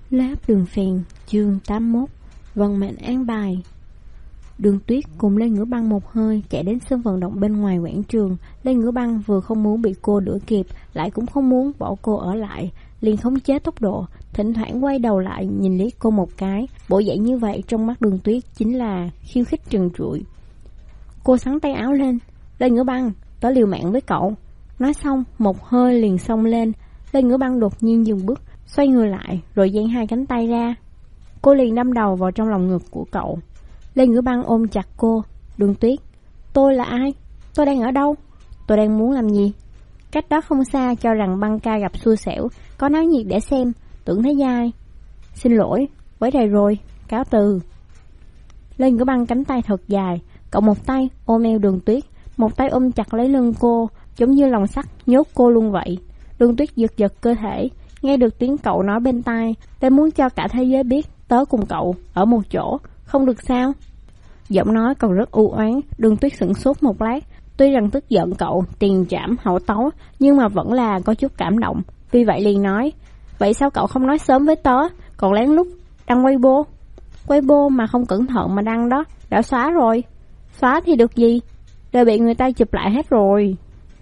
Lớp Đường Phèn, chương 81. Vận mệnh an bài. Đường Tuyết cùng Lê Ngữ Băng một hơi chạy đến sân vận động bên ngoài quảng trường. Lê Ngữ Băng vừa không muốn bị cô đuổi kịp, lại cũng không muốn bỏ cô ở lại, liền khống chế tốc độ, thỉnh thoảng quay đầu lại nhìn liếc cô một cái. Bộ dạng như vậy trong mắt Đường Tuyết chính là khiêu khích trần trụi. Cô xắn tay áo lên. Lê Ngữ Băng, tớ liều mạng với cậu. Nói xong, một hơi liền xông lên. Lê Ngữ Băng đột nhiên dừng bước, xoay người lại rồi dang hai cánh tay ra. Cô liền đâm đầu vào trong lòng ngực của cậu. Lê Ngữ Băng ôm chặt cô. Đường Tuyết, tôi là ai? Tôi đang ở đâu? Tôi đang muốn làm gì? Cách đó không xa cho rằng Băng ca gặp xui xẻo, có náo nhiệt để xem, tưởng thấy dai. Xin lỗi, quấy rầy rồi, cáo từ. Lê Ngữ Băng cánh tay thật dài, cậu một tay ôm eo Đường Tuyết, một tay ôm chặt lấy lưng cô, giống như lồng sắt nhốt cô luôn vậy. Đường Tuyết giật giật cơ thể, nghe được tiếng cậu nói bên tai, tớ muốn cho cả thế giới biết tớ cùng cậu ở một chỗ, không được sao? Giọng nói còn rất u oán. Đường Tuyết sửng sốt một lát, tuy rằng tức giận cậu tiền trảm hậu tấu, nhưng mà vẫn là có chút cảm động. Vì vậy liền nói, vậy sao cậu không nói sớm với tớ, còn lén lút đăng Weibo? Weibo mà không cẩn thận mà đăng đó, đã xóa rồi. Xóa thì được gì, đều bị người ta chụp lại hết rồi.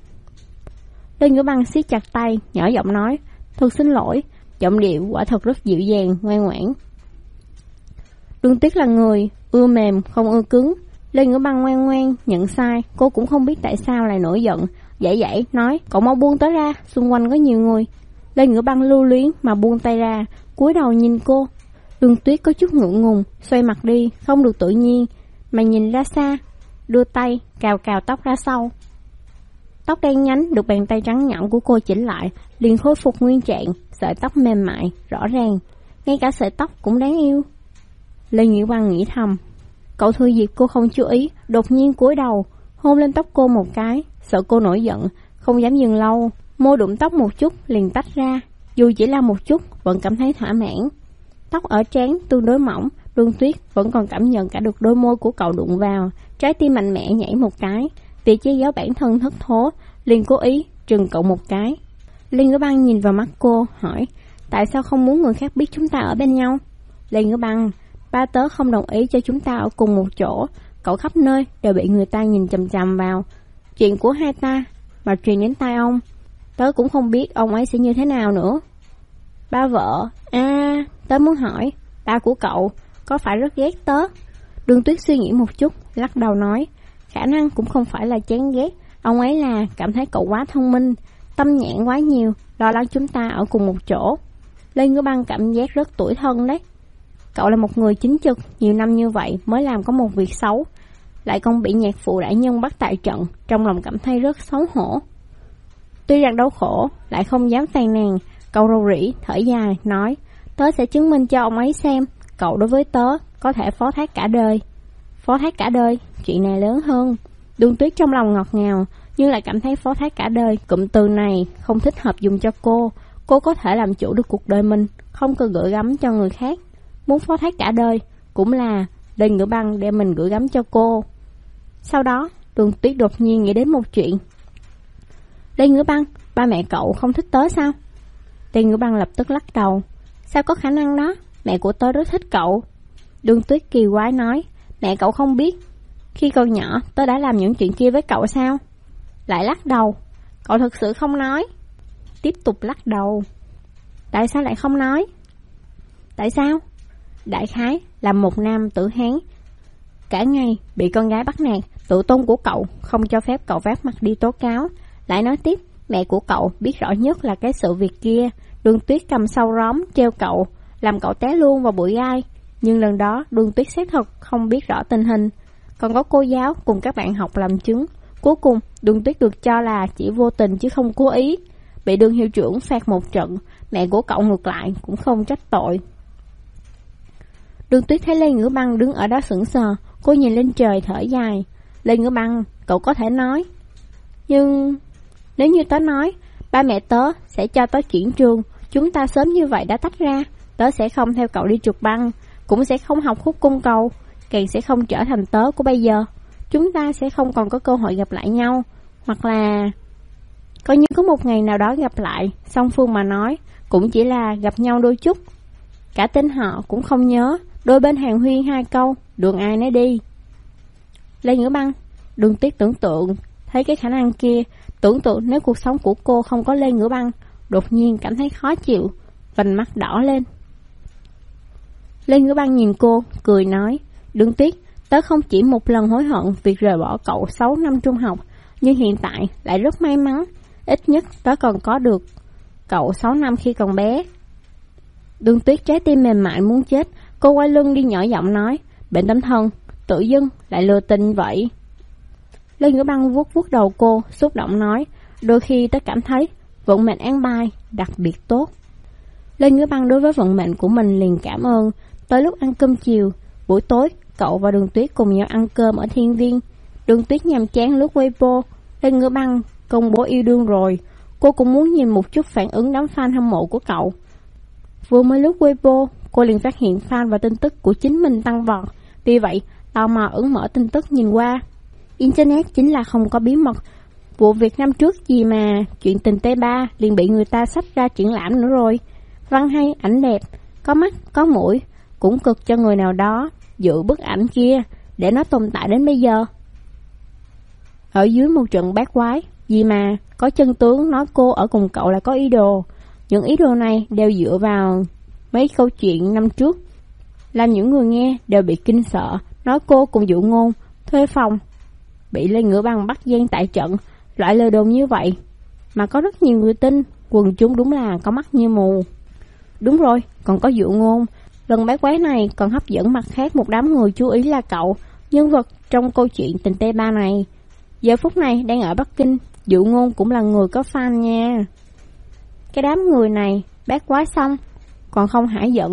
Lê Ngữ Băng siết chặt tay, nhỏ giọng nói, thật xin lỗi. Giọng điệu quả thật rất dịu dàng, ngoan ngoãn. Đường Tuyết là người ưa mềm, không ưa cứng. Lê Ngữ Băng ngoan ngoan nhận sai. Cô cũng không biết tại sao lại nổi giận, dãy dãy nói, cậu mau buông tớ ra, xung quanh có nhiều người. Lê Ngữ Băng lưu luyến mà buông tay ra, cúi đầu nhìn cô. Đường Tuyết có chút ngượng ngùng, xoay mặt đi, không được tự nhiên, mà nhìn ra xa, đưa tay cào cào tóc ra sau. Tóc đen nhánh được bàn tay trắng nhẵn của cô chỉnh lại, liền khôi phục nguyên trạng, sợi tóc mềm mại, rõ ràng, ngay cả sợi tóc cũng đáng yêu. Lê Ngữ Băng nghĩ thầm. Cậu thừa dịp cô không chú ý, đột nhiên cúi đầu, hôn lên tóc cô một cái, sợ cô nổi giận, không dám dừng lâu, môi đụng tóc một chút liền tách ra, dù chỉ là một chút, vẫn cảm thấy thỏa mãn. Tóc ở trán tương đối mỏng, Đường Tuyết vẫn còn cảm nhận cả được đôi môi của cậu đụng vào, trái tim mạnh mẽ nhảy một cái. Vì che giấu bản thân thất thố, liền cố ý trừng cậu một cái. Lê Ngữ Băng nhìn vào mắt cô, hỏi, tại sao không muốn người khác biết chúng ta ở bên nhau? Lê Ngữ Băng, ba tớ không đồng ý cho chúng ta ở cùng một chỗ, cậu khắp nơi đều bị người ta nhìn chằm chằm vào. Chuyện của hai ta mà truyền đến tai ông, tớ cũng không biết ông ấy sẽ như thế nào nữa. Ba vợ, tớ muốn hỏi, ba của cậu có phải rất ghét tớ? Đường Tuyết suy nghĩ một chút, lắc đầu nói, khả năng cũng không phải là chán ghét, ông ấy là cảm thấy cậu quá thông minh, tâm nhãn quá nhiều, lo lắng chúng ta ở cùng một chỗ. Lê Ngữ Băng cảm giác rất tủi thân đấy. Cậu là một người chính trực, nhiều năm như vậy mới làm có một việc xấu, lại còn bị nhạc phụ đại nhân bắt tại trận, trong lòng cảm thấy rất xấu hổ. Tuy rằng đau khổ, lại không dám phàn nàn, cậu rầu rĩ, thở dài, nói, tớ sẽ chứng minh cho ông ấy xem, cậu đối với tớ có thể phó thác cả đời. Phó thác cả đời, chuyện này lớn hơn. Đường Tuyết trong lòng ngọt ngào, nhưng lại cảm thấy phó thác cả đời, cụm từ này không thích hợp dùng cho cô. Cô có thể làm chủ được cuộc đời mình, không cần gửi gắm cho người khác. Muốn phó thác cả đời, cũng là Lê Ngữ Băng để mình gửi gắm cho cô. Sau đó, Đường Tuyết đột nhiên nghĩ đến một chuyện. Lê Ngữ Băng, ba mẹ cậu không thích tớ sao? Lê Ngữ Băng lập tức lắc đầu. Sao có khả năng đó, mẹ của tớ rất thích cậu. Đường Tuyết kỳ quái nói, mẹ cậu không biết khi còn nhỏ tớ đã làm những chuyện kia với cậu sao? Lại lắc đầu. Cậu thực sự không nói? Tiếp tục lắc đầu. Tại sao lại không nói? Tại sao? Đại khái là một nam tử Hán, cả ngày bị con gái bắt nạt, tự tôn của cậu không cho phép cậu vác mặt đi tố cáo. Lại nói tiếp, mẹ của cậu biết rõ nhất là cái sự việc kia. Đường Tuyết cầm sâu róm treo cậu, làm cậu té luôn vào bụi gai. Nhưng lần đó Đường Tuyết xác thực không biết rõ tình hình, còn có cô giáo cùng các bạn học làm chứng. Cuối cùng Đường Tuyết được cho là chỉ vô tình chứ không cố ý, bị Đường hiệu trưởng phạt một trận. Mẹ của cậu ngược lại cũng không trách tội. Đường Tuyết thấy Lê Ngữ Băng đứng ở đó sững sờ, cô nhìn lên trời thở dài. Lê Ngữ Băng, cậu có thể nói, nhưng nếu như tớ nói, ba mẹ tớ sẽ cho tớ chuyển trường, chúng ta sớm như vậy đã tách ra, tớ sẽ không theo cậu đi trượt băng, cũng sẽ không học khúc cung cầu, càng sẽ không trở thành tớ của bây giờ. Chúng ta sẽ không còn có cơ hội gặp lại nhau, hoặc là coi như có một ngày nào đó gặp lại, song phương mà nói, cũng chỉ là gặp nhau đôi chút. cả tên họ cũng không nhớ. Đôi bên hàn huyên 2 câu, đường ai nấy đi. Lê Ngữ Băng, Đường Tuyết tưởng tượng thấy cái khả năng kia, tưởng tượng nếu cuộc sống của cô không có Lê Ngữ Băng, đột nhiên cảm thấy khó chịu, vành mắt đỏ lên. Lê Ngữ Băng nhìn cô, cười nói, Đường Tuyết, tớ không chỉ một lần hối hận việc rời bỏ cậu 6 năm trung học, nhưng hiện tại lại rất may mắn, ít nhất tớ còn có được cậu 6 năm khi còn bé. Đường Tuyết trái tim mềm mại muốn chết, cô quay lưng đi nhỏ giọng nói, bệnh tâm thần, tự dưng lại lừa tình vậy. Lê Ngữ Băng vuốt vuốt đầu cô, xúc động nói, đôi khi tớ cảm thấy vận mệnh an bài đặc biệt tốt. Lê Ngữ Băng đối với vận mệnh của mình liền cảm ơn. Tới lúc ăn cơm chiều, buổi tối, cậu và Đường Tuyết cùng nhau ăn cơm ở Thiên Viên. Đường Tuyết nhàm chán lướt Weibo, Lê Ngữ Băng công bố yêu đương rồi. Cô cũng muốn nhìn một chút phản ứng đám fan hâm mộ của cậu. Vừa mới lướt Weibo, cô liền phát hiện fan và tin tức của chính mình tăng vọt. Vì vậy, tò mò ấn mở tin tức nhìn qua. Internet chính là không có bí mật. Vụ việc năm trước gì mà chuyện tình T3 liền bị người ta xách ra triển lãm nữa rồi. Văn hay, ảnh đẹp, có mắt, có mũi, cũng cực cho người nào đó dự bức ảnh kia để nó tồn tại đến bây giờ. Ở dưới một trận bát quái, gì mà có chân tướng nói cô ở cùng cậu là có ý đồ. Những ý đồ này đều dựa vào mấy câu chuyện năm trước, làm những người nghe đều bị kinh sợ, nói cô cùng Dụ Ngôn thuê phòng, bị Lê Ngữ Băng bắt gian tại trận. Loại lời đồn như vậy mà có rất nhiều người tin, quần chúng đúng là có mắt như mù. Đúng rồi, còn có Dụ Ngôn. Lần bát quái này còn hấp dẫn mặt khác một đám người chú ý là cậu, nhân vật trong câu chuyện tình T3 này. Giờ phút này đang ở Bắc Kinh, Dụ Ngôn cũng là người có fan nha. Cái đám người này bát quái xong còn không hả giận,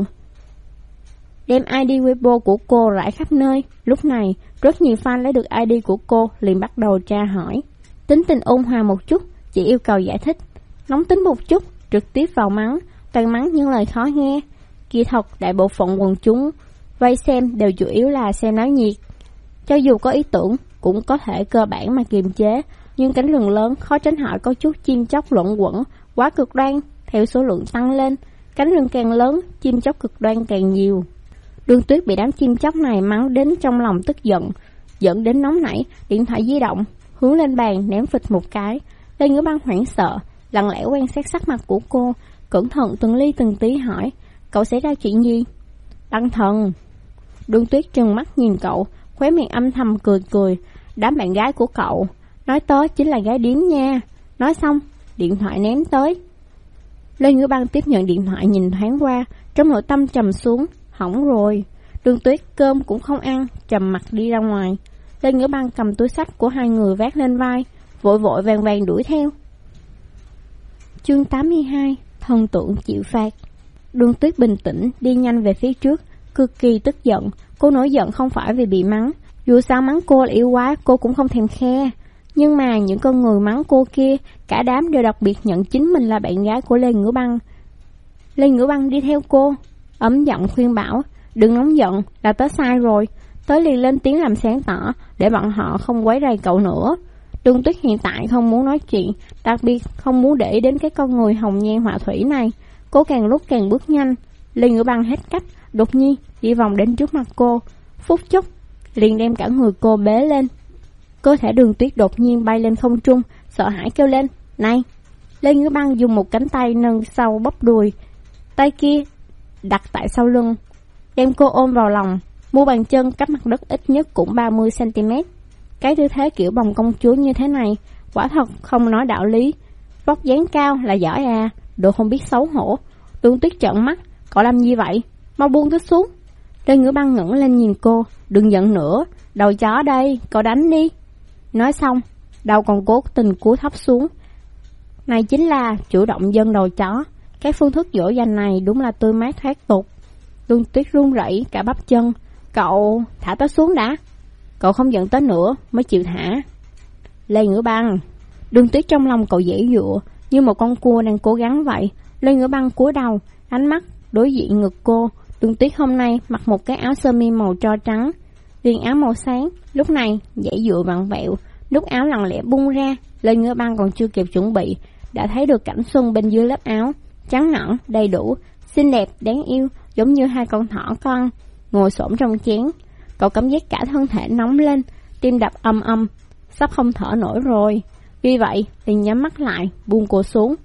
đem ID Weibo của cô rải khắp nơi. Lúc này rất nhiều fan lấy được ID của cô liền bắt đầu tra hỏi. Tính tình ôn hòa một chút, chỉ yêu cầu giải thích. Nóng tính một chút, trực tiếp vào mắng, toàn mắng những lời khó nghe. Kỳ thật đại bộ phận quần chúng vây xem đều chủ yếu là xem náo nhiệt, cho dù có ý tưởng cũng có thể cơ bản mà kiềm chế. Nhưng cánh rừng lớn khó tránh khỏi có chút chim chóc luẩn quẩn quá cực đoan. Theo số lượng tăng lên, cánh rừng càng lớn, chim chóc cực đoan càng nhiều. Đường Tuyết bị đám chim chóc này mắng đến trong lòng tức giận, dẫn đến nóng nảy, điện thoại di động hướng lên bàn ném phịch một cái. Lê Ngữ Băng hoảng sợ, lặng lẽ quan sát sắc mặt của cô, cẩn thận từng ly từng tí hỏi, cậu xảy ra chuyện gì? Băng thần. Đường Tuyết trừng mắt nhìn cậu, khóe miệng âm thầm cười cười, đám bạn gái của cậu nói tới chính là gái điếm nha. Nói xong, điện thoại ném tới. Lê Ngữ Băng tiếp nhận điện thoại nhìn thoáng qua, trong nội tâm trầm xuống, hỏng rồi. Đường Tuyết cơm cũng không ăn, trầm mặt đi ra ngoài. Lê Ngữ Băng cầm túi xách của hai người vác lên vai, vội vội vàng vàng đuổi theo. Chương 82, thần tượng chịu phạt. Đường Tuyết bình tĩnh đi nhanh về phía trước, cực kỳ tức giận. Cô nổi giận không phải vì bị mắng, dù sao mắng cô là yêu quá cô cũng không thèm khe. Nhưng mà những con người mắng cô kia, cả đám đều đặc biệt nhận chính mình là bạn gái của Lê Ngữ Băng. Lê Ngữ Băng đi theo cô, ấm giọng khuyên bảo, đừng nóng giận, là tớ sai rồi. Tớ liền lên tiếng làm sáng tỏ, để bọn họ không quấy rầy cậu nữa. Đường Tuyết hiện tại không muốn nói chuyện, đặc biệt không muốn để đến cái con người hồng nhan họa thủy này. Cô càng lúc càng bước nhanh. Lê Ngữ Băng hết cách, đột nhiên đi vòng đến trước mặt cô, phút chốc liền đem cả người cô bế lên. Cơ thể Đường Tuyết đột nhiên bay lên không trung, sợ hãi kêu lên, này! Lê Ngữ Băng dùng một cánh tay nâng sau bắp đùi, tay kia đặt tại sau lưng, đem cô ôm vào lòng, mu bàn chân cách mặt đất ít nhất cũng 30cm. Cái tư thế kiểu bồng công chúa như thế này, quả thật không nói đạo lý. Vóc dáng cao là giỏi à, đồ không biết xấu hổ. Đường Tuyết trợn mắt, cậu làm gì vậy? Mau buông tôi xuống. Lê Ngữ Băng ngẩng lên nhìn cô, đừng giận nữa, đầu chó đây, cậu đánh đi. Nói xong, đầu còn cố tình cúi thấp xuống. Này chính là chủ động dâng đầu chó. Cái phương thức dỗ dành này đúng là tươi mát thoát tục. Đường Tuyết run rẩy cả bắp chân. Cậu thả tớ xuống đã. Cậu không giận tớ nữa mới chịu thả. Lê Ngữ Băng. Đường Tuyết trong lòng cậu dễ dụa như một con cua đang cố gắng vậy. Lê Ngữ Băng cúi đầu, ánh mắt đối diện ngực cô. Đường Tuyết hôm nay mặc một cái áo sơ mi màu tro trắng, viền áo màu sáng, lúc này dãy dụa vặn vẹo, nút áo lặng lẽ bung ra. Lê Ngữ Băng còn chưa kịp chuẩn bị, đã thấy được cảnh xuân bên dưới lớp áo, trắng nõn, đầy đủ, xinh đẹp, đáng yêu, giống như hai con thỏ con, ngồi xổm trong chén. Cậu cảm giác cả thân thể nóng lên, tim đập âm âm, sắp không thở nổi rồi. Vì vậy, liền nhắm mắt lại, buông cô xuống.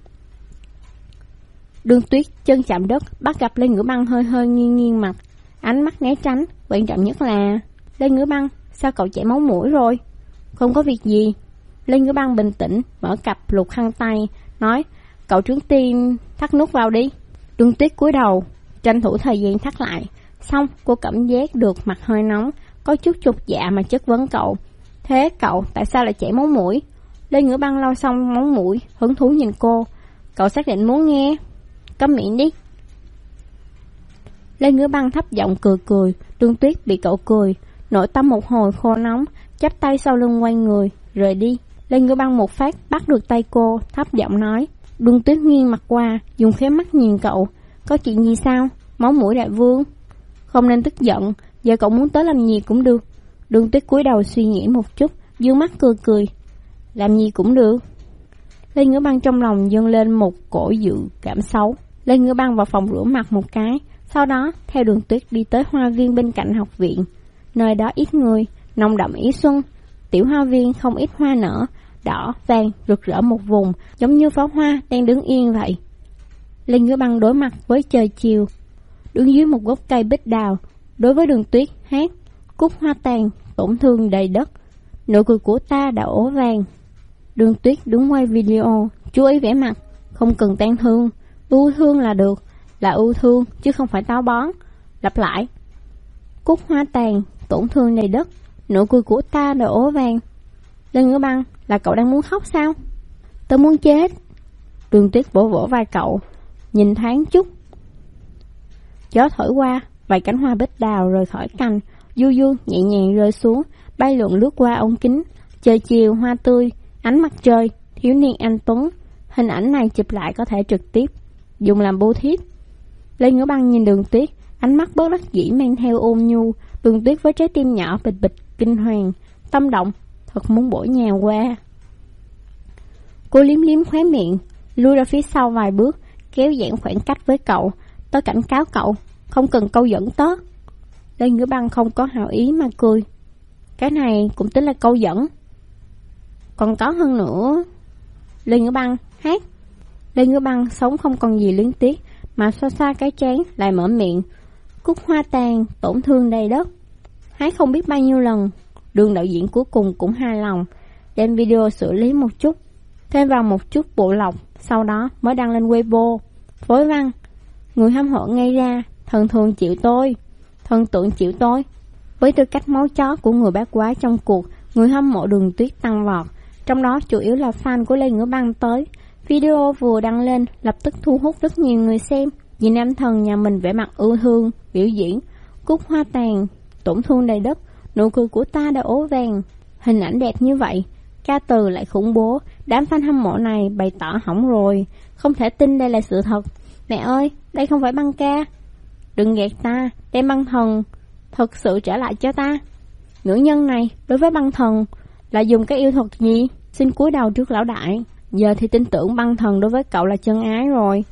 Đường Tuyết chân chạm đất, bắt gặp Lê Ngữ Băng hơi hơi nghiêng nghiêng mặt, ánh mắt né tránh. Quan trọng nhất là Lê Ngữ Băng, sao cậu chảy máu mũi rồi? Không có việc gì. Lê Ngữ Băng bình tĩnh mở cặp lục khăn tay, nói: cậu trước tiên thắt nút vào đi. Đường Tuyết cúi đầu, tranh thủ thời gian thắt lại. Xong cô cảm giác được mặt hơi nóng, có chút chột dạ mà chất vấn cậu: thế cậu tại sao lại chảy máu mũi? Lê Ngữ Băng lau xong máu mũi, hứng thú nhìn cô: cậu xác định muốn nghe? Câm miệng đi. Lê Ngữ Băng thấp giọng cười cười. Đường Tuyết bị cậu cười, nội tâm một hồi khô nóng, chắp tay sau lưng quay người rời đi. Lê Ngữ Băng một phát bắt được tay cô, thấp giọng nói. Đường Tuyết nghiêng mặt qua, dùng khóe mắt nhìn cậu: có chuyện gì sao? Máu mũi đại vương. Không nên tức giận, giờ cậu muốn tới làm gì cũng được. Đường Tuyết cúi đầu suy nghĩ một chút, dương mắt cười cười: làm gì cũng được. Lê Ngữ Băng trong lòng dâng lên một cổ dự cảm xấu. Lê Ngữ Băng vào phòng rửa mặt một cái, sau đó theo Đường Tuyết đi tới hoa viên bên cạnh học viện. Nơi đó ít người, nồng đậm ý xuân. Tiểu hoa viên không ít hoa nở, đỏ, vàng, rực rỡ một vùng, giống như pháo hoa đang đứng yên vậy. Lê Ngữ Băng đối mặt với trời chiều, đứng dưới một gốc cây bích đào, đối với Đường Tuyết hát: cúc hoa tàn, tổn thương đầy đất, nụ cười của ta đã ố vàng. Đường Tuyết đứng quay video, chú ý vẻ mặt, không cần tán thương, ưu thương là được, là ưu thương chứ không phải táo bón. Lặp lại: cúc hoa tàn, tổn thương đầy đất, nụ cười của ta đã ố vàng. Lê Ngữ Băng, là cậu đang muốn khóc sao? Tớ muốn chết. Đường Tuyết vỗ vỗ vai cậu, nhìn thoáng chút. Gió thổi qua, vài cánh hoa bích đào rời khỏi cành, du du nhẹ nhàng rơi xuống, bay lượn lướt qua ống kính. Trời chiều, hoa tươi, ánh mặt trời, thiếu niên anh tuấn. Hình ảnh này chụp lại có thể trực tiếp dùng làm bưu thiếp. Lê Ngữ Băng nhìn Đường Tuyết, ánh mắt bất đắc dĩ mang theo ôn nhu. Đường Tuyết với trái tim nhỏ bịch bịch kinh hoàng, tâm động, thật muốn bổ nhào qua. Cô liếm liếm khóe miệng, lui ra phía sau vài bước, kéo giãn khoảng cách với cậu. Tớ cảnh cáo cậu, không cần câu dẫn tớ. Lê Ngữ Băng không có hảo ý mà cười. Cái này cũng tính là câu dẫn. Còn có hơn nữa. Lê Ngữ Băng hát. Lê Ngữ Băng sống không còn gì luyến tiếc, mà xoa xoa cái trán, lại mở miệng: cúc hoa tàn, tổn thương đầy đất. Hát không biết bao nhiêu lần. Đường đạo diễn cuối cùng cũng hài lòng, đem video xử lý một chút, thêm vào một chút bộ lọc, sau đó mới đăng lên Weibo. Phối văn: người hâm mộ ngay ra, thần thường chịu tôi, thần tượng chịu tôi. Với tư cách máu chó của người bát quái trong cuộc, người hâm mộ Đường Tuyết tăng vọt, trong đó chủ yếu là fan của Lê Ngữ Băng tới. Video vừa đăng lên lập tức thu hút rất nhiều người xem. Nhìn nam thần nhà mình vẻ mặt ưu thương biểu diễn: cúc hoa tàn, tổn thương đầy đất, nụ cười của ta đã ố vàng. Hình ảnh đẹp như vậy, ca từ lại khủng bố. Đám fan hâm mộ này bày tỏ hỏng rồi, không thể tin đây là sự thật. Mẹ ơi, đây không phải băng ca. Đừng gạt ta, đem băng thần thật sự trả lại cho ta. Nữ nhân này đối với băng thần là dùng cái yêu thuật gì? Xin cúi đầu trước lão đại. Giờ thì tin tưởng băng thần đối với cậu là chân ái rồi.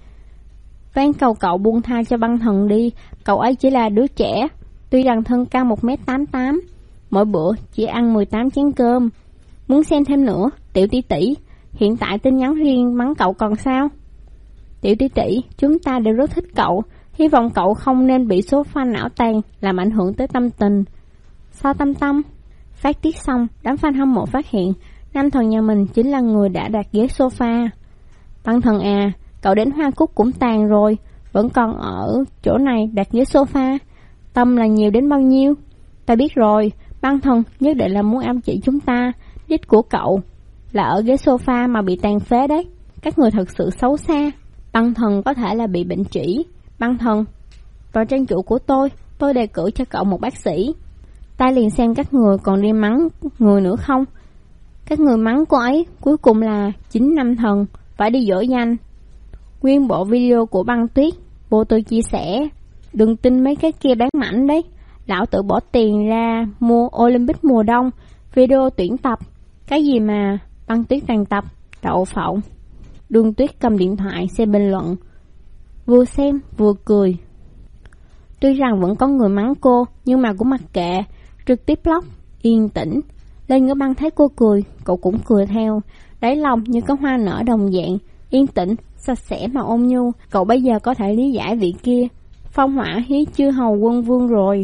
Van cầu cậu buông tha cho băng thần đi. Cậu ấy chỉ là đứa trẻ, tuy rằng thân cao 1m88, mỗi bữa chỉ ăn 18 chén cơm. Muốn xem thêm nữa, Tiểu tỷ tỷ, hiện tại tin nhắn riêng mắng cậu còn sao? Tiểu tỷ tỷ, chúng ta đều rất thích cậu, hy vọng cậu không nên bị số fan não tàn làm ảnh hưởng tới tâm tình. Sao Tâm Tâm? Phát tiết xong, đám fan hâm mộ phát hiện nam thần nhà mình chính là người đã đặt ghế sofa. Băng thần à, cậu đến hoa cúc cũng tàn rồi, vẫn còn ở chỗ này đặt ghế sofa. Tâm là nhiều đến bao nhiêu? Ta biết rồi, băng thần nhất định là muốn ám chỉ chúng ta. Đích của cậu là ở ghế sofa mà bị tàn phế đấy. Các người thật sự xấu xa. Băng thần có thể là bị bệnh trĩ. Băng thần, vào trang chủ của tôi đề cử cho cậu một bác sĩ. Ta liền xem các người còn đi mắng người nữa không. Các người mắng cô ấy cuối cùng là chính nam thần, phải đi dỗ danh. Nguyên bộ video của Băng Tuyết vô tư chia sẻ. Đừng tin mấy cái kia bán mảnh đấy. Lão tự bỏ tiền ra mua Olympic mùa đông, video tuyển tập. Cái gì mà Băng Tuyết tàn tập, đậu phộng. Đường Tuyết cầm điện thoại xem bình luận. vừa xem vừa cười. Tuy rằng vẫn có người mắng cô, nhưng mà cũng mặc kệ, trực tiếp lóc, yên tĩnh. Lê Ngữ Băng thấy cô cười, cậu cũng cười theo, đáy lòng như có hoa nở đồng dạng, yên tĩnh, sạch sẽ mà ôn nhu. Cậu bây giờ có thể lý giải vị kia, phong hỏa hí chư hầu quân vương rồi.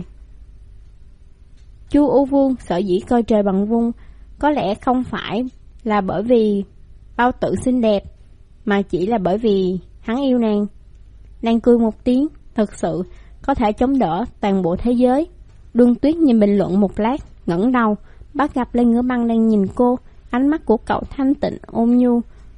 Chu U Vương sở dĩ coi trời bằng vung, có lẽ không phải là bởi vì bao tử xinh đẹp, mà chỉ là bởi vì hắn yêu nàng. Nàng cười một tiếng, thật sự có thể chống đỡ toàn bộ thế giới. Đường Tuyết nhìn bình luận một lát, ngẩng đầu, bắt gặp Lê Ngữ Băng đang nhìn cô, ánh mắt của cậu thanh tịnh ôn nhu,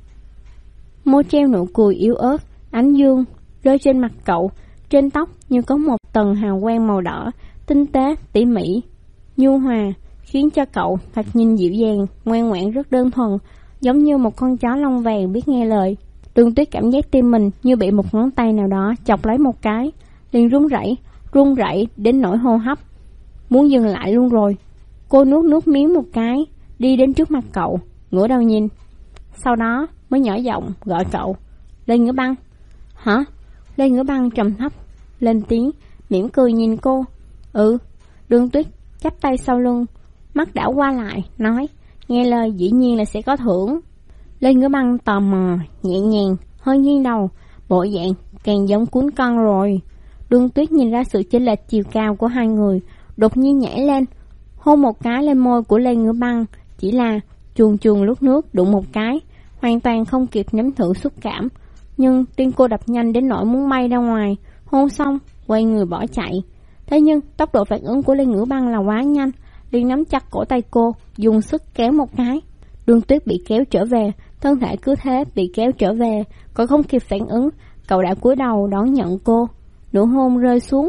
môi treo nụ cười yếu ớt, ánh dương rơi trên mặt cậu, trên tóc như có một tầng hào quang màu đỏ, tinh tế, tỉ mỉ, nhu hòa, khiến cho cậu thoạt nhìn dịu dàng, ngoan ngoãn rất đơn thuần, giống như một con chó lông vàng biết nghe lời. Đường Tuyết cảm giác tim mình như bị một ngón tay nào đó chọc lấy một cái, liền run rẩy đến nỗi hô hấp muốn dừng lại luôn rồi. Cô nuốt nước miếng một cái, đi đến trước mặt cậu, ngửa đầu nhìn, sau đó mới nhỏ giọng gọi cậu, Lê Ngữ Băng. Hả? Lê Ngữ Băng trầm thấp lên tiếng, mỉm cười nhìn cô. Ừ. Đường Tuyết chắp tay sau lưng, mắt đảo qua lại, nói, nghe lời dĩ nhiên là sẽ có thưởng. Lê Ngữ Băng tò mò, nhẹ nhàng, hơi nghiêng đầu, bộ dạng càng giống cuốn con rồi. Đường Tuyết nhìn ra sự chênh lệch chiều cao của hai người, đột nhiên nhảy lên, hôn một cái lên môi của Lê Ngữ Băng, chỉ là chuồn chuồn lướt nước đụng một cái, hoàn toàn không kịp nếm thử xúc cảm. Nhưng tim cô đập nhanh đến nỗi muốn bay ra ngoài, hôn xong, quay người bỏ chạy. Thế nhưng tốc độ phản ứng của Lê Ngữ Băng là quá nhanh, liền nắm chặt cổ tay cô, dùng sức kéo một cái. Đường Tuyết bị kéo trở về, thân thể cứ thế bị kéo trở về, còn không kịp phản ứng, cậu đã cúi đầu đón nhận cô. Nụ hôn rơi xuống.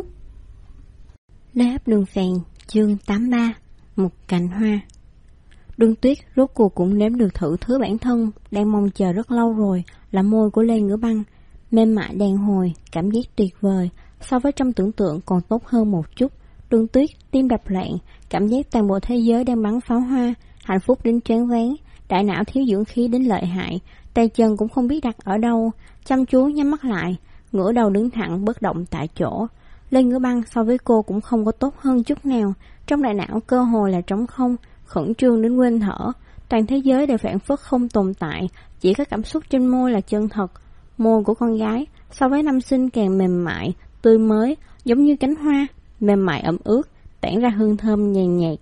Lê Hấp Đường Phèn, chương 83, một cành hoa. Đường Tuyết rốt cuộc cũng nếm được thử thứ bản thân đang mong chờ rất lâu rồi, là môi của Lê Ngữ Băng, mềm mại đàn hồi, cảm giác tuyệt vời, so với trong tưởng tượng còn tốt hơn một chút. Đường Tuyết tim đập loạn, cảm giác toàn bộ thế giới đang bắn pháo hoa, hạnh phúc đến choáng váng, đại não thiếu dưỡng khí đến lợi hại, tay chân cũng không biết đặt ở đâu, chăm chú nhắm mắt lại, ngửa đầu đứng thẳng bất động tại chỗ. Lê Ngữ Băng so với cô cũng không có tốt hơn chút nào, trong đại não cơ hồ là trống không, khẩn trương đến quên thở, toàn thế giới đều phảng phất không tồn tại, chỉ có cảm xúc trên môi là chân thật. Môi của con gái so với nam sinh càng mềm mại, tươi mới, giống như cánh hoa, mềm mại ẩm ướt, tản ra hương thơm nhàn nhạt.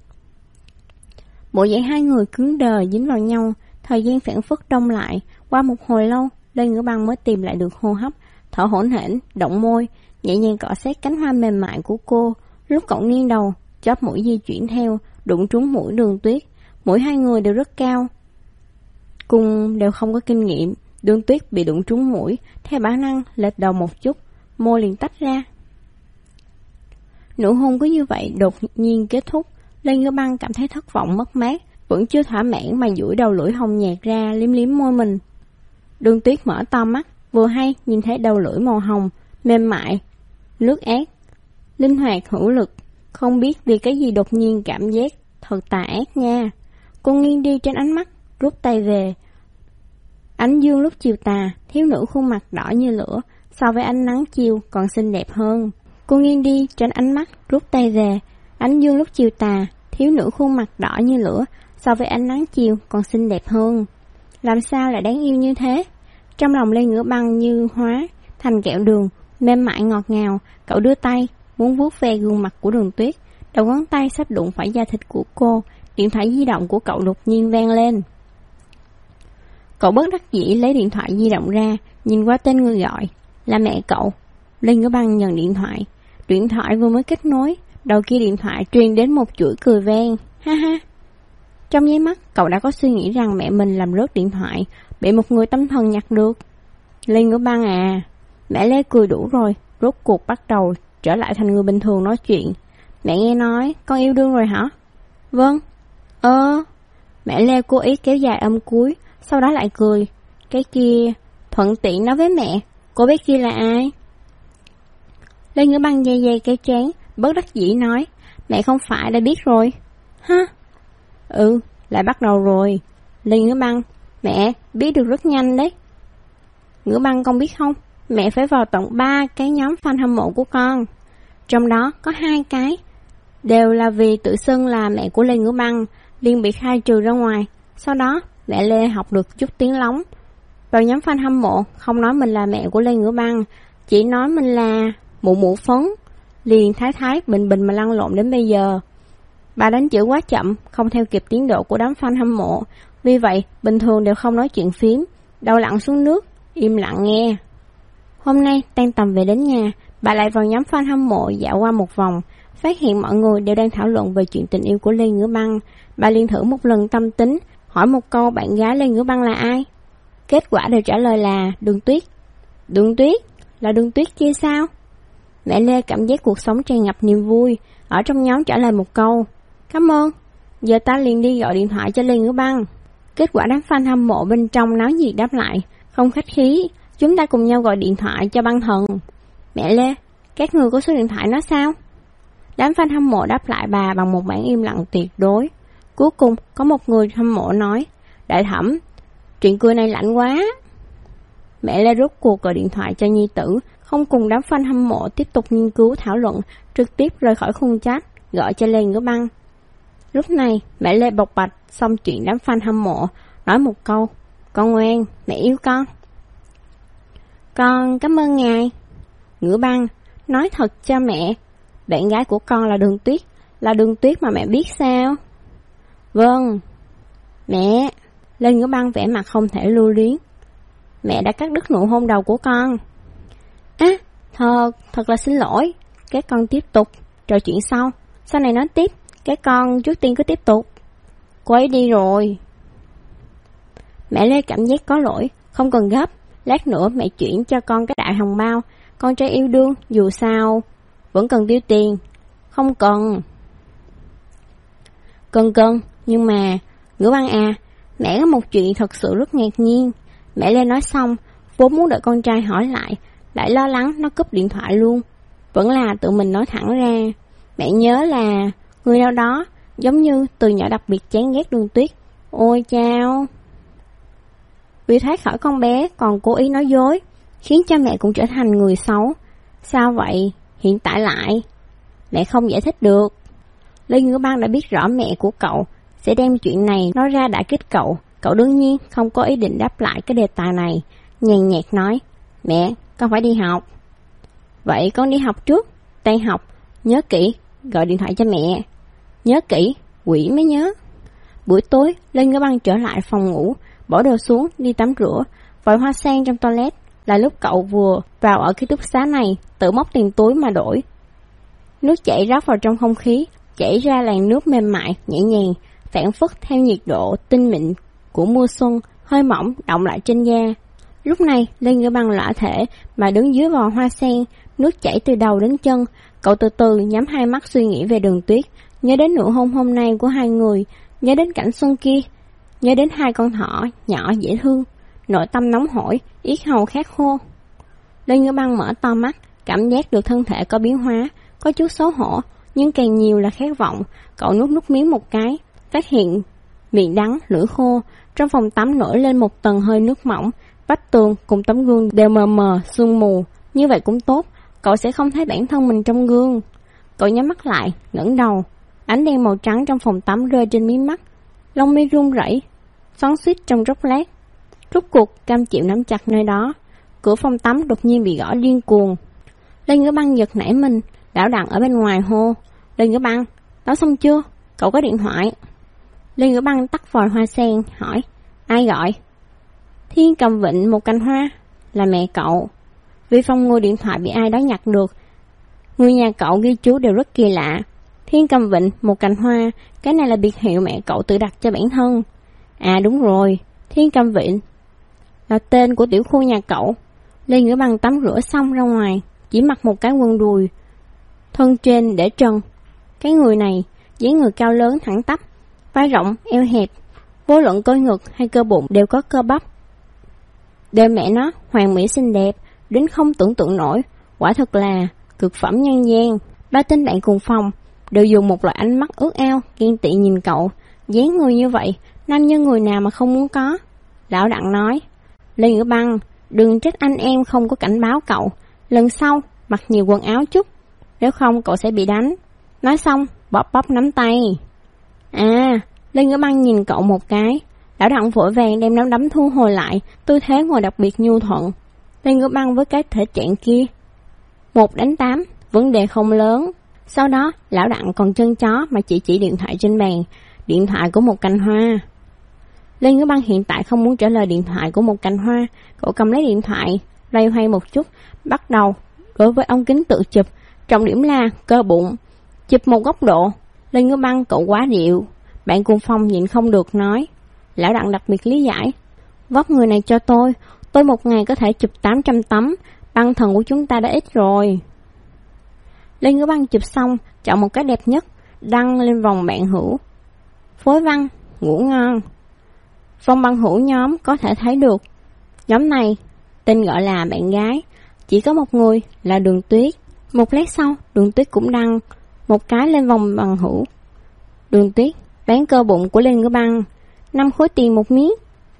Bộ dạng hai người cứng đờ dính vào nhau, thời gian phảng phất đông lại, qua một hồi lâu, Lê Ngữ Băng mới tìm lại được hô hấp, thở hổn hển, động môi, nhẹ nhàng cọ sát cánh hoa mềm mại của cô. Lúc cậu nghiêng đầu, chóp mũi di chuyển theo, đụng trúng mũi Đường Tuyết. Mũi hai người đều rất cao, cùng đều không có kinh nghiệm. Đường Tuyết bị đụng trúng mũi, theo bản năng lệch đầu một chút, môi liền tách ra. Nụ hôn cứ như vậy đột nhiên kết thúc. Lê Ngữ Băng cảm thấy thất vọng mất mát, vẫn chưa thỏa mãn mà duỗi đầu lưỡi hồng nhạt ra liếm liếm môi mình. Đường Tuyết mở to mắt, vừa hay nhìn thấy đầu lưỡi màu hồng, mềm mại, nước át, linh hoạt hữu lực. Không biết vì cái gì đột nhiên cảm giác thật tà ác nha. Cô nghiêng đi trên ánh mắt, rút tay về. Ánh dương lúc chiều tà, thiếu nữ khuôn mặt đỏ như lửa, so với ánh nắng chiều còn xinh đẹp hơn. Cô nghiêng đi trên ánh mắt, rút tay về. Ánh dương lúc chiều tà, thiếu nữ khuôn mặt đỏ như lửa, so với ánh nắng chiều còn xinh đẹp hơn. Làm sao lại đáng yêu như thế? Trong lòng Lê Ngữ Băng như hóa thành kẹo đường, mềm mại ngọt ngào. Cậu đưa tay muốn vuốt ve gương mặt của Đường Tuyết, đầu ngón tay sắp đụng phải da thịt của cô. Điện thoại di động của cậu đột nhiên vang lên. Cậu bất đắc dĩ lấy điện thoại di động ra, nhìn qua tên người gọi, là mẹ cậu. Lê Ngữ Băng nhận điện thoại. Điện thoại vừa mới kết nối, đầu kia điện thoại truyền đến một chuỗi cười vang, ha ha. Trong nháy mắt, cậu đã có suy nghĩ rằng mẹ mình làm rớt điện thoại, bị một người tâm thần nhặt được. Lê Ngữ Băng à, mẹ Lê cười đủ rồi, rốt cuộc bắt đầu trở lại thành người bình thường nói chuyện. Mẹ nghe nói, con yêu đương rồi hả? Vâng. Mẹ Lê cố ý kéo dài âm cuối, sau đó lại cười. Cái kia, thuận tiện nói với mẹ, cô bé kia là ai? Lê Ngữ Băng dây dây cái trán, bất đắc dĩ nói, mẹ không phải đã biết rồi. Ha? Ừ, lại bắt đầu rồi. Lê Ngữ Băng, mẹ biết được rất nhanh đấy. Ngữ Băng con biết không, mẹ phải vào tận 3 cái nhóm fan hâm mộ của con. Trong đó có 2 cái đều là vì tự xưng là mẹ của Lê Ngữ Băng, liền bị khai trừ ra ngoài. Sau đó mẹ Lê học được chút tiếng lóng, vào nhóm fan hâm mộ không nói mình là mẹ của Lê Ngữ Băng, chỉ nói mình là mụ mụ phấn, liền thái thái bình bình mà lăn lộn đến bây giờ. Bà đánh chữ quá chậm, không theo kịp tiến độ của đám fan hâm mộ, vì vậy bình thường đều không nói chuyện phím, đầu lặn xuống nước, im lặng nghe. Hôm nay tan tầm về đến nhà, bà lại vào nhóm fan hâm mộ dạo qua một vòng, phát hiện mọi người đều đang thảo luận về chuyện tình yêu của Lê Ngữ Băng. Bà liền thử một lần tâm tính, hỏi một câu bạn gái Lê Ngữ Băng là ai. Kết quả đều trả lời là Đường Tuyết. Đường Tuyết? Là Đường Tuyết kia sao? Mẹ Lê cảm giác cuộc sống tràn ngập niềm vui, ở trong nhóm trả lời một câu cảm ơn, giờ ta liền đi gọi điện thoại cho Lê Ngữ Băng. Kết quả đám fan hâm mộ bên trong náo nhiệt đáp lại, không khách khí, chúng ta cùng nhau gọi điện thoại cho Băng Thần. Mẹ Lê, các người có số điện thoại nó sao? Đám fan hâm mộ đáp lại bà bằng một bản im lặng tuyệt đối. Cuối cùng có một người hâm mộ nói, Đại Thẩm, chuyện cười này lạnh quá. Mẹ Lê rút cuộc gọi điện thoại cho nhi tử, không cùng đám fan hâm mộ tiếp tục nghiên cứu thảo luận, trực tiếp rời khỏi khung chat, gọi cho Lê Ngữ Băng. Lúc này mẹ Lê bộc bạch xong chuyện đám fan hâm mộ, nói một câu, con ngoan, mẹ yêu con. Con cảm ơn ngài. Ngữ Băng, nói thật cho mẹ, bạn gái của con là Đường Tuyết mà mẹ biết sao? Vâng. Mẹ. Lê Ngữ Băng vẻ mặt không thể lưu luyến. Mẹ đã cắt đứt nụ hôn đầu của con. Thật là xin lỗi. Các con tiếp tục trò chuyện sau này nói tiếp. Các con trước tiên cứ tiếp tục. Cô ấy đi rồi. Mẹ Lê cảm giác có lỗi, không cần gấp, lát nữa mẹ chuyển cho con cái đại hồng bao. Con trai yêu đương dù sao vẫn cần tiêu tiền. Không cần. Cần, nhưng mà Ngữ Băng à, mẹ có một chuyện thật sự rất ngạc nhiên. Mẹ Lê nói xong, vốn muốn đợi con trai hỏi lại lo lắng nó cúp điện thoại luôn. Vẫn là tự mình nói thẳng ra. Mẹ nhớ là người nào đó giống như từ nhỏ đặc biệt chán ghét Đường Tuyết. Ôi chao. Vì thoát khỏi con bé còn cố ý nói dối, khiến cho mẹ cũng trở thành người xấu. Sao vậy? Hiện tại lại mẹ không giải thích được. Lê Ngữ Băng đã biết rõ mẹ của cậu sẽ đem chuyện này nói ra đả kích cậu. Cậu đương nhiên không có ý định đáp lại cái đề tài này, nhàn nhạt nói, mẹ, con phải đi học. Vậy con đi học trước, tan học, nhớ kỹ, gọi điện thoại cho mẹ. Nhớ kỹ, quỷ mới nhớ. Buổi tối, Lê Ngữ Băng trở lại phòng ngủ, bỏ đồ xuống, đi tắm rửa, vòi hoa sen trong toilet. Là lúc cậu vừa vào ở ký túc xá này, tự móc tiền túi mà đổi. Nước chảy rót vào trong không khí, chảy ra làn nước mềm mại, nhẹ nhàng, phản phất theo nhiệt độ tinh mịn của mùa xuân, hơi mỏng động lại trên da. Lúc này, Lê Ngữ Băng lõa thể mà đứng dưới vòi hoa sen, nước chảy từ đầu đến chân. Cậu từ từ nhắm hai mắt suy nghĩ về Đường Tuyết, nhớ đến nụ hôn hôm nay của hai người, nhớ đến cảnh xuân kia, nhớ đến hai con thỏ nhỏ dễ thương. Nội tâm nóng hổi, yết hầu khát khô. Lê Ngữ Băng mở to mắt, cảm giác được thân thể có biến hóa, có chút xấu hổ, nhưng càng nhiều là khát vọng. Cậu nuốt nước miếng một cái, phát hiện miệng đắng, lưỡi khô. Trong phòng tắm nổi lên một tầng hơi nước mỏng, vách tường cùng tấm gương đều mờ mờ, sương mù. Như vậy cũng tốt, cậu sẽ không thấy bản thân mình trong gương. Cậu nhắm mắt lại, ngẩng đầu. Ánh đèn màu trắng trong phòng tắm rơi trên mí mắt, lông mi run rẩy, xoắn xuýt trong chốc lát. Rốt cuộc cam chịu nắm chặt nơi đó. Cửa phòng tắm đột nhiên bị gõ điên cuồng. Lê Ngữ Băng giật nảy mình, đảo đằng ở bên ngoài hô, Lê Ngữ Băng, tao xong chưa? Cậu có điện thoại. Lê Ngữ Băng tắt vòi hoa sen, hỏi, ai gọi? Thiên Cầm Vịnh một cành hoa, là mẹ cậu. Vì phòng ngồi điện thoại bị ai đó nhặt được. Người nhà cậu ghi chú đều rất kỳ lạ. Thiên Cầm Vịnh một cành hoa, cái này là biệt hiệu mẹ cậu tự đặt cho bản thân. À đúng rồi, Thiên Cầm Vịnh là tên của tiểu khu nhà cậu. Lê Ngữ Băng tắm rửa xong ra ngoài, chỉ mặc một cái quần đùi, thân trên để trần. Cái người này, dáng người cao lớn thẳng tắp, vai rộng, eo hẹp, vô luận cơ ngực hay cơ bụng đều có cơ bắp. Đời mẹ nó hoàn mỹ xinh đẹp, đến không tưởng tượng nổi, quả thật là cực phẩm nhân gian. Ba tên bạn cùng phòng đều dùng một loại ánh mắt ước ao, ghen tị nhìn cậu. Dáng người như vậy, nam nhân người nào mà không muốn có. Lão Đặng nói, Lê Ngữ Băng, đừng trách anh em không có cảnh báo cậu. Lần sau, mặc nhiều quần áo chút, nếu không cậu sẽ bị đánh. Nói xong, bóp bóp nắm tay. À, Lê Ngữ Băng nhìn cậu một cái. Lão Đặng vội vàng đem nắm đấm thu hồi lại, tư thế ngồi đặc biệt nhu thuận. Lê Ngữ Băng với cái thể trạng kia, 1 đánh 8, vấn đề không lớn. Sau đó, lão Đặng còn chân chó mà chỉ điện thoại trên bàn, điện thoại của một cành hoa. Lê Ngữ Băng hiện tại không muốn trả lời điện thoại của một cành hoa. Cậu cầm lấy điện thoại, loay hoay một chút, bắt đầu đối với ống kính tự chụp. Trọng điểm là cơ bụng, chụp một góc độ. Lê Ngữ Băng cậu quá điệu. Bạn cùng phòng nhịn không được nói. Lão Đặng đặc biệt lý giải. Vóc người này cho tôi một ngày có thể chụp 800 tấm, băng thần của chúng ta đã ít rồi. Lê Ngữ Băng chụp xong, chọn một cái đẹp nhất, đăng lên vòng bạn hữu. Phối Văn, ngủ ngon. Vòng bạn hữu nhóm có thể thấy được. Nhóm này, tên gọi là bạn gái, chỉ có một người là Đường Tuyết. Một lát sau, Đường Tuyết cũng đăng một cái lên vòng bạn hữu. Đường Tuyết, bán cơ bụng của Lê Ngữ Băng, 5 khối tiền một miếng.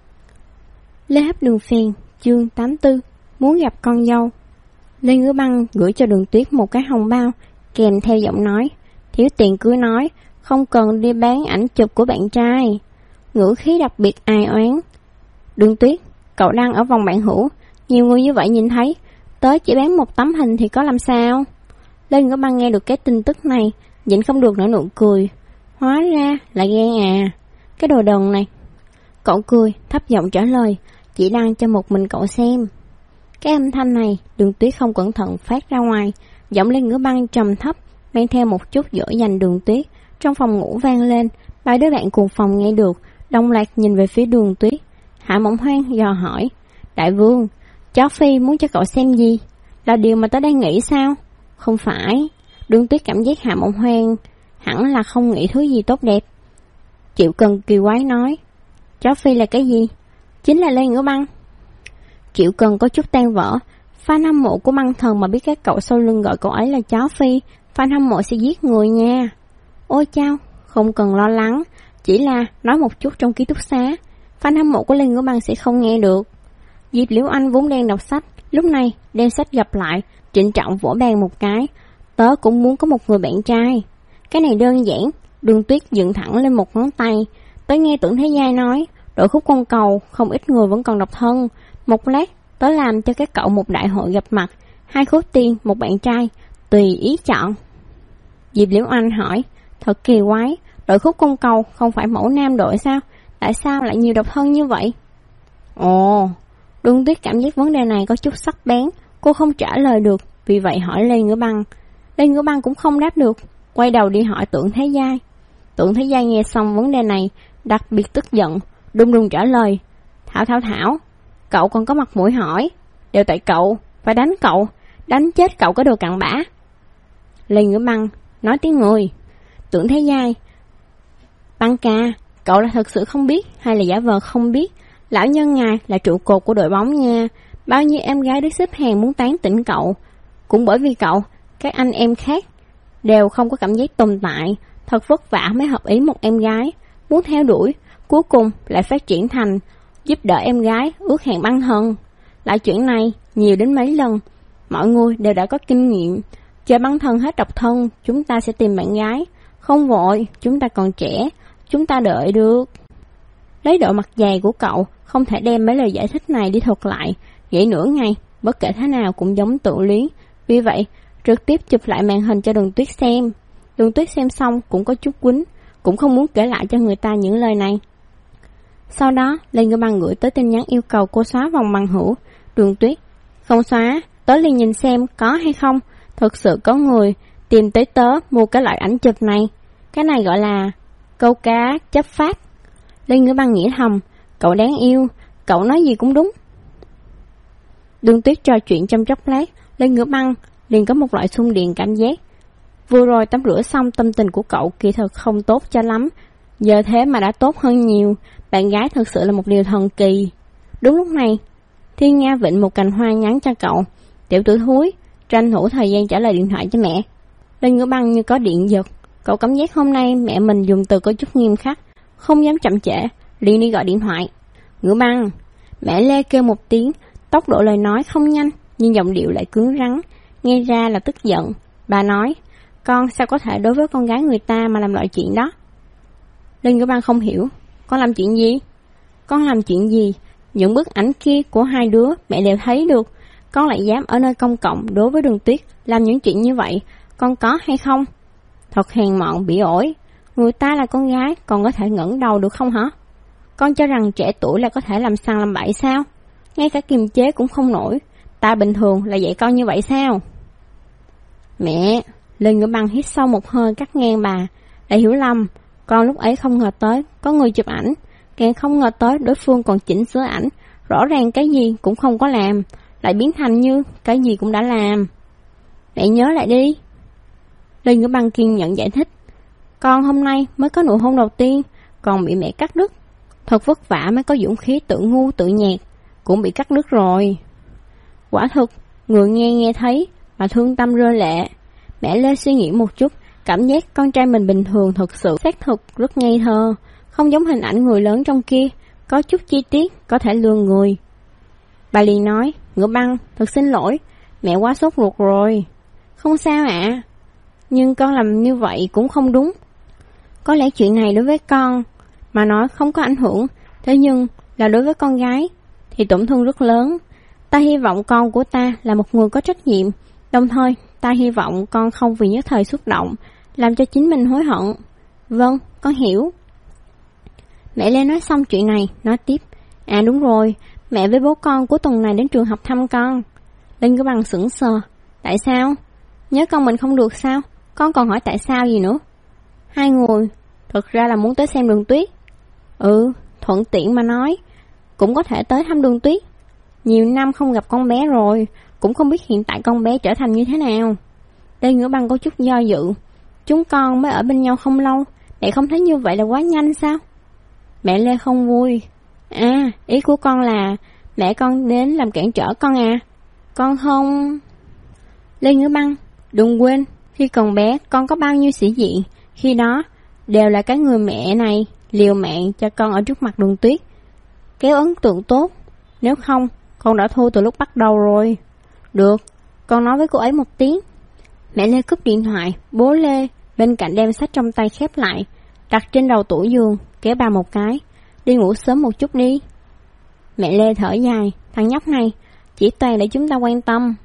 Lê Hấp Đường Phèn, chương 84, muốn gặp con dâu. Lê Ngữ Băng gửi cho Đường Tuyết một cái hồng bao, kèm theo giọng nói, thiếu tiền cứ nói, không cần đi bán ảnh chụp của bạn trai. Ngữ khí đặc biệt ai oán. Đường Tuyết, cậu đăng ở vòng bạn hữu, nhiều người như vậy nhìn thấy, tới chỉ bán một tấm hình thì có làm sao? Lê Ngữ Băng nghe được cái tin tức này, nhịn không được nở nụ cười. Hóa ra là ghen à, cái đồ đần này. Cậu cười, thấp giọng trả lời, chỉ đăng cho một mình cậu xem. Cái âm thanh này, Đường Tuyết không cẩn thận phát ra ngoài, giọng Lê Ngữ Băng trầm thấp, mang theo một chút dỗ dành Đường Tuyết. Trong phòng ngủ vang lên, 3 đứa bạn cùng phòng nghe được, đồng loạt nhìn về phía Đường Tuyết. Hạ Mộng Hoang dò hỏi, Đại Vương, cháu Phi muốn cho cậu xem gì? Là điều mà tớ đang nghĩ sao? Không phải. Đường Tuyết cảm giác Hạ Mộng Hoang hẳn là không nghĩ thứ gì tốt đẹp. Triệu Cần kỳ quái nói, cháu Phi là cái gì? Chính là Lê Ngữ Băng. Triệu Cần có chút tan vỡ. Fan hâm mộ của băng thần mà biết các cậu sau lưng gọi cậu ấy là cháu Phi, fan hâm mộ sẽ giết người nha. Ôi chao, không cần lo lắng, chỉ là nói một chút trong ký túc xá, fan hâm mộ của Lê Ngữ Băng sẽ không nghe được. Diệp Liễu Anh vốn đang đọc sách, lúc này đem sách gặp lại, trịnh trọng vỗ bàn một cái. Tớ cũng muốn có một người bạn trai. Cái này đơn giản. Đường Tuyết dựng thẳng lên một ngón tay. Tớ nghe Tưởng Thế Giai nói, đội khúc con cầu không ít người vẫn còn độc thân. Một lát tớ làm cho các cậu một đại hội gặp mặt, 2 khối tiền một bạn trai, tùy ý chọn. Diệp Liễu Anh hỏi, thật kỳ quái, đội khúc con cầu không phải mẫu nam đội sao? Tại sao lại nhiều độc thân như vậy? Ồ, Đường Tuyết cảm giác vấn đề này có chút sắc bén, cô không trả lời được, vì vậy hỏi Lê Ngữ Băng. Lê Ngữ Băng cũng không đáp được, quay đầu đi hỏi Tưởng Thế Giai. Tưởng Thế Giai nghe xong vấn đề này, đặc biệt tức giận, đùng đùng trả lời, Thảo, cậu còn có mặt mũi hỏi, đều tại cậu, phải đánh cậu, đánh chết cậu có đồ cặn bã. Lê Ngữ Băng nói tiếng người. Tưởng Thế Giai, Băng ca, cậu là thật sự không biết hay là giả vờ không biết, lão nhân ngài là trụ cột của đội bóng nha, bao nhiêu em gái đứng xếp hàng muốn tán tỉnh cậu, cũng bởi vì cậu, các anh em khác đều không có cảm giác tồn tại, thật vất vả mới hợp ý một em gái, muốn theo đuổi, cuối cùng lại phát triển thành giúp đỡ em gái ước hẹn băng thần. Lại chuyện này nhiều đến mấy lần, mọi người đều đã có kinh nghiệm, chờ băng thần hết độc thân, chúng ta sẽ tìm bạn gái, không vội, chúng ta còn trẻ, chúng ta đợi được. Lấy độ mặt dày của cậu, không thể đem mấy lời giải thích này đi thuật lại, nghĩ nửa ngày, bất kể thế nào cũng giống tự luyến, vì vậy trực tiếp chụp lại màn hình cho Đường Tuyết xem. Đường Tuyết xem xong cũng có chút quýnh, cũng không muốn kể lại cho người ta những lời này. Sau đó, Lê Ngữ Băng gửi tới tin nhắn yêu cầu cô xóa vòng bằng hữu. Đường Tuyết, không xóa, tớ liền nhìn xem có hay không. Thực sự có người tìm tới tớ mua cái loại ảnh chụp này. Cái này gọi là câu cá chấp pháp. Lê Ngữ Băng nghĩ thầm, cậu đáng yêu, cậu nói gì cũng đúng. Đường Tuyết trò chuyện trong chốc lát, Lê Ngữ Băng liền có một loại xung điện cảm giác. Vừa rồi tắm rửa xong, tâm tình của cậu kỳ thực không tốt cho lắm, giờ thế mà đã tốt hơn nhiều. Bạn gái thực sự là một điều thần kỳ. Đúng lúc này, Thiên Nga vịnh một cành hoa nhắn cho cậu, tiểu tử thúi, tranh thủ thời gian trả lời điện thoại cho mẹ. Lê Ngữ Băng như có điện giật, cậu cảm giác hôm nay mẹ mình dùng từ có chút nghiêm khắc, không dám chậm trễ, liền đi gọi điện thoại. Ngữ Băng, mẹ Lê kêu một tiếng, Tốc độ lời nói không nhanh, nhưng giọng điệu lại cứng rắn, nghe ra là tức giận. Bà nói, con sao có thể đối với con gái người ta mà làm loại chuyện đó? Lê Ngữ Băng không hiểu, con làm chuyện gì? Con làm chuyện gì? Những bức ảnh kia của hai đứa mẹ đều thấy được. Con lại dám ở nơi công cộng đối với Đường Tuyết làm những chuyện như vậy, con có hay không? Thật hèn mọn bỉ ổi. Người ta là con gái, còn có thể ngẩng đầu được không hả? Con cho rằng trẻ tuổi là có thể làm sằng làm bậy sao? Ngay cả kiềm chế cũng không nổi. Ta bình thường là dạy con như vậy sao? Mẹ! Lê Ngữ Băng hít sâu một hơi cắt ngang bà. Đã hiểu lầm, con lúc ấy không ngờ tới có người chụp ảnh, càng không ngờ tới đối phương còn chỉnh sửa ảnh. Rõ ràng cái gì cũng không có làm, lại biến thành như cái gì cũng đã làm. Mẹ nhớ lại đi. Lê Ngữ Băng kiên nhẫn giải thích. Con hôm nay mới có nụ hôn đầu tiên, còn bị mẹ cắt đứt. Thật vất vả mới có dũng khí tự ngu tự nhạt, cũng bị cắt đứt rồi. Quả thực, người nghe thấy mà thương tâm rơi lệ. Mẹ Lê suy nghĩ một chút, cảm giác con trai mình bình thường thực sự xác thực rất ngây thơ, không giống hình ảnh người lớn trong kia, có chút chi tiết có thể lừa người. Bà liền nói, Ngữ Băng, thật xin lỗi, mẹ quá sốt ruột rồi. Không sao ạ, nhưng con làm như vậy cũng không đúng. Có lẽ chuyện này đối với con mà nói không có ảnh hưởng, thế nhưng là đối với con gái thì tổn thương rất lớn. Ta hy vọng con của ta là một người có trách nhiệm, đồng thời ta hy vọng con không vì nhất thời xúc động làm cho chính mình hối hận. Vâng, con hiểu. Mẹ Lê nói xong chuyện này, nói tiếp. À đúng rồi, mẹ với bố con của tuần này đến trường học thăm con. Linh Ngữ Băng sững sờ. Tại sao? Nhớ con mình không được sao? Con còn hỏi tại sao gì nữa? Hai người thực ra là muốn tới xem Đường Tuyết. Thuận tiện mà nói, cũng có thể tới thăm Đường Tuyết. Nhiều năm không gặp con bé rồi, cũng không biết hiện tại con bé trở thành như thế nào. Lê Ngữ Băng có chút do dự. Chúng con mới ở bên nhau không lâu, mẹ không thấy như vậy là quá nhanh sao? Mẹ Lê không vui. À, ý của con là mẹ con đến làm cản trở con à? Con không... Lê Ngữ Băng, đừng quên, khi còn bé con có bao nhiêu sĩ diện, khi đó đều là cái người mẹ này liều mạng cho con ở trước mặt Đường Tuyết, kéo ấn tượng tốt. Nếu không, con đã thua từ lúc bắt đầu rồi. Được, con nói với cô ấy một tiếng. Mẹ Lê cúp điện thoại, bố Lê bên cạnh đem sách trong tay khép lại, đặt trên đầu tủ giường, kéo bà một cái. Đi ngủ sớm một chút đi. Mẹ Lê thở dài, thằng nhóc này chỉ toàn để chúng ta quan tâm.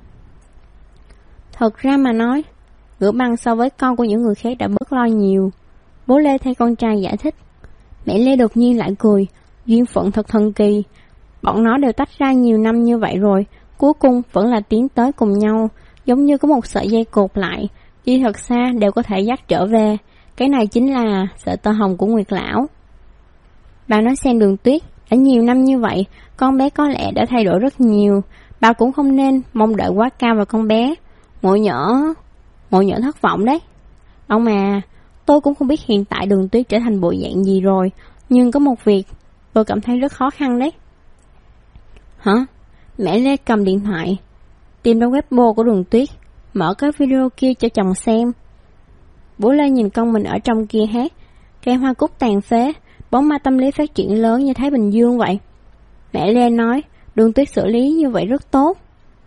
Thật ra mà nói, Ngữ Băng so với con của những người khác đã bớt lo nhiều. Bố Lê thay con trai giải thích. Mẹ Lê đột nhiên lại cười. Duyên phận thật thần kỳ. Bọn nó đều tách ra nhiều năm như vậy rồi, cuối cùng vẫn là tiến tới cùng nhau, giống như có một sợi dây cột lại, đi thật xa đều có thể dắt trở về. Cái này chính là sợi tơ hồng của Nguyệt Lão. Bà nói xem Đường Tuyết, đã nhiều năm như vậy, con bé có lẽ đã thay đổi rất nhiều. Bà cũng không nên mong đợi quá cao vào con bé. Ngộ nhỡ thất vọng đấy. Ông mà, tôi cũng không biết hiện tại Đường Tuyết trở thành bộ dạng gì rồi, nhưng có một việc tôi cảm thấy rất khó khăn đấy. Hả? Mẹ Lê cầm điện thoại, tìm ra Weibo của Đường Tuyết, mở cái video kia cho chồng xem. Bố Lê nhìn con mình ở trong kia hát, cây hoa cúc tàn phế, bóng ma tâm lý phát triển lớn như Thái Bình Dương vậy. Mẹ Lê nói, Đường Tuyết xử lý như vậy rất tốt.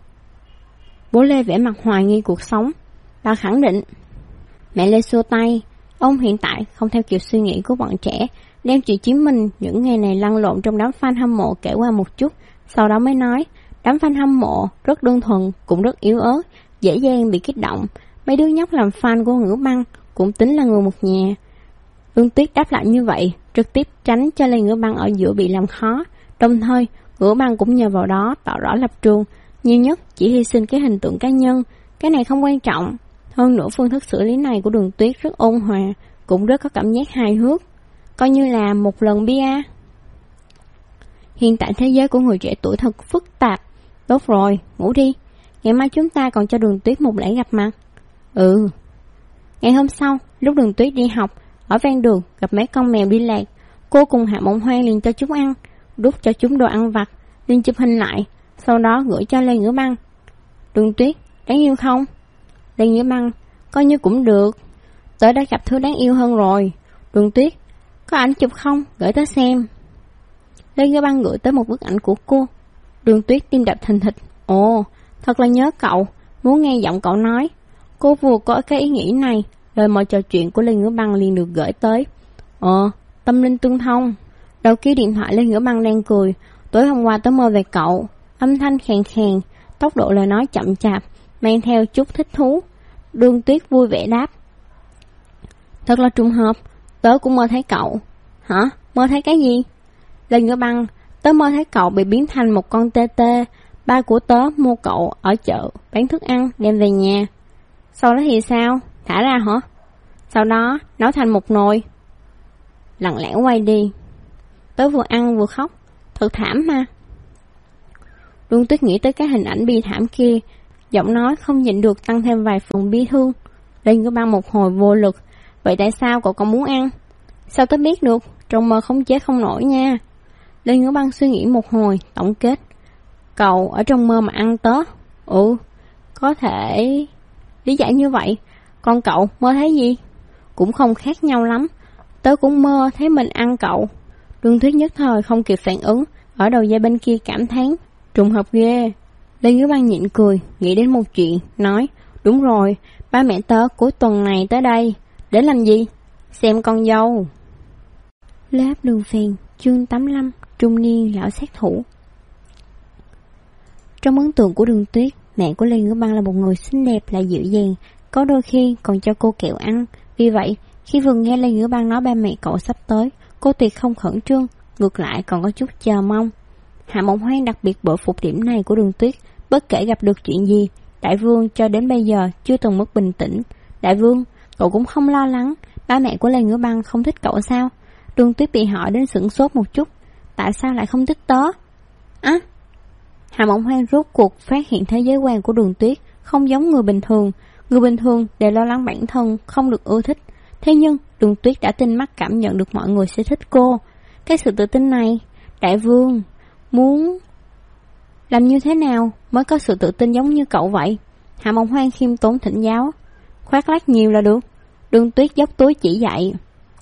Bố Lê vẻ mặt hoài nghi cuộc sống. Bà khẳng định. Mẹ Lê xua tay. Ông hiện tại không theo kiểu suy nghĩ của bọn trẻ, đem chuyện chứng minh những ngày này lăn lộn trong đám fan hâm mộ kể qua một chút. Sau đó mới nói, đám fan hâm mộ rất đơn thuần, cũng rất yếu ớt, dễ dàng bị kích động. Mấy đứa nhóc làm fan của Ngữ Băng cũng tính là người một nhà. Đường Tuyết đáp lại như vậy, trực tiếp tránh cho Lê Ngữ Băng ở giữa bị làm khó. Đồng thời, Ngữ Băng cũng nhờ vào đó tỏ rõ lập trường, nhiều nhất chỉ hy sinh cái hình tượng cá nhân. Cái này không quan trọng. Hơn nữa phương thức xử lý này của Đường Tuyết rất ôn hòa, cũng rất có cảm giác hài hước, coi như là một lần bia. Hiện tại thế giới của người trẻ tuổi thật phức tạp. Tốt rồi, ngủ đi. Ngày mai chúng ta còn cho Đường Tuyết một lễ gặp mặt. Ngày hôm sau, lúc Đường Tuyết đi học, ở ven đường gặp mấy con mèo đi lạc, cô cùng Hạ Mộng Hoang liền cho chúng ăn, đút cho chúng đồ ăn vặt, liền chụp hình lại, sau đó gửi cho Lê Ngữ Băng. Đường Tuyết, đáng yêu không? Lê Ngữ Băng, coi như cũng được. Tớ đã gặp thứ đáng yêu hơn rồi. Đường Tuyết, có ảnh chụp không? Gửi tớ xem. Lê Ngữ Băng gửi tới một bức ảnh của cô. Đường Tuyết tim đập thình thịch. Ồ, thật là nhớ cậu, muốn nghe giọng cậu nói. Cô vừa có cái ý nghĩ này, lời mời trò chuyện của Lê Ngữ Băng liền được gửi tới. Tâm linh tương thông. Đầu kia điện thoại Lê Ngữ Băng đang cười. Tối hôm qua tớ mơ về cậu. Âm thanh khàn khàn, tốc độ lời nói chậm chạp, mang theo chút thích thú. Đường Tuyết vui vẻ đáp. Thật là trùng hợp, tớ cũng mơ thấy cậu. Hả? Mơ thấy cái gì? Lê Ngữ Băng, tớ mơ thấy cậu bị biến thành một con tê tê. Ba của tớ mua cậu ở chợ bán thức ăn đem về nhà. Sau đó thì sao? Thả ra hả? Sau đó nấu thành một nồi. Lặng lẽ quay đi. Tớ vừa ăn vừa khóc, thật thảm mà. Đường Tuyết nghĩ tới cái hình ảnh bi thảm kia, giọng nói không nhịn được tăng thêm vài phần bi thương. Lê Ngữ Băng một hồi vô lực. Vậy tại sao cậu còn muốn ăn? Sao tớ biết được? Trong mơ khống chế không nổi nha. Lê Ngữ Băng suy nghĩ một hồi, tổng kết. Cậu ở trong mơ mà ăn tớ? Có thể lý giải như vậy. Còn cậu mơ thấy gì? Cũng không khác nhau lắm. Tớ cũng mơ thấy mình ăn cậu. Đường Tuyết nhất thời không kịp phản ứng. Ở đầu dây bên kia cảm thán, trùng hợp ghê. Lê Ngữ Băng nhịn cười, nghĩ đến một chuyện, nói, đúng rồi, ba mẹ tớ cuối tuần này tới đây. Để làm gì? Xem con dâu. Lê Áp Đường Phèn, chương 85, trung niên lão sát thủ. Trong ấn tượng của Đường Tuyết, mẹ của Lê Ngữ Băng là một người xinh đẹp lại dịu dàng, có đôi khi còn cho cô kẹo ăn. Vì vậy, khi vừa nghe Lê Ngữ Băng nói ba mẹ cậu sắp tới, cô tuyệt không khẩn trương, ngược lại còn có chút chờ mong. Hạ Mộng Hoan đặc biệt bội phục điểm này của Đường Tuyết, bất kể gặp được chuyện gì, Đại Vương cho đến bây giờ chưa từng mất bình tĩnh. Đại Vương, cậu cũng không lo lắng, ba mẹ của Lê Ngữ Băng không thích cậu sao? Đường Tuyết bị hỏi đến sửng sốt một chút, tại sao lại không thích tớ? Hạ Mộng Hoan rốt cuộc phát hiện thế giới quan của Đường Tuyết không giống người bình thường. Người bình thường đều lo lắng bản thân không được ưa thích. Thế nhưng Đường Tuyết đã tinh mắt cảm nhận được mọi người sẽ thích cô. Cái sự tự tin này, Đại Vương muốn làm như thế nào mới có sự tự tin giống như cậu vậy? Hạ Mộng Hoan khiêm tốn thỉnh giáo. Khoác lác nhiều là được. Đường Tuyết dốc túi chỉ dạy.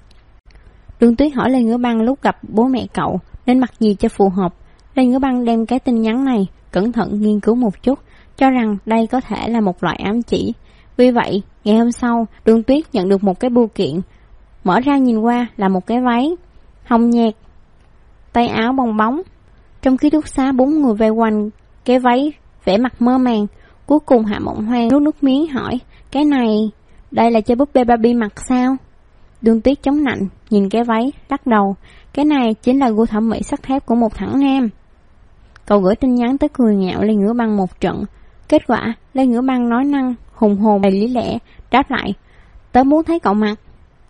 Đường Tuyết hỏi Lê Ngữ Băng lúc gặp bố mẹ cậu nên mặc gì cho phù hợp. Lê Ngữ Băng đem cái tin nhắn này cẩn thận nghiên cứu một chút, cho rằng đây có thể là một loại ám chỉ. Vì vậy, ngày hôm sau, Đường Tuyết nhận được một cái bưu kiện. Mở ra nhìn qua là một cái váy hồng nhạt, tay áo bong bóng. Trong ký túc xá 4 người vây quanh cái váy, vẻ mặt mơ màng. Cuối cùng Hạ Mộng Hoan nuốt nước miếng hỏi, cái này, đây là cho búp bê Barbie mặc sao? Đường Tuyết chống nạnh, nhìn cái váy, lắc đầu. Cái này chính là gu thẩm mỹ sắt thép của một thẳng nam. Cậu gửi tin nhắn tới cười nhạo Lê Ngữ Băng một trận. Kết quả, Lê Ngữ Băng nói năng hùng hồn đầy lý lẽ, đáp lại, tớ muốn thấy cậu mặc.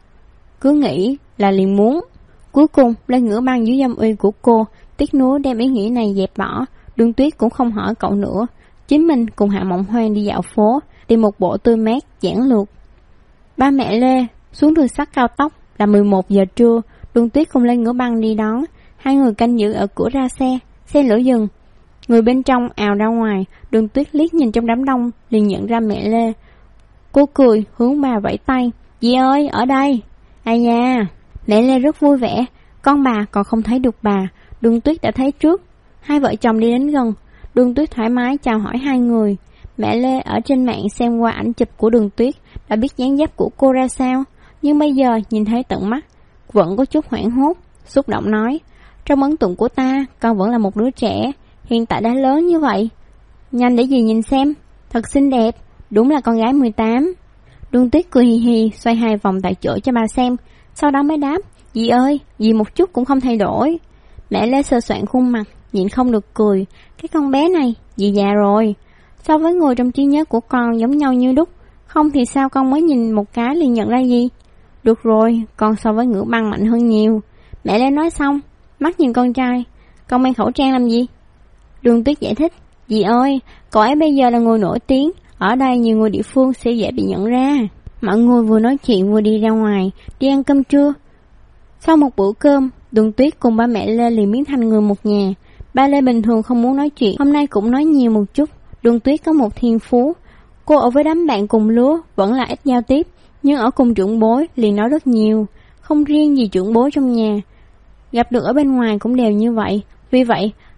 Cứ nghĩ là liền muốn. Cuối cùng, Lê Ngữ Băng dưới dâm uy của cô, tiếc nuối đem ý nghĩ này dẹp bỏ. Đường Tuyết cũng không hỏi cậu nữa. Chính mình cùng Hạ Mộng Hoan đi dạo phố, tìm một bộ tươi mát, giản lược. Ba mẹ Lê xuống đường sắt cao tốc là 11 giờ trưa. Đường Tuyết cùng Lê Ngữ Băng đi đón. Hai người canh giữ ở cửa ra xe. Xe lửa dừng, người bên trong ào ra ngoài. Đường Tuyết liếc nhìn trong đám đông, liền nhận ra mẹ Lê. Cô cười hướng bà vẫy tay, dì ơi, ở đây. Ai nha. Mẹ Lê rất vui vẻ. Con bà còn không thấy được bà, Đường Tuyết đã thấy trước. Hai vợ chồng đi đến gần. Đường Tuyết thoải mái chào hỏi hai người. Mẹ Lê ở trên mạng xem qua ảnh chụp của Đường Tuyết, đã biết dáng dấp của cô ra sao, nhưng bây giờ nhìn thấy tận mắt vẫn có chút hoảng hốt, xúc động nói, trong ấn tượng của ta, con vẫn là một đứa trẻ, hiện tại đã lớn như vậy. Nhanh để dì nhìn xem, thật xinh đẹp, đúng là con gái 18. Đường Tuyết cười hì hì, xoay hai vòng tại chỗ cho bà xem, sau đó mới đáp, dì ơi, dì một chút cũng không thay đổi. Mẹ Lê sờ soạn khuôn mặt, nhịn không được cười, cái con bé này, dì già rồi. So với người trong trí nhớ của con giống nhau như đúc, không thì sao con mới nhìn một cái liền nhận ra gì? Được rồi, con so với Ngữ Băng mạnh hơn nhiều. Mẹ Lê nói xong, mắt nhìn con trai, con mang khẩu trang làm gì? Đường Tuyết giải thích, dì ơi, cậu ấy bây giờ là người nổi tiếng, ở đây nhiều người địa phương sẽ dễ bị nhận ra. Mọi người vừa nói chuyện vừa đi ra ngoài, đi ăn cơm trưa. Sau một bữa cơm, Đường Tuyết cùng ba mẹ Lê liền biến thành người một nhà. Ba Lê bình thường không muốn nói chuyện, hôm nay cũng nói nhiều một chút. Đường Tuyết có một thiên phú. Cô ở với đám bạn cùng lứa vẫn là ít giao tiếp, nhưng ở cùng trưởng bối liền nói rất nhiều. Không riêng gì trưởng bối trong nhà, gặp được ở bên ngoài cũng đều như vậy. Vì vậy,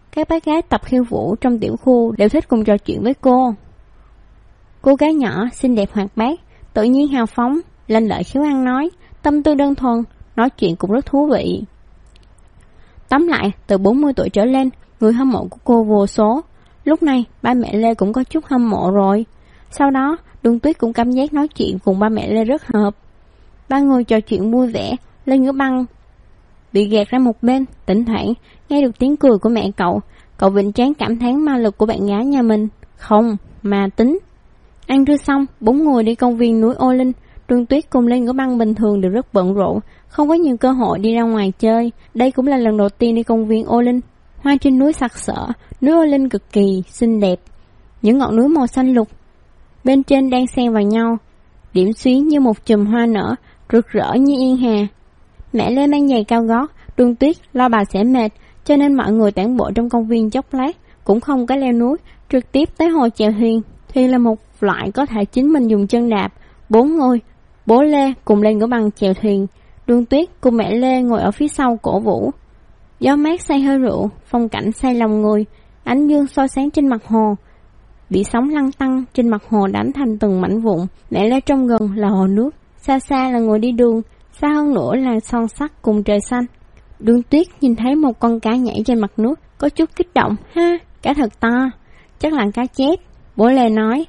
các bác gái tập khiêu vũ trong tiểu khu đều thích cùng trò chuyện với cô. Cô gái nhỏ, xinh đẹp hoạt bát, tự nhiên hào phóng, lanh lợi khéo ăn nói, tâm tư đơn thuần, nói chuyện cũng rất thú vị. Tóm lại, từ 40 tuổi trở lên, người hâm mộ của cô vô số. Lúc này, ba mẹ Lê cũng có chút hâm mộ rồi. Sau đó, Đường Tuyết cũng cảm giác nói chuyện cùng ba mẹ Lê rất hợp. Ba người trò chuyện vui vẻ, Lê Ngữ Băng bị gạt ra một bên, thỉnh thoảng nghe được tiếng cười của mẹ cậu. Cậu vịnh trán cảm thán ma lực của bạn gái nhà mình. Không, mà tính. Ăn trưa xong, 4 người đi công viên núi Ô Linh. Đường Tuyết cùng Lê Ngữ Băng bình thường đều rất bận rộn, không có nhiều cơ hội đi ra ngoài chơi. Đây cũng là lần đầu tiên đi công viên Ô Linh. Hoa trên núi sặc sỡ, núi Ô Linh cực kỳ xinh đẹp. Những ngọn núi màu xanh lục bên trên đang xen vào nhau, điểm xuyến như một chùm hoa nở, rực rỡ như yên hà. Mẹ Lê mang giày cao gót, Đường Tuyết lo bà sẽ mệt, cho nên mọi người tản bộ trong công viên chốc lát, cũng không có leo núi, trực tiếp tới hồ chèo thuyền. Thuyền là một loại có thể chính mình dùng chân đạp. 4 người, bố Lê cùng Lê Ngữ Băng chèo thuyền, Đường Tuyết cùng mẹ Lê ngồi ở phía sau cổ vũ. Gió mát say hơi rượu, phong cảnh say lòng người, ánh dương soi sáng trên mặt hồ, bị sóng lăn tăn trên mặt hồ đánh thành từng mảnh vụn. Mẹ Lê trông gần là hồ nước, xa xa là người đi đường, xa hơn nữa là son sắt cùng trời xanh. Đường Tuyết nhìn thấy một con cá nhảy trên mặt nước, có chút kích động. Ha, cá thật to, chắc là cá chép. Bố Lê nói.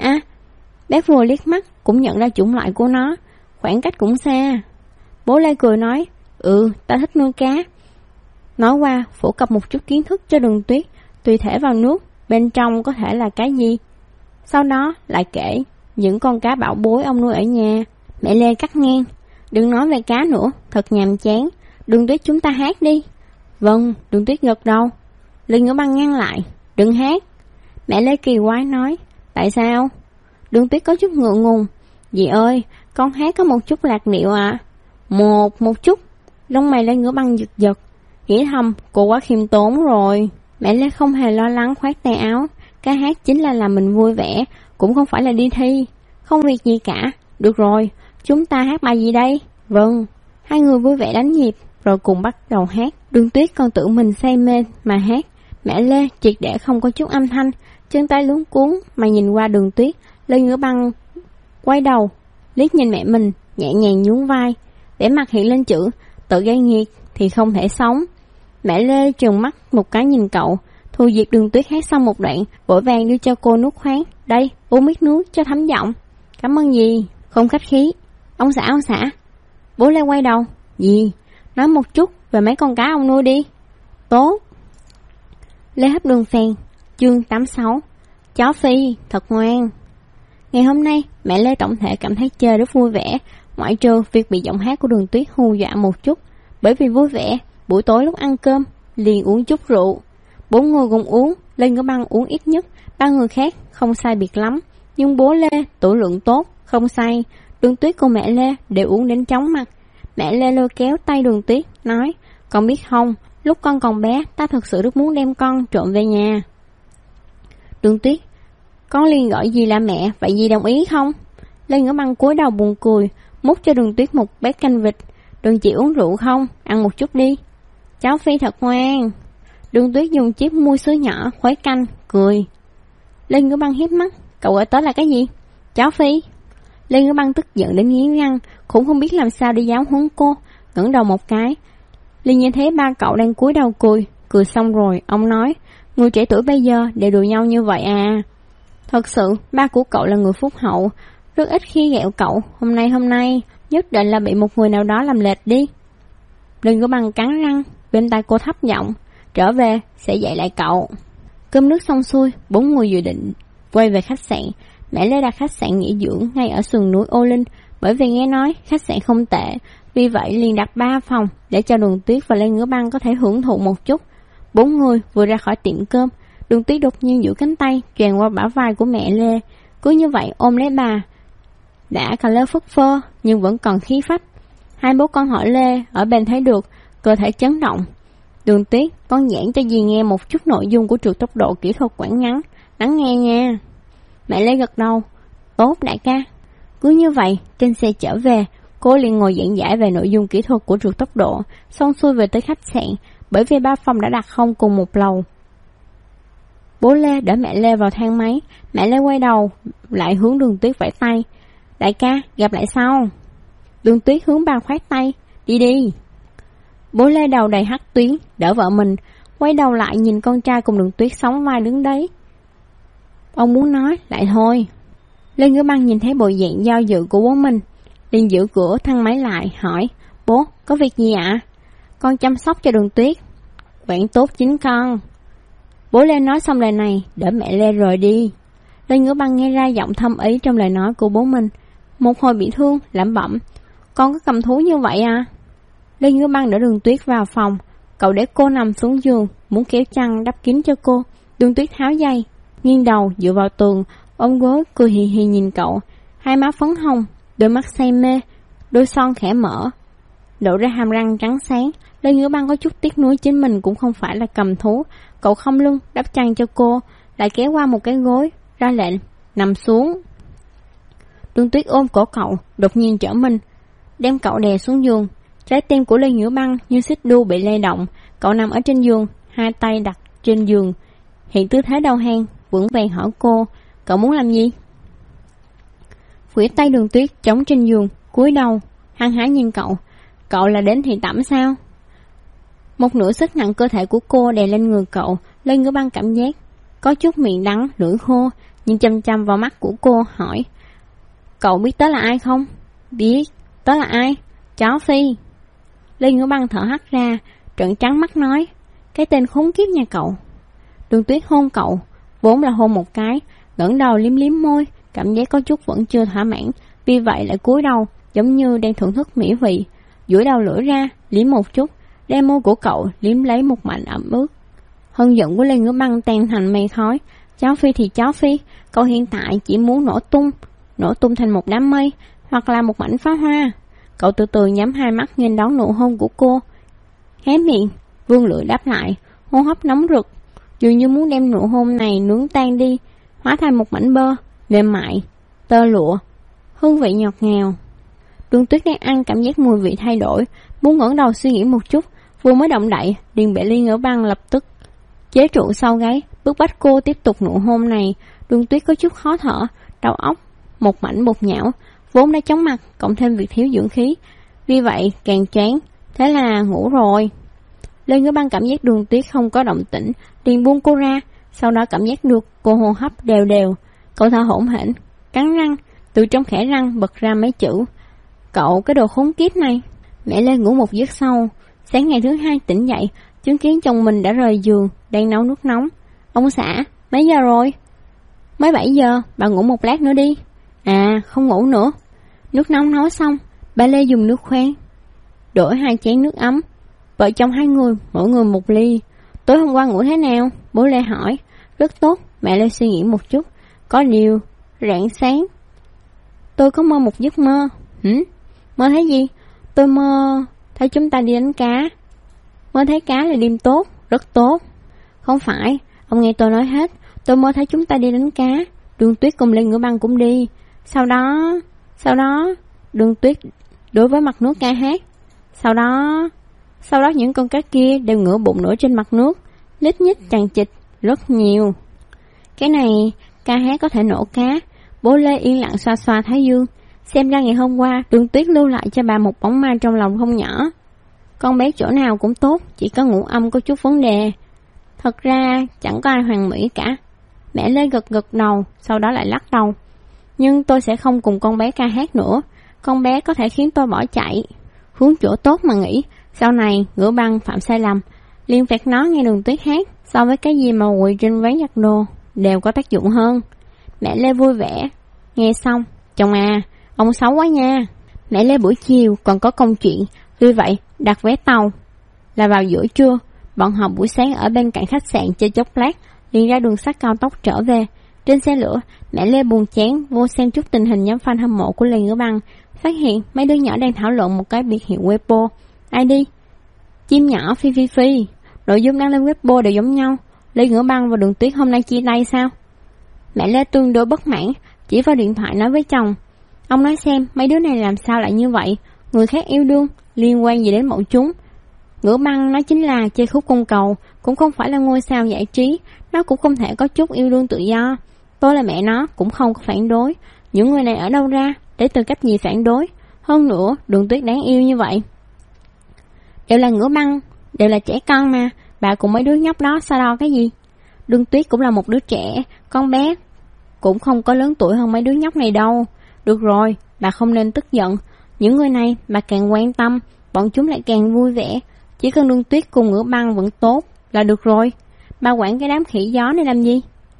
Bác vừa liếc mắt cũng nhận ra chủng loại của nó, khoảng cách cũng xa. Bố Lê cười nói, ta thích nuôi cá. Nói qua phổ cập một chút kiến thức cho Đường Tuyết, tùy thể vào nước, bên trong có thể là cái gì. Sau đó lại kể những con cá bảo bối ông nuôi ở nhà. Mẹ Lê cắt ngang, đừng nói về cá nữa, thật nhàm chán. Đường Tuyết, chúng ta hát đi. Vâng, Đường Tuyết gật đầu. Lê Ngữ Băng ngăn lại, đừng hát. Mẹ Lê kỳ quái nói, tại sao? Đường Tuyết có chút ngượng ngùng. Dì ơi, con hát có một chút lạc điệu ạ. Một chút. Lông mày Lê Ngữ Băng giật giật, nghĩ thầm cô quá khiêm tốn rồi. Mẹ Lê không hề lo lắng, khoát tay áo. Ca hát chính là làm mình vui vẻ, cũng không phải là đi thi. Không việc gì cả. Được rồi, chúng ta hát bài gì đây? Vâng. Hai người vui vẻ đánh nhịp, rồi cùng bắt đầu hát. Đường Tuyết còn tự mình say mê mà hát. Mẹ Lê triệt để không có chút âm thanh, chân tay luống cuống mà nhìn qua Đường Tuyết. Lê Ngữ Băng quay đầu, liếc nhìn mẹ mình, nhẹ nhàng nhún vai, vẻ mặt hiện lên chữ tự gây nghiệt thì không thể sống. Mẹ Lê trừng mắt một cái nhìn cậu, thu dịp Đường Tuyết hát xong một đoạn, vội vàng đưa cho cô nước khoáng. Đây, uống miếng nước cho thấm giọng. Cảm ơn dì, không khách khí. Ông xã. Bố Lê quay đầu. Dì, nói một chút về mấy con cá ông nuôi đi. Tốt. Lê hấp đường phèn. Chương 86. Chó Phi, thật ngoan. Ngày hôm nay, mẹ Lê tổng thể cảm thấy chơi rất vui vẻ, ngoại trừ việc bị giọng hát của Đường Tuyết hù dọa một chút. Bởi vì vui vẻ, buổi tối lúc ăn cơm, liền uống chút rượu. 4 người cùng uống, Lê Ngữ Băng uống ít nhất, 3 người khác không sai biệt lắm. Nhưng bố Lê, tửu lượng tốt, không say. Đường Tuyết cùng mẹ Lê đều uống đến chóng mặt. Mẹ Lê lôi kéo tay Đường Tuyết, nói, con biết không, lúc con còn bé, ta thật sự rất muốn đem con trộm về nhà. Đường Tuyết, con liền gọi dì là mẹ, vậy dì đồng ý không? Lê Ngữ Băng cúi đầu buồn cười, múc cho Đường Tuyết một bát canh vịt. Đừng chỉ uống rượu không, ăn một chút đi. Cháu Phi thật ngoan. Đường Tuyết dùng chiếc muôi sứ nhỏ khuấy canh, cười. Lê Ngữ Băng hiếp mắt, cậu gọi tới là cái gì? Cháu Phi. Lê Ngữ Băng tức giận đến nghiến răng, cũng không biết làm sao đi giáo huấn cô, ngẩng đầu một cái. Liền nhìn thấy ba cậu đang cúi đầu cười xong rồi, ông nói, người trẻ tuổi bây giờ đều đùa nhau như vậy à. Thật sự, ba của cậu là người phúc hậu, rất ít khi ghẹo cậu, hôm nay, nhất định là bị một người nào đó làm lệch đi. Đừng có bằng cắn răng, bên tai cô thấp giọng, trở về, sẽ dạy lại cậu. Cơm nước xong xuôi, 4 người dự định quay về khách sạn. Mẹ Lê đặt khách sạn nghỉ dưỡng ngay ở sườn núi Ô Linh, bởi vì nghe nói khách sạn không tệ, vì vậy liền đặt 3 phòng để cho Đường Tuyết và Lê Ngữ Băng có thể hưởng thụ một chút. 4 người vừa ra khỏi tiệm cơm, Đường Tuyết đột nhiên duỗi cánh tay choàng qua bả vai của mẹ Lê, cứ như vậy ôm lấy bà. Đã cà lơ phất phơ nhưng vẫn còn khí phách. Hai bố con họ Lê ở bên thấy được, cơ thể chấn động. Đường Tuyết, con giảng cho dì nghe một chút nội dung của trường tốc độ kỹ thuật quãng ngắn, lắng nghe nha. Mẹ Lê gật đầu. Tốt đại ca. Cứ như vậy, trên xe trở về, cô liền ngồi giảng giải về nội dung kỹ thuật của trường tốc độ, xong xuôi về tới khách sạn, bởi vì 3 phòng đã đặt không cùng một lầu. Bố Lê đỡ mẹ Lê vào thang máy. Mẹ Lê quay đầu lại hướng Đường Tuyết vẫy tay. Đại ca, gặp lại sau. Đường Tuyết hướng bà khoát tay. Đi đi. Bố Lê đầu đầy hắc tuyến, đỡ vợ mình, quay đầu lại nhìn con trai cùng Đường Tuyết sóng vai đứng đấy. Ông muốn nói, lại thôi. Lê Ngữ Băng nhìn thấy bộ dạng do dự của bố mình, liền giữ cửa thang máy lại, hỏi, bố, có việc gì ạ? Con chăm sóc cho Đường Tuyết. Bạn tốt chính con. Bố Lê nói xong lời này, đỡ mẹ Lê rời đi. Lê Ngữ Băng nghe ra giọng thâm ý trong lời nói của bố mình. Một hồi bị thương, lẩm bẩm, con có cầm thú như vậy à? Lê Ngữ Băng đỡ Đường Tuyết vào phòng. Cậu để cô nằm xuống giường, muốn kéo chăn đắp kín cho cô. Đường Tuyết tháo dây, nghiêng đầu dựa vào tường, ôm gối cười hì hì nhìn cậu. Hai má phấn hồng, đôi mắt say mê, đôi son khẽ mở, lộ ra hàm răng trắng sáng. Lê Ngữ Băng có chút tiếc nuối chính mình cũng không phải là cầm thú. Cậu khom lưng đắp chăn cho cô, lại kéo qua một cái gối, ra lệnh nằm xuống. Đường Tuyết ôm cổ cậu, đột nhiên trở mình, đem cậu đè xuống giường. Trái tim của Lê Ngữ Băng như xích đu bị lay động. Cậu nằm ở trên giường, hai tay đặt trên giường, hiện tư thế đầu hàng, vững vàng hỏi cô, cậu muốn làm gì? Khuỷu tay Đường Tuyết chống trên giường, cúi đầu, hăng hái nhìn cậu. Cậu là đến thì tắm sao? Một nửa sức nặng cơ thể của cô đè lên người cậu. Lê Ngữ Băng cảm giác có chút miệng đắng, lưỡi khô, nhưng chăm chăm vào mắt của cô, hỏi, cậu biết tớ là ai không? Biết. Tớ là ai? Chó Phi. Lê Ngữ Băng thở hắt ra, trợn trắng mắt nói, cái tên khốn kiếp nhà cậu. Đường Tuyết hôn cậu, vốn là hôn một cái, ngẩng đầu liếm liếm môi, cảm giác có chút vẫn chưa thỏa mãn, vì vậy lại cúi đầu, giống như đang thưởng thức mỹ vị, duỗi đầu lưỡi ra, liếm một chút, đem môi của cậu liếm lấy một mảnh ẩm ướt. Hân giận của Lê Ngữ Băng tan thành mây khói. Chó Phi thì chó Phi, cậu hiện tại chỉ muốn nổ tung thành một đám mây, hoặc là một mảnh pháo hoa. Cậu từ từ nhắm hai mắt nghênh đón nụ hôn của cô, hé miệng, vươn lưỡi đáp lại, hô hấp nóng rực, dường như muốn đem nụ hôn này nướng tan đi, hóa thành một mảnh bơ, mềm mại, tơ lụa, hương vị ngọt ngào. Đường Tuyết đang ăn, cảm giác mùi vị thay đổi, muốn ngẩng đầu suy nghĩ một chút, vừa mới động đậy, liền bị Lê Ngữ Băng lập tức chế trụ sau gáy, bức bách cô tiếp tục nụ hôn này. Đường Tuyết có chút khó thở, đầu óc một mảnh bột nhão, vốn đã chóng mặt, cộng thêm việc thiếu dưỡng khí, vì vậy càng choáng, thế là ngủ rồi. Lê Ngữ Băng cảm giác Đường Tuyết không có động tĩnh, liền buông cô ra, sau đó cảm giác được cô hô hấp đều đều. Cậu thở hổn hển, cắn răng, từ trong khẽ răng bật ra mấy chữ, cậu cái đồ khốn kiếp này. Mẹ Lê ngủ một giấc sâu, sáng ngày thứ hai tỉnh dậy, chứng kiến chồng mình đã rời giường, đang nấu nước nóng. Ông xã, mấy giờ rồi? Mới 7 giờ, bà ngủ một lát nữa đi. À, không ngủ nữa. Nước nóng nấu xong, bà Lê dùng nước khoáng đổ 2 chén nước ấm. Vợ chồng hai người, mỗi người một ly. Tối hôm qua ngủ thế nào? Bố Lê hỏi. Rất tốt, mẹ Lê suy nghĩ một chút. Có điều, rạng sáng tôi có mơ một giấc mơ. Mơ thấy gì? Tôi mơ thấy chúng ta đi đánh cá. Mơ thấy cá là đêm tốt, rất tốt. Không phải, ông nghe tôi nói hết. Tôi mơ thấy chúng ta đi đánh cá, Đường Tuyết cùng Lê Ngữ Băng cũng đi. Sau đó Đường Tuyết đối với mặt nước ca hát. Sau đó những con cá kia đều ngửa bụng nổi trên mặt nước, lít nhít chằng chịt rất nhiều. Cái này ca hát có thể nổ cá. Bố Lê yên lặng xoa xoa thái dương. Xem ra ngày hôm qua Đường Tuyết lưu lại cho bà một bóng ma trong lòng không nhỏ. Con bé chỗ nào cũng tốt, chỉ có ngũ âm có chút vấn đề. Thật ra chẳng có ai hoàn mỹ cả. Mẹ Lê gật gật đầu, sau đó lại lắc đầu. Nhưng tôi sẽ không cùng con bé ca hát nữa. Con bé có thể khiến tôi bỏ chạy. Hướng chỗ tốt mà nghĩ. Sau này Ngữ Băng phạm sai lầm, liền phạt nó nghe Đường Tuyết hát, so với cái gì mà quỳ trên ván giặt đồ đều có tác dụng hơn. Mẹ Lê vui vẻ. Nghe xong, chồng à, ông xấu quá nha. Mẹ Lê buổi chiều còn có công chuyện, vì vậy đặt vé tàu là vào giữa trưa. Bọn họ buổi sáng ở bên cạnh khách sạn chơi chốc lát, liền ra đường sắt cao tốc trở về. Trên xe lửa, mẹ Lê buồn chán vô xem chút tình hình nhóm fan hâm mộ của Lê Ngữ Băng, phát hiện mấy đứa nhỏ đang thảo luận một cái biệt hiệu Weibo. Ai đi? Chim nhỏ phi phi phi. Nội dung đăng lên Weibo đều giống nhau. Lê Ngữ Băng và Đường Tuyết hôm nay chia tay sao? Mẹ Lê tương đối bất mãn, chỉ vào điện thoại nói với chồng. Ông nói xem mấy đứa này làm sao lại như vậy, người khác yêu đương, liên quan gì đến bọn chúng? Ngữ Băng nói chính là chơi khúc cung cầu, cũng không phải là ngôi sao giải trí, nó cũng không thể có chút yêu đương tự do. Tôi là mẹ nó cũng không có phản đối. Những người này ở đâu ra, để tư cách gì phản đối? Hơn nữa, Đường Tuyết đáng yêu như vậy. Đều là Ngữ Băng, đều là trẻ con mà, bà cùng mấy đứa nhóc đó so đo cái gì? Đường Tuyết cũng là một đứa trẻ, con bé cũng không có lớn tuổi hơn mấy đứa nhóc này đâu. Được rồi, bà không nên tức giận. Những người này bà càng quan tâm, bọn chúng lại càng vui vẻ. Chỉ cần Đường Tuyết cùng Ngữ Băng vẫn tốt là được rồi. Bà quản cái đám khỉ gió này làm gì?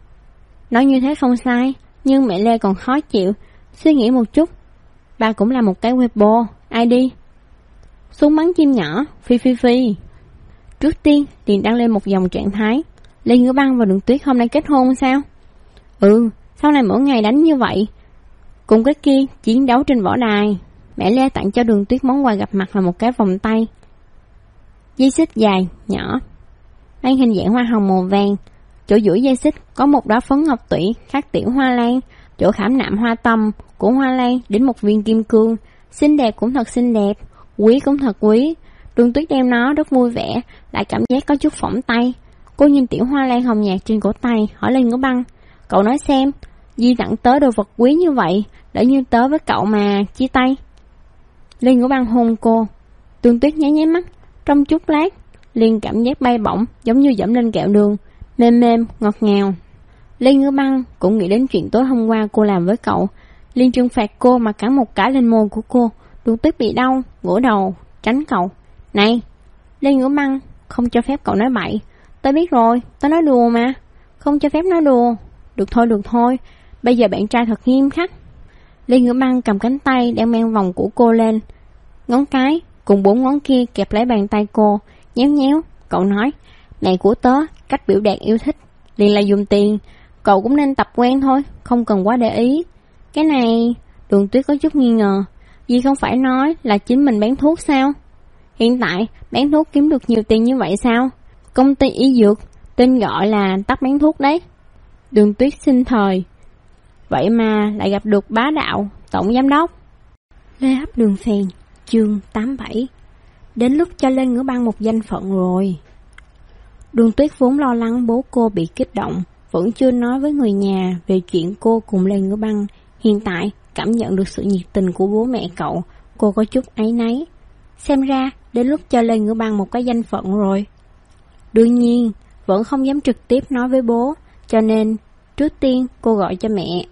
Nói như thế không sai, nhưng mẹ Lê còn khó chịu. Suy nghĩ một chút, bà cũng là một cái Weibo, ai đi? Súng bắn chim nhỏ, phi phi phi. Trước tiên liền đăng lên một dòng trạng thái: Lê Ngữ Băng và Đường Tuyết hôm nay kết hôn sao? Sau này mỗi ngày đánh như vậy, cùng cái kia chiến đấu trên võ đài. Mẹ Lê tặng cho Đường Tuyết món quà gặp mặt là một cái vòng tay dây xích dài, nhỏ, mang hình dạng hoa hồng màu vàng. Chỗ giữa dây xích có một đóa phấn ngọc tủy khắc tiểu hoa lan. Chỗ khảm nạm hoa tâm của hoa lan đến một viên kim cương. Xinh đẹp cũng thật xinh đẹp, quý cũng thật quý. Đường Tuyết đem nó rất vui vẻ, lại cảm giác có chút phỏng tay. Cô nhìn tiểu hoa lan hồng nhạt trên cổ tay, hỏi Lê Ngữ Băng: Cậu nói xem, Di tặng tớ đồ vật quý như vậy, lỡ như tớ với cậu mà chia tay. Lê Ngữ Băng hôn cô. Đường Tuyết nháy nháy mắt, trong chút lát liền cảm giác bay bổng, giống như dẫm lên kẹo đường, mềm mềm, ngọt ngào. Lê Ngữ Băng cũng nghĩ đến chuyện tối hôm qua cô làm với cậu, liền trừng phạt cô mà cắn một cái lên môi của cô. Đường Tuyết bị đau, ngửa đầu tránh cậu. Này, Lê Ngữ Băng, không cho phép cậu nói bậy. Tớ biết rồi, tớ nói đùa mà. Không cho phép nói đùa. Được thôi, bây giờ bạn trai thật nghiêm khắc. Lê Ngữ Băng cầm cánh tay đang mang vòng của cô lên, ngón cái cùng 4 ngón kia kẹp lấy bàn tay cô, nhéo nhéo. Cậu nói, mẹ của tớ cách biểu đạt yêu thích liền là dùng tiền, cậu cũng nên tập quen thôi, không cần quá để ý. Cái này, Đường Tuyết có chút nghi ngờ. Dì không phải nói là chính mình bán thuốc sao? Hiện tại bán thuốc kiếm được nhiều tiền như vậy sao? Công ty y dược, tên gọi là Tắc bán thuốc đấy. Đường Tuyết sinh thời, vậy mà lại gặp được bá đạo tổng giám đốc. Lê Hấp Đường Phèn, chương 87. Đến lúc cho Lê Ngữ Băng một danh phận rồi. Đường Tuyết vốn lo lắng bố cô bị kích động, vẫn chưa nói với người nhà về chuyện cô cùng Lê Ngữ Băng. Hiện tại cảm nhận được sự nhiệt tình của bố mẹ cậu, cô có chút áy náy. Xem ra đến lúc cho Lê Ngữ Băng một cái danh phận rồi. Đương nhiên vẫn không dám trực tiếp nói với bố, cho nên trước tiên cô gọi cho mẹ.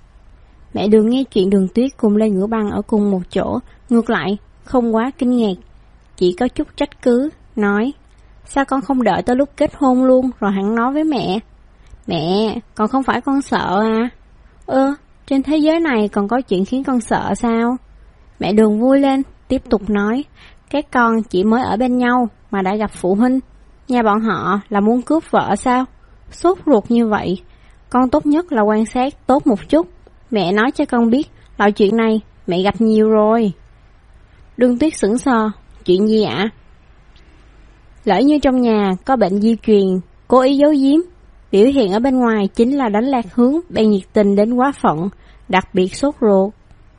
Mẹ Đường nghe chuyện Đường Tuyết cùng Lê Ngữ Băng ở cùng một chỗ, ngược lại không quá kinh ngạc, chỉ có chút trách cứ, nói: Sao con không đợi tới lúc kết hôn luôn rồi hẳn nói với mẹ? Mẹ, còn không phải con sợ à? Trên thế giới này còn có chuyện khiến con sợ sao? Mẹ Đường vui lên, tiếp tục nói: Các con chỉ mới ở bên nhau mà đã gặp phụ huynh, nhà bọn họ là muốn cướp vợ sao? Sốt ruột như vậy, con tốt nhất là quan sát tốt một chút. Mẹ nói cho con biết, loại chuyện này mẹ gặp nhiều rồi. Đường Tuyết sững sờ, chuyện gì ạ? Lỡ như trong nhà có bệnh di truyền, cố ý giấu giếm, biểu hiện ở bên ngoài chính là đánh lạc hướng, bèn nhiệt tình đến quá phận, đặc biệt sốt ruột.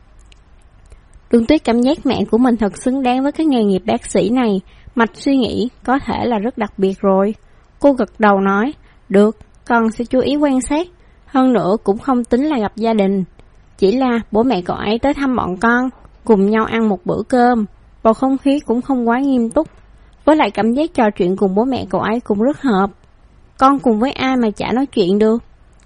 Đường Tuyết cảm giác mẹ của mình thật xứng đáng với cái nghề nghiệp bác sĩ này, mạch suy nghĩ có thể là rất đặc biệt rồi. Cô gật đầu nói: Được, con sẽ chú ý quan sát. Hơn nữa cũng không tính là gặp gia đình, chỉ là bố mẹ cậu ấy tới thăm bọn con, cùng nhau ăn một bữa cơm, bầu không khí cũng không quá nghiêm túc. Với lại cảm giác trò chuyện cùng bố mẹ cậu ấy cũng rất hợp. Con cùng với ai mà chả nói chuyện được.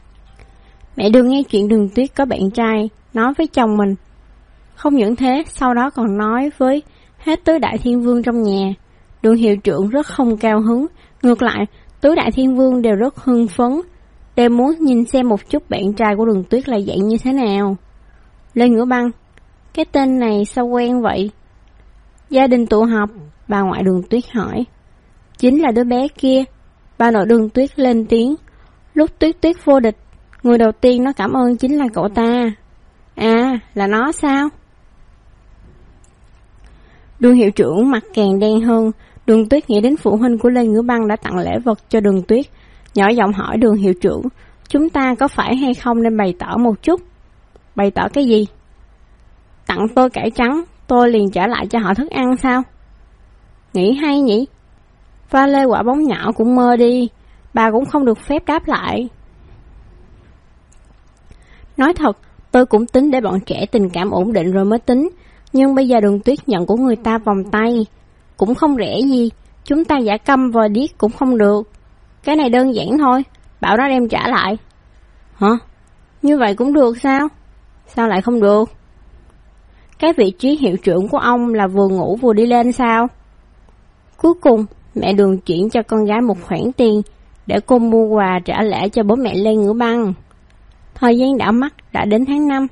Mẹ Đường nghe chuyện Đường Tuyết có bạn trai, nói với chồng mình. Không những thế, sau đó còn nói với hết tứ đại thiên vương trong nhà. Đường hiệu trưởng rất không cao hứng, ngược lại tứ đại thiên vương đều rất hưng phấn, đều muốn nhìn xem một chút bạn trai của Đường Tuyết là dạng như thế nào. Lê Ngữ Băng, cái tên này sao quen vậy? Gia đình tụ họp, bà ngoại Đường Tuyết hỏi. Chính là đứa bé kia. Bà nội Đường Tuyết lên tiếng. Lúc Tuyết Tuyết vô địch, người đầu tiên nó cảm ơn chính là cậu ta. À, là nó sao? Đường hiệu trưởng mặt càng đen hơn. Đường Tuyết nghĩ đến phụ huynh của Lê Ngữ Băng đã tặng lễ vật cho Đường Tuyết, nhỏ giọng hỏi Đường hiệu trưởng, chúng ta có phải hay không nên bày tỏ một chút? Bày tỏ cái gì? Tặng tôi cải trắng, tôi liền trả lại cho họ thức ăn sao? Nghĩ hay nhỉ? Pha lê quả bóng nhỏ cũng mơ đi. bà cũng không được phép đáp lại. Nói thật, tôi cũng tính để bọn trẻ tình cảm ổn định rồi mới tính, nhưng bây giờ Đường Tuyết nhận của người ta vòng tay, cũng không rẻ gì, chúng ta giả câm vờ điếc cũng không được. Cái này đơn giản thôi, bảo nó đem trả lại. Hả? Như vậy cũng được sao? Sao lại không được? Cái vị trí hiệu trưởng của ông là vừa ngủ vừa đi lên sao? Cuối cùng, mẹ Đường chuyển cho con gái một khoản tiền để cô mua quà trả lễ cho bố mẹ Lê Ngữ Băng. Thời gian đảo mắt đã đến tháng 5.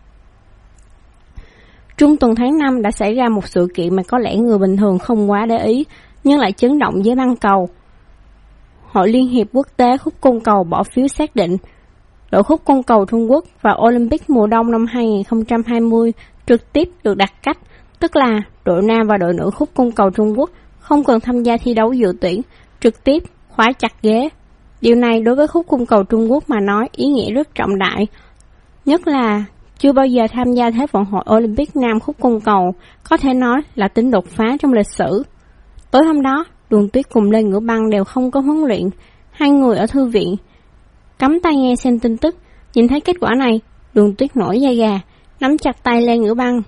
Trung tuần tháng 5 đã xảy ra một sự kiện mà có lẽ người bình thường không quá để ý, nhưng lại chấn động với băng cầu. Hội Liên hiệp Quốc tế khúc côn cầu bỏ phiếu xác định đội khúc côn cầu Trung Quốc vào Olympic mùa đông năm 2020 trực tiếp được đặt cách, tức là đội nam và đội nữ khúc côn cầu Trung Quốc không cần tham gia thi đấu dự tuyển, trực tiếp khóa chặt ghế. Điều này đối với khúc côn cầu Trung Quốc mà nói ý nghĩa rất trọng đại, nhất là chưa bao giờ tham gia Thế vận hội Olympic nam khúc côn cầu, có thể nói là tính đột phá trong lịch sử. Tối hôm đó, Đường Tuyết cùng Lê Ngữ Băng đều không có huấn luyện, hai người ở thư viện, cắm tai nghe xem tin tức. Nhìn thấy kết quả này, Đường Tuyết nổi da gà, nắm chặt tay Lê Ngữ Băng.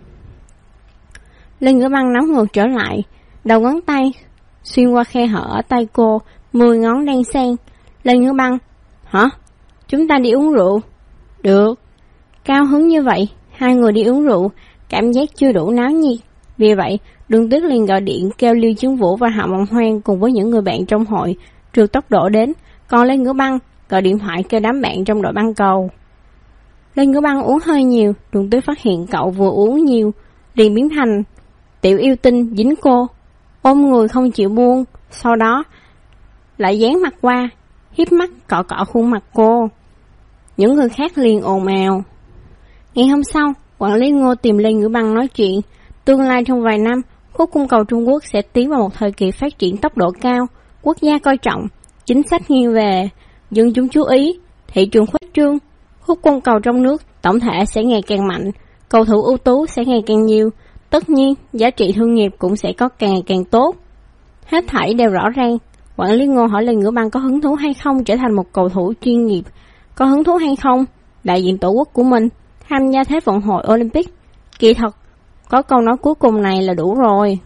Lê Ngữ Băng nắm ngược trở lại, đầu ngón tay xuyên qua khe hở ở tay cô, 10 ngón đan xen. Lê Ngữ Băng: hả? Chúng ta đi uống rượu? Được. Cao hứng như vậy, hai người đi uống rượu, cảm giác chưa đủ náo nhiệt. Vì vậy, Đường Tuyết liền gọi điện kêu Liêu Chứng Vũ và Hạ Mộng Hoan cùng với những người bạn trong hội trượt tốc độ đến, còn Lê Ngữ Băng gọi điện thoại kêu đám bạn trong đội băng cầu. Lê Ngữ Băng uống hơi nhiều, Đường Tuyết phát hiện cậu vừa uống nhiều, liền biến thành tiểu yêu tinh dính cô, ôm người không chịu buông, sau đó lại dán mặt qua, hiếp mắt cọ cọ khuôn mặt cô. Những người khác liền ồn ào. Ngày hôm sau, quản lý Ngô tìm Lê Ngữ Băng nói chuyện. Tương lai trong vài năm, khúc côn cầu Trung Quốc sẽ tiến vào một thời kỳ phát triển tốc độ cao, quốc gia coi trọng, chính sách nghiêng về dân chúng chú ý, thị trường khuếch trương. Khúc côn cầu trong nước tổng thể sẽ ngày càng mạnh, cầu thủ ưu tú sẽ ngày càng nhiều, tất nhiên giá trị thương nghiệp cũng sẽ có càng ngày càng tốt. Hết thảy đều rõ ràng. Quản lý Ngô hỏi Lê Ngữ Băng có hứng thú hay không trở thành một cầu thủ chuyên nghiệp, có hứng thú hay không đại diện tổ quốc của mình tham gia Thế vận hội Olympic. Kỳ thật, có câu nói cuối cùng này là đủ rồi.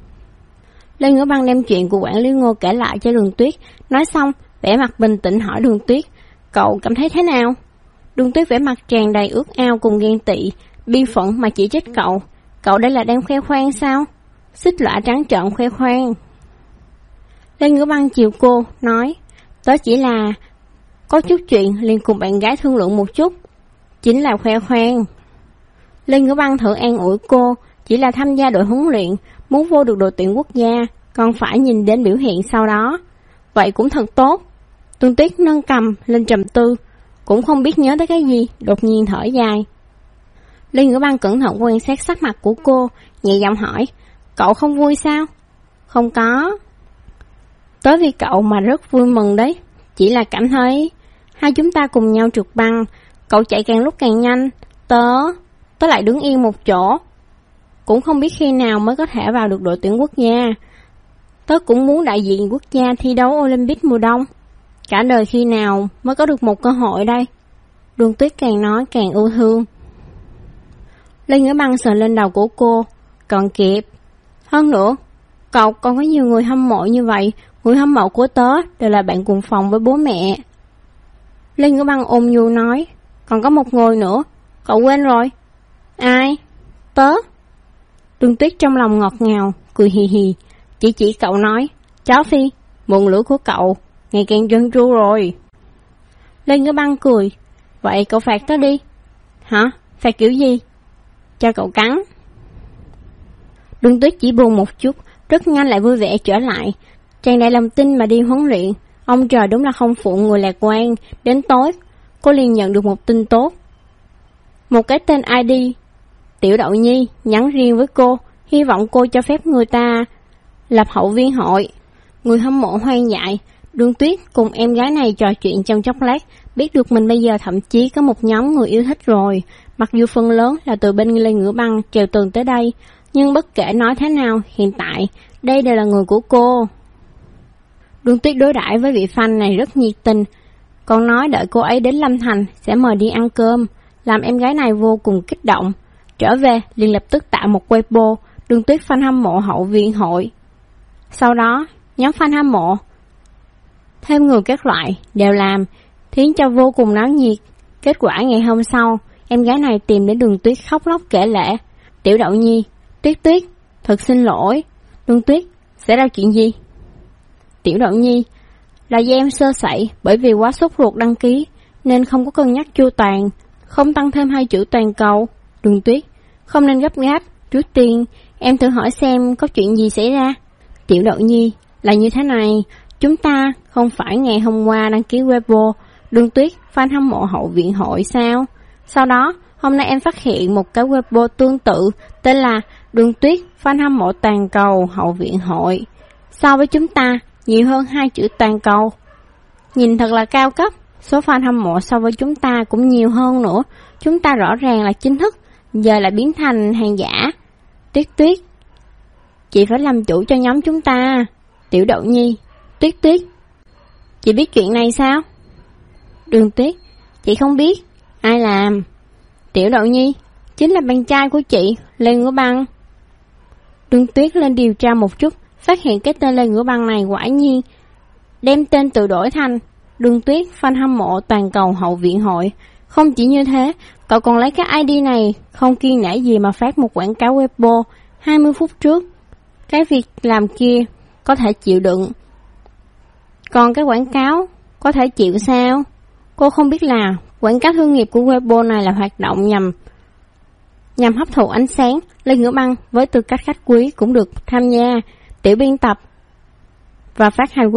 Lê Ngữ Băng đem chuyện của quản lý Ngô kể lại cho Đường Tuyết, nói xong vẻ mặt bình tĩnh hỏi Đường Tuyết: cậu cảm thấy thế nào? Đường Tuyết vẻ mặt tràn đầy ước ao cùng ghen tị, bi phẫn mà chỉ trích cậu: cậu đây là đang khoe khoang sao? Xích lõa trắng trợn khoe khoang. Lê Ngữ Băng chiều cô, nói: tớ chỉ là có chút chuyện liền cùng bạn gái thương lượng một chút, chính là khoe khoang. Lê Ngữ Băng thử an ủi cô, chỉ là tham gia đội huấn luyện, muốn vô được đội tuyển quốc gia, còn phải nhìn đến biểu hiện sau đó. Vậy cũng thật tốt. Đường Tuyết nâng cầm lên trầm tư, cũng không biết nhớ tới cái gì, đột nhiên thở dài. Lê Ngữ Băng cẩn thận quan sát sắc mặt của cô, nhẹ giọng hỏi: cậu không vui sao? Không có. Tới vì cậu mà rất vui mừng đấy, chỉ là cảm thấy hai chúng ta cùng nhau trượt băng, cậu chạy càng lúc càng nhanh, tớ lại đứng yên một chỗ, cũng không biết khi nào mới có thể vào được đội tuyển quốc gia. Tớ cũng muốn đại diện quốc gia thi đấu Olympic mùa đông, cả đời khi nào mới có được một cơ hội đây. Đường Tuyết càng nói càng ưu thương. Lê Ngữ Băng sờ lên đầu của cô: còn kịp. Hơn nữa, cậu còn có nhiều người hâm mộ như vậy, người hâm mộ của tớ đều là bạn cùng phòng với bố mẹ. Lê Ngữ Băng ôm nhu nói: còn có một người nữa, cậu quên rồi. Ai? Tớ. Đường Tuyết trong lòng ngọt ngào, cười hì hì, chỉ cậu nói: cháu Phi, muộn lửa của cậu ngày càng trơn tru rồi. Lê Ngữ Băng cười: vậy cậu phạt tớ đi. Hả? Phạt kiểu gì? Cho cậu cắn. Đường Tuyết chỉ buồn một chút, rất nhanh lại vui vẻ trở lại, tràn đầy lòng tin mà đi huấn luyện. Ông trời đúng là không phụ người lạc quan. Đến tối, cô liền nhận được một tin tốt. Một cái tên ID Tiểu Đậu Nhi nhắn riêng với cô, hy vọng cô cho phép người ta lập hậu viên hội. Người hâm mộ hoang dại. Đường Tuyết cùng em gái này trò chuyện trong chốc lát, biết được mình bây giờ thậm chí có một nhóm người yêu thích rồi. Mặc dù phần lớn là từ bên Lê Ngữ Băng trèo tường tới đây, nhưng bất kể nói thế nào, hiện tại đây đều là người của cô. Đường Tuyết đối đãi với vị fan này rất nhiệt tình, còn nói đợi cô ấy đến Lâm Thành sẽ mời đi ăn cơm, làm em gái này vô cùng kích động. Trở về liền lập tức tạo một Weibo Đường Tuyết fan hâm mộ hậu viện hội. Sau đó nhóm fan hâm mộ thêm người các loại đều làm, khiến cho vô cùng náo nhiệt. Kết quả ngày hôm sau, em gái này tìm đến Đường Tuyết khóc lóc kể lể. Tiểu Đậu Nhi, Tuyết Tuyết, thật xin lỗi. Đường Tuyết, xảy ra chuyện gì? Tiểu Đậu Nhi, là do em sơ sẩy, bởi vì quá sốt ruột đăng ký nên không có cân nhắc chu toàn, không tăng thêm 2 chữ toàn cầu. Đường Tuyết, không nên gấp gáp, trước tiên em thử hỏi xem có chuyện gì xảy ra. Tiểu Đậu Nhi, là như thế này, chúng ta không phải ngày hôm qua đăng ký Weibo Đường Tuyết fan hâm mộ hậu viện hội sao? Sau đó hôm nay em phát hiện một cái Weibo tương tự tên là Đường Tuyết fan hâm mộ toàn cầu hậu viện hội, so với chúng ta nhiều hơn 2 chữ toàn cầu. Nhìn thật là cao cấp, số fan hâm mộ so với chúng ta cũng nhiều hơn nữa. Chúng ta rõ ràng là chính thức, giờ lại biến thành hàng giả. Tuyết Tuyết, chị phải làm chủ cho nhóm chúng ta. Tiểu Đậu Nhi, Tuyết Tuyết, chị biết chuyện này sao? Đường Tuyết, chị không biết. Ai làm? Tiểu Đậu Nhi, chính là bạn trai của chị, Lê Ngữ Băng. Đường Tuyết lên điều tra một chút, phát hiện cái tên Lê Ngữ Băng này quả nhiên đem tên tự đổi thành Đường Tuyết fan hâm mộ toàn cầu hậu viện hội. Không chỉ như thế, cậu còn lấy cái ID này không kiêng nể gì mà phát một quảng cáo Weibo 20 phút trước. Cái việc làm kia có thể chịu đựng, còn cái quảng cáo có thể chịu sao? Cô không biết là quảng cáo thương nghiệp của Weibo này là hoạt động nhằm hấp thụ ánh sáng. Lê Ngữ Băng với tư cách khách quý cũng được tham gia. Tiểu biên tập và phát hành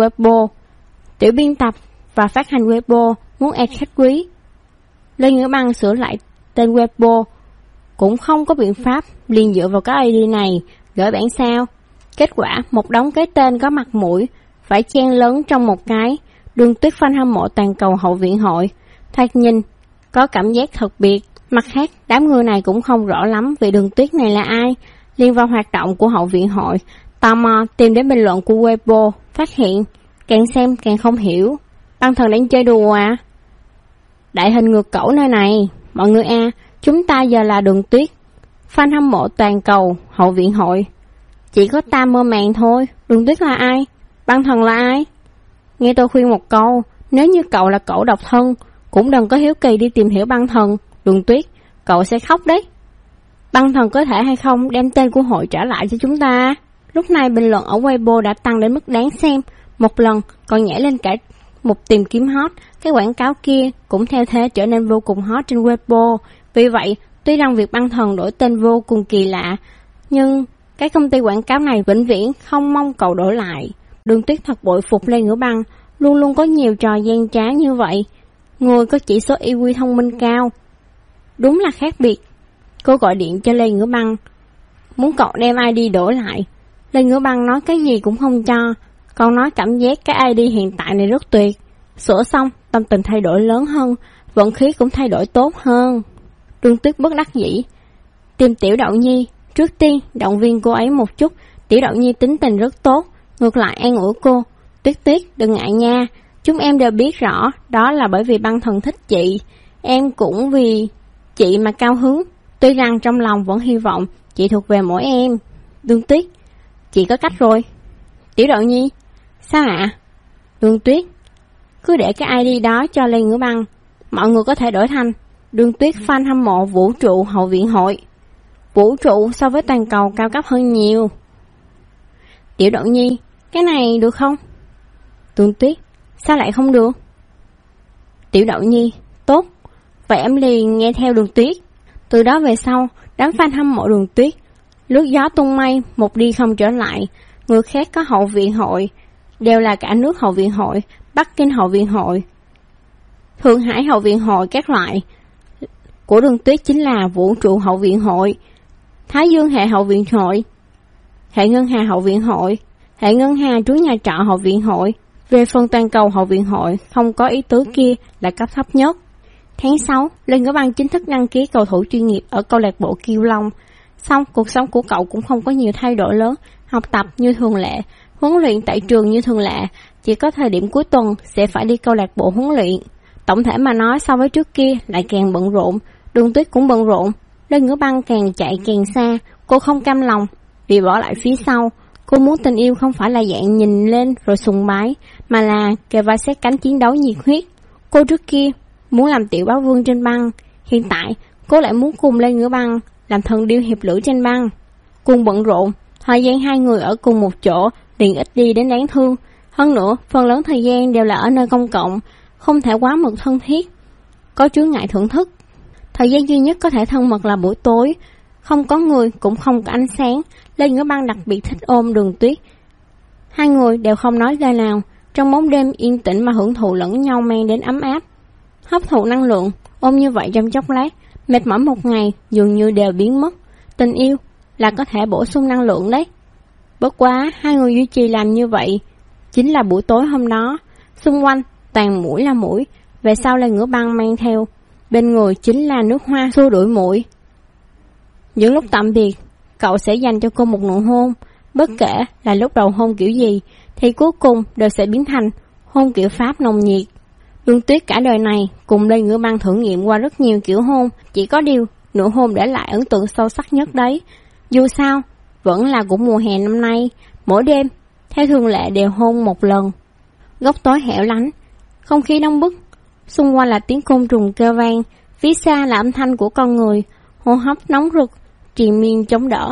Weibo muốn add khách quý. Lê Ngữ Băng sửa lại tên Weibo cũng không có biện pháp, liền dựa vào cái ID này gửi bản sao. Kết quả một đống cái tên có mặt mũi phải chen lớn trong một cái Đường Tuyết fan hâm mộ toàn cầu hậu viện hội. Thoạt nhìn có cảm giác thật biệt. Mặt khác, đám người này cũng không rõ lắm về Đường Tuyết này là ai. Liên vào hoạt động của hậu viện hội, tò mò tìm đến bình luận của Weibo, phát hiện càng xem càng không hiểu. Băng Thần đang chơi đùa à? Đại hình ngược cẩu nơi này. Mọi người à, chúng ta giờ là Đường Tuyết fan hâm mộ toàn cầu hậu viện hội. Chỉ có ta mơ màng thôi. Đường Tuyết là ai? Băng Thần là ai? Nghe tôi khuyên một câu, nếu như cậu là cậu độc thân, cũng đừng có hiếu kỳ đi tìm hiểu Băng Thần. Đường Tuyết, cậu sẽ khóc đấy. Băng Thần có thể hay không đem tên của hội trả lại cho chúng ta? Lúc này bình luận ở Weibo đã tăng đến mức đáng xem. Một lần còn nhảy lên cả một tìm kiếm hot. Cái quảng cáo kia cũng theo thế trở nên vô cùng hot trên Weibo. Vì vậy, tuy rằng việc Băng Thần đổi tên vô cùng kỳ lạ, nhưng cái công ty quảng cáo này vĩnh viễn không mong cậu đổi lại. Đường Tuyết thật bội phục Lê Ngữ Băng, luôn luôn có nhiều trò gian trá như vậy. Người có chỉ số IQ thông minh cao, đúng là khác biệt. Cô gọi điện cho Lê Ngữ Băng, muốn cậu đem ID đổi lại. Lê Ngữ Băng nói cái gì cũng không cho, còn nói cảm giác cái ID hiện tại này rất tuyệt. Sửa xong, tâm tình thay đổi lớn hơn, vận khí cũng thay đổi tốt hơn. Đường Tuyết bất đắc dĩ tìm Tiểu Đậu Nhi. Trước tiên động viên cô ấy một chút. Tiểu Đậu Nhi tính tình rất tốt, ngược lại an ủi cô. Tuyết Tuyết đừng ngại nha, chúng em đều biết rõ đó là bởi vì Băng Thần thích chị, em cũng vì chị mà cao hứng. Tuy rằng trong lòng vẫn hy vọng chị thuộc về mỗi em. Đường Tuyết, chị có cách rồi. Tiểu Đậu Nhi, sao ạ? Đường Tuyết, cứ để cái ID đó cho Lê Ngữ Băng, mọi người có thể đổi thành Đường Tuyết fan hâm mộ vũ trụ hậu viện hội. Vũ trụ so với toàn cầu cao cấp hơn nhiều. Tiểu Đậu Nhi, cái này được không? Đường Tuyết, sao lại không được? Tiểu Đậu Nhi, tốt, vậy em liền nghe theo Đường Tuyết. Từ đó về sau, đám fan hâm mộ Đường Tuyết lướt gió tung mây, một đi không trở lại. Người khác có hậu viện hội đều là cả nước hậu viện hội, Bắc Kinh hậu viện hội, Thượng Hải hậu viện hội các loại. Của Đường Tuyết chính là vũ trụ hậu viện hội, Thái Dương hệ hậu viện hội, hệ ngân hà hậu viện hội, hệ ngân hà trú nhà trọ hậu viện hội. Về phần toàn cầu hậu viện hội không có ý tứ kia là cấp thấp nhất. Tháng 6, Lê Ngữ Băng chính thức đăng ký cầu thủ chuyên nghiệp ở câu lạc bộ Kiêu Long. Xong, cuộc sống của cậu cũng không có nhiều thay đổi lớn. học tập như thường lệ, huấn luyện tại trường như thường lệ, chỉ có thời điểm cuối tuần sẽ phải đi câu lạc bộ huấn luyện. Tổng thể mà nói so với trước kia lại càng bận rộn, Đường Tuyết cũng bận rộn. Lê Ngữ Băng càng chạy càng xa, cô không cam lòng, bị bỏ lại phía sau. Cô muốn tình yêu không phải là dạng nhìn lên rồi sùng bái, mà là kề vai sát cánh chiến đấu nhiệt huyết. Cô trước kia muốn làm tiểu báo vương trên băng, hiện tại cô lại muốn cùng Lê Ngữ Băng làm thần điêu hiệp lữ trên băng. Cùng bận rộn, thời gian hai người ở cùng một chỗ liền ít đi đến đáng thương. Hơn nữa, phần lớn thời gian đều là ở nơi công cộng, không thể quá mực thân thiết, có chướng ngại thưởng thức. Thời gian duy nhất có thể thân mật là buổi tối, không có người cũng không có ánh sáng. Lê Ngữ Băng đặc biệt thích ôm Đường Tuyết. Hai người đều không nói lời nào, trong bóng đêm yên tĩnh mà hưởng thụ lẫn nhau mang đến ấm áp. Hấp thụ năng lượng, ôm như vậy trong chốc lát, mệt mỏi một ngày dường như đều biến mất. Tình yêu là có thể bổ sung năng lượng đấy. Bất quá, hai người duy trì làm như vậy chính là buổi tối hôm đó, xung quanh toàn mũi là mũi. Về sau Lê Ngữ Băng mang theo bên người chính là nước hoa xua đuổi muỗi. Những lúc tạm biệt, cậu sẽ dành cho cô một nụ hôn, bất kể là lúc đầu hôn kiểu gì, thì cuối cùng đều sẽ biến thành hôn kiểu Pháp nồng nhiệt. Đường Tuyết cả đời này cùng Lê Ngữ Băng thử nghiệm qua rất nhiều kiểu hôn, chỉ có điều nụ hôn để lại ấn tượng sâu sắc nhất đấy. Dù sao, vẫn là của mùa hè năm nay, mỗi đêm, theo thường lệ đều hôn một lần. Góc tối hẻo lánh, không khí nóng bức, xung quanh là tiếng côn trùng kêu vang, phía xa là âm thanh của con người, hô hấp nóng rực, triền miên chống đỡ.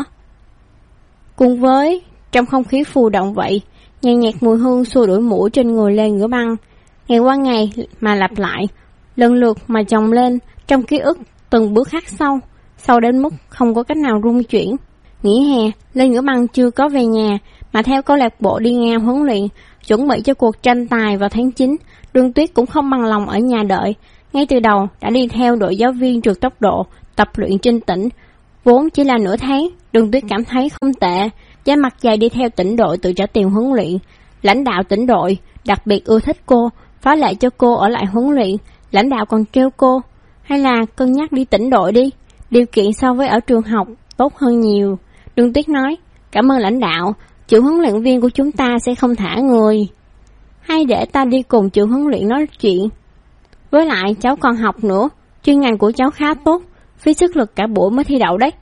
Cùng với trong không khí phù động vậy, nhàn nhạt mùi hương xua đuổi mũi trên người Lê Ngữ Băng, ngày qua ngày mà lặp lại, lần lượt mà chồng lên trong ký ức từng bước khắc sâu, sâu đến mức không có cách nào rung chuyển. Nghỉ hè, Lê Ngữ Băng chưa có về nhà, mà theo câu lạc bộ đi ngang huấn luyện, chuẩn bị cho cuộc tranh tài vào tháng 9. Đường Tuyết cũng không bằng lòng ở nhà đợi, ngay từ đầu đã đi theo đội giáo viên trượt tốc độ tập luyện trên tỉnh. Vốn chỉ là nửa tháng, Đường Tuyết cảm thấy không tệ, da mặt dày đi theo tỉnh đội tự trả tiền huấn luyện. Lãnh đạo tỉnh đội đặc biệt ưa thích cô, phá lệ cho cô ở lại huấn luyện. Lãnh đạo còn kêu cô, hay là cân nhắc đi tỉnh đội đi, điều kiện so với ở trường học tốt hơn nhiều. Đường Tuyết nói, cảm ơn lãnh đạo, trưởng huấn luyện viên của chúng ta sẽ không thả người. Hay để ta đi cùng trưởng huấn luyện nói chuyện. Với lại cháu còn học nữa, chuyên ngành của cháu khá tốt, phí sức lực cả buổi mới thi đậu đấy.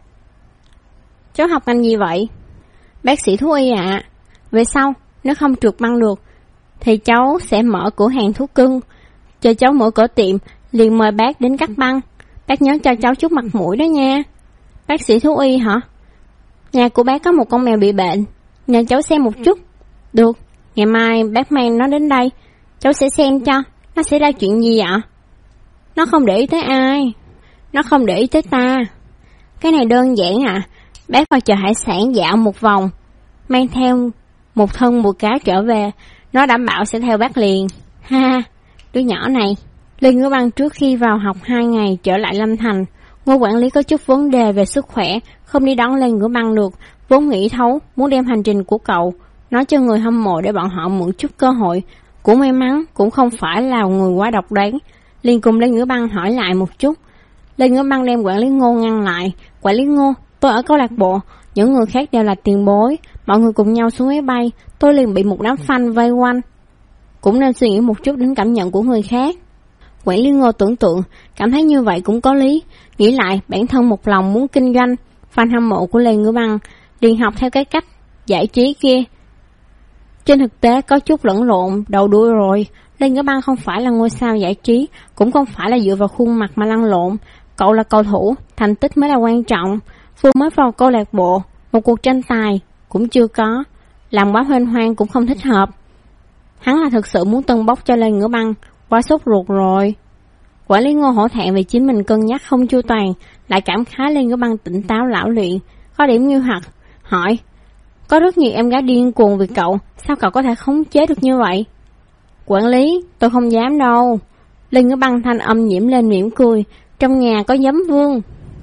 Cháu học ngành gì vậy? Bác sĩ thú y ạ. Về sau, nếu không trượt băng được, thì cháu sẽ mở cửa hàng thú cưng. Chờ cháu mở cửa tiệm, liền mời bác đến cắt băng. Bác nhớ cho cháu chút mặt mũi đó nha. Bác sĩ thú y hả? Nhà của bác có một con mèo bị bệnh, nhờ cháu xem một chút. Được, ngày mai bác mang nó đến đây, cháu sẽ xem cho. Nó sẽ ra chuyện gì ạ? Nó không để ý tới ai. Nó không để ý tới ta. Cái này đơn giản ạ. Bác vào chợ hải sản dạo một vòng, mang theo một thân mùa cá trở về, nó đảm bảo sẽ theo bác liền. Ha, đứa nhỏ này. Lê Ngữ Băng trước khi vào học 2 ngày trở lại Lâm Thành, Ngô quản lý có chút vấn đề về sức khỏe, không đi đón Lê Ngữ Băng được, vốn nghĩ thấu muốn đem hành trình của cậu nói cho người hâm mộ để bọn họ mượn chút cơ hội. Cũng may mắn cũng không phải là người quá độc đoán, liền cùng Lê Ngữ Băng hỏi lại một chút. Lê Ngữ Băng đem quản lý Ngô ngăn lại. Quản lý Ngô, tôi ở câu lạc bộ, những người khác đều là tiền bối, mọi người cùng nhau xuống máy bay, tôi liền bị một đám fan vây quanh. Cũng nên suy nghĩ một chút đến cảm nhận của người khác. Quản lý Ngô tưởng tượng, cảm thấy như vậy cũng có lý, nghĩ lại bản thân một lòng muốn kinh doanh, fan hâm mộ của Lê Ngữ Băng liền học theo cái cách giải trí kia. Trên thực tế có chút lẫn lộn đầu đuôi rồi. Lê Ngữ Băng không phải là ngôi sao giải trí, cũng không phải là dựa vào khuôn mặt mà lăn lộn. Cậu là cầu thủ, thành tích mới là quan trọng. Vừa mới vào câu lạc bộ, một cuộc tranh tài cũng chưa có, làm quá hoành hoang cũng không thích hợp. Hắn là thực sự muốn tâng bốc cho Lê Ngữ Băng, quá sốt ruột rồi. Quản lý Ngô hổ thẹn vì chính mình cân nhắc không chu toàn, lại cảm khái Lê Ngữ Băng tỉnh táo lão luyện, có điểm nghi hoặc, hỏi: có rất nhiều em gái điên cuồng vì cậu, sao cậu có thể khống chế được như vậy? Quản lý, tôi không dám đâu. Lê Ngữ Băng thanh âm nhiễm lên mỉm cười, trong nhà có giấm vương.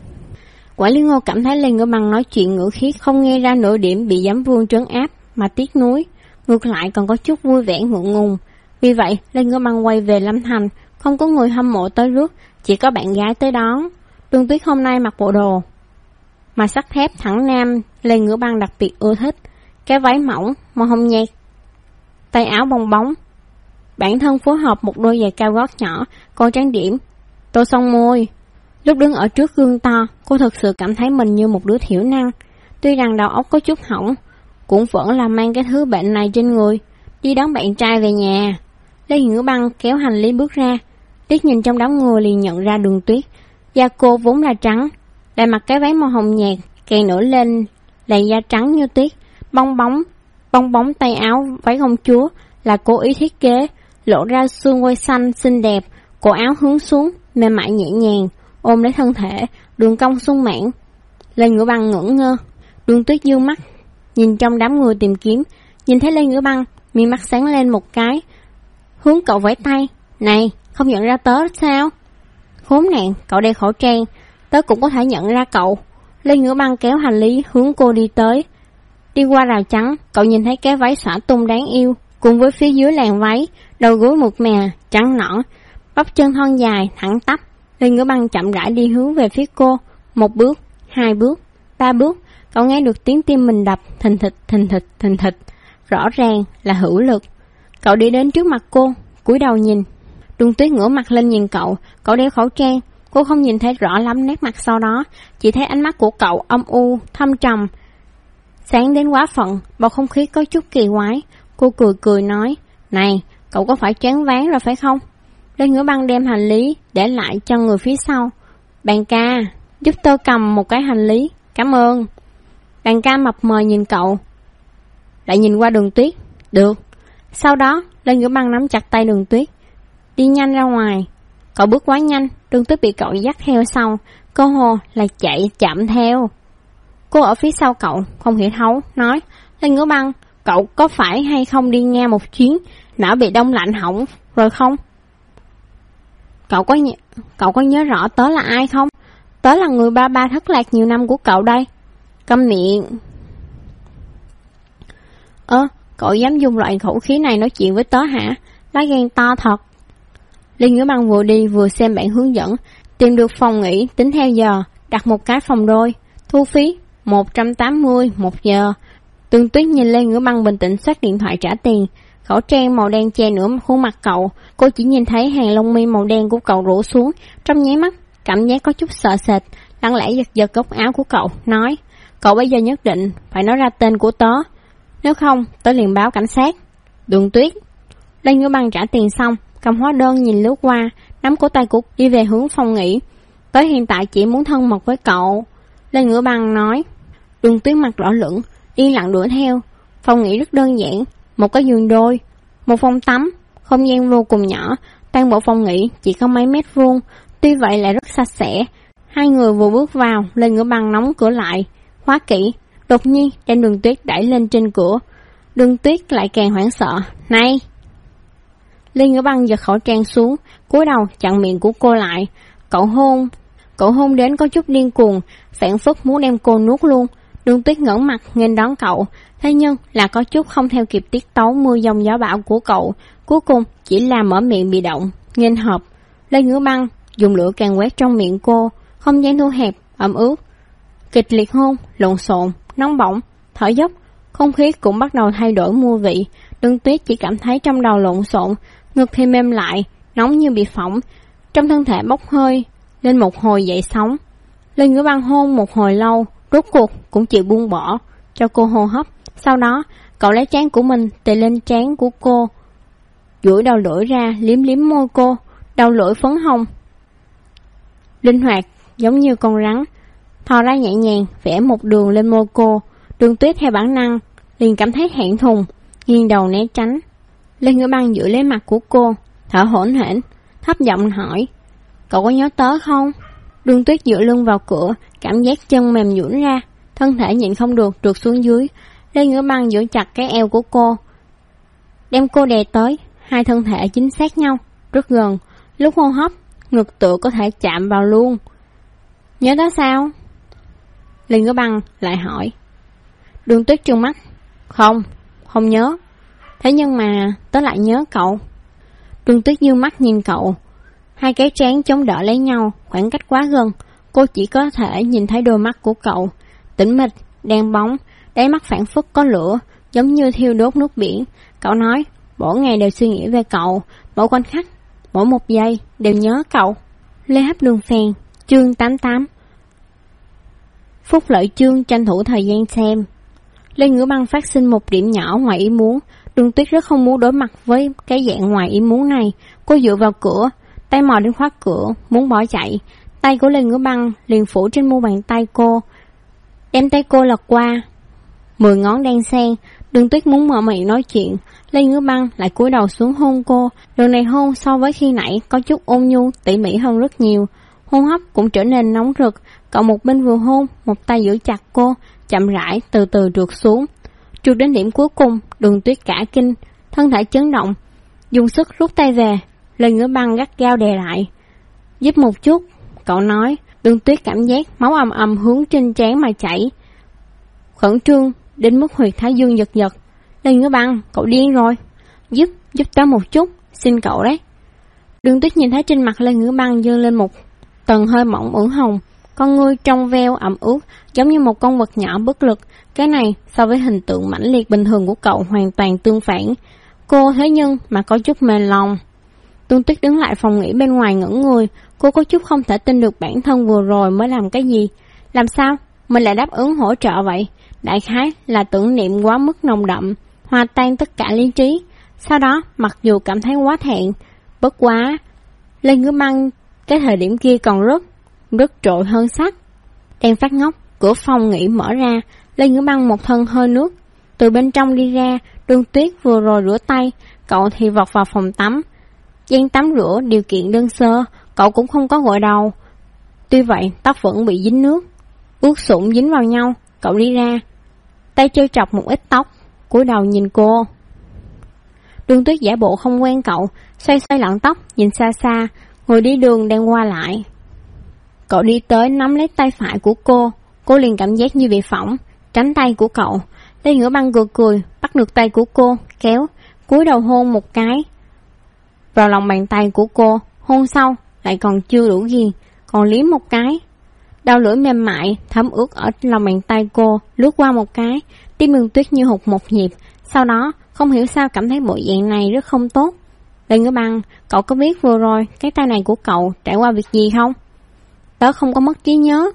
Quản lý Ngô cảm thấy Lê Ngữ Băng nói chuyện ngữ khí không nghe ra nửa điểm bị giấm vương trấn áp mà tiếc nuối, ngược lại còn có chút vui vẻ ngượng ngùng. Vì vậy Lê Ngữ Băng quay về Lâm Thành, không có người hâm mộ tới rước, chỉ có bạn gái tới đón. Đường Tuyết hôm nay mặc bộ đồ mà sắt thép thẳng nam Lê Ngữ Băng đặc biệt ưa thích, cái váy mỏng, màu hồng nhạt, tay áo bong bóng. Bản thân phối hợp một đôi giày cao gót nhỏ, còn trang điểm, tô son môi. Lúc đứng ở trước gương to, cô thực sự cảm thấy mình như một đứa thiểu năng. Tuy rằng đầu óc có chút hỏng, cũng vẫn là mang cái thứ bệnh này trên người. Đi đón bạn trai về nhà. Lê Ngữ Băng kéo hành lý bước ra, liếc nhìn trong đám người liền nhận ra Đường Tuyết. Da cô vốn là trắng, lại mặc cái váy màu hồng nhạt, càng nổi lên làn da trắng như tuyết. Bong bóng tay áo váy công chúa là cố ý thiết kế, lộ ra xương quai xanh xinh đẹp, cổ áo hướng xuống, mềm mại nhẹ nhàng, ôm lấy thân thể, đường cong sung mãn. Lê Ngữ Băng ngẩn ngơ. Đường Tuyết dương mắt nhìn trong đám người tìm kiếm, nhìn thấy Lê Ngữ Băng, mi mắt sáng lên một cái, hướng cậu vẫy tay. Này, không nhận ra tớ sao? Khốn nạn, cậu đeo khẩu trang, tớ cũng có thể nhận ra cậu. Lê Ngữ Băng kéo hành lý hướng cô đi tới. Đi qua rào chắn, cậu nhìn thấy cái váy xõa tung đáng yêu, cùng với phía dưới làn váy, đầu gối mượt mà, trắng nõn, bắp chân thon dài, thẳng tắp. Lê Ngữ Băng chậm rãi đi hướng về phía cô. 1 bước, 2 bước, 3 bước, cậu nghe được tiếng tim mình đập thình thịch, thình thịch, thình thịch. Rõ ràng là hữu lực. Cậu đi đến trước mặt cô, cúi đầu nhìn. Đường Tuyết ngửa mặt lên nhìn cậu đeo khẩu trang. Cô không nhìn thấy rõ lắm nét mặt sau đó, chỉ thấy ánh mắt của cậu âm u, thâm trầm, sáng đến quá phận, bầu không khí có chút kỳ quái. Cô cười cười nói, này, cậu có phải choáng váng rồi phải không? Lê Ngữ Băng đem hành lý để lại cho người phía sau. Bạn ca, giúp tôi cầm một cái hành lý, cảm ơn. Bạn ca mập mờ nhìn cậu, lại nhìn qua Đường Tuyết. Được. Sau đó, Lê Ngữ Băng nắm chặt tay Đường Tuyết, đi nhanh ra ngoài. Cậu bước quá nhanh, Đường Tuyết bị cậu dắt theo sau, cơ hồ là chạy chậm theo. Cô ở phía sau cậu, không hiểu thấu, nói, Lê Ngữ Băng, cậu có phải hay không đi nghe một chuyến, não bị đông lạnh hỏng rồi không? Cậu có nhớ rõ tớ là ai không? Tớ là người ba thất lạc nhiều năm của cậu đây. Câm miệng. Cậu dám dùng loại khẩu khí này nói chuyện với tớ hả? Lá gan to thật. Lê Ngữ Băng vừa đi vừa xem bản hướng dẫn, tìm được phòng nghỉ, tính theo giờ, đặt một cái phòng đôi, thu phí 180 một giờ. Đường Tuyết nhìn Lê Ngữ Băng bình tĩnh xách điện thoại trả tiền. Khẩu trang màu đen che nửa khuôn mặt cậu, cô chỉ nhìn thấy hàng lông mi màu đen của cậu rủ xuống. Trong nháy mắt, cảm giác có chút sợ sệt, lặng lẽ giật góc áo của cậu, nói, cậu bây giờ nhất định phải nói ra tên của tớ, nếu không tớ liền báo cảnh sát. Đường Tuyết. Lê Ngữ Băng trả tiền xong, cầm hóa đơn nhìn lướt qua, nắm cổ tay của đi về hướng phòng nghỉ. Tới hiện tại chỉ muốn thân mật với cậu, Lê Ngữ Băng nói. Đường Tuyết mặt đỏ lửng, yên lặng đuổi theo. Phòng nghỉ rất đơn giản, một cái giường đôi, một phòng tắm, không gian vô cùng nhỏ. Toàn bộ phòng nghỉ chỉ có mấy mét vuông, tuy vậy lại rất sạch sẽ. Hai người vừa bước vào, Lê Ngữ Băng đóng cửa lại, khóa kỹ, đột nhiên đem Đường Tuyết đẩy lên trên cửa. Đường Tuyết lại càng hoảng sợ. Này! Lê Ngữ Băng giật khẩu trang xuống, cúi đầu chặn miệng của cô lại. Cậu hôn đến có chút điên cuồng, phảng phất muốn đem cô nuốt luôn. Đường Tuyết ngẩng mặt nghênh đón cậu, thế nhưng là có chút không theo kịp tiết tấu mưa giông gió bão của cậu, cuối cùng chỉ là mở miệng bị động, nghênh hợp. Lê Ngữ Băng dùng lửa càng quét trong miệng cô, không gian thu hẹp, ẩm ướt, kịch liệt hôn, lộn xộn, nóng bỏng, thở dốc, không khí cũng bắt đầu thay đổi mùi vị. Đường Tuyết chỉ cảm thấy trong đầu lộn xộn, ngực thì mềm lại, nóng như bị phỏng, trong thân thể bốc hơi lên một hồi dậy sóng. Lê Ngữ Băng hôn một hồi lâu, rốt cuộc cũng chịu buông bỏ, cho cô hô hấp. Sau đó, cậu lấy trán của mình tì lên trán của cô, duỗi đầu lưỡi ra liếm liếm môi cô, đầu lưỡi phấn hồng, linh hoạt giống như con rắn, thò ra nhẹ nhàng vẽ một đường lên môi cô. Đường Tuyết theo bản năng liền cảm thấy thẹn thùng, nghiêng đầu né tránh. Lê Ngữ Băng giữ lấy mặt của cô, thở hổn hển, thấp giọng hỏi, cậu có nhớ tớ không? Đường Tuyết dựa lưng vào cửa, cảm giác chân mềm nhũn ra, thân thể nhịn không được trượt xuống dưới. Lê Ngữ Băng giữ chặt cái eo của cô, đem cô đè tới, hai thân thể chính xác nhau, rất gần, lúc hô hấp, ngực tựa có thể chạm vào luôn. Nhớ đó sao? Lê Ngữ Băng lại hỏi. Đường Tuyết trừng mắt, không nhớ. Thế nhưng mà tớ lại nhớ cậu. Đường Tuyết dương mắt nhìn cậu, hai cái trán chống đỡ lấy nhau, khoảng cách quá gần, cô chỉ có thể nhìn thấy đôi mắt của cậu, tĩnh mịch, đen bóng, đáy mắt phảng phất có lửa, giống như thiêu đốt nước biển. Cậu nói, mỗi ngày đều suy nghĩ về cậu, mỗi khoảnh khắc, mỗi một giây đều nhớ cậu. Lê Hấp Đường Phèn, chương 88. Phúc Lợi Chương tranh thủ thời gian xem. Lê Ngữ Băng phát sinh một điểm nhỏ ngoài ý muốn. Đường Tuyết rất không muốn đối mặt với cái dạng ngoài ý muốn này. Cô dựa vào cửa, tay mò đến khóa cửa, muốn bỏ chạy. Tay của Lê Ngữ Băng liền phủ trên mu bàn tay cô, đem tay cô lật qua. 10 ngón đan xen. Đường Tuyết muốn mở miệng nói chuyện, Lê Ngữ Băng lại cúi đầu xuống hôn cô. Lần này hôn so với khi nãy có chút ôn nhu, tỉ mỉ hơn rất nhiều. Hôn hấp cũng trở nên nóng rực. Cậu một bên vừa hôn, một tay giữ chặt cô, chậm rãi từ từ trượt xuống. Trượt đến điểm cuối cùng, Đường Tuyết cả kinh, thân thể chấn động, dùng sức rút tay về. Lê Ngữ Băng gắt gao đè lại. Giúp một chút, cậu nói. Đường Tuyết cảm giác máu ầm ầm hướng trên trán mà chảy, khẩn trương đến mức huyệt thái dương giật giật. Lê Ngữ Băng, cậu điên rồi. Giúp tớ một chút, xin cậu đấy. Đường Tuyết nhìn thấy trên mặt Lê Ngữ Băng dâng lên một tầng hơi mỏng ửng hồng, con ngươi trong veo ẩm ướt, giống như một con vật nhỏ bất lực. Cái này so với hình tượng mãnh liệt bình thường của cậu hoàn toàn tương phản. Cô thế nhưng mà có chút mềm lòng. Đường Tuyết đứng lại phòng nghỉ bên ngoài ngẩn người. Cô có chút không thể tin được bản thân vừa rồi mới làm cái gì. Làm sao mình lại đáp ứng hỗ trợ vậy? Đại khái là tưởng niệm quá mức nồng đậm, hòa tan tất cả lý trí. Sau đó mặc dù cảm thấy quá thẹn, bất quá Lê Ngữ Băng cái thời điểm kia còn rất trội hơn sắt. Đang phát ngốc, cửa phòng nghỉ mở ra. Lê Ngữ Băng một thân hơi nước từ bên trong đi ra. Đường Tuyết vừa rồi rửa tay, cậu thì vọt vào phòng tắm. Gian tắm rửa điều kiện đơn sơ, cậu cũng không có gội đầu. Tuy vậy tóc vẫn bị dính nước, ướt sũng dính vào nhau. Cậu đi ra, tay trêu chọc một ít tóc, cúi đầu nhìn cô. Đường Tuyết giả bộ không quen cậu, xoay lọn tóc, nhìn xa xa, người đi đường đang qua lại. Cậu đi tới nắm lấy tay phải của cô liền cảm giác như bị phỏng, tránh tay của cậu. Lê Ngữ Băng cười, bắt được tay của cô, kéo, cúi đầu hôn một cái vào lòng bàn tay của cô. Hôn sau lại còn chưa đủ ghiền, còn liếm một cái. Đầu lưỡi mềm mại thấm ướt ở lòng bàn tay cô lướt qua một cái. Tim Đường Tuyết như hụt một nhịp. Sau đó không hiểu sao cảm thấy bộ dạng này rất không tốt. Lê Ngữ Băng, cậu có biết vừa rồi cái tay này của cậu trải qua việc gì không? Tớ không có mất trí nhớ.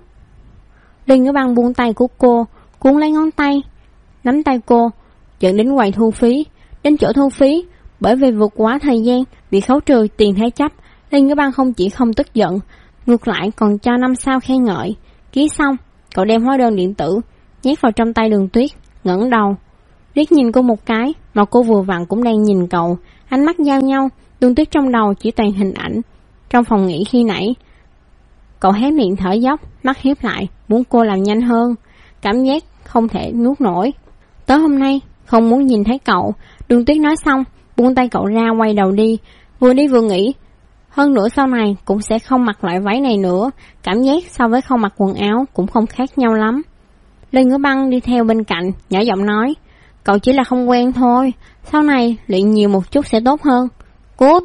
Lê Ngữ Băng buông tay của cô, cuốn lấy ngón tay, nắm tay cô, dẫn đến quầy thu phí. Đến chỗ thu phí, bởi vì vượt quá thời gian bị khấu trừ tiền thế chấp, Lê Ngữ Băng không chỉ không tức giận, ngược lại còn cho 5 sao khen ngợi. Ký xong, cậu đem hóa đơn điện tử nhét vào trong tay Đường Tuyết, ngẩng đầu liếc nhìn cô một cái, mà cô vừa vặn cũng đang nhìn cậu. Ánh mắt giao nhau. Đường Tuyết trong đầu chỉ toàn hình ảnh trong phòng nghỉ khi nãy. Cậu hé miệng thở dốc, mắt hiếp lại, muốn cô làm nhanh hơn. Cảm giác không thể nuốt nổi. Tới hôm nay không muốn nhìn thấy cậu. Đường Tuyết nói xong, buông tay cậu ra, quay đầu đi. Vừa đi vừa nghĩ, hơn nữa sau này cũng sẽ không mặc loại váy này nữa. Cảm giác so với không mặc quần áo cũng không khác nhau lắm. Lê Ngữ Băng đi theo bên cạnh, nhỏ giọng nói, cậu chỉ là không quen thôi, sau này luyện nhiều một chút sẽ tốt hơn. Cút.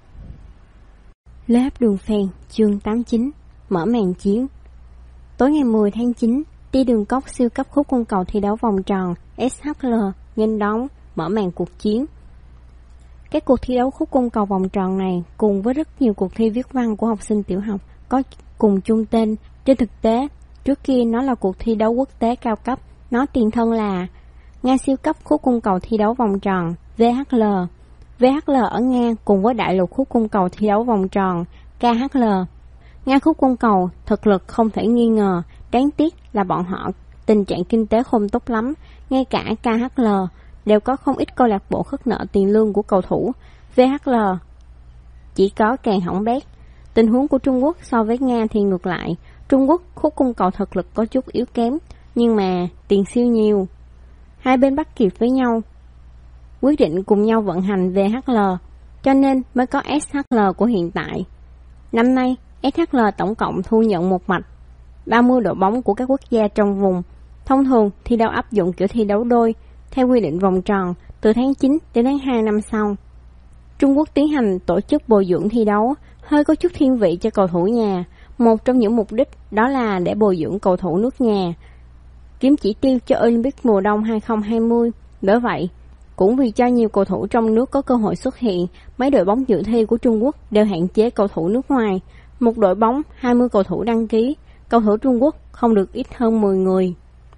Lê Hấp Đường Phèn, chương 89. Mở màn chiến. Tối ngày 10 tháng 9, Ti Đường Cốc siêu cấp khúc cung cầu thi đấu vòng tròn SHL nghênh đón mở màn cuộc chiến. Các cuộc thi đấu khúc cung cầu vòng tròn này cùng với rất nhiều cuộc thi viết văn của học sinh tiểu học có cùng chung tên. Trên thực tế, trước kia nó là cuộc thi đấu quốc tế cao cấp, nó tiền thân là Nga siêu cấp khúc cung cầu thi đấu vòng tròn VHL. VHL ở Nga cùng với đại lục khúc cung cầu thi đấu vòng tròn KHL. Nga khúc cung cầu thực lực không thể nghi ngờ, đáng tiếc là bọn họ tình trạng kinh tế không tốt lắm, ngay cả KHL đều có không ít câu lạc bộ khất nợ tiền lương của cầu thủ. VHL chỉ có càng hỏng bét. Tình huống của Trung Quốc so với Nga thì ngược lại, Trung Quốc khúc cung cầu thực lực có chút yếu kém, nhưng mà tiền siêu nhiều. Hai bên bắt kịp với nhau, quyết định cùng nhau vận hành VHL, cho nên mới có SHL của hiện tại. Năm nay, SHL tổng cộng thu nhận một mạch 30 đội bóng của các quốc gia trong vùng. Thông thường, thi đấu áp dụng kiểu thi đấu đôi, theo quy định vòng tròn, từ tháng 9 đến tháng 2 năm sau. Trung Quốc tiến hành tổ chức bồi dưỡng thi đấu, hơi có chút thiên vị cho cầu thủ nhà. Một trong những mục đích đó là để bồi dưỡng cầu thủ nước nhà, kiếm chỉ tiêu cho Olympic mùa đông 2020. Bởi vậy, cũng vì cho nhiều cầu thủ trong nước có cơ hội xuất hiện, mấy đội bóng dự thi của Trung Quốc đều hạn chế cầu thủ nước ngoài. Một đội bóng 20 cầu thủ đăng ký, cầu thủ Trung Quốc không được ít hơn 10 người.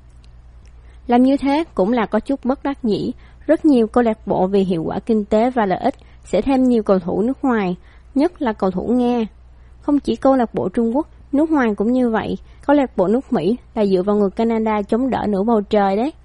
Làm như thế cũng là có chút bất đắc dĩ. Rất nhiều câu lạc bộ vì hiệu quả kinh tế và lợi ích sẽ thêm nhiều cầu thủ nước ngoài, nhất là cầu thủ Nga. Không chỉ câu lạc bộ Trung Quốc, nước ngoài cũng như vậy. Câu lạc bộ nước Mỹ là dựa vào người Canada chống đỡ nửa bầu trời đấy.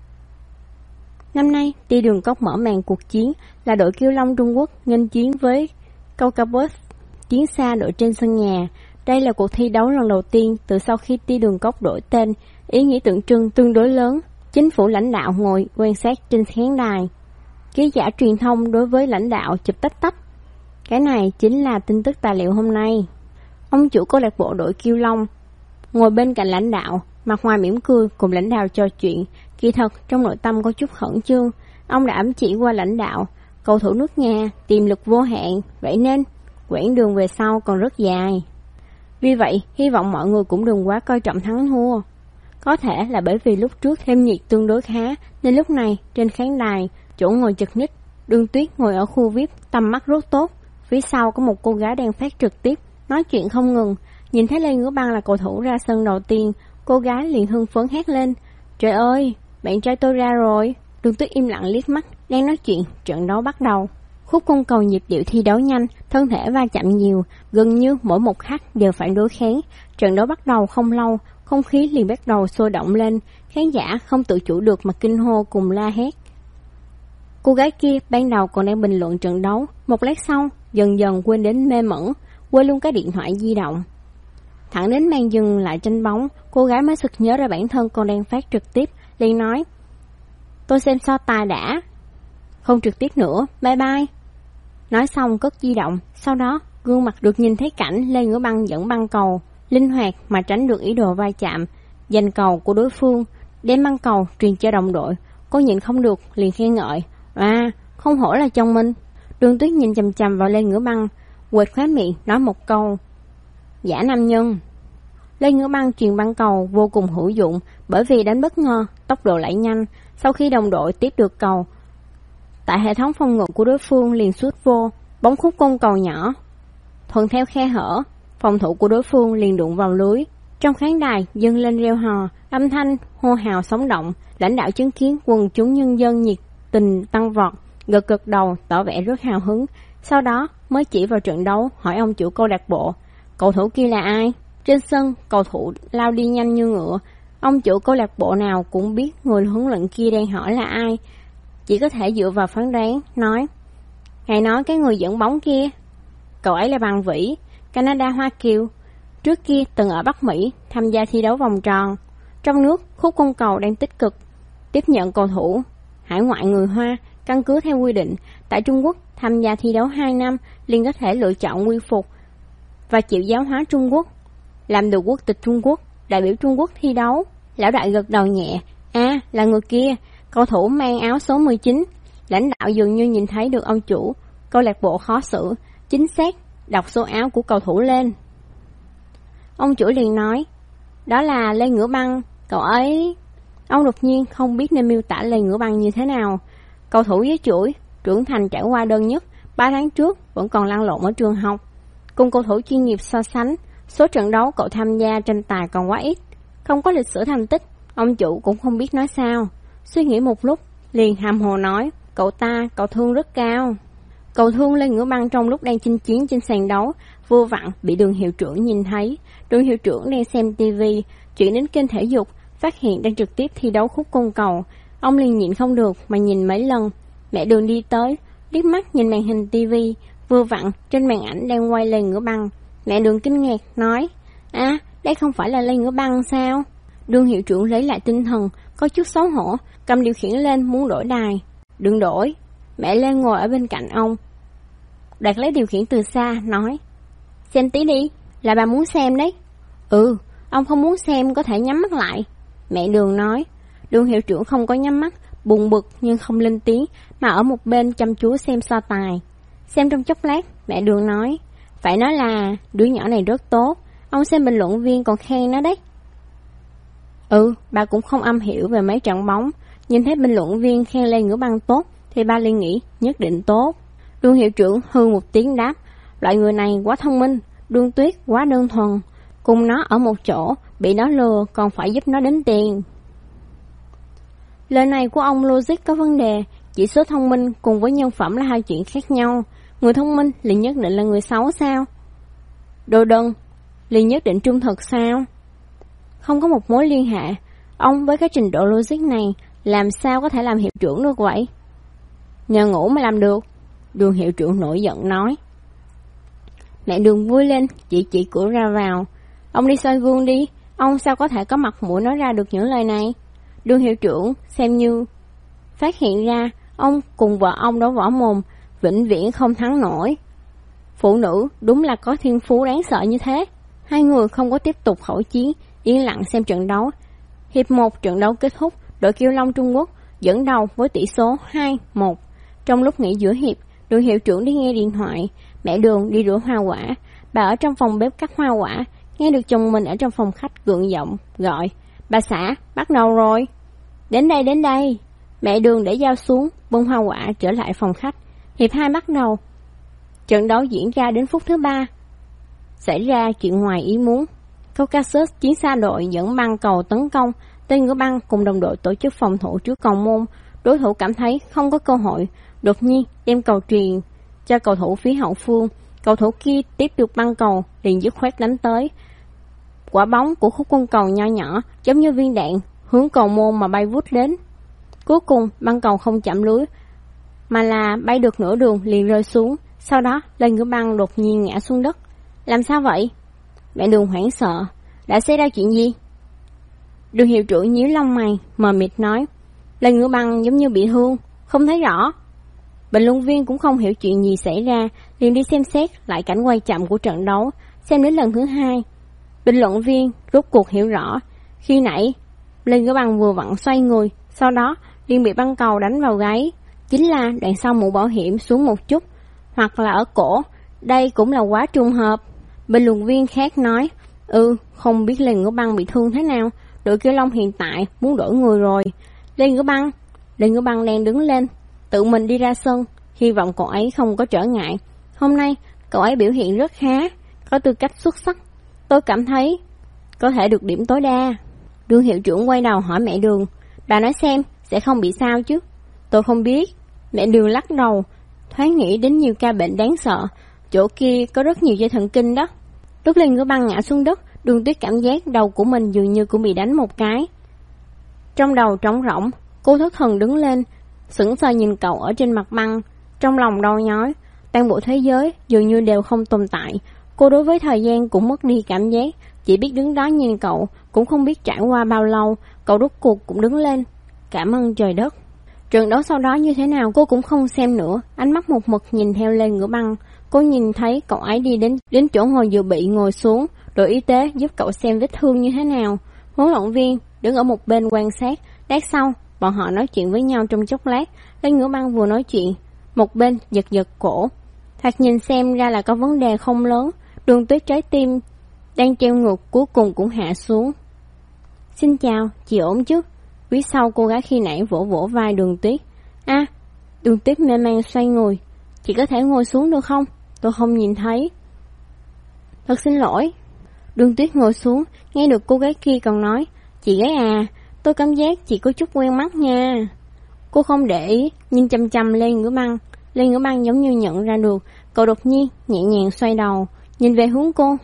Năm nay, Tia Đường Cốc mở màn cuộc chiến là đội Kiêu Long Trung Quốc nghênh chiến với Kaukasus chiến xa đội trên sân nhà. Đây là cuộc thi đấu lần đầu tiên từ sau khi Tia Đường Cốc đổi tên, ý nghĩa tượng trưng tương đối lớn. Chính phủ lãnh đạo ngồi quan sát trên khán đài. Ký giả truyền thông đối với lãnh đạo chụp tách. Cái này chính là tin tức tài liệu hôm nay. Ông chủ câu lạc bộ đội Kiêu Long ngồi bên cạnh lãnh đạo, mặt ngoài mỉm cười cùng lãnh đạo trò chuyện. Kỳ thật trong nội tâm có chút khẩn trương. Ông đã ám chỉ qua lãnh đạo, cầu thủ nước nhà tiềm lực vô hạn, vậy nên quãng đường về sau còn rất dài. Vì vậy, hy vọng mọi người cũng đừng quá coi trọng thắng thua. Có thể là bởi vì lúc trước thêm nhiệt tương đối khá, nên lúc này trên khán đài, chỗ ngồi chật ních, Đường Tuyết ngồi ở khu VIP, tầm mắt rất tốt. Phía sau có một cô gái đang phát trực tiếp, nói chuyện không ngừng. Nhìn thấy Lê Ngữ Băng là cầu thủ ra sân đầu tiên, cô gái liền hưng phấn hét lên: "Trời ơi, bạn trai tôi ra rồi!" Đường Tuyết im lặng liếc mắt, đang nói chuyện, trận đấu bắt đầu. Khúc cung cầu nhịp điệu thi đấu nhanh, thân thể va chạm nhiều, gần như mỗi một khắc đều phải đối kháng. Trận đấu bắt đầu không lâu, không khí liền bắt đầu sôi động lên, khán giả không tự chủ được mà kinh hô cùng la hét. Cô gái kia ban đầu còn đang bình luận trận đấu, một lát sau dần dần quên đến mê mẩn, quên luôn cái điện thoại di động. Thẳng đến màn dừng lại tranh bóng, cô gái mới sực nhớ ra bản thân còn đang phát trực tiếp, liền nói: "Tôi xem so tài đã, không trực tiếp nữa, bye bye." Nói xong cất di động, sau đó gương mặt được nhìn thấy cảnh Lê Ngữ Băng dẫn băng cầu, linh hoạt mà tránh được ý đồ va chạm, giành cầu của đối phương, đem băng cầu truyền cho đồng đội. Cô nhịn không được liền khen ngợi: "Không hổ là chồng mình." Đường Tuyết nhìn chằm chằm vào Lê Ngữ Băng, quệt khóe miệng nói một câu: "Giả nam nhân." Lê Ngữ Băng truyền băng cầu vô cùng hữu dụng, bởi vì đánh bất ngờ, tốc độ lại nhanh. Sau khi đồng đội tiếp được cầu, tại hệ thống phòng ngự của đối phương liền sút vô, bóng khúc côn cầu nhỏ thuận theo khe hở, phòng thủ của đối phương liền đụng vào lưới. Trong khán đài dâng lên reo hò, âm thanh hô hào sống động. Lãnh đạo chứng kiến quần chúng nhân dân nhiệt tình tăng vọt, gật gật đầu tỏ vẻ rất hào hứng. Sau đó mới chỉ vào trận đấu, hỏi ông chủ câu lạc bộ: "Cầu thủ kia là ai?" Trên sân, cầu thủ lao đi nhanh như ngựa. Ông chủ câu lạc bộ nào cũng biết người huấn luyện kia đang hỏi là ai, chỉ có thể dựa vào phán đoán, nói: "Ngài nói cái người dẫn bóng kia, cậu ấy là Bằng Vĩ, Canada Hoa Kiều, trước kia từng ở Bắc Mỹ tham gia thi đấu vòng tròn. Trong nước, khúc cung cầu đang tích cực tiếp nhận cầu thủ hải ngoại người Hoa, căn cứ theo quy định, tại Trung Quốc tham gia thi đấu 2 năm liền có thể lựa chọn quy phục và chịu giáo hóa Trung Quốc, làm được quốc tịch Trung Quốc, đại biểu Trung Quốc thi đấu." Lão đại gật đầu nhẹ: "Là người kia, cầu thủ mang áo số 19. Lãnh đạo dường như nhìn thấy được ông chủ câu lạc bộ khó xử, chính xác đọc số áo của cầu thủ lên. Ông chủ liền nói: "Đó là Lê Ngữ Băng, cậu ấy..." Ông đột nhiên không biết nên miêu tả Lê Ngữ Băng như thế nào. Cầu thủ với chuỗi, trưởng thành trải qua đơn nhất, 3 tháng trước vẫn còn lăn lộn ở trường học. Cùng cầu thủ chuyên nghiệp so sánh, số trận đấu cậu tham gia tranh tài còn quá ít, không có lịch sử thành tích. Ông chủ cũng không biết nói sao. Suy nghĩ một lúc, liền hàm hồ nói: Cậu thương rất cao." Cầu thương Lê Ngữ Băng trong lúc đang chinh chiến trên sàn đấu, vô vặn bị Đường hiệu trưởng nhìn thấy. Đường hiệu trưởng đang xem TV, chuyển đến kênh thể dục, phát hiện đang trực tiếp thi đấu khúc côn cầu. Ông liền nhịn không được mà nhìn mấy lần. Mẹ Đường đi tới, liếc mắt nhìn màn hình TV, vừa vặn trên màn ảnh đang quay Lê Ngữ Băng. Mẹ Đường kinh ngạc nói: "Đây không phải là Lê Ngữ Băng sao?" Đường hiệu trưởng lấy lại tinh thần, có chút xấu hổ, cầm điều khiển lên muốn đổi đài. "Đừng đổi." Mẹ Lê ngồi ở bên cạnh ông, đoạt lấy điều khiển từ xa, nói: "Xem tí đi, là bà muốn xem đấy." Ông không muốn xem có thể nhắm mắt lại." Mẹ Đường nói. Đường hiệu trưởng không có nhắm mắt, buồn bực nhưng không lên tiếng, mà ở một bên chăm chú xem so tài. Xem trong chốc lát, mẹ Đường nói: "Phải nói là đứa nhỏ này rất tốt, ông xem bình luận viên còn khen nó đấy." Bà cũng không am hiểu về mấy trận bóng, nhìn thấy bình luận viên khen Lê Ngữ Băng tốt thì ba liền nghĩ nhất định tốt. Đường hiệu trưởng hừ một tiếng đáp, loại người này quá thông minh, Đường Tuyết quá đơn thuần, cùng nó ở một chỗ, bị nó lừa còn phải giúp nó đếm tiền. Lời này của ông logic có vấn đề, chỉ số thông minh cùng với nhân phẩm là hai chuyện khác nhau. Người thông minh liền nhất định là người xấu sao? Đồ đần liền nhất định trung thực sao? Không có một mối liên hệ. Ông với cái trình độ logic này làm sao có thể làm hiệu trưởng được vậy? Nhờ ngủ mà làm được. Đường hiệu trưởng nổi giận nói. Mẹ Đường vui lên, chỉ cửa ra vào. Ông đi soi gương đi, ông sao có thể có mặt mũi nói ra được những lời này? Đường hiệu trưởng xem như phát hiện ra ông cùng vợ ông đấu võ mồm, vĩnh viễn không thắng nổi. Phụ nữ đúng là có thiên phú đáng sợ như thế. Hai người không có tiếp tục khẩu chiến, yên lặng xem trận đấu. Hiệp 1 trận đấu kết thúc, đội Kiêu Long Trung Quốc dẫn đầu với tỷ số 2-1. Trong lúc nghỉ giữa hiệp, Đường hiệu trưởng đi nghe điện thoại. Mẹ Đường đi rửa hoa quả. Bà ở trong phòng bếp cắt hoa quả, nghe được chồng mình ở trong phòng khách gượng giọng gọi, bà xã, bắt đầu rồi. Đến đây. Mẹ Đường để dao xuống, bưng hoa quả trở lại phòng khách. Hiệp 2 bắt đầu. Trận đấu diễn ra đến phút thứ 3. Xảy ra chuyện ngoài ý muốn. Caucasus chiến xa đội dẫn băng cầu tấn công, Lê Ngữ Băng cùng đồng đội tổ chức phòng thủ trước cầu môn. Đối thủ cảm thấy không có cơ hội, đột nhiên đem cầu truyền cho cầu thủ phía hậu phương. Cầu thủ kia tiếp được băng cầu, liền dứt khoát đánh tới. Quả bóng của khúc quân cầu nho nhỏ giống như viên đạn hướng cầu môn mà bay vút đến. Cuối cùng băng cầu không chạm lưới, mà là bay được nửa đường liền rơi xuống. Sau đó Lê Ngữ Băng đột nhiên ngã xuống đất. Làm sao vậy? Mẹ Đường hoảng sợ. Đã xảy ra chuyện gì? Đường hiệu trưởng nhíu lông mày, mờ mịt nói. Lê Ngữ Băng giống như bị thương, không thấy rõ. Bình luận viên cũng không hiểu chuyện gì xảy ra, liền đi xem xét lại cảnh quay chậm của trận đấu. Xem đến lần thứ 2, bình luận viên rốt cuộc hiểu rõ. Khi nãy Lê Ngữ Băng vừa vặn xoay người, sau đó liền bị băng cầu đánh vào gáy, chính là đoạn sau mũ bảo hiểm xuống một chút, hoặc là ở cổ. Đây cũng là quá trùng hợp. Bình luận viên khác nói, không biết Lê Ngữ Băng bị thương thế nào. Đội Kiêu Long hiện tại muốn đổi người rồi. Lê Ngữ Băng đang đứng lên, tự mình đi ra sân, hy vọng cậu ấy không có trở ngại. Hôm nay cậu ấy biểu hiện rất khá, có tư cách xuất sắc. Tôi cảm thấy có thể được điểm tối đa. Đường hiệu trưởng quay đầu hỏi mẹ Đường, bà nói xem sẽ không bị sao chứ? Tôi không biết. Mẹ Đường lắc đầu, thoáng nghĩ đến nhiều ca bệnh đáng sợ, chỗ kia có rất nhiều dây thần kinh đó. Lúc Lê Ngữ Băng ngã xuống đất, Đường Tuyết cảm giác đầu của mình dường như cũng bị đánh một cái. Trong đầu trống rỗng, cô thất thần đứng lên, sững sờ nhìn cậu ở trên mặt băng, trong lòng đau nhói. Toàn bộ thế giới dường như đều không tồn tại. Cô đối với thời gian cũng mất đi cảm giác, chỉ biết đứng đó nhìn cậu, cũng không biết trải qua bao lâu. Cậu rốt cuộc cũng đứng lên, cảm ơn trời đất. Trận đấu sau đó như thế nào cô cũng không xem nữa, ánh mắt một mực nhìn theo Lê Ngữ Băng. Cô nhìn thấy cậu ấy đi đến chỗ ngồi dự bị ngồi xuống, đội y tế giúp cậu xem vết thương như thế nào. Huấn luyện viên đứng ở một bên quan sát. Lát sau, bọn họ nói chuyện với nhau trong chốc lát. Lê Ngữ Băng vừa nói chuyện, một bên giật cổ. Thoạt nhìn xem ra là có vấn đề không lớn. Đường Tuyết trái tim đang treo ngược cuối cùng cũng hạ xuống. Xin chào, chị ổn chứ? Phía sau cô gái khi nãy vỗ vai Đường Tuyết. Đường Tuyết mê man xoay người. Chị có thể ngồi xuống được không? Tôi không nhìn thấy. Thật xin lỗi. Đường Tuyết ngồi xuống, nghe được cô gái kia còn nói, chị gái à, tôi cảm giác chị có chút quen mắt nha. Cô không để ý, nhưng chăm chăm Lê Ngữ Băng. Lê Ngữ Băng giống như nhận ra được, cậu đột nhiên nhẹ nhàng xoay đầu, nhìn về hướng cô,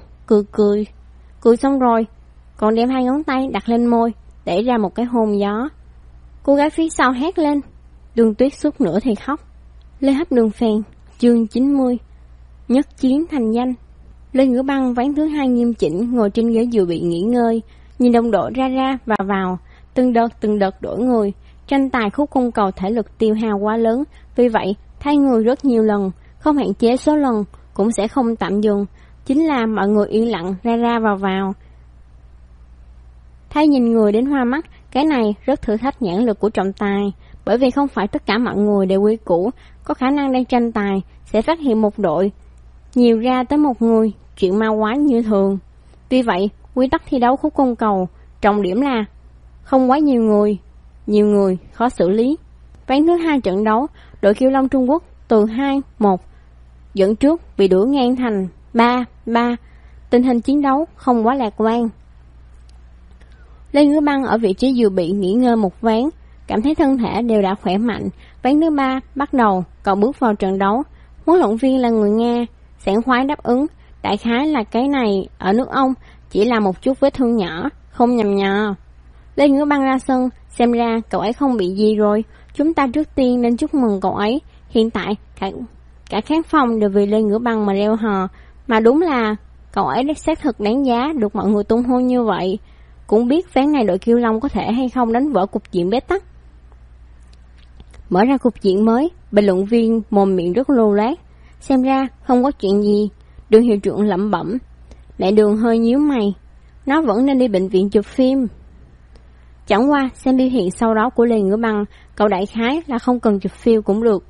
cười xong rồi, còn đem hai ngón tay đặt lên môi, để ra một cái hôn gió. Cô gái phía sau hét lên. Đường Tuyết suốt nửa thì khóc. Lê Hấp Đường Phèn, chương 90. Nhất chiến thành danh. Lê Ngữ Băng ván thứ 2 nghiêm chỉnh ngồi trên ghế dự bị nghỉ ngơi, nhìn đồng đội ra vào, từng đợt đổi người. Tranh tài khúc cung cầu thể lực tiêu hao quá lớn, vì vậy thay người rất nhiều lần, không hạn chế số lần, cũng sẽ không tạm dừng. Chính là mọi người yên lặng ra vào. Thay nhìn người đến hoa mắt, cái này rất thử thách nhãn lực của trọng tài, bởi vì không phải tất cả mọi người đều quy củ, có khả năng đang tranh tài sẽ phát hiện một đội nhiều ra tới một người, chuyện ma quái như thường. Tuy vậy, quy tắc thi đấu khúc cung cầu trọng điểm là không quá nhiều người, nhiều người, khó xử lý. Ván thứ 2 trận đấu, đội Kiêu Long Trung Quốc từ 2-1 dẫn trước bị đuổi ngang thành 3-3. Tình hình chiến đấu không quá lạc quan. Lê Ngữ Băng ở vị trí dự bị nghỉ ngơi một ván, cảm thấy thân thể đều đã khỏe mạnh. Ván thứ 3 bắt đầu, cậu bước vào trận đấu. Huấn luyện viên là người Nga, sảng khoái đáp ứng. Đại khái là cái này ở nước ông chỉ là một chút vết thương nhỏ, không nhầm nhò. Lê Ngữ Băng ra sân, xem ra cậu ấy không bị gì rồi. Chúng ta trước tiên nên chúc mừng cậu ấy. Hiện tại cả khán phòng đều vì Lê Ngữ Băng mà reo hò. Mà đúng là cậu ấy đã xác thực đáng giá được mọi người tung hô như vậy. Cũng biết ván này đội Kiêu Long có thể hay không đánh vỡ cục diện bế tắc. Mở ra cục diện mới, bình luận viên mồm miệng rất lô lát. Xem ra không có chuyện gì. Đường hiệu trưởng lẩm bẩm. Mẹ Đường hơi nhíu mày. Nó vẫn nên đi bệnh viện chụp phim. Chẳng qua xem biểu hiện sau đó của Lê Ngữ Băng, cậu đại khái là không cần chụp phim cũng được.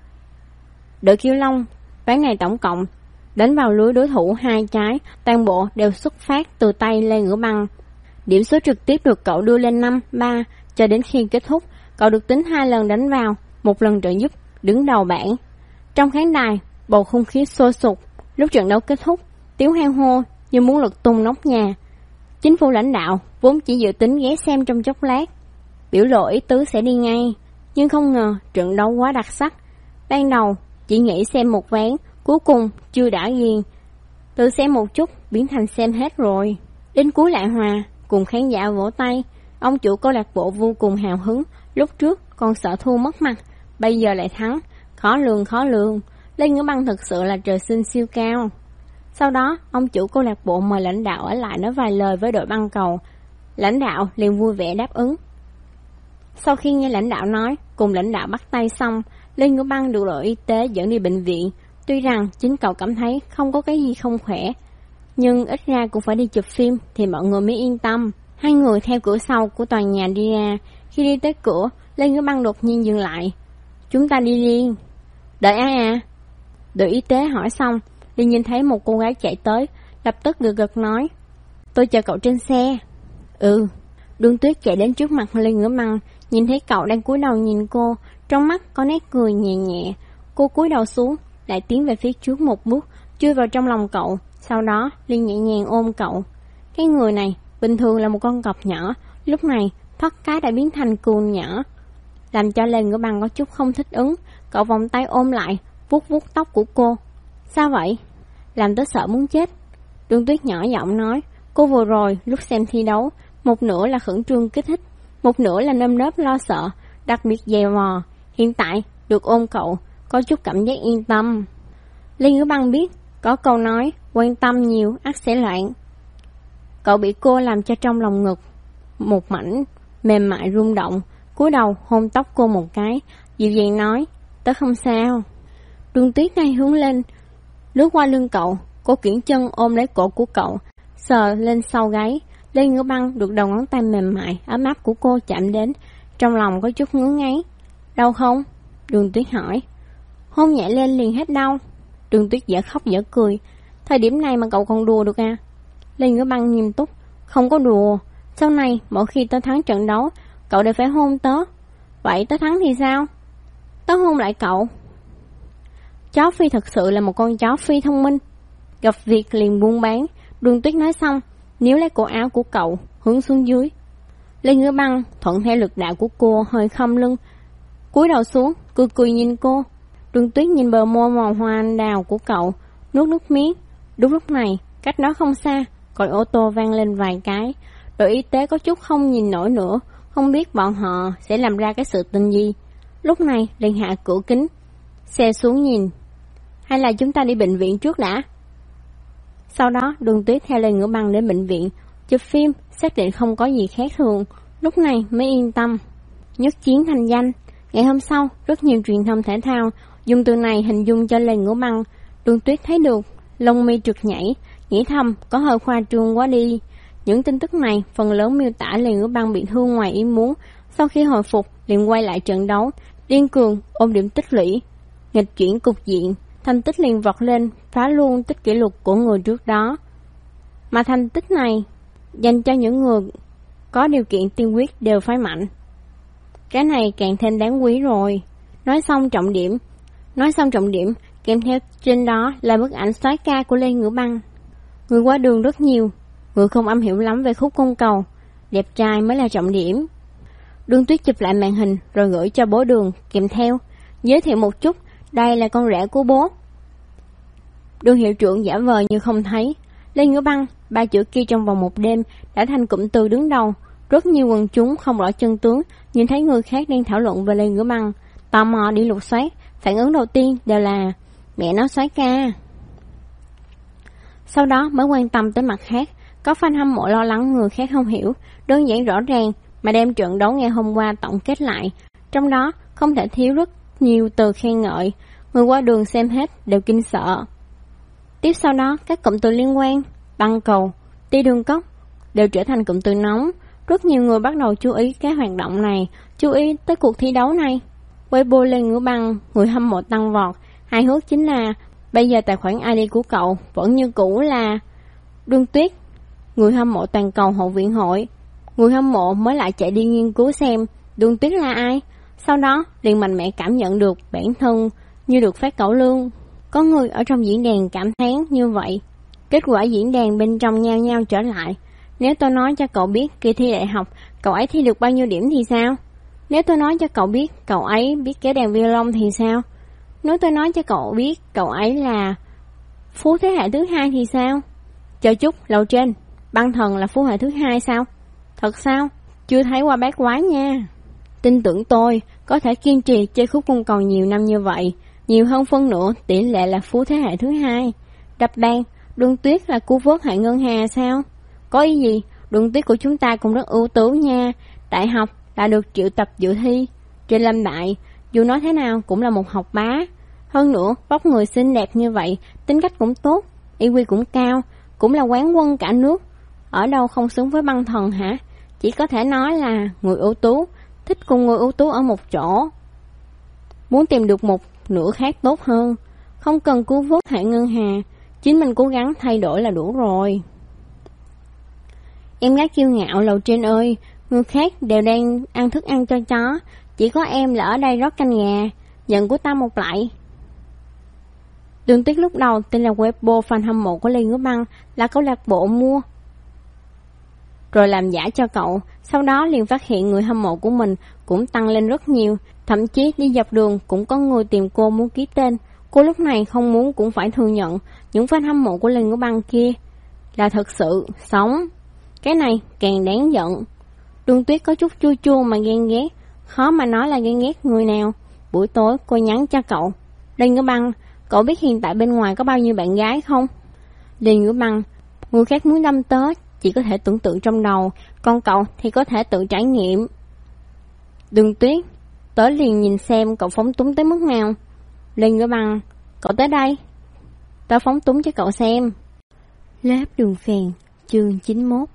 Đội Kiêu Long ván này tổng cộng đánh vào lưới đối thủ 2 trái, toàn bộ đều xuất phát từ tay Lê Ngữ Băng. Điểm số trực tiếp được cậu đưa lên 5-3, cho đến khi kết thúc, cậu được tính 2 lần đánh vào, 1 lần trợ giúp, đứng đầu bảng. Trong khán đài, bầu không khí sôi sục. Lúc trận đấu kết thúc, tiếng hoan hô như muốn lật tung nóc nhà. Chính phủ lãnh đạo vốn chỉ dự tính ghé xem trong chốc lát, biểu lộ ý tứ sẽ đi ngay, nhưng không ngờ trận đấu quá đặc sắc. Ban đầu chỉ nghĩ xem một ván, cuối cùng chưa đã ghiền, tự xem một chút biến thành xem hết rồi. Đến cuối lại hòa, cùng khán giả vỗ tay. Ông chủ câu lạc bộ vô cùng hào hứng. Lúc trước còn sợ thua mất mặt, bây giờ lại thắng. Khó lường. Lê Ngữ Băng thực sự là trời sinh siêu cao. Sau đó, ông chủ câu lạc bộ mời lãnh đạo ở lại nói vài lời với đội băng cầu. Lãnh đạo liền vui vẻ đáp ứng. Sau khi nghe lãnh đạo nói, cùng lãnh đạo bắt tay xong, Lê Ngữ Băng được đội y tế dẫn đi bệnh viện. Tuy rằng chính cậu cảm thấy không có cái gì không khỏe, nhưng ít ra cũng phải đi chụp phim thì mọi người mới yên tâm. Hai người theo cửa sau của tòa nhà đi ra. Khi đi tới cửa, Lê Ngữ Băng đột nhiên dừng lại. Chúng ta đi riêng. Đợi ai à? Đội y tế hỏi xong, liền nhìn thấy một cô gái chạy tới, lập tức gật nói. Tôi chờ cậu trên xe. Ừ. Đường Tuyết chạy đến trước mặt Lê Ngữ Băng, nhìn thấy cậu đang cúi đầu nhìn cô, trong mắt có nét cười nhẹ nhẹ. Cô cúi đầu xuống, lại tiến về phía trước một bước, chui vào trong lòng cậu. Sau đó liền nhẹ nhàng ôm cậu. Cái người này bình thường là một con cọp nhỏ, lúc này thoát cái đã biến thành cừu nhỏ, làm cho Lê Ngữ Băng có chút không thích ứng. Cậu vòng tay ôm lại, vuốt tóc của cô. Sao vậy? Làm tớ sợ muốn chết. Đường Tuyết nhỏ giọng nói. Cô vừa rồi lúc xem thi đấu, một nửa là khẩn trương kích thích, một nửa là nơm nớp lo sợ, đặc biệt dè mò. Hiện tại được ôm cậu, có chút cảm giác yên tâm. Lê Ngữ Băng biết có câu nói quan tâm nhiều ắt sẽ loạn. Cậu bị cô làm cho trong lòng ngực một mảnh mềm mại rung động, cúi đầu hôn tóc cô một cái, dịu dàng nói, tớ không sao. Đường Tuyết này hướng lên, lướt qua lưng cậu, cô kiễng chân ôm lấy cổ của cậu, sờ lên sau gáy. Lê Ngữ Băng được đầu ngón tay mềm mại ấm áp của cô chạm đến, trong lòng có chút ngứa ngáy. Đau không? Đường Tuyết hỏi. Hôn nhẹ lên liền hết đau. Đường Tuyết dở khóc dở cười. Thời điểm này mà cậu còn đùa được à? Lê Ngữ Băng nghiêm túc. Không có đùa. Sau này mỗi khi tớ thắng trận đấu, cậu đều phải hôn tớ. Vậy tớ thắng thì sao? Tớ hôn lại cậu. Chó Phi thật sự là một con chó Phi thông minh, gặp việc liền buôn bán. Đường Tuyết nói xong, níu lấy cổ áo của cậu hướng xuống dưới. Lê Ngữ Băng thuận theo lực đạo của cô hơi khom lưng, cúi đầu xuống cười nhìn cô. Đường Tuyết nhìn bờ môi màu hoa anh đào của cậu, nuốt nước miếng. Đúng lúc này, cách đó không xa, còi ô tô vang lên vài cái. Đội y tế có chút không nhìn nổi nữa, không biết bọn họ sẽ làm ra cái sự tình gì. Lúc này liền hạ cửa kính xe xuống nhìn. Hay là chúng ta đi bệnh viện trước đã? Sau đó Đường Tuyết theo Lê Ngữ Băng đến bệnh viện chụp phim, xác định không có gì khác thường, lúc này mới yên tâm. Nhất chiến thành danh. Ngày hôm sau, rất nhiều truyền thông thể thao dùng từ này hình dung cho Lê Ngữ Băng. Đường Tuyết thấy được, lông mi trượt nhảy, nghĩ thầm có hơi khoa trương quá đi. Những tin tức này phần lớn miêu tả Lê Ngữ Băng bị thương ngoài ý muốn, sau khi hồi phục liền quay lại trận đấu, điên cường ôm điểm tích lũy, nghịch chuyển cục diện, thành tích liền vọt lên, phá luôn tích kỷ lục của người trước đó. Mà thành tích này dành cho những người có điều kiện tiên quyết đều phải mạnh. Cái này càng thêm đáng quý rồi. Nói xong trọng điểm, kèm theo trên đó là bức ảnh soái ca của Lê Ngữ Băng. Người qua đường rất nhiều, người không am hiểu lắm về khúc côn cầu, đẹp trai mới là trọng điểm. Đường Tuyết chụp lại màn hình rồi gửi cho bố Đường, kèm theo giới thiệu một chút, đây là con rể của bố. Đường hiệu trưởng giả vờ như không thấy. Lê Ngữ Băng, ba chữ kia trong vòng một đêm đã thành cụm từ đứng đầu. Rất nhiều quần chúng không rõ chân tướng, nhìn thấy người khác đang thảo luận về Lê Ngữ Băng, tò mò đi lục soát, phản ứng đầu tiên đều là mẹ nó soái ca. Sau đó mới quan tâm tới mặt khác, có fan hâm mộ lo lắng người khác không hiểu, đơn giản rõ ràng mà đem trận đấu ngày hôm qua tổng kết lại. Trong đó không thể thiếu rất nhiều từ khen ngợi, người qua đường xem hết đều kinh sợ. Tiếp sau đó các cụm từ liên quan, băng cầu, đi đường cốc đều trở thành cụm từ nóng. Rất nhiều người bắt đầu chú ý cái hoạt động này, chú ý tới cuộc thi đấu này. Weibo Lê Ngữ Băng, người hâm mộ tăng vọt. Hài hước chính là bây giờ tài khoản ID của cậu vẫn như cũ là Đường Tuyết, người hâm mộ toàn cầu hậu viện hội. Người hâm mộ mới lại chạy đi nghiên cứu xem Đường Tuyết là ai. Sau đó liền mạnh mẽ cảm nhận được bản thân như được phát cẩu lương. Có người ở trong diễn đàn cảm thán như vậy. Kết quả diễn đàn bên trong nhao nhao trở lại. Nếu tôi nói cho cậu biết kỳ thi đại học cậu ấy thi được bao nhiêu điểm thì sao? Nếu tôi nói cho cậu biết cậu ấy biết kéo đàn violon thì sao? Nếu tôi nói cho cậu biết cậu ấy là phú thế hệ thứ hai thì sao? Chờ chút, lầu trên, Băng Thần là phú hệ thứ hai sao? Thật sao? Chưa thấy qua bát quái nha. Tin tưởng tôi, có thể kiên trì chơi khúc côn cầu nhiều năm như vậy, nhiều hơn phân nửa tỷ lệ là phú thế hệ thứ hai. Đập bàn, Đường Tuyết là cú vớt hệ ngân hà sao? Có ý gì? Đường Tuyết của chúng ta cũng rất ưu tú nha. Đại học đã được triệu tập dự thi. Trên Lâm Đại, dù nói thế nào cũng là một học bá. Hơn nữa, vóc người xinh đẹp như vậy, tính cách cũng tốt, IQ cũng cao, cũng là quán quân cả nước. Ở đâu không xứng với Băng Thần hả? Chỉ có thể nói là người ưu tú, thích cùng người ưu tú ở một chỗ. Muốn tìm được một nửa khác tốt hơn, không cần cứu vớt hệ ngân hà, chính mình cố gắng thay đổi là đủ rồi. Em gái kiêu ngạo lầu trên ơi, người khác đều đang ăn thức ăn cho chó, chỉ có em là ở đây rót canh gà, nhận của ta một lại. Đường Tuyết lúc đầu tên là Weibo fan hâm mộ của Lê Ngữ Băng, là câu lạc bộ mua rồi làm giả cho cậu. Sau đó liền phát hiện người hâm mộ của mình cũng tăng lên rất nhiều, thậm chí đi dọc đường cũng có người tìm cô muốn ký tên. Cô lúc này không muốn cũng phải thừa nhận những fan hâm mộ của Lê Ngữ Băng kia là thật sự sống. Cái này càng đáng giận. Đường Tuyết có chút chua chua mà ghen ghét, khó mà nói là ghen ghét người nào. Buổi tối cô nhắn cho cậu: Lê Ngữ Băng, cậu biết hiện tại bên ngoài có bao nhiêu bạn gái không? Lê Ngữ Băng: người khác muốn đâm tớ chỉ có thể tưởng tượng trong đầu, còn cậu thì có thể tự trải nghiệm. Đường Tuyết: tớ liền nhìn xem cậu phóng túng tới mức nào. Lê Ngữ Băng: cậu tới đây, tớ phóng túng cho cậu xem. Lớp Đường Phèn, chương 91.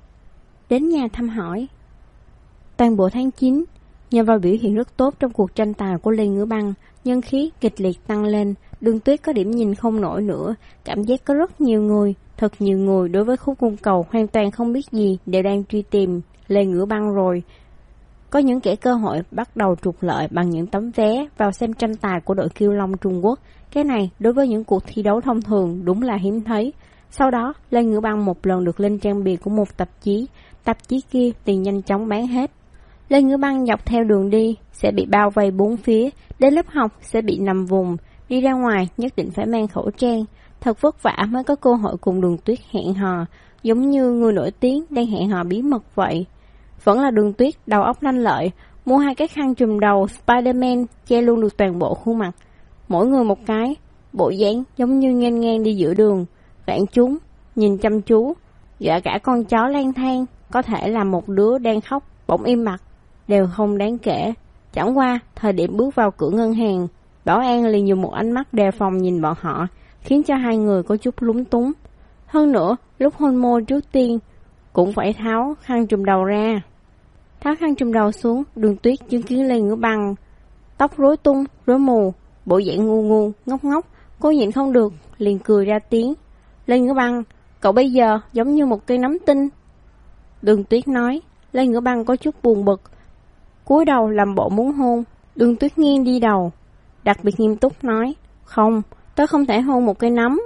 Đến nhà thăm hỏi. Toàn bộ tháng 9, nhờ vào biểu hiện rất tốt trong cuộc tranh tài của Lê Ngữ Băng, nhân khí kịch liệt tăng lên. Đường Tuyết có điểm nhìn không nổi nữa, cảm giác có rất nhiều người, thật nhiều người đối với khúc côn cầu hoàn toàn không biết gì đều đang truy tìm Lê Ngữ Băng rồi. Có những kẻ cơ hội bắt đầu trục lợi bằng những tấm vé vào xem tranh tài của đội Kiêu Long Trung Quốc. Cái này đối với những cuộc thi đấu thông thường đúng là hiếm thấy. Sau đó, Lê Ngữ Băng một lần được lên trang bìa của một tạp chí kia thì nhanh chóng bán hết. Lê Ngữ Băng dọc theo đường đi sẽ bị bao vây bốn phía, đến lớp học sẽ bị nằm vùng, đi ra ngoài nhất định phải mang khẩu trang. Thật vất vả mới có cơ hội cùng Đường Tuyết hẹn hò, giống như người nổi tiếng đang hẹn hò bí mật vậy. Vẫn là Đường Tuyết đầu óc lanh lợi, mua 2 cái khăn trùm đầu Spider-Man che luôn được toàn bộ khuôn mặt, mỗi người một cái, bộ dáng giống như nghênh ngang đi giữa đường. Vạn chúng nhìn chăm chú, dọa cả con chó lang thang có thể là một đứa đang khóc bỗng im bặt đều không đáng kể. Chẳng qua thời điểm bước vào cửa ngân hàng, bảo an liền dùng một ánh mắt đề phòng nhìn bọn họ, khiến cho hai người có chút lúng túng. Hơn nữa, lúc hôn môi trước tiên cũng phải tháo khăn trùm đầu ra. Tháo khăn trùm đầu xuống, Đường Tuyết chứng kiến Lê Ngữ Băng tóc rối tung, rối mù, bộ dạng ngu ngu, ngốc ngốc. Cô nhịn không được, liền cười ra tiếng: Lê Ngữ Băng, cậu bây giờ giống như một cây nấm tinh. Đường Tuyết nói. Lê Ngữ Băng có chút buồn bực. cúi đầu làm bộ muốn hôn. Đường Tuyết nghiêng đi đầu, đặc biệt nghiêm túc nói, không, tớ không thể hôn một cái nấm.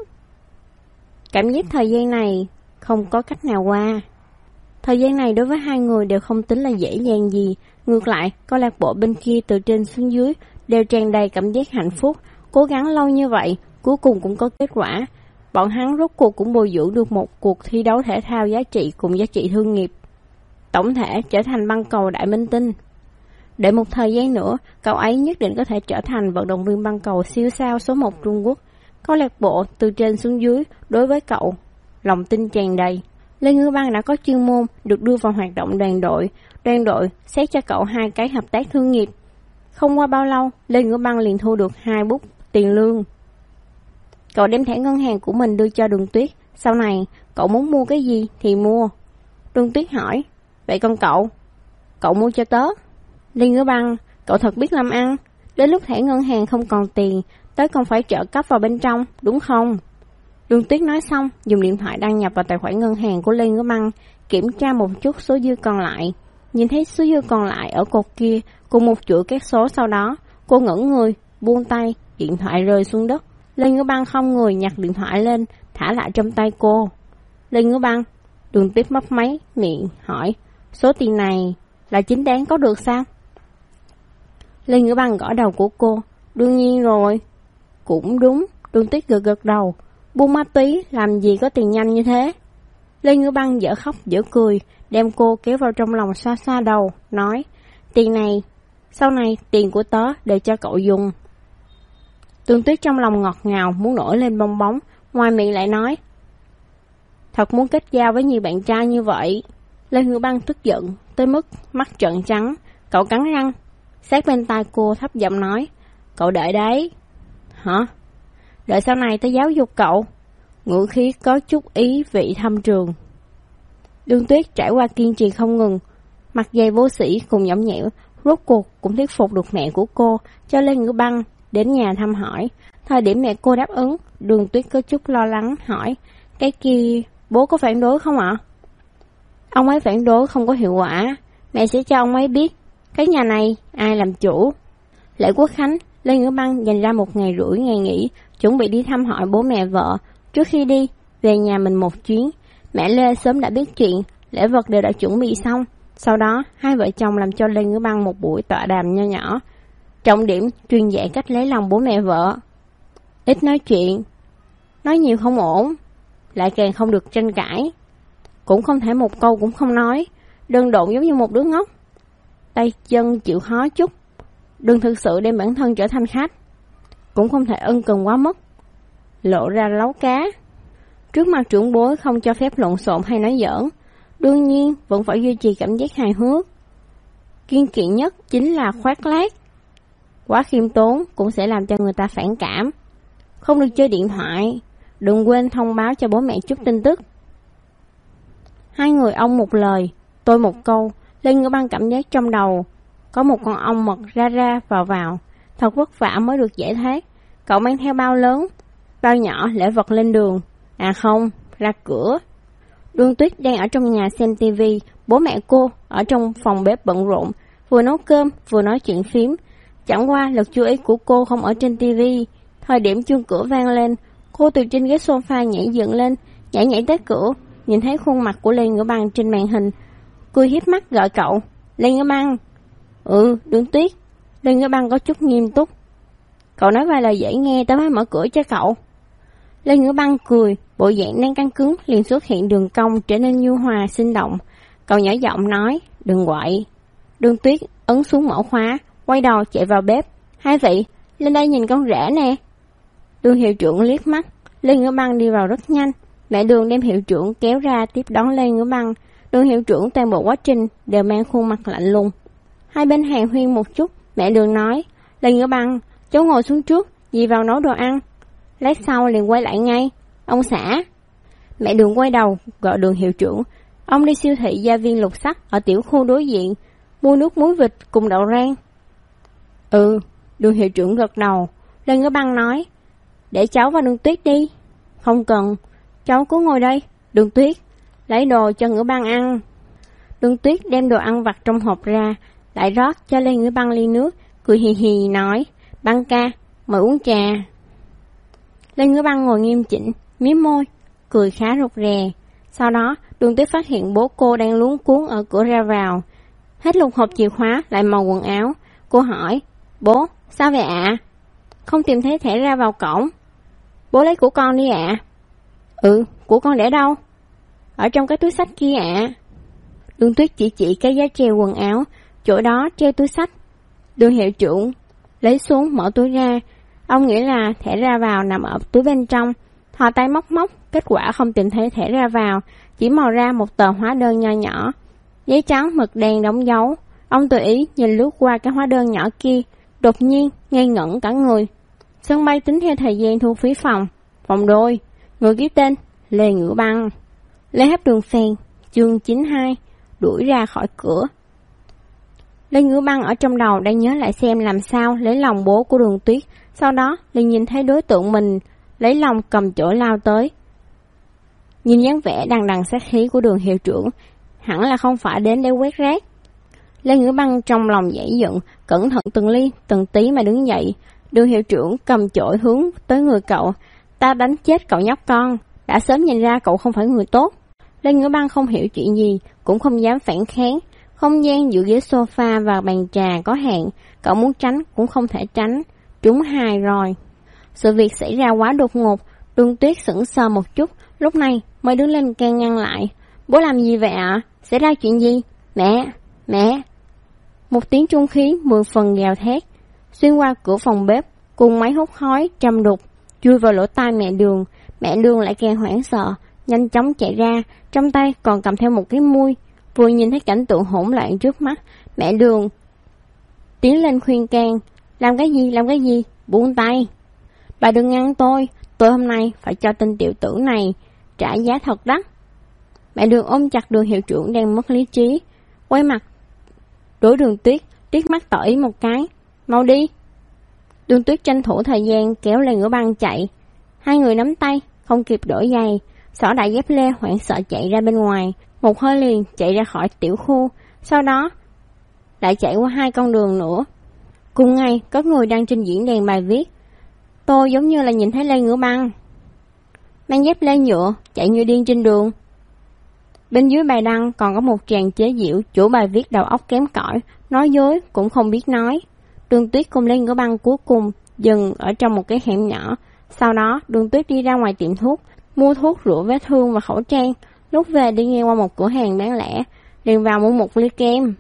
Cảm giác thời gian này không có cách nào qua. Thời gian này đối với hai người đều không tính là dễ dàng gì. Ngược lại, câu lạc bộ bên kia từ trên xuống dưới đều tràn đầy cảm giác hạnh phúc. Cố gắng lâu như vậy, cuối cùng cũng có kết quả. Bọn hắn rốt cuộc cũng bồi dưỡng được một cuộc thi đấu thể thao giá trị cùng giá trị thương nghiệp. Tổng thể trở thành băng cầu đại minh tinh. Đợi một thời gian nữa, cậu ấy nhất định có thể trở thành vận động viên băng cầu siêu sao số 1 Trung Quốc. Câu lạc bộ từ trên xuống dưới đối với cậu, lòng tin tràn đầy. Lê Ngữ Băng đã có chuyên môn được đưa vào hoạt động đoàn đội. Đoàn đội xét cho cậu 2 cái hợp tác thương nghiệp. Không qua bao lâu, Lê Ngữ Băng liền thu được 2 bút tiền lương. Cậu đem thẻ ngân hàng của mình đưa cho Đường Tuyết. Sau này, cậu muốn mua cái gì thì mua. Đường Tuyết hỏi, vậy còn cậu mua cho tớ. Lê Ngữ Băng, cậu thật biết làm ăn. Đến lúc thẻ ngân hàng không còn tiền, tớ còn phải trợ cấp vào bên trong, đúng không? Đường Tuyết nói xong, dùng điện thoại đăng nhập vào tài khoản ngân hàng của Lê Ngữ Băng, kiểm tra một chút số dư còn lại. Nhìn thấy số dư còn lại ở cột kia, cùng một chuỗi các số sau đó, cô ngẩn người, buông tay, điện thoại rơi xuống đất. Lê Ngữ Băng không người nhặt điện thoại lên, thả lại trong tay cô. Lê Ngữ Băng, Đường Tuyết mấp máy miệng hỏi, số tiền này là chính đáng có được sao? Lê Ngữ Băng gõ đầu của cô, đương nhiên rồi. Cũng đúng, Đường Tuyết gật đầu, buôn ma túy làm gì có tiền nhanh như thế. Lê Ngữ Băng dở khóc dở cười, đem cô kéo vào trong lòng xoa xoa đầu, nói, tiền này, sau này tiền của tớ để cho cậu dùng. Đường Tuyết trong lòng ngọt ngào muốn nổi lên bong bóng, ngoài miệng lại nói, thật muốn kết giao với nhiều bạn trai như vậy. Lê Ngữ Băng tức giận tới mức mắt trợn trắng, cậu cắn răng, sát bên tai cô thấp giọng nói, cậu đợi đấy. Hả? Đợi sau này tớ giáo dục cậu. Ngữ khí có chút ý vị thâm trường. Đường Tuyết trải qua kiên trì không ngừng, mặt dày vô sĩ cùng nhõng nhẽo, rốt cuộc cũng thuyết phục được mẹ của cô cho Lê Ngữ Băng đến nhà thăm hỏi. Thời điểm mẹ cô đáp ứng, Đường Tuyết có chút lo lắng hỏi, cái kia bố có phản đối không ạ? Ông ấy phản đối không có hiệu quả, mẹ sẽ cho ông ấy biết cái nhà này ai làm chủ. Lễ Quốc Khánh, Lê Ngữ Băng dành ra 1 ngày rưỡi ngày nghỉ, chuẩn bị đi thăm hỏi bố mẹ vợ. Trước khi đi, về nhà mình một chuyến. Mẹ Lê sớm đã biết chuyện, lễ vật đều đã chuẩn bị xong. Sau đó, hai vợ chồng làm cho Lê Ngữ Băng một buổi tọa đàm nho nhỏ. Trọng điểm truyền dạy cách lấy lòng bố mẹ vợ. Ít nói chuyện, nói nhiều không ổn, lại càng không được tranh cãi. Cũng không thể một câu cũng không nói, đơn độn giống như một đứa ngốc. Tay chân chịu khó chút, đừng thực sự đem bản thân trở thành khách. Cũng không thể ân cần quá mức, lộ ra lấu cá. Trước mặt trưởng bối không cho phép lộn xộn hay nói giỡn. Đương nhiên vẫn phải duy trì cảm giác hài hước. Kiên kỵ nhất chính là khoác lác. Quá khiêm tốn cũng sẽ làm cho người ta phản cảm. Không được chơi điện thoại, đừng quên thông báo cho bố mẹ chút tin tức. Hai người ông một lời, tôi một câu. Lê Ngữ Băng cảm giác trong đầu có một con ong mật ra vào. Thật vất vả mới được giải thoát. Cậu mang theo bao lớn, bao nhỏ lễ vật lên đường. À không, ra cửa. Đường Tuyết đang ở trong nhà xem tivi, bố mẹ cô ở trong phòng bếp bận rộn, vừa nấu cơm vừa nói chuyện phím. Chẳng qua lực chú ý của cô không ở trên tivi. Thời điểm chuông cửa vang lên, cô từ trên ghế sofa nhảy dựng lên, nhảy tới cửa, nhìn thấy khuôn mặt của Lê Ngữ Băng trên màn hình, cười hiếp mắt gọi cậu. Lê Ngữ Băng. Đường Tuyết. Lê Ngữ Băng có chút nghiêm túc. Cậu nói vài lời dễ nghe tớ mới mở cửa cho cậu. Lê Ngữ Băng cười, bộ dạng đang căng cứng liền xuất hiện đường cong trở nên nhu hòa sinh động. Cậu nhỏ giọng nói, đừng quậy. Đường Tuyết ấn xuống mở khóa, quay đầu chạy vào bếp. Hai vị, lên đây nhìn con rể nè. Đường hiệu trưởng liếc mắt, Lê Ngữ Băng đi vào rất nhanh. Mẹ Đường đem hiệu trưởng kéo ra tiếp đón Lê Ngữ Băng. Đường hiệu trưởng toàn bộ quá trình đều mang khuôn mặt lạnh lùng. Hai bên hàn huyên một chút, mẹ Đường nói, Lê Ngữ Băng, cháu ngồi xuống trước, dì vào nấu đồ ăn. Lát sau liền quay lại ngay. Ông xã. Mẹ Đường quay đầu gọi Đường hiệu trưởng. Ông đi siêu thị gia viên Lục Sắc ở tiểu khu đối diện, mua nước muối vịt cùng đậu rang. Đường hiệu trưởng gật đầu. Lê Ngữ Băng nói, để cháu và Đường Tuyết đi. Không cần, cháu cứ ngồi đây. Đường Tuyết, lấy đồ cho Ngữ Băng ăn. Đường Tuyết đem đồ ăn vặt trong hộp ra, lại rót cho Lê Ngữ Băng ly nước, cười hì hì nói, Băng ca, mời uống trà. Lê Ngữ Băng ngồi nghiêm chỉnh, mím môi, cười khá rụt rè. Sau đó, Đường Tuyết phát hiện bố cô đang luống cuống ở cửa ra vào. Hết lục hộp chìa khóa, lại mò quần áo. Cô hỏi, bố, sao vậy ạ? Không tìm thấy thẻ ra vào cổng. Bố lấy của con đi ạ. Của con để đâu? Ở trong cái túi xách kia ạ. Đường Tuyết chỉ cái giá treo quần áo, chỗ đó treo túi xách. Đường hiệu trưởng lấy xuống mở túi ra. Ông nghĩ là thẻ ra vào nằm ở túi bên trong. Thò tay móc, kết quả không tìm thấy thẻ ra vào, chỉ mò ra một tờ hóa đơn nho nhỏ. Giấy trắng mực đen đóng dấu. Ông tùy ý nhìn lướt qua cái hóa đơn nhỏ kia, đột nhiên ngây ngẩn cả người. Sân bay tính theo thời gian thu phí phòng đôi, người ký tên Lê Ngữ Băng. Lê Hấp Đường Phèn, chương 92, đuổi ra khỏi cửa. Lê Ngữ Băng ở trong đầu đang nhớ lại xem làm sao lấy lòng bố của Đường Tuyết. Sau đó liền nhìn thấy đối tượng mình lấy lòng cầm chổi lao tới. Nhìn dáng vẻ đằng đằng sát khí của Đường hiệu trưởng, hẳn là không phải đến để quét rác. Lê Ngữ Băng trong lòng dãy giận, cẩn thận từng ly từng tí mà đứng dậy. Đường hiệu trưởng cầm chổi hướng tới người cậu. Ta đánh chết cậu nhóc con, đã sớm nhìn ra cậu không phải người tốt. Lê Ngữ Băng không hiểu chuyện gì, cũng không dám phản kháng. Không gian giữa ghế sofa và bàn trà có hạn, cậu muốn tránh cũng không thể tránh. Trúng hài rồi. Sự việc xảy ra quá đột ngột, Đường Tuyết sững sờ một chút, lúc này mới đứng lên can ngăn lại. Bố làm gì vậy ạ? Xảy ra chuyện gì? Mẹ! Một tiếng trung khí 10 phần gào thét, xuyên qua cửa phòng bếp, cùng máy hút khói trầm đục, chui vào lỗ tai mẹ Đường. Mẹ Đường lại càng hoảng sợ, nhanh chóng chạy ra, trong tay còn cầm theo một cái muôi. Vừa nhìn thấy cảnh tượng hỗn loạn trước mắt, mẹ Đường tiến lên khuyên can. Làm cái gì? Buông tay. Bà đừng ngăn tôi hôm nay phải cho tên tiểu tử này trả giá thật đắt. Mẹ Đường ôm chặt Đường hiệu trưởng đang mất lý trí, quay mặt đối Đường Tuyết, liếc mắt tỏ ý một cái, mau đi. Đường Tuyết tranh thủ thời gian kéo Lê Ngữ Băng chạy. Hai người nắm tay, không kịp đổi giày, xỏ đại dép lê hoảng sợ chạy ra bên ngoài, một hơi liền chạy ra khỏi tiểu khu, sau đó lại chạy qua 2 con đường nữa. Cùng ngày, có người đang trình diễn đèn bài viết, tôi giống như là nhìn thấy Lê Ngữ Băng mang dép lê nhựa chạy như điên trên đường. Bên dưới bài đăng còn có một tràng chế giễu chủ bài viết đầu óc kém cỏi, nói dối cũng không biết nói. Đường Tuyết cùng Lê Ngữ Băng cuối cùng dừng ở trong một cái hẻm nhỏ. Sau đó Đường Tuyết đi ra ngoài tiệm thuốc, mua thuốc rửa vết thương và khẩu trang. Lúc về đi ngang qua một cửa hàng bán lẻ, liền vào mua một ly kem.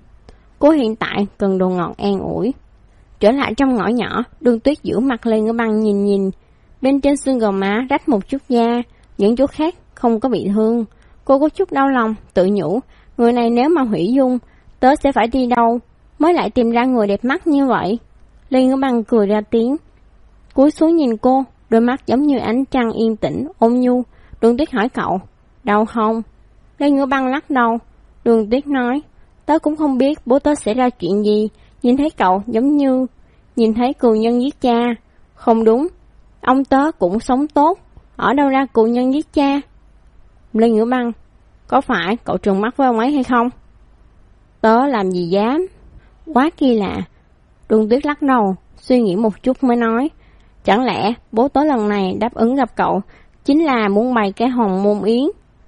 Cô hiện tại cần đồ ngọt an ủi. Trở lại trong ngõ nhỏ, Đường Tuyết giữ mặt Lê Ngữ Băng nhìn. Bên trên xương gò má rách một chút da, những chỗ khác không có bị thương. Cô có chút đau lòng, tự nhủ, người này nếu mà hủy dung, tớ sẽ phải đi đâu mới lại tìm ra người đẹp mắt như vậy. Lê Ngữ Băng cười ra tiếng, cúi xuống nhìn cô, đôi mắt giống như ánh trăng yên tĩnh, ôn nhu. Đường Tuyết hỏi cậu, đau không? Lê Ngữ Băng lắc đầu. Đường Tuyết nói, tớ cũng không biết bố tớ xảy ra chuyện gì, nhìn thấy cậu giống như nhìn thấy cừu nhân giết cha. Không đúng, ông tớ cũng sống tốt, ở đâu ra cừu nhân giết cha? Lê Ngữ Băng, có phải cậu trừng mắt với ông ấy hay không? Tớ làm gì dám. Quá kỳ lạ. Đường Tuyết lắc đầu, suy nghĩ một chút mới nói, chẳng lẽ bố tớ lần này đáp ứng gặp cậu chính là muốn bày cái Hồng Môn Yến?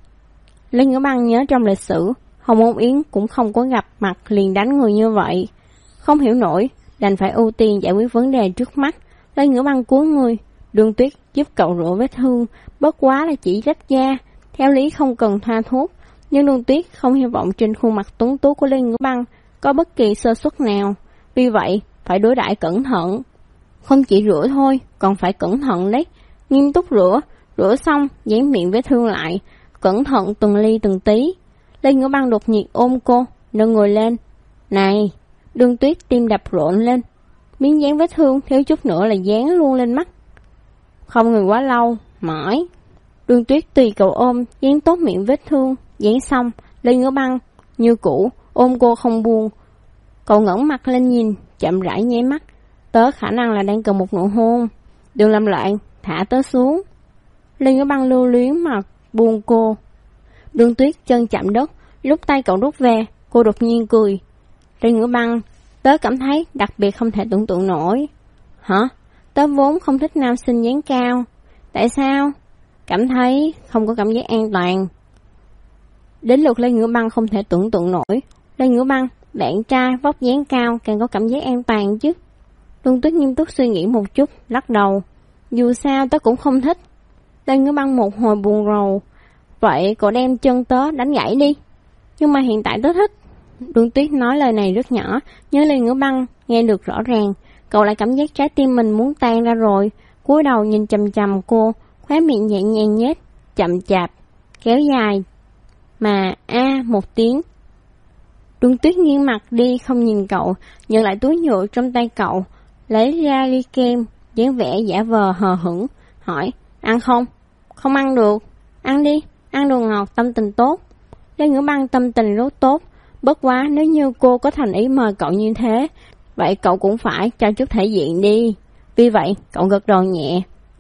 Lê Ngữ Băng nhớ trong lịch sử, Hồng Môn Yến cũng không có gặp mặt liền đánh người như vậy. Không hiểu nổi, đành phải ưu tiên giải quyết vấn đề trước mắt. Lê Ngữ Băng cúi người, Đường Tuyết giúp cậu rửa vết thương, bất quá là chỉ rách da, theo lý không cần thoa thuốc, nhưng Đường Tuyết không hy vọng trên khuôn mặt tuấn tú của Lê Ngữ Băng có bất kỳ sơ suất nào, vì vậy phải đối đãi cẩn thận. Không chỉ rửa thôi, còn phải cẩn thận đấy, nghiêm túc rửa xong dán miệng vết thương lại, cẩn thận từng ly từng tí. Lê Ngữ Băng đột nhiên ôm cô, nâng người lên. Này! Đường Tuyết tim đập rộn lên, miếng dán vết thương thiếu chút nữa là dán luôn lên mắt. Không ngừng quá lâu, mỏi. Đường Tuyết tùy cậu ôm, dán tốt miệng vết thương, dán xong, Lê Ngữ Băng như cũ ôm cô không buông. Cậu ngẩng mặt lên nhìn, chậm rãi nháy mắt. Tớ khả năng là đang cần một nụ hôn. Đừng làm loạn, thả tớ xuống. Lê Ngữ Băng lưu luyến mà buông cô. Đường Tuyết chân chạm đất, lúc tay cậu rút về, cô đột nhiên cười. Lê Ngữ Băng, tớ cảm thấy đặc biệt không thể tưởng tượng nổi. Hả? Tớ vốn không thích nam sinh dáng cao. Tại sao? Cảm thấy không có cảm giác an toàn. Đến lượt Lê Ngữ Băng không thể tưởng tượng nổi. Lê Ngữ Băng, bạn trai vóc dáng cao càng có cảm giác an toàn chứ. Đường Tuyết nghiêm túc suy nghĩ một chút, lắc đầu. Dù sao tớ cũng không thích. Lê Ngữ Băng một hồi buồn rầu. Vậy cậu đem chân tớ đánh gãy đi. Nhưng mà hiện tại tớ thích. Đường Tuyết nói lời này rất nhỏ, nhưng Lê Ngữ Băng nghe được rõ ràng. Cậu lại cảm giác trái tim mình muốn tan ra rồi. Cúi đầu nhìn chằm chằm cô, khóe miệng nhẹ nhàng nhếch, chậm chạp, kéo dài. Mà một tiếng. Đường Tuyết nghiêng mặt đi không nhìn cậu, nhận lại túi nhựa trong tay cậu, lấy ra ly kem, dáng vẻ giả vờ hờ hững, hỏi, ăn không? Không ăn được. Ăn đi, ăn đồ ngọt, tâm tình tốt. Lê Ngữ Băng tâm tình rất tốt, bất quá nếu như cô có thành ý mời cậu như thế, vậy cậu cũng phải cho chút thể diện đi. Vì vậy, cậu gật đầu nhẹ.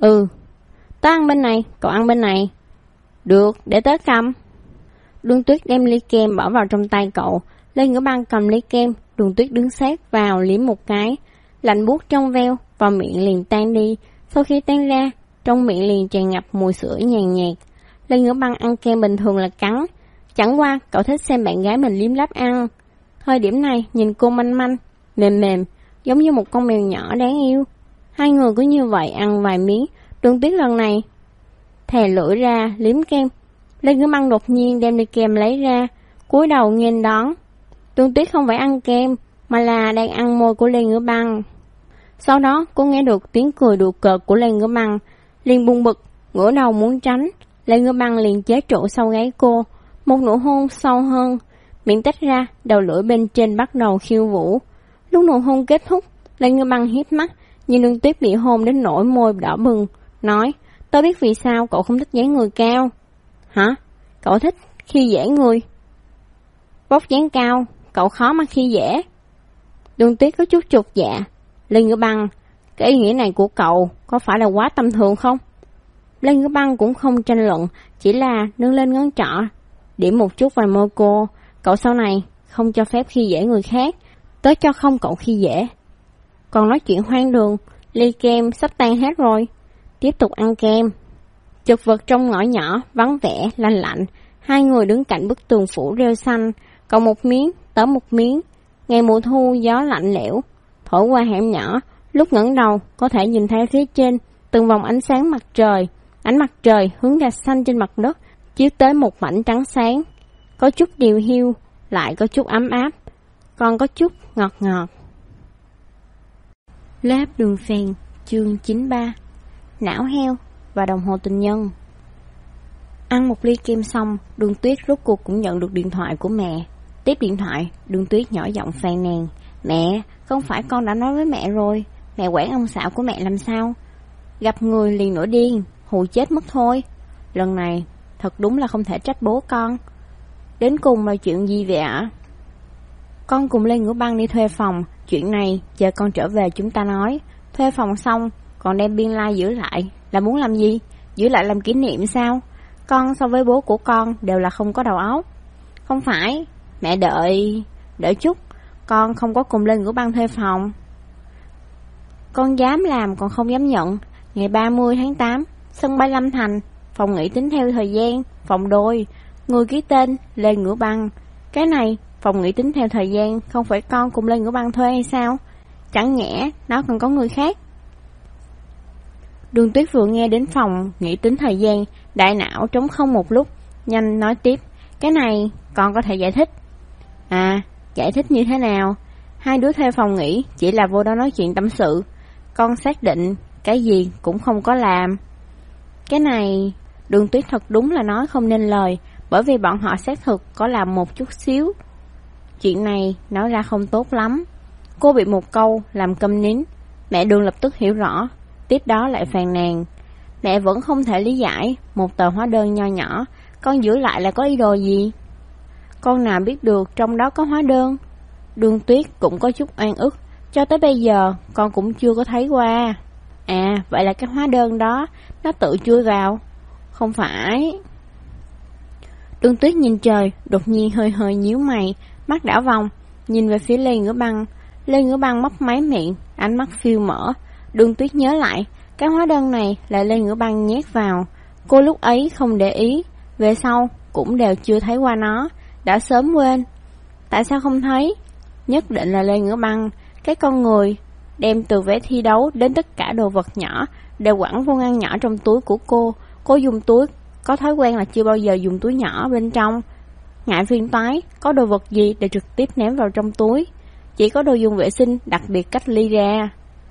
Tớ ăn bên này, cậu ăn bên này. Được, để tớ cầm. Đường Tuyết đem ly kem bỏ vào trong tay cậu. Lê Ngữ Băng cầm ly kem, Đường Tuyết đứng sát vào liếm một cái. Lạnh buốt trong veo, vào miệng liền tan đi. Sau khi tan ra, trong miệng liền tràn ngập mùi sữa nhàn nhạt. Lê Ngữ Băng ăn kem bình thường là cắn. Chẳng qua, cậu thích xem bạn gái mình liếm láp ăn. Thời điểm này, nhìn cô manh manh, mềm mềm, giống như một con mèo nhỏ đáng yêu. Hai người cứ như vậy ăn vài miếng. Đường Tuyết lần này thè lưỡi ra liếm kem. Lê Ngữ Băng đột nhiên đem ly kem lấy ra, cúi đầu nghênh đón. Đường Tuyết không phải ăn kem, mà là đang ăn môi của Lê Ngữ Băng. Sau đó cô nghe được tiếng cười đùa cợt của Lê Ngữ Băng, liền buồn bực, ngửa đầu muốn tránh. Lê Ngữ Băng liền chế trụ sau gáy cô, một nụ hôn sâu hơn, miệng tách ra, đầu lưỡi bên trên bắt đầu khiêu vũ. Lúc nụ hôn kết thúc, Lê Ngữ Băng híp mắt, nhìn Đường Tuyết bị hôn đến nỗi môi đỏ bừng, nói, tớ biết vì sao cậu không thích dáng người cao. Hả? Cậu thích khi dễ người? Vóc dáng cao, cậu khó mà khi dễ. Đường Tuyết có chút chột dạ. Lê Ngữ Băng, cái ý nghĩa này của cậu có phải là quá tầm thường không? Lê Ngữ Băng cũng không tranh luận, chỉ là nâng lên ngón trỏ, điểm một chút vào môi cô. Cậu sau này không cho phép khi dễ người khác, tớ cho không cậu khi dễ. Còn nói chuyện hoang đường, ly kem sắp tan hết rồi. Tiếp tục ăn kem. Chật vật trong ngõ nhỏ, vắng vẻ, lạnh lạnh. Hai người đứng cạnh bức tường phủ rêu xanh, cậu một miếng, tớ một miếng. Ngày mùa thu gió lạnh lẽo, thổi qua hẻm nhỏ, lúc ngẩng đầu có thể nhìn thấy phía trên từng vòng ánh sáng mặt trời. Ánh mặt trời hướng ra xanh trên mặt đất, chiếu tới một mảnh trắng sáng. Có chút điều hiu, lại có chút ấm áp, còn có chút ngọt ngọt. Lớp đường phèn, chương 93. Não heo và đồng hồ tình nhân. Ăn một ly kem xong, Đường Tuyết rốt cuộc cũng nhận được điện thoại của mẹ. Tiếp điện thoại, Đường Tuyết nhỏ giọng phàn nàn. Mẹ, không phải con đã nói với mẹ rồi, mẹ quản ông xạo của mẹ làm sao? Gặp người liền nổi điên, hù chết mất thôi. Lần này, thật đúng là không thể trách bố con. Đến cùng là chuyện gì vậy ạ? Con cùng Lê Ngữ Băng đi thuê phòng, chuyện này chờ con trở về chúng ta nói. Thuê phòng xong, còn đem biên lai giữ lại, là muốn làm gì? Giữ lại làm kỷ niệm sao? Con so với bố của con đều là không có đầu óc. Không phải, mẹ đợi chút, con không có cùng Lê Ngữ Băng thuê phòng. Con dám làm còn không dám nhận. Ngày 30 tháng 8, sân bay Lâm Thành, phòng nghỉ tính theo thời gian, phòng đôi, người ký tên Lê Ngữ Băng. Cái này, phòng nghỉ tính theo thời gian, không phải con cùng Lê Ngữ Băng thuê hay sao? Chẳng nhẽ nó còn có người khác. Đường Tuyết vừa nghe đến phòng nghỉ tính thời gian, đại não trống không một lúc, nhanh nói tiếp. Cái này con có thể giải thích. À, giải thích như thế nào? Hai đứa thuê phòng nghỉ chỉ là vô đó nói chuyện tâm sự. Con xác định cái gì cũng không có làm. Cái này, Đường Tuyết thật đúng là nói không nên lời, bởi vì bọn họ xác thực có làm một chút xíu. Chuyện này nói ra không tốt lắm. Cô bị một câu làm câm nín. Mẹ Đường lập tức hiểu rõ, tiếp đó lại phàn nàn. Mẹ vẫn không thể lý giải, một tờ hóa đơn nho nhỏ, con giữ lại là có ý đồ gì? Con nào biết được trong đó có hóa đơn? Đường Tuyết cũng có chút oan ức, cho tới bây giờ con cũng chưa có thấy qua. À, vậy là cái hóa đơn đó nó tự chui vào? Không phải. Đường Tuyết nhìn trời, đột nhiên hơi nhíu mày, mắt đảo vòng. nhìn về phía Lê Ngữ Băng. Lê Ngữ Băng mấp máy miệng, ánh mắt phiêu mở. Đường Tuyết nhớ lại, cái hóa đơn này là Lê Ngữ Băng nhét vào. Cô lúc ấy không để ý, về sau cũng đều chưa thấy qua nó, đã sớm quên. Tại sao không thấy? Nhất định là Lê Ngữ Băng, cái con người đem từ vé thi đấu đến tất cả đồ vật nhỏ đều quẳng vô ngăn nhỏ trong túi của cô. Cô dùng túi, có thói quen là chưa bao giờ dùng túi nhỏ bên trong. Ngại phiền toái, có đồ vật gì để trực tiếp ném vào trong túi. Chỉ có đồ dùng vệ sinh đặc biệt cách ly ra.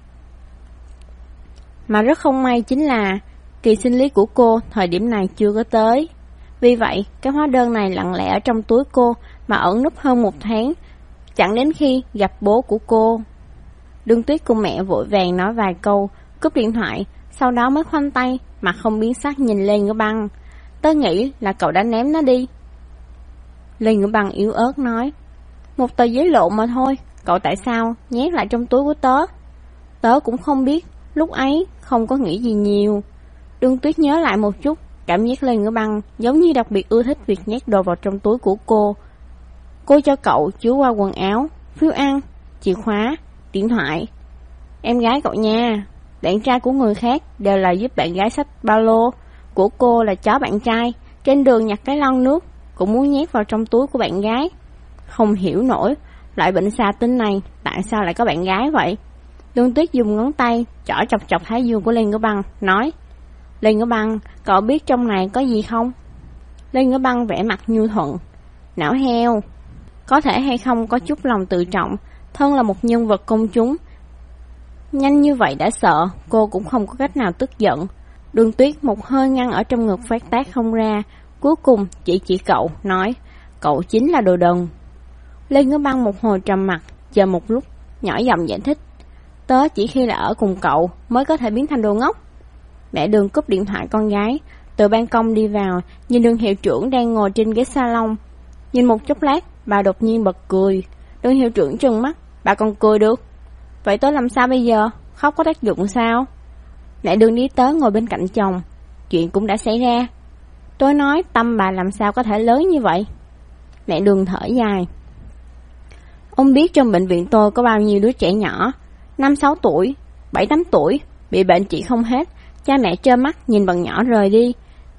Mà rất không may chính là kỳ sinh lý của cô thời điểm này chưa có tới. Vì vậy, cái hóa đơn này lặng lẽ ở trong túi cô mà ẩn núp hơn 1 tháng, chẳng đến khi gặp bố của cô. Đường Tuyết cùng mẹ vội vàng nói vài câu, cúp điện thoại, sau đó mới khoanh tay, mặt không biến sắc nhìn Lê Ngữ Băng. Tớ nghĩ là cậu đã ném nó đi. Lê Ngữ Băng yếu ớt nói, một tờ giấy lộn mà thôi, cậu tại sao nhét lại trong túi của tớ? Tớ cũng không biết, lúc ấy không có nghĩ gì nhiều. Đường Tuyết nhớ lại một chút, cảm giác Lê Ngữ Băng giống như đặc biệt ưa thích việc nhét đồ vào trong túi của cô. Cô cho cậu chứa qua quần áo, phiếu ăn, chìa khóa, điện thoại. Em gái cậu nha, bạn trai của người khác đều là giúp bạn gái xách ba lô, của cô là chó bạn trai, trên đường nhặt cái lon nước cũng muốn nhét vào trong túi của bạn gái. Không hiểu nổi, loại bệnh xà tinh này tại sao lại có bạn gái vậy? Đường Tuyết dùng ngón tay chỏ chọc chọc thái dương của Lê Ngữ Băng, nói, Lê Ngữ Băng, cậu biết trong này có gì không? Lê Ngữ Băng vẽ mặt nhu thuận, não heo. Có thể hay không có chút lòng tự trọng, thân là một nhân vật công chúng. Nhanh như vậy đã sợ, cô cũng không có cách nào tức giận. Đường Tuyết một hơi ngăn ở trong ngực phát tác không ra, cuối cùng chỉ cậu, nói, cậu chính là đồ đần. Lê Ngữ Băng một hồi trầm mặt, chờ một lúc, nhỏ giọng giải thích, tớ chỉ khi là ở cùng cậu mới có thể biến thành đồ ngốc. Mẹ Đường cúp điện thoại con gái, từ ban công đi vào, nhìn Đường hiệu trưởng đang ngồi trên ghế salon. Nhìn một chốc lát, bà đột nhiên bật cười. Đường hiệu trưởng trừng mắt, bà còn cười được? Vậy tớ làm sao bây giờ? Khóc có tác dụng sao? Mẹ Đường đi tới ngồi bên cạnh chồng. Chuyện cũng đã xảy ra. Tôi nói tâm bà làm sao có thể lớn như vậy? Mẹ Đường thở dài. Ông biết trong bệnh viện tôi có bao nhiêu đứa trẻ nhỏ, 5-6 tuổi, 7-8 tuổi, bị bệnh trị không hết. Cha mẹ trơ mắt nhìn bọn nhỏ rời đi.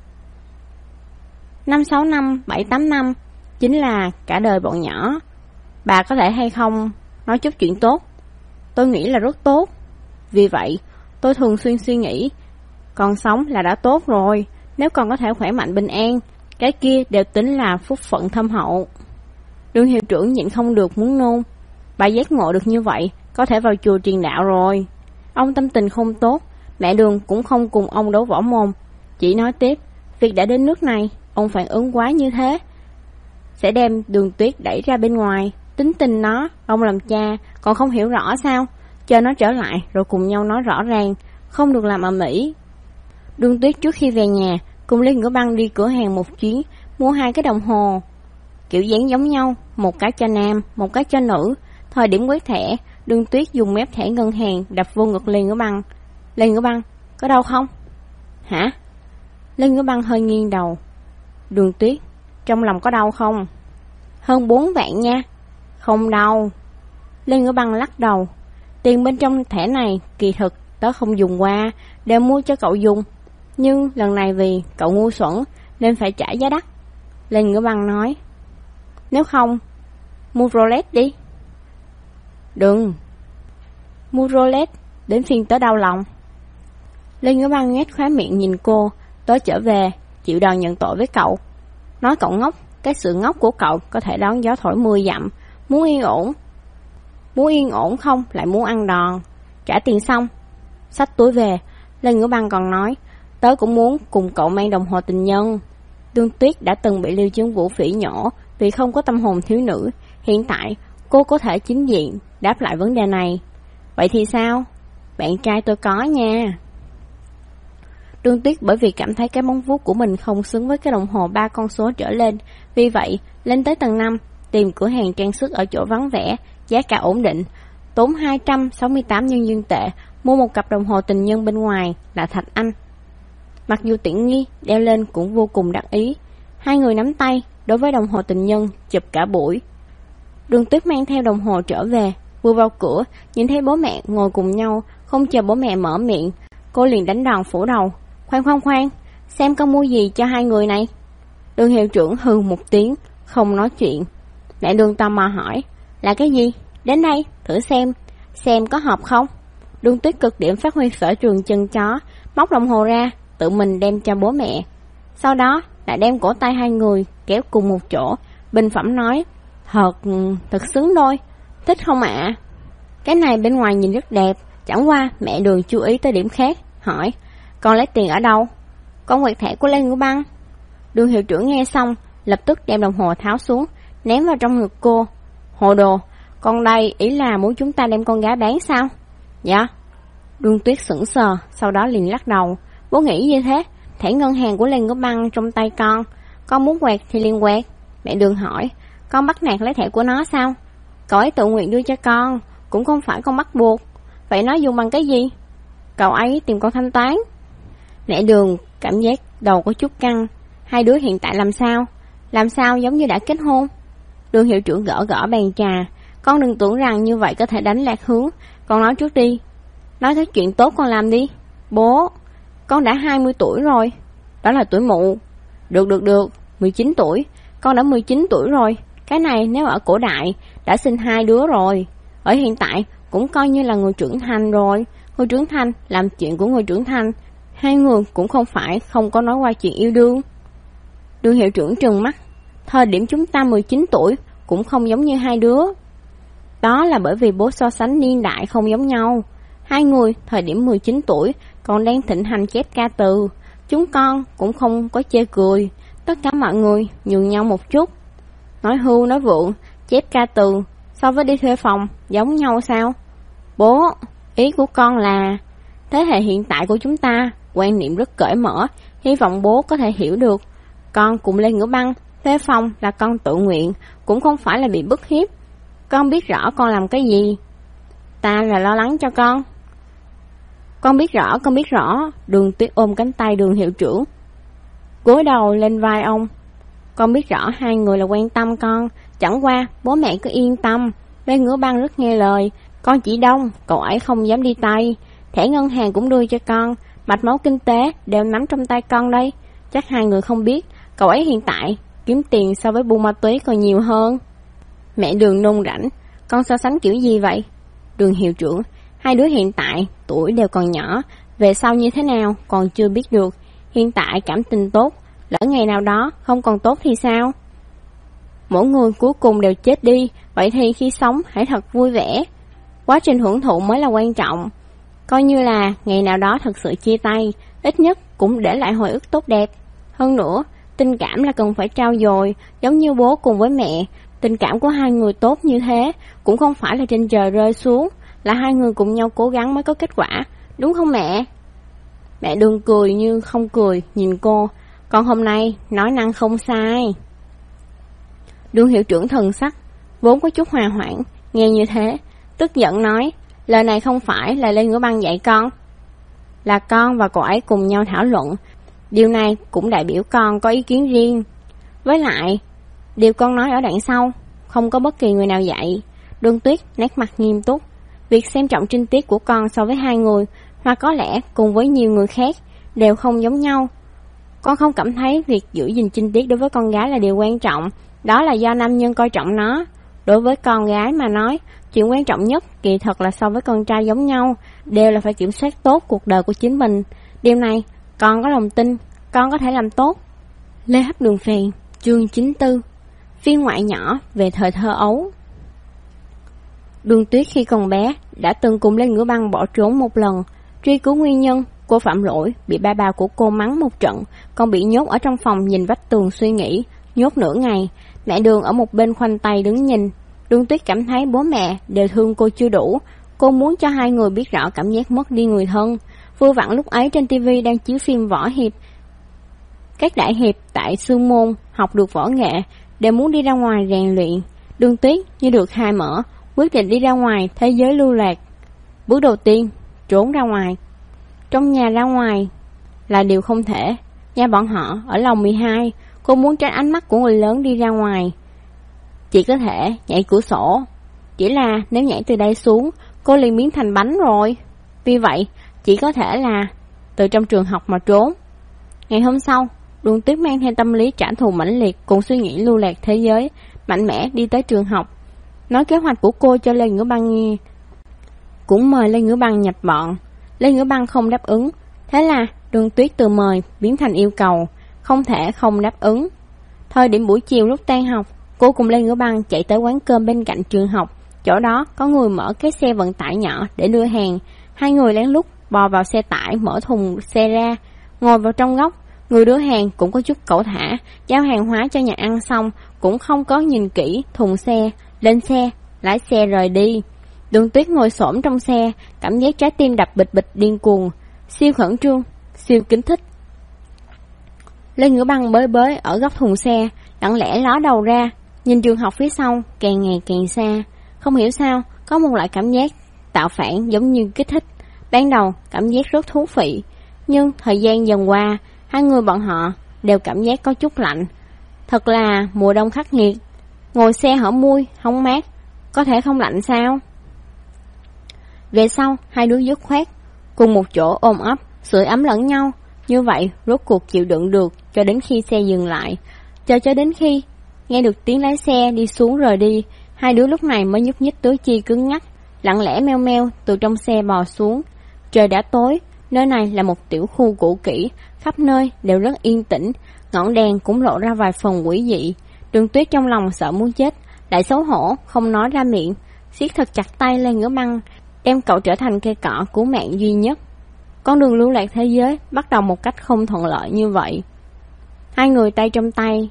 5-6 năm, 7-8 năm, chính là cả đời bọn nhỏ. Bà có thể hay không nói chút chuyện tốt? Tôi nghĩ là rất tốt. Vì vậy, tôi thường xuyên suy nghĩ, còn sống là đã tốt rồi. Nếu còn có thể khỏe mạnh bình an, cái kia đều tính là phúc phận thâm hậu. Đường hiệu trưởng nhịn không được muốn nôn. Bà giác ngộ được như vậy, có thể vào chùa truyền đạo rồi. Ông tâm tình không tốt, mẹ Đường cũng không cùng ông đấu võ mồm, chỉ nói tiếp, việc đã đến nước này, ông phản ứng quá như thế, sẽ đem Đường Tuyết đẩy ra bên ngoài. Tính tình nó, ông làm cha còn không hiểu rõ sao? Chờ nó trở lại rồi cùng nhau nói rõ ràng, không được làm ầm ĩ. Đường Tuyết trước khi về nhà cùng Lê Ngữ Băng đi cửa hàng một chuyến, mua 2 cái đồng hồ kiểu dáng giống nhau, một cái cho nam, một cái cho nữ. Thời điểm quét thẻ, Đường Tuyết dùng mép thẻ ngân hàng đập vô ngực Lê Ngữ Băng. Lê Ngữ Băng, có đau không? Hả? Lê Ngữ Băng hơi nghiêng đầu. Đường Tuyết, trong lòng có đau không? Hơn 4 vạn nha. Không đau. Lê Ngữ Băng lắc đầu. Tiền bên trong thẻ này kỳ thực tớ không dùng qua, đều mua cho cậu dùng. Nhưng lần này vì cậu ngu xuẩn nên phải trả giá đắt. Lê Ngữ Băng nói, nếu không, mua Rolex đi. Đừng. Mua Rolex, đến phiên tớ đau lòng. Lê Ngữ Băng nhếch khóe miệng nhìn cô. Tớ trở về, chịu đòn nhận tội với cậu. Nói cậu ngốc, cái sự ngốc của cậu có thể đón gió thổi 10 dặm. Muốn yên ổn không, lại muốn ăn đòn. Trả tiền xong, xách túi về. Lê Ngữ Băng còn nói, tớ cũng muốn cùng cậu mang đồng hồ tình nhân. Đường Tuyết đã từng bị Lưu Chứng Vũ phỉ nhổ vì không có tâm hồn thiếu nữ. Hiện tại, cô có thể chính diện đáp lại vấn đề này. Vậy thì sao? Bạn trai tôi có nha. Đường Tuyết bởi vì cảm thấy cái móng vuốt của mình không xứng với cái đồng hồ 3 con số trở lên, vì vậy lên tới tầng 5 tìm cửa hàng trang sức ở chỗ vắng vẻ, giá cả ổn định, tốn 268 nhân dân tệ mua một cặp đồng hồ tình nhân bên ngoài là Thạch Anh. Mặc dù tiện nghi, đeo lên cũng vô cùng đắc ý. Hai người nắm tay, đối với đồng hồ tình nhân chụp cả buổi. Đường Tuyết mang theo đồng hồ trở về, vừa vào cửa, nhìn thấy bố mẹ ngồi cùng nhau, không chờ bố mẹ mở miệng, cô liền đánh đòn phủ đầu. Khoan, xem con mua gì cho hai người này. Đường hiệu trưởng hừ một tiếng, không nói chuyện. Mẹ Đường tò mò hỏi, là cái gì? Đến đây, thử xem có hợp không? Đường Tuyết cực điểm phát huy sở trường chân chó, móc đồng hồ ra, tự mình đem cho bố mẹ. Sau đó lại đem cổ tay hai người kéo cùng một chỗ, bình phẩm nói, thật xứng đôi, thích không ạ? Cái này bên ngoài nhìn rất đẹp, chẳng qua mẹ Đường chú ý tới điểm khác, hỏi, con lấy tiền ở đâu? Con quẹt thẻ của Lê Ngữ Băng. Đường hiệu trưởng nghe xong, lập tức đem đồng hồ tháo xuống, ném vào trong ngực cô. Hồ đồ, con đây ý là muốn chúng ta đem con gái bán sao? Dạ. Đường Tuyết sững sờ, sau đó liền lắc đầu. Bố nghĩ như thế, thẻ ngân hàng của Lê Ngữ Băng trong tay con muốn quẹt thì liền quẹt. Mẹ Đường hỏi, con bắt nạt lấy thẻ của nó sao? Cậu ấy tự nguyện đưa cho con, cũng không phải con bắt buộc. Vậy nó dùng bằng cái gì? Cậu ấy tìm con thanh toán. Mẹ Đường cảm giác đầu có chút căng. Hai đứa hiện tại làm sao? Làm sao giống như đã kết hôn? Đường hiệu trưởng gõ bàn trà. Con đừng tưởng rằng như vậy có thể đánh lạc hướng. Con nói trước đi. Nói tới chuyện tốt con làm đi. Bố, con đã 20 tuổi rồi. Đó là tuổi mụ. Được, 19 tuổi. Con đã 19 tuổi rồi. Cái này nếu ở cổ đại đã sinh 2 đứa rồi. Ở hiện tại cũng coi như là người trưởng thành rồi. Người trưởng thành làm chuyện của người trưởng thành. Hai người cũng không phải không có nói qua chuyện yêu đương. Đường hiệu trưởng trừng mắt. Thời điểm chúng ta 19 tuổi cũng không giống như hai đứa. Đó là bởi vì bố so sánh niên đại không giống nhau. Hai người thời điểm 19 tuổi còn đang thịnh hành chép ca từ. Chúng con cũng không có chê cười. Tất cả mọi người nhường nhau một chút. Nói hưu nói vượng, chép ca từ so với đi thuê phòng giống nhau sao? Bố, ý của con là thế hệ hiện tại của chúng ta quan niệm rất cởi mở. Hy vọng bố có thể hiểu được. Con cùng Lê Ngữ Băng thuê phòng là con tự nguyện, cũng không phải là bị bức hiếp. Con biết rõ con làm cái gì. Ta là lo lắng cho con. Con biết rõ. Đường Tuyết ôm cánh tay Đường hiệu trưởng, cúi đầu lên vai ông. Con biết rõ hai người là quan tâm con. Chẳng qua bố mẹ cứ yên tâm. Lê Ngữ Băng rất nghe lời. Con chỉ đông, cậu ấy không dám đi tay. Thẻ ngân hàng cũng đưa cho con. Mạch máu kinh tế đều nắm trong tay con đây. Chắc hai người không biết, cậu ấy hiện tại kiếm tiền so với buôn ma túy còn nhiều hơn. Mẹ Đường nôn rảnh. Con so sánh kiểu gì vậy? Đường hiệu trưởng, hai đứa hiện tại tuổi đều còn nhỏ, về sau như thế nào còn chưa biết được. Hiện tại cảm tình tốt, lỡ ngày nào đó không còn tốt thì sao? Mỗi người cuối cùng đều chết đi, vậy thì khi sống hãy thật vui vẻ. Quá trình hưởng thụ mới là quan trọng. Coi như là ngày nào đó thật sự chia tay, ít nhất cũng để lại hồi ức tốt đẹp. Hơn nữa, tình cảm là cần phải trao dồi, giống như bố cùng với mẹ. Tình cảm của hai người tốt như thế, cũng không phải là trên trời rơi xuống, là hai người cùng nhau cố gắng mới có kết quả, đúng không mẹ? Mẹ Đường cười như không cười, nhìn cô. Con hôm nay nói năng không sai. Đường hiệu trưởng thần sắc vốn có chút hòa hoãn, nghe như thế, tức giận nói, lời này không phải là Lê Ngữ Băng dạy con. Là con và cô ấy cùng nhau thảo luận. Điều này cũng đại biểu con có ý kiến riêng. Với lại, điều con nói ở đoạn sau, không có bất kỳ người nào dạy. Đường Tuyết nét mặt nghiêm túc. Việc xem trọng trinh tiết của con so với hai người, hoặc có lẽ cùng với nhiều người khác, đều không giống nhau. Con không cảm thấy việc giữ gìn trinh tiết đối với con gái là điều quan trọng. Đó là do nam nhân coi trọng nó. Đối với con gái mà nói, chuyện quan trọng nhất kỳ thật là so với con trai giống nhau, đều là phải kiểm soát tốt cuộc đời của chính mình. Điều này, con có lòng tin, con có thể làm tốt. Lê Hấp Đường Phèn, chương 94, phiên ngoại nhỏ về thời thơ ấu. Đường Tuyết khi còn bé đã từng cùng Lê Ngữ Băng bỏ trốn một lần. Truy cứu nguyên nhân, cô phạm lỗi, bị ba bà của cô mắng một trận, còn bị nhốt ở trong phòng nhìn vách tường suy nghĩ, nhốt nửa ngày. Mẹ Đường ở một bên khoanh tay đứng nhìn. Đường Tuyết cảm thấy bố mẹ đều thương cô chưa đủ. Cô muốn cho hai người biết rõ cảm giác mất đi người thân. Vừa vặn lúc ấy trên TV đang chiếu phim võ hiệp. Các đại hiệp tại Sương Môn học được võ nghệ, đều muốn đi ra ngoài rèn luyện. Đường Tuyết như được khai mở, quyết định đi ra ngoài thế giới lưu lạc. Bước đầu tiên, trốn ra ngoài. Trong nhà ra ngoài là điều không thể. Nhà bọn họ ở lầu 12, cô muốn tránh ánh mắt của người lớn đi ra ngoài. Chị có thể nhảy cửa sổ, chỉ là nếu nhảy từ đây xuống, cô liền biến thành bánh rồi. Vì vậy, chỉ có thể là từ trong trường học mà trốn. Ngày hôm sau, Đường Tuyết mang theo tâm lý trả thù mãnh liệt cùng suy nghĩ lưu lạc thế giới, mạnh mẽ đi tới trường học, nói kế hoạch của cô cho Lê Ngữ Băng nghe. Cũng mời Lê Ngữ Băng nhập bọn. Lê Ngữ Băng không đáp ứng, thế là Đường Tuyết từ mời biến thành yêu cầu, không thể không đáp ứng. Thời điểm buổi chiều lúc tan học, cô cùng Lê Ngữ Băng chạy tới quán cơm bên cạnh trường học. Chỗ đó có người mở cái xe vận tải nhỏ để đưa hàng. Hai người lén lút bò vào xe tải, mở thùng xe ra, ngồi vào trong góc. Người đưa hàng cũng có chút cẩu thả, giao hàng hóa cho nhà ăn xong cũng không có nhìn kỹ thùng xe, lên xe, lái xe rời đi. Đường Tuyết ngồi xổm trong xe, cảm giác trái tim đập bịch bịch điên cuồng, siêu khẩn trương, siêu kính thích. Lê Ngữ Băng bới bới ở góc thùng xe, lặng lẽ ló đầu ra, nhìn trường học phía sau càng ngày càng xa. Không hiểu sao, có một loại cảm giác tạo phản giống như kích thích. Ban đầu cảm giác rất thú vị, nhưng thời gian dần qua, hai người bọn họ đều cảm giác có chút lạnh. Thật là mùa đông khắc nghiệt, ngồi xe hở mui, hóng mát, có thể không lạnh sao? Về sau, hai đứa dứt khoát cùng một chỗ ôm ấp, sưởi ấm lẫn nhau. Như vậy, rốt cuộc chịu đựng được cho đến khi xe dừng lại. Chờ cho đến khi nghe được tiếng lái xe đi xuống rời đi, hai đứa lúc này mới nhúc nhích tứ chi cứng ngắc, lặng lẽ meo meo từ trong xe bò xuống. Trời đã tối, nơi này là một tiểu khu cũ kỹ, khắp nơi đều rất yên tĩnh, ngọn đèn cũng lộ ra vài phần quỷ dị. Đường Tuyết trong lòng sợ muốn chết, lại xấu hổ không nói ra miệng, siết thật chặt tay Lê Ngữ Băng, đem cậu trở thành cây cọ cứu mạng duy nhất. Con đường lưu lạc thế giới bắt đầu một cách không thuận lợi như vậy. Hai người tay trong tay,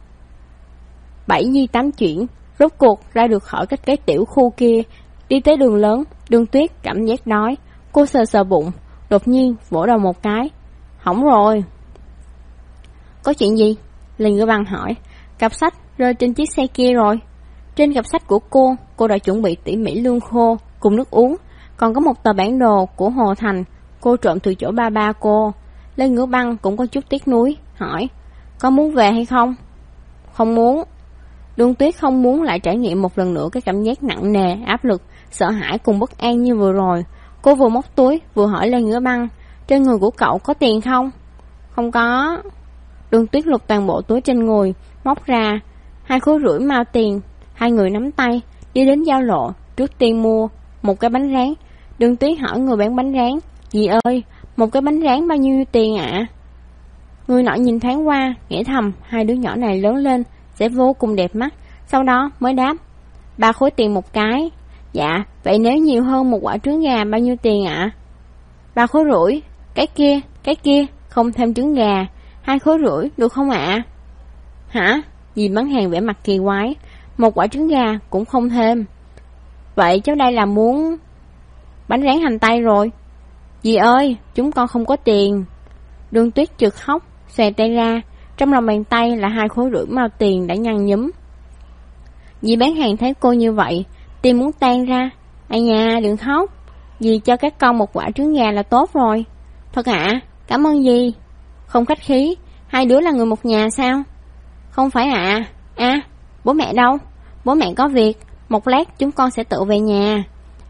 7 di 8 chuyển, rốt cuộc ra được khỏi cái tiểu khu kia, đi tới đường lớn. Đường Tuyết cảm giác đói, cô sờ sờ bụng, đột nhiên vỗ đầu một cái. Hỏng rồi. Có chuyện gì? Lê Ngữ Băng hỏi. Cặp sách rơi trên chiếc xe kia rồi. Trên cặp sách của cô đã chuẩn bị tỉ mỉ lương khô cùng nước uống, còn có một tờ bản đồ của Hồ Thành, cô trộm từ chỗ ba cô. Lê Ngữ Băng cũng có chút tiếc nuối, hỏi, có muốn về hay không? Không muốn. Đường Tuyết không muốn lại trải nghiệm một lần nữa cái cảm giác nặng nề, áp lực, sợ hãi cùng bất an như vừa rồi. Cô vừa móc túi vừa hỏi Lê Ngữ Băng, trên người của cậu có tiền không? Không có. Đường Tuyết lục toàn bộ túi trên người, móc ra 2,5 khối mao tiền. Hai người nắm tay đi đến giao lộ, trước tiên mua một cái bánh rán. Đường Tuyết hỏi người bán bánh rán, dì ơi, một cái bánh rán bao nhiêu tiền ạ? Người nọ nhìn thoáng qua, nghĩ thầm hai đứa nhỏ này lớn lên sẽ vô cùng đẹp mắt, sau đó mới đáp, 3 khối tiền một cái. Dạ, vậy nếu nhiều hơn một quả trứng gà bao nhiêu tiền ạ? 3,5 khối. Cái kia, không thêm trứng gà, 2,5 khối được không ạ? Hả? Dì bán hàng vẻ mặt kỳ quái, một quả trứng gà cũng không thêm. Vậy cháu đây là muốn bánh rán hành tây rồi. Dì ơi, chúng con không có tiền. Đường Tuyết chợt khóc, xòe tay ra, trong lòng bàn tay là 2,5 khối mao tiền đã nhăn nhúm. Dì bán hàng thấy cô như vậy, tim muốn tan ra. Ai nha, đừng khóc, dì cho các con một quả trứng gà là tốt rồi. Thật ạ? Cảm ơn dì. Không khách khí, hai đứa là người một nhà sao? Không phải ạ. Bố mẹ đâu? Bố mẹ có việc, một lát chúng con sẽ tự về nhà.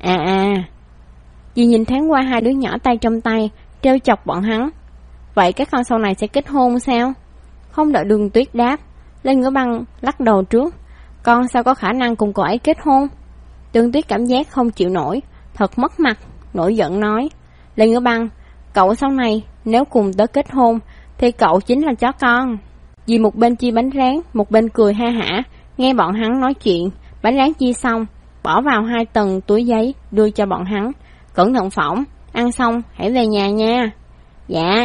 Dì nhìn thoáng qua hai đứa nhỏ tay trong tay, trêu chọc bọn hắn. Vậy các con sau này sẽ kết hôn sao? Không đợi Đường Tuyết đáp, Lê Ngữ Băng lắc đầu trước. Con sao có khả năng cùng cô ấy kết hôn? Đường Tuyết cảm giác không chịu nổi, thật mất mặt, nổi giận nói, Lê Ngữ Băng, cậu sau này nếu cùng tớ kết hôn thì cậu chính là chó con. Dì một bên chia bánh rán, một bên cười ha hả, nghe bọn hắn nói chuyện. Bánh rán chia xong, bỏ vào 2 tầng túi giấy đưa cho bọn hắn. Cẩn thận phỏng, ăn xong hãy về nhà nha. Dạ.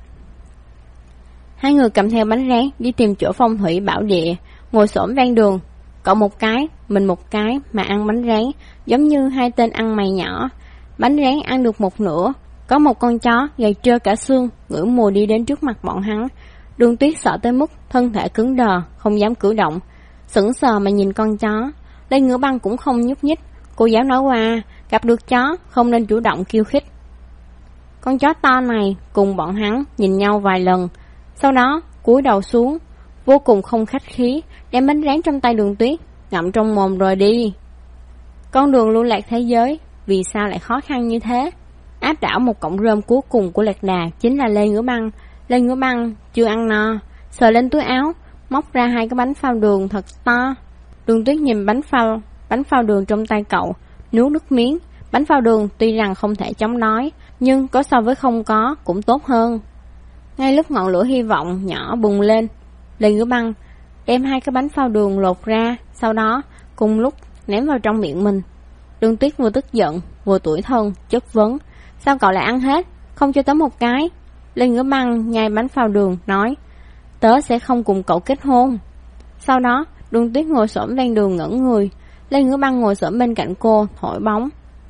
Hai người cầm theo bánh rán đi tìm chỗ phong thủy bảo địa, ngồi xổm ven đường, cậu một cái, mình một cái mà ăn bánh rán, giống như hai tên ăn mày nhỏ. Bánh rán ăn được một nửa, có một con chó gầy trơ cả xương ngửi mùi đi đến trước mặt bọn hắn. Đường Tuyết sợ tới mức thân thể cứng đờ, không dám cử động, sững sờ mà nhìn con chó. Lê Ngữ Băng cũng không nhúc nhích. Cô giáo nói qua, gặp được chó không nên chủ động khiêu khích. Con chó to này cùng bọn hắn nhìn nhau vài lần, sau đó cúi đầu xuống, vô cùng không khách khí, đem bánh rán trong tay Đường Tuyết ngậm trong mồm rồi đi. Con đường lưu lạc thế giới vì sao lại khó khăn như thế? Áp đảo một cọng rơm cuối cùng của lạc đà chính là Lê Ngữ Băng. Lê Ngữ Băng chưa ăn no, sờ lên túi áo, móc ra 2 cái bánh phao đường thật to. Đường Tuyết nhìn bánh phao đường trong tay cậu, nuốt nước miếng. Bánh phao đường tuy rằng không thể chống đói, nhưng có so với không có cũng tốt hơn. Ngay lúc ngọn lửa hy vọng nhỏ bùng lên, Lê Ngữ Băng đem 2 cái bánh phao đường lột ra, sau đó cùng lúc ném vào trong miệng mình. Đường Tuyết vừa tức giận vừa tủi thân chất vấn: sao cậu lại ăn hết, không cho tớ một cái? Lê Ngữ Băng nhai bánh phao đường nói: tớ sẽ không cùng cậu kết hôn. Sau đó Đường Tuyết ngồi xổm ven đường ngẩn người. Lê Ngữ Băng ngồi xổm bên cạnh cô thổi bóng.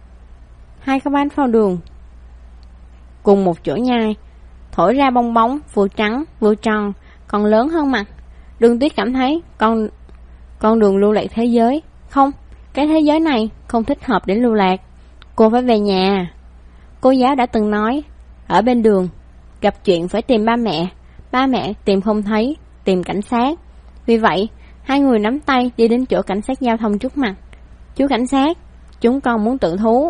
2 cái bánh phao đường cùng một chỗ nhai, thổi ra bong bóng vừa trắng vừa tròn, còn lớn hơn mặt. Đường Tuyết cảm thấy con đường lưu lạc thế giới, không, cái thế giới này không thích hợp để lưu lạc. Cô phải về nhà. Cô giáo đã từng nói, ở bên đường gặp chuyện phải tìm ba mẹ tìm không thấy, tìm cảnh sát. Vì vậy 2 người nắm tay đi đến chỗ cảnh sát giao thông trước mặt. Chú cảnh sát, chúng con muốn tự thú.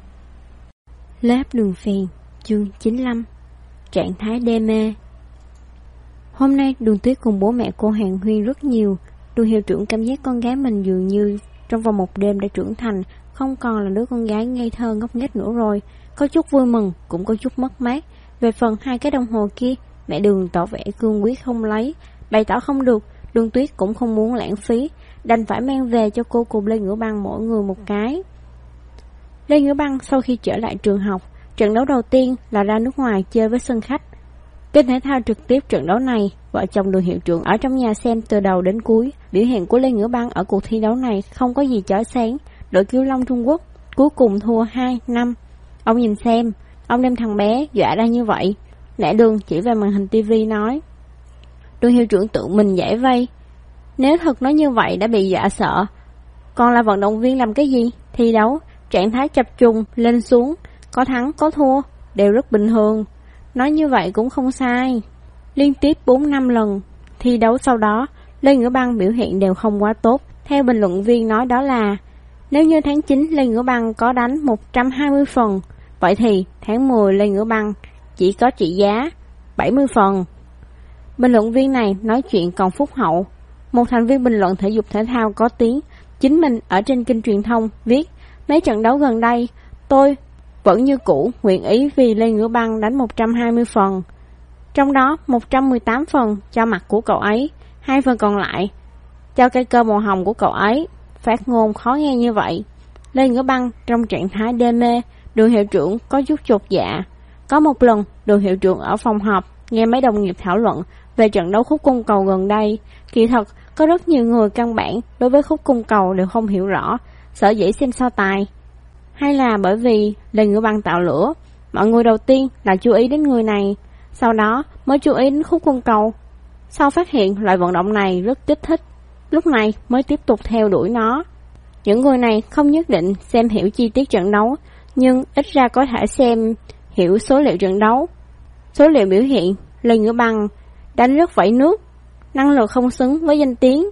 Lớp đường phèn, chương 95. Trạng thái đê mê. Hôm nay Đường Tuyết cùng bố mẹ cô hàn huyên rất nhiều. Đường hiệu trưởng cảm giác con gái mình dường như trong vòng một đêm đã trưởng thành, không còn là đứa con gái ngây thơ ngốc nghếch nữa rồi. Có chút vui mừng, cũng có chút mất mát. Về phần 2 cái đồng hồ kia, mẹ Đường tỏ vẻ cương quyết không lấy, bày tỏ không được. Đường Tuyết cũng không muốn lãng phí, đành phải mang về cho cô cùng Lê Ngữ Băng mỗi người một cái. Lê Ngữ Băng sau khi trở lại trường học, trận đấu đầu tiên là ra nước ngoài chơi với sân khách. Kênh thể thao trực tiếp trận đấu này, vợ chồng Đường hiệu trưởng ở trong nhà xem từ đầu đến cuối. Biểu hiện của Lê Ngữ Băng ở cuộc thi đấu này không có gì chói sáng. Đội Kiêu Long Trung Quốc cuối cùng thua 2-5. Ông nhìn xem, ông đem thằng bé dọa ra như vậy. Mẹ Đường chỉ về màn hình tivi nói: Đường hiệu trưởng tự mình giải vây. Nếu thật nói như vậy đã bị dọa sợ, còn là vận động viên làm cái gì? Thi đấu, trạng thái chập trùng, lên xuống, có thắng có thua, đều rất bình thường. Nói như vậy cũng không sai. Liên tiếp 4-5 lần thi đấu sau đó, Lê Ngữ Băng biểu hiện đều không quá tốt. Theo bình luận viên nói đó là, nếu như tháng 9 Lê Ngữ Băng có đánh 120 phần, vậy thì tháng 10 Lê Ngữ Băng chỉ có trị giá 70 phần. Bình luận viên này nói chuyện còn phúc hậu. Một thành viên bình luận thể dục thể thao có tiếng chính mình ở trên kênh truyền thông viết: mấy trận đấu gần đây tôi vẫn như cũ nguyện ý vì Lê Ngữ Băng đánh 120 phần, trong đó 118 phần cho mặt của cậu ấy, 2 phần còn lại cho cây cơ màu hồng của cậu ấy. Phát ngôn khó nghe như vậy. Lê Ngữ Băng trong trạng thái đê mê. Đường hiệu trưởng có chút chột dạ. Có một lần Đường hiệu trưởng ở phòng họp nghe mấy đồng nghiệp thảo luận về trận đấu khúc cung cầu gần đây. Kỳ thật có rất nhiều người căn bản đối với khúc cung cầu đều không hiểu rõ, sở dĩ xem so tài. Hay là bởi vì Lê Ngữ Băng tạo lửa, mọi người đầu tiên là chú ý đến người này, sau đó mới chú ý đến khúc cung cầu. Sau phát hiện loại vận động này rất kích thích, lúc này mới tiếp tục theo đuổi nó. Những người này không nhất định xem hiểu chi tiết trận đấu, nhưng ít ra có thể xem hiểu số liệu trận đấu. Số liệu biểu hiện Lê Ngữ Băng đánh rất vẫy nước, năng lực không xứng với danh tiếng.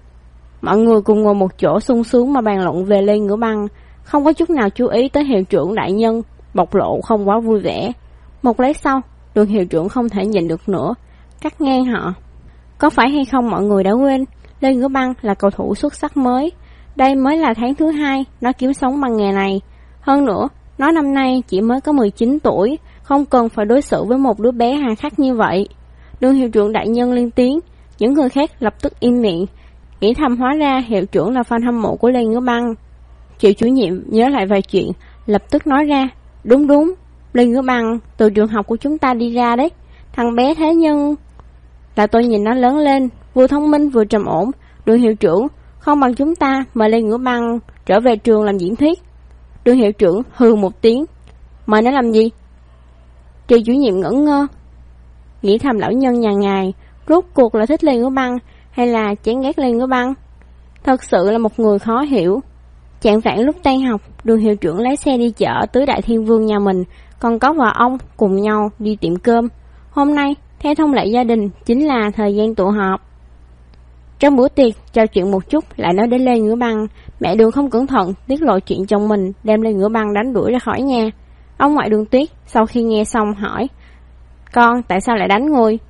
Mọi người cùng ngồi một chỗ sung sướng mà bàn luận về Lê Ngữ Băng, không có chút nào chú ý tới hiệu trưởng đại nhân bộc lộ không quá vui vẻ. Một lát sau, Đường hiệu trưởng không thể nhịn được nữa, cắt ngang họ: có phải hay không mọi người đã quên, Lê Ngữ Băng là cầu thủ xuất sắc mới. Đây mới là tháng thứ 2 nó kiếm sống bằng nghề này. Hơn nữa, nó năm nay chỉ mới có 19 tuổi, không cần phải đối xử với một đứa bé hà khắc như vậy. Đường hiệu trưởng đại nhân lên tiếng, những người khác lập tức im miệng, nghĩ thầm hóa ra hiệu trưởng là fan hâm mộ của Lê Ngữ Băng. Triệu chủ nhiệm nhớ lại vài chuyện, lập tức nói ra: đúng, Lê Ngữ Băng từ trường học của chúng ta đi ra đấy. Thằng bé thế nhưng là tôi nhìn nó lớn lên, vừa thông minh vừa trầm ổn. Đường hiệu trưởng không bằng chúng ta mời Lê Ngữ Băng trở về trường làm diễn thuyết. Đường hiệu trưởng hừ một tiếng: mời nó làm gì? Triệu chủ nhiệm ngẩn ngơ, nghĩ thầm lão nhân nhà ngài rốt cuộc là thích Lê Ngữ Băng hay là chán ghét Lê Ngữ Băng. Thật sự là một người khó hiểu. Chạng vạng lúc tan học, Đường hiệu trưởng lái xe đi chợ Tứ Đại Thiên Vương nhà mình, còn có vợ ông cùng nhau đi tiệm cơm. Hôm nay theo thông lệ gia đình chính là thời gian tụ họp. Trong bữa tiệc, trò chuyện một chút lại nói đến Lê Ngữ Băng. Mẹ Đường không cẩn thận tiết lộ chuyện chồng mình đem Lê Ngữ Băng đánh đuổi ra khỏi nhà. Ông ngoại Đường Tuyết sau khi nghe xong hỏi: Con tại sao lại đánh người?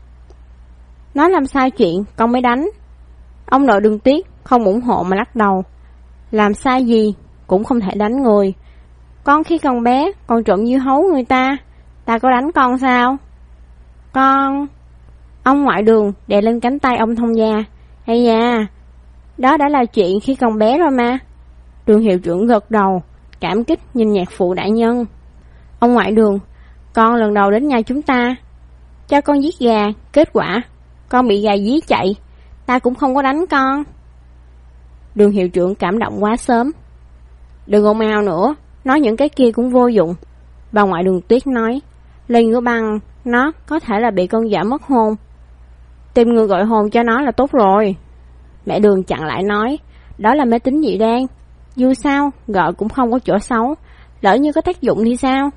Nó làm sai chuyện con mới đánh. Ông nội Đường Tuyết không ủng hộ mà lắc đầu: Làm sai gì cũng không thể đánh người. Con khi còn bé con trộm dưa hấu người ta, ta có đánh con sao? Con... Ông ngoại Đường đè lên cánh tay ông thông gia: Hay da, đó đã là chuyện khi còn bé rồi mà. Đường hiệu trưởng gật đầu, cảm kích nhìn nhạc phụ đại nhân. Ông ngoại Đường: Con lần đầu đến nhà chúng ta, cho con giết gà, kết quả con bị gà dí chạy, ta cũng không có đánh con. Đường hiệu trưởng cảm động quá sớm: Đừng ồn ào nữa, nói những cái kia cũng vô dụng. Bà ngoại Đường Tuyết nói: Lê Ngữ Băng nó có thể là bị con dở mất hồn, tìm người gọi hồn cho nó là tốt rồi. Mẹ Đường chặn lại nói: Đó là mê tín dị đoan, dù sao gọi cũng không có chỗ xấu, lỡ như có tác dụng thì sao?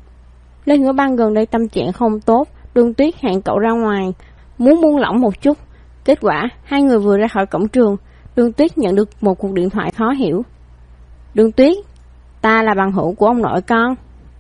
Lê Ngữ Băng gần đây tâm trạng không tốt, Đường Tuyết hẹn cậu ra ngoài, muốn buông lỏng một chút. Kết quả hai người vừa ra khỏi cổng trường, Đường Tuyết nhận được một cuộc điện thoại khó hiểu. Đường Tuyết, ta là bằng hữu của ông nội con.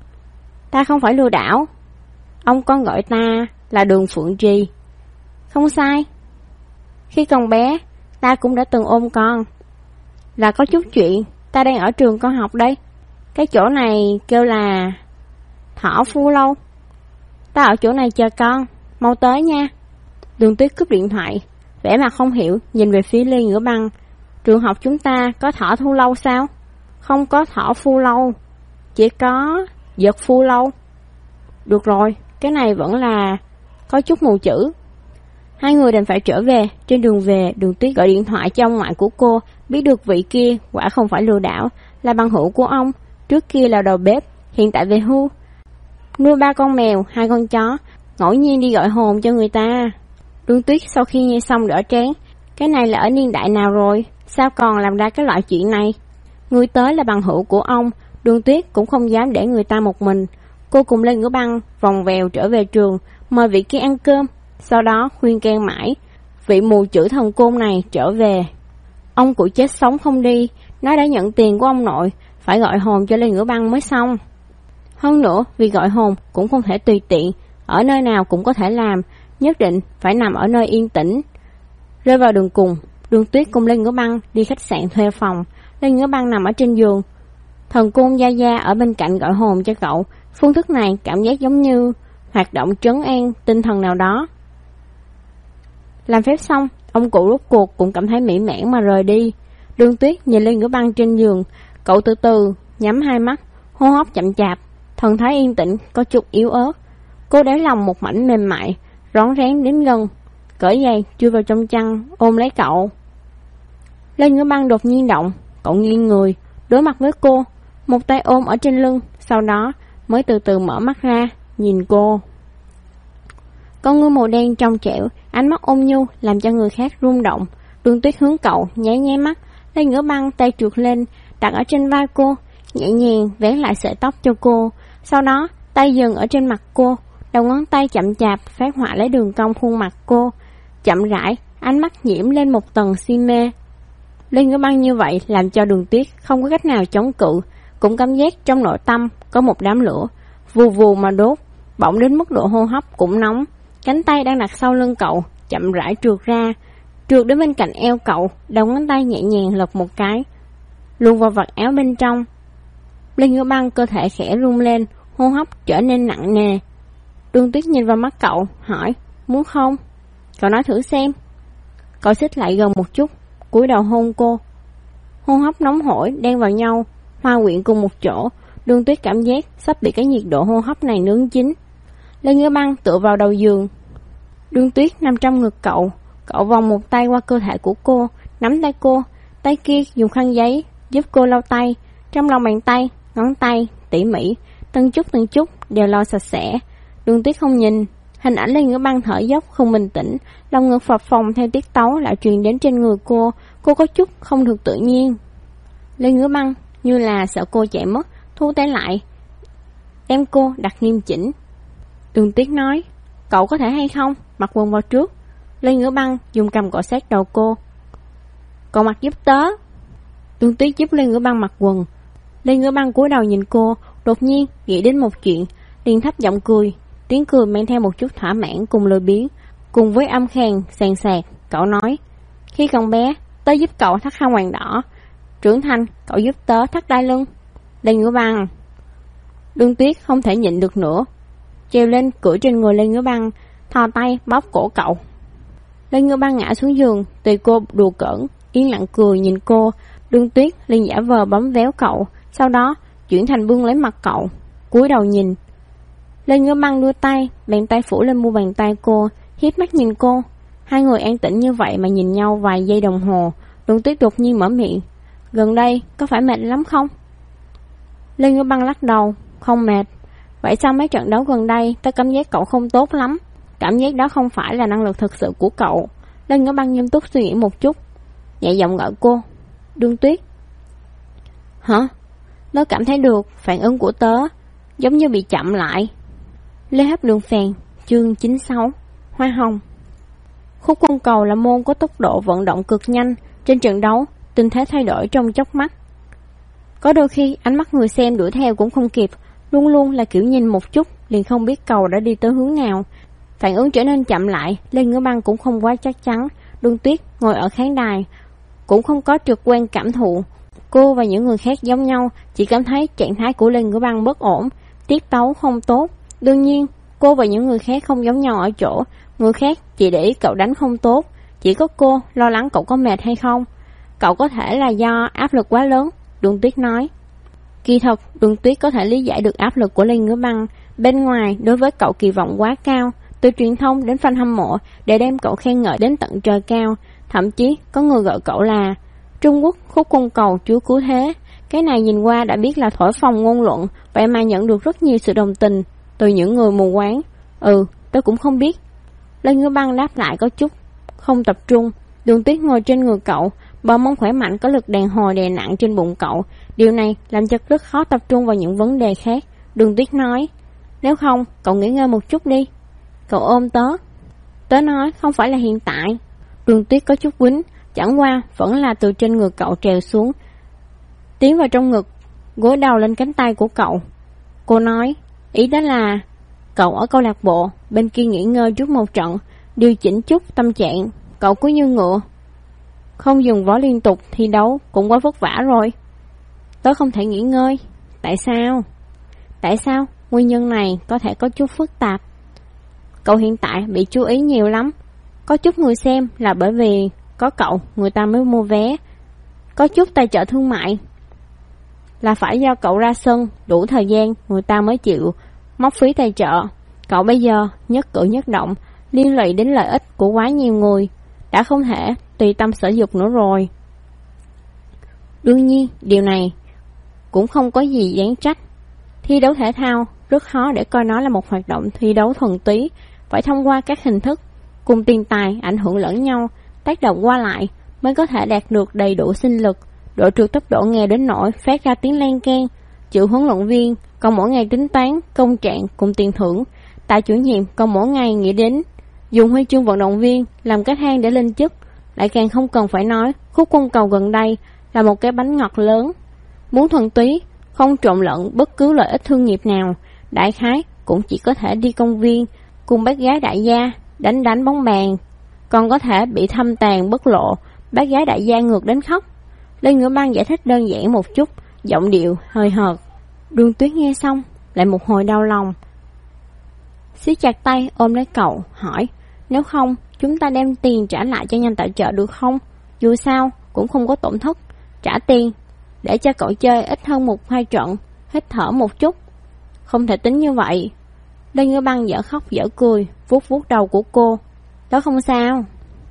Ta không phải lừa đảo. Ông con gọi ta là Đường Phượng Trì. Không sai. Khi còn bé, ta cũng đã từng ôm con. Là có chút chuyện, ta đang ở trường con học đây. Cái chỗ này kêu là Thỏ Phu Lâu. Ta ở chỗ này chờ con, mau tới nha. Đường Tuyết cúp điện thoại, vẻ mặt không hiểu nhìn về phía Lê Ngữ Băng. Trường học chúng ta có Thỏ Thu Lâu sao? Không có Thỏ Phu Lâu, chỉ có Giật Phu Lâu. Được rồi, cái này vẫn là có chút mù chữ. Hai người đành phải trở về. Trên đường về, Đường Tuyết gọi điện thoại cho ông ngoại của cô, biết được vị kia quả không phải lừa đảo, là bằng hữu của ông. Trước kia là đầu bếp, hiện tại về hưu, nuôi 3 con mèo, 2 con chó, ngẫu nhiên đi gọi hồn cho người ta. Đường Tuyết sau khi nghe xong đỡ trán. Cái này là ở niên đại nào rồi, sao còn làm ra cái loại chuyện này? Người tới là bằng hữu của ông, Đường Tuyết cũng không dám để người ta một mình. Cô cùng Lê Ngữ Băng vòng vèo trở về trường, mời vị kia ăn cơm, sau đó khuyên can mãi vị mù chữ thần côn này trở về. Ông cụ chết sống không đi, nó đã nhận tiền của ông nội, phải gọi hồn cho Lê Ngữ Băng mới xong. Hơn nữa, vì gọi hồn cũng không thể tùy tiện, ở nơi nào cũng có thể làm, nhất định phải nằm ở nơi yên tĩnh. Rơi vào đường cùng, Đường Tuyết cùng Lê Ngữ Băng đi khách sạn thuê phòng. Lê Ngữ Băng nằm ở trên giường, thần côn Gia Gia ở bên cạnh gọi hồn cho cậu. Phương thức này cảm giác giống như hoạt động trấn an tinh thần nào đó. Làm phép xong, ông cụ rốt cuộc cũng cảm thấy mỹ mãn mà rời đi. Đường Tuyết nhìn Lê Ngữ Băng trên giường, cậu từ từ nhắm hai mắt, hô hấp chậm chạp, thần thái yên tĩnh, có chút yếu ớt. Cô đáy lòng một mảnh mềm mại, rón rén đến gần, cởi giày chui vào trong chăn, ôm lấy cậu. Lê Ngữ Băng đột nhiên động, cậu nghiêng người, đối mặt với cô, một tay ôm ở trên lưng, sau đó mới từ từ mở mắt ra, nhìn cô. Con ngươi màu đen trong trẻo, ánh mắt ôn nhu làm cho người khác rung động. Đường Tuyết hướng cậu, nháy nháy mắt. Lê Ngữ Băng tay trượt lên, đặt ở trên vai cô, nhẹ nhàng vén lại sợi tóc cho cô. Sau đó, tay dừng ở trên mặt cô, đầu ngón tay chậm chạp phác họa lấy đường cong khuôn mặt cô. Chậm rãi, ánh mắt nhiễm lên một tầng si mê. Lê Ngữ Băng như vậy làm cho Đường Tuyết không có cách nào chống cự, cũng cảm giác trong nội tâm có một đám lửa vù vù mà đốt, bỏng đến mức độ hô hấp cũng nóng. Cánh tay đang đặt sau lưng cậu chậm rãi trượt ra, trượt đến bên cạnh eo cậu, đầu ngón tay nhẹ nhàng lật một cái, luồn vào vạt áo bên trong. Lê Ngữ Băng cơ thể khẽ rung lên, hô hấp trở nên nặng nề. Đường Tuyết nhìn vào mắt cậu, hỏi: Muốn không? Cậu nói thử xem. Cậu xích lại gần một chút, cúi đầu hôn cô. Hô hấp nóng hổi đan vào nhau, hoa quyện cùng một chỗ. Đường Tuyết cảm giác sắp bị cái nhiệt độ hô hấp này nướng chín. Lê Ngữ Băng tựa vào đầu giường, Đường Tuyết nằm trong ngực cậu. Cậu vòng một tay qua cơ thể của cô, nắm tay cô, tay kia dùng khăn giấy giúp cô lau tay. Trong lòng bàn tay, ngón tay tỉ mỉ, từng chút đều lau sạch sẽ. Đường Tuyết không nhìn, hình ảnh Lê Ngữ Băng thở dốc không bình tĩnh, lòng ngực phập phồng theo tiết tấu lại truyền đến trên người cô. Cô có chút không được tự nhiên. Lê Ngữ Băng như là sợ cô chạy mất, thu tay lại, đem cô đặt nghiêm chỉnh. Đường Tuyết nói: Cậu có thể hay không mặc quần vào trước. Lê Ngữ Băng dùng cầm cọ sát đầu cô. còn mặc giúp tớ. Đường Tuyết giúp Lê Ngữ Băng mặc quần. Lê Ngữ Băng cúi đầu nhìn cô, đột nhiên nghĩ đến một chuyện, liền thấp giọng cười. Tiếng cười mang theo một chút thỏa mãn cùng lười biếng, cùng với âm khàn sàn sạc. Cậu nói, khi còn bé, tớ giúp cậu thắt khăn quàng đỏ, trưởng thành cậu giúp tớ thắt đai lưng. Lê Ngữ Băng. Đường Tuyết không thể nhịn được nữa, trèo lên cưỡi trên người Lê Ngữ Băng, thò tay bóp cổ cậu. Lê Ngữ Băng ngã xuống giường, tùy cô đùa cỡn, yên lặng cười nhìn cô. Đường Tuyết liền giả vờ bấm véo cậu, sau đó chuyển thành bưng lấy mặt cậu, cúi đầu nhìn. Lê Ngữ Băng đưa tay, bàn tay phủ lên mu bàn tay cô, hiếp mắt nhìn cô. Hai người an tĩnh như vậy mà nhìn nhau vài giây đồng hồ. Đường Tuyết đột nhiên mở miệng, gần đây có phải mệt lắm không? Lê Ngữ Băng lắc đầu, không mệt. Vậy sao mấy trận đấu gần đây tớ cảm giác cậu không tốt lắm? Cảm giác đó không phải là năng lực thực sự của cậu. Lê Ngữ Băng nghiêm túc suy nghĩ một chút, nhẹ giọng gọi cô, Đường Tuyết. Hả? Tớ cảm thấy được phản ứng của tớ giống như bị chậm lại. Lê Hấp Đường Phèn, chương 96, Hoa Hồng. Khúc côn cầu là môn có tốc độ vận động cực nhanh. Trên trận đấu, tình thế thay đổi trong chớp mắt. Có đôi khi ánh mắt người xem đuổi theo cũng không kịp, luôn luôn là kiểu nhìn một chút liền không biết cầu đã đi tới hướng nào. Phản ứng trở nên chậm lại, Lê Ngữ Băng cũng không quá chắc chắn. Đường Tuyết ngồi ở khán đài cũng không có trực quan cảm thụ. Cô và những người khác giống nhau, chỉ cảm thấy trạng thái của Lê Ngữ Băng bất ổn, tiết tấu không tốt. Đương nhiên, cô và những người khác không giống nhau ở chỗ, người khác chỉ để ý cậu đánh không tốt, chỉ có cô lo lắng cậu có mệt hay không. Cậu có thể là do áp lực quá lớn, Đường Tuyết nói. Kỳ thật, Đường Tuyết có thể lý giải được áp lực của Lê Ngữ Băng. Bên ngoài, đối với cậu kỳ vọng quá cao, từ truyền thông đến fan hâm mộ để đem cậu khen ngợi đến tận trời cao. Thậm chí có người gọi cậu là Trung Quốc khúc côn cầu chúa cứu thế. Cái này nhìn qua đã biết là thổi phồng ngôn luận, vậy mà nhận được rất nhiều sự đồng tình từ những người mù quáng. Tôi cũng không biết. Lê Ngữ Băng đáp lại có chút không tập trung. Đường Tuyết ngồi trên người cậu, bờ mông khỏe mạnh có lực đàn hồi đè nặng trên bụng cậu. Điều này làm cho rất khó tập trung vào những vấn đề khác. Đường Tuyết nói, nếu không, cậu nghỉ ngơi một chút đi. Cậu ôm tớ. Tớ nói không phải là hiện tại. Đường Tuyết có chút quýnh, chẳng qua vẫn là từ trên người cậu trèo xuống, tiến vào trong ngực, gối đầu lên cánh tay của cậu. Cô nói, ý đó là cậu ở câu lạc bộ bên kia nghỉ ngơi trước một trận, điều chỉnh chút tâm trạng. Cậu cứ như ngựa, không dùng vó liên tục thi đấu cũng quá vất vả rồi. Tớ không thể nghỉ ngơi. Tại sao? Tại sao? Nguyên nhân này có thể có chút phức tạp. Cậu hiện tại bị chú ý nhiều lắm. Có chút người xem là bởi vì có cậu người ta mới mua vé. Có chút tài trợ thương mại là phải do cậu ra sân đủ thời gian người ta mới chịu móc phí tài trợ. Cậu bây giờ nhất cử nhất động liên lụy đến lợi ích của quá nhiều người, đã không thể tùy tâm sở dục nữa rồi. Đương nhiên điều này cũng không có gì đáng trách. Thi đấu thể thao rất khó để coi nó là một hoạt động thi đấu thuần túy, phải thông qua các hình thức cùng tiền tài ảnh hưởng lẫn nhau, tác động qua lại mới có thể đạt được đầy đủ sinh lực. Đội trượt tốc độ nghèo đến nỗi phát ra tiếng len keng, chịu huấn luyện viên còn mỗi ngày tính toán công trạng cùng tiền thưởng. Tại chủ nhiệm còn mỗi ngày nghĩ đến dùng huy chương vận động viên làm cái thang để lên chức. Lại càng không cần phải nói khúc côn cầu gần đây là một cái bánh ngọt lớn. Muốn thuần túy, không trộn lẫn bất cứ lợi ích thương nghiệp nào, đại khái cũng chỉ có thể đi công viên cùng bác gái đại gia đánh bóng bàn, còn có thể bị thâm tàn bất lộ, bác gái đại gia ngược đến khóc. Lê Ngữ Băng giải thích đơn giản một chút, giọng điệu hơi hợt. Đường Tuyết nghe xong lại một hồi đau lòng, siết chặt tay ôm lấy cậu, hỏi, nếu không chúng ta đem tiền trả lại cho nhà tài trợ được không? Dù sao cũng không có tổn thất. Trả tiền để cho cậu chơi ít hơn 1-2 trận, hít thở một chút. Không thể tính như vậy. Lê Ngữ Băng dở khóc dở cười, vuốt vuốt đầu của cô. Đó không sao.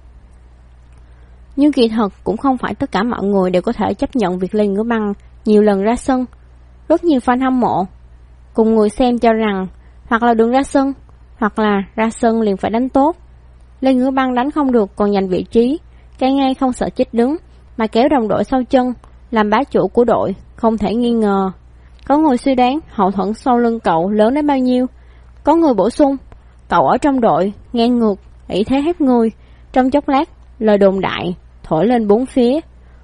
Nhưng kỳ thật cũng không phải tất cả mọi người đều có thể chấp nhận việc Lê Ngữ Băng nhiều lần ra sân. Rất nhiều fan hâm mộ cùng người xem cho rằng hoặc là đừng ra sân, hoặc là ra sân liền phải đánh tốt. Lê Ngữ Băng đánh không được còn giành vị trí, cái ngay không sợ chết đứng mà kéo đồng đội sau chân, làm bá chủ của đội, không thể nghi ngờ. Có người suy đoán hậu thuẫn sau lưng cậu lớn đến bao nhiêu. Có người bổ sung, cậu ở trong đội ngang ngược, ỷ thế hiếp người. Trong chốc lát lời đồn đại thổi lên bốn phía,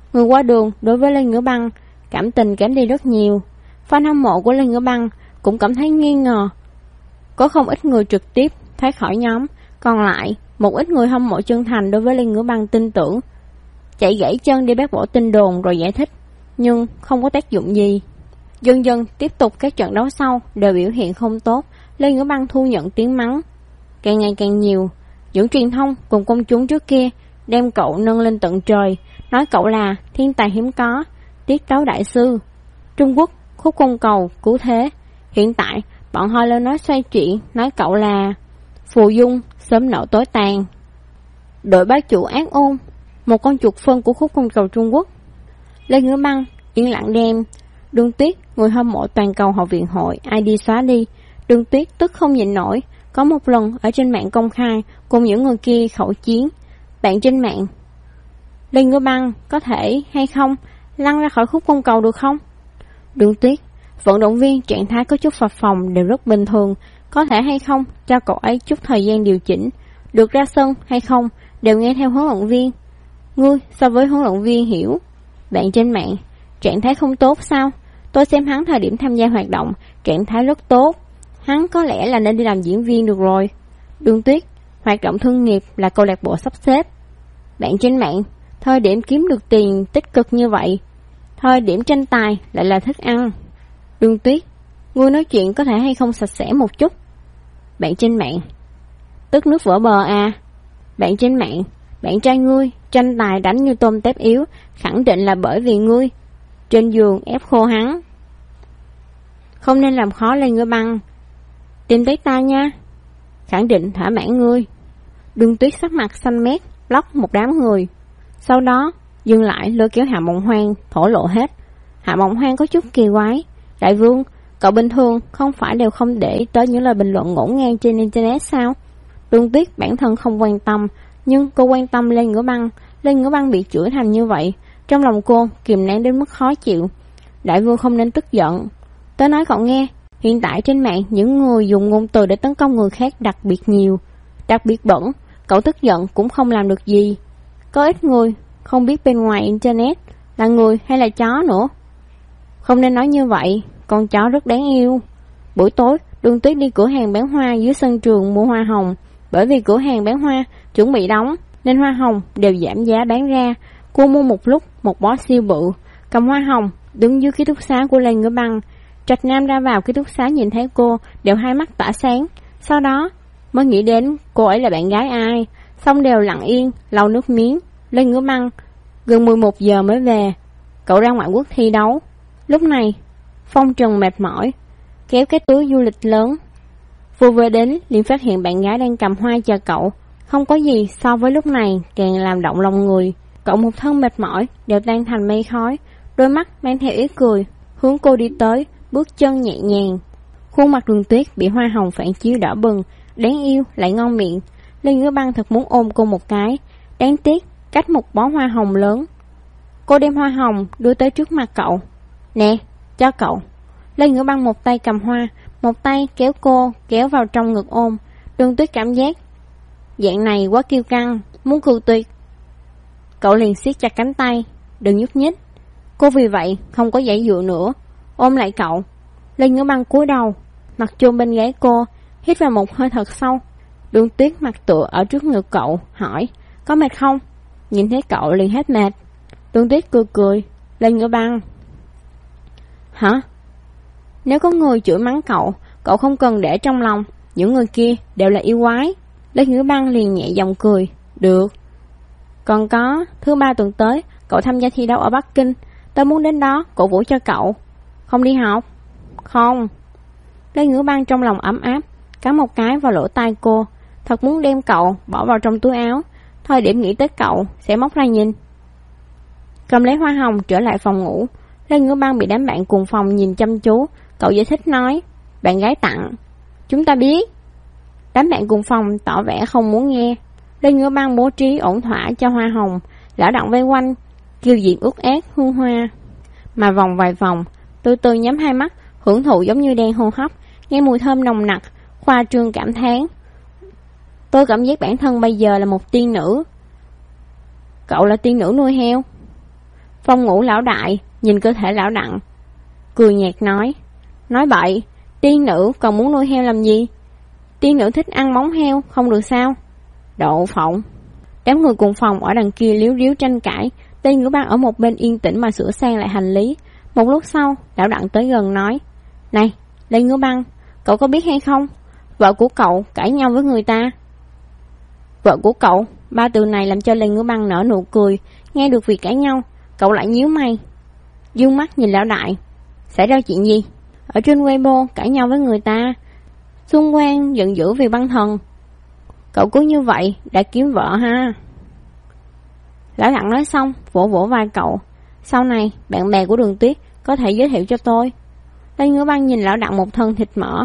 Người qua đường đối với Lê Ngữ Băng cảm tình kém đi rất nhiều. Fan hâm mộ của Lê Ngữ Băng cũng cảm thấy nghi ngờ. Có không ít người trực tiếp thoát khỏi nhóm, còn lại một ít người hâm mộ chân thành đối với Lê Ngữ Băng tin tưởng, chạy gãy chân đi bác bỏ tin đồn rồi giải thích, nhưng không có tác dụng gì. Dần dần tiếp tục các trận đấu sau đều biểu hiện không tốt, Lê Ngữ Băng thu nhận tiếng mắng càng ngày càng nhiều. Những truyền thông cùng công chúng trước kia đem cậu nâng lên tận trời, nói cậu là thiên tài hiếm có, tiết tấu đại sư, Trung Quốc khúc cung cầu cứu thế. Hiện tại bọn họ lên nói xoay chuyện, nói cậu là phù dung sớm nở tối tàn, đội bá chủ ác ôn, một con chuột phân của khúc cung cầu Trung Quốc. Lê Ngữ Băng yên lặng đem Đường Tuyết, người hâm mộ toàn cầu học viện hội ID xóa đi. Đường Tuyết tức không nhịn nổi, có một lần ở trên mạng công khai cùng những người kia khẩu chiến. Bạn trên mạng, Lê Ngữ Băng có thể hay không lăn ra khỏi khúc cung cầu được không? Đường Tuyết, vận động viên trạng thái có chút phập phồng đều rất bình thường, có thể hay không cho cậu ấy chút thời gian điều chỉnh, được ra sân hay không đều nghe theo huấn luyện viên. Ngươi so với huấn luyện viên hiểu. Bạn trên mạng, trạng thái không tốt sao? Tôi xem hắn thời điểm tham gia hoạt động, trạng thái rất tốt. Hắn có lẽ là nên đi làm diễn viên được rồi. Đường Tuyết, hoạt động thương nghiệp là câu lạc bộ sắp xếp. Bạn trên mạng, thời điểm kiếm được tiền tích cực như vậy, thời điểm tranh tài lại là thức ăn. Đường Tuyết, ngươi nói chuyện có thể hay không sạch sẽ một chút? Bạn trên mạng, tức nước vỡ bờ à? Bạn trên mạng, bạn trai ngươi tranh tài đánh như tôm tép yếu, khẳng định là bởi vì ngươi trên giường ép khô hắn. Không nên làm khó Lê Ngữ Băng, tìm tới ta nha. Khẳng định thỏa mãn ngươi. Đường Tuyết sắc mặt xanh mét, block một đám người. Sau đó dừng lại lôi kéo Hạ Mộng Hoang thổ lộ hết. Hạ Mộng Hoang có chút kỳ quái. Đại vương, cậu bình thường không phải đều không để tới những lời bình luận ngổn ngang trên internet sao? Đường Tuyết bản thân không quan tâm, nhưng cô quan tâm Lê Ngữ Băng. Lê Ngữ Băng bị chửi thành như vậy, trong lòng cô kìm nén đến mức khó chịu. Đại vương không nên tức giận. Tớ nói cậu nghe, hiện tại trên mạng những người dùng ngôn từ để tấn công người khác đặc biệt nhiều, đặc biệt bẩn. Cậu tức giận cũng không làm được gì. Có ít người không biết bên ngoài internet là người hay là chó nữa. Không nên nói như vậy, con chó rất đáng yêu. Buổi tối, Đường Tuyết đi cửa hàng bán hoa dưới sân trường mua hoa hồng. Bởi vì cửa hàng bán hoa chuẩn bị đóng nên hoa hồng đều giảm giá bán ra. Cô mua một lúc một bó siêu bự, cầm hoa hồng đứng dưới ký túc xá của Lê Ngữ Băng. Trạch Nam ra vào ký túc xá nhìn thấy cô đều hai mắt tỏa sáng. Sau đó mới nghĩ đến cô ấy là bạn gái ai, xong đều lặng yên lau nước miếng. Lê Ngữ Băng gần 11 giờ mới về. Cậu ra ngoại quốc thi đấu. Lúc này Phong Trần mệt mỏi kéo cái túi du lịch lớn. Vừa về đến liền phát hiện bạn gái đang cầm hoa chờ cậu. Không có gì so với lúc này càng làm động lòng người. Cậu một thân mệt mỏi đều tan thành mây khói, đôi mắt mang theo ý cười, hướng cô đi tới, bước chân nhẹ nhàng. Khuôn mặt Đường Tuyết bị hoa hồng phản chiếu đỏ bừng, đáng yêu lại ngon miệng. Lê Ngữ Băng thật muốn ôm cô một cái, đáng tiếc cách một bó hoa hồng lớn. Cô đem hoa hồng đưa tới trước mặt cậu. Nè, cho cậu. Lê Ngữ Băng một tay cầm hoa, một tay kéo cô kéo vào trong ngực ôm. Đường Tuyết cảm giác dạng này quá kiêu căng, muốn cự tuyệt. Cậu liền siết chặt cánh tay, đừng nhúc nhích. Cô vì vậy không có giãy dụa nữa, ôm lại cậu. Lê Ngữ Băng cúi đầu, mặt chôn bên gáy cô, hít vào một hơi thật sâu. Đường Tuyết mặt tựa ở trước ngực cậu, hỏi, có mệt không? Nhìn thấy cậu liền hết mệt. Đường Tuyết cười cười. Lê Ngữ Băng, hả? Nếu có người chửi mắng cậu, cậu không cần để trong lòng, những người kia đều là yêu quái. Lê Ngữ Băng liền nhẹ giọng cười. Được. Còn có, thứ 3 tuần tới, cậu tham gia thi đấu ở Bắc Kinh. Tôi muốn đến đó cổ vũ cho cậu. Không đi học? Không. Lê Ngữ Băng trong lòng ấm áp, cắn một cái vào lỗ tai cô. Thật muốn đem cậu bỏ vào trong túi áo. Thời điểm nghĩ tới cậu sẽ móc ra nhìn. Cầm lấy hoa hồng trở lại phòng ngủ. Lê Ngữ Băng bị đám bạn cùng phòng nhìn chăm chú. Cậu giải thích nói, bạn gái tặng. Chúng ta biết. Đám bạn cùng phòng tỏ vẻ không muốn nghe. Lê Ngữ Băng bố trí ổn thỏa cho hoa hồng, lão động vây quanh, kiều diễm ướt át hương hoa. Mà vòng vài vòng, từ từ nhắm hai mắt, hưởng thụ giống như đang hô hấp, nghe mùi thơm nồng nặc, khoa trương cảm thán. Tôi cảm giác bản thân bây giờ là một tiên nữ. Cậu là tiên nữ nuôi heo. Phòng ngủ lão đại nhìn cơ thể lão Đặng, cười nhạt nói bậy, tiên nữ còn muốn nuôi heo làm gì? Tiên nữ thích ăn móng heo không được sao? Đậu phộng. Đám người cùng phòng ở đằng kia líu ríu tranh cãi. Lê Ngữ Băng ở một bên yên tĩnh mà sửa sang lại hành lý. Một lúc sau, lão Đặng tới gần nói: Này, Lê Ngữ Băng, cậu có biết hay không? Vợ của cậu cãi nhau với người ta. Vợ của cậu? Ba từ này làm cho Lê Ngữ Băng nở nụ cười. Nghe được việc cãi nhau, cậu lại nhíu mày, dương mắt nhìn lão đại. Xảy ra chuyện gì? Ở trên Weibo cãi nhau với người ta. Xuân Quang giận dữ vì băng thần. Cậu cứ như vậy đã kiếm vợ ha. Lão Đặng nói xong vỗ vỗ vai cậu. Sau này bạn bè của Đường Tuyết có thể giới thiệu cho tôi. Lê Ngữ Băng nhìn lão Đặng một thân thịt mỡ.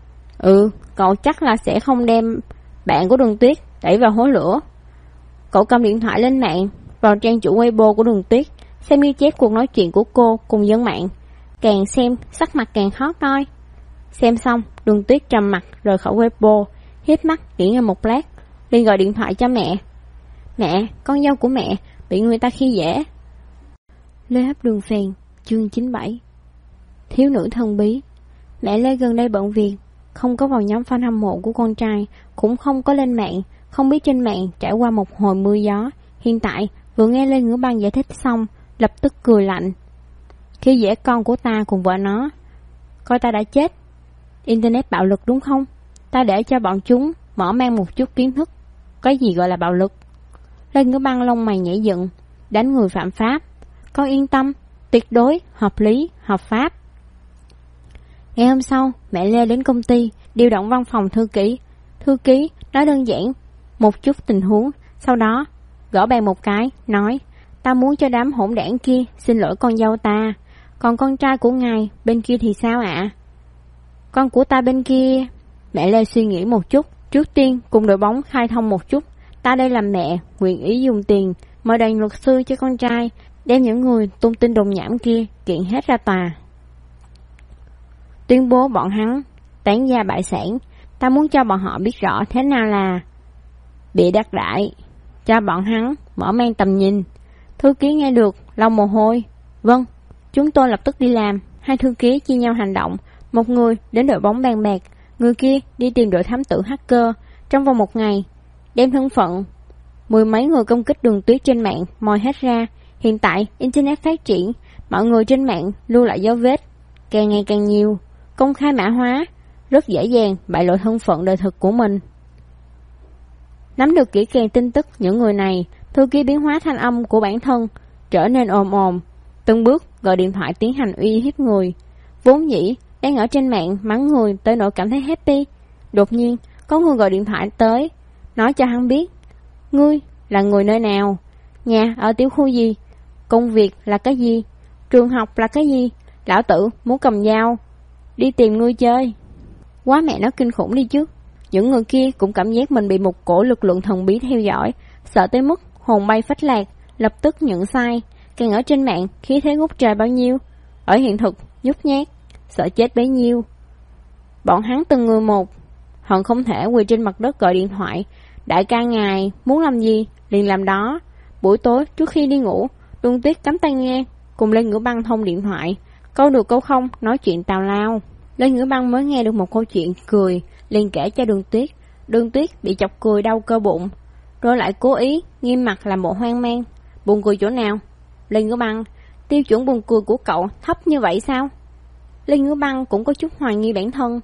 Cậu chắc là sẽ không đem bạn của Đường Tuyết đẩy vào hố lửa. Cậu cầm điện thoại lên mạng, vào trang chủ Weibo của Đường Tuyết, xem ghi chép cuộc nói chuyện của cô cùng dân mạng. Càng xem sắc mặt càng khó coi. Xem xong, Đường Tuyết trầm mặt rời khỏi Weibo, híp mắt nghỉ ngơi một lát, liền gọi điện thoại cho mẹ. Mẹ, con dâu của mẹ bị người ta khi dễ. Lê Hấp Đường Phèn, chương 97. Thiếu nữ thân bí. Mẹ Lê gần đây bận việc, không có vào nhóm fan hâm mộ của con trai, cũng không có lên mạng, không biết trên mạng trải qua một hồi mưa gió. Hiện tại vừa nghe Lê Ngữ Băng giải thích xong, lập tức cười lạnh. Khi dễ con của ta cùng vợ nó, coi ta đã chết. Internet bạo lực đúng không? Ta để cho bọn chúng mở mang một chút kiến thức, có gì gọi là bạo lực. Lê Ngữ Băng lông mày nhảy dựng. Đánh người phạm pháp, con yên tâm, tuyệt đối hợp lý, hợp pháp. Ngày hôm sau, mẹ Lê đến công ty, điều động văn phòng thư ký. Thư ký nói đơn giản một chút tình huống, sau đó gõ bàn một cái, nói: Ta muốn cho đám hỗn đảng kia xin lỗi con dâu ta. Còn con trai của ngài bên kia thì sao ạ? Con của ta bên kia... Mẹ Lê suy nghĩ một chút, trước tiên cùng đội bóng khai thông một chút. Ta đây là mẹ, nguyện ý dùng tiền mời đoàn luật sư cho con trai, đem những người tung tin đồn nhảm kia kiện hết ra tòa. Tuyên bố bọn hắn tán gia bại sản. Ta muốn cho bọn họ biết rõ thế nào là bị đắc đại, cho bọn hắn mở mang tầm nhìn. Thư ký nghe được lau mồ hôi. Vâng, chúng tôi lập tức đi làm. Hai thư ký chia nhau hành động. Một người đến đội bóng bàn bạc, người kia đi tìm đội thám tử hacker. Trong vòng một ngày, đem thân phận mười mấy người công kích Đường Tuyết trên mạng moi hết ra. Hiện tại Internet phát triển, mọi người trên mạng lưu lại dấu vết càng ngày càng nhiều, công khai mã hóa, rất dễ dàng bại lộ thân phận đời thực của mình. Nắm được kỹ càng tin tức những người này, thư ký biến hóa thanh âm của bản thân trở nên ồm ồm, từng bước gọi điện thoại tiến hành uy hiếp người. Vốn dĩ đang ở trên mạng mắng người tới nỗi cảm thấy happy, đột nhiên có người gọi điện thoại tới, nói cho hắn biết: Ngươi là người nơi nào? Nhà ở tiểu khu gì? Công việc là cái gì? Trường học là cái gì? Lão tử muốn cầm dao đi tìm ngươi chơi. Quá mẹ nó kinh khủng đi chứ. Những người kia cũng cảm giác mình bị một cổ lực lượng thần bí theo dõi, sợ tới mức hồn bay phách lạc, lập tức nhận sai. Càng ở trên mạng khí thế ngút trời bao nhiêu, ở hiện thực nhút nhát, sợ chết bấy nhiêu. Bọn hắn từng người một, hận không thể quỳ trên mặt đất gọi điện thoại: Đại ca ngài muốn làm gì liền làm đó. Buổi tối trước khi đi ngủ, Đường Tuyết cắm tai nghe cùng Lê Ngữ Băng thông điện thoại, câu được câu không nói chuyện tào lao. Lê Ngữ Băng mới nghe được một câu chuyện cười, liền kể cho Đường Tuyết. Đường Tuyết bị chọc cười đau cơ bụng, rồi lại cố ý nghiêm mặt làm bộ hoang mang. Buồn cười chỗ nào? Lê Ngữ Băng, tiêu chuẩn buồn cười của cậu thấp như vậy sao? Lê Ngữ Băng cũng có chút hoài nghi bản thân.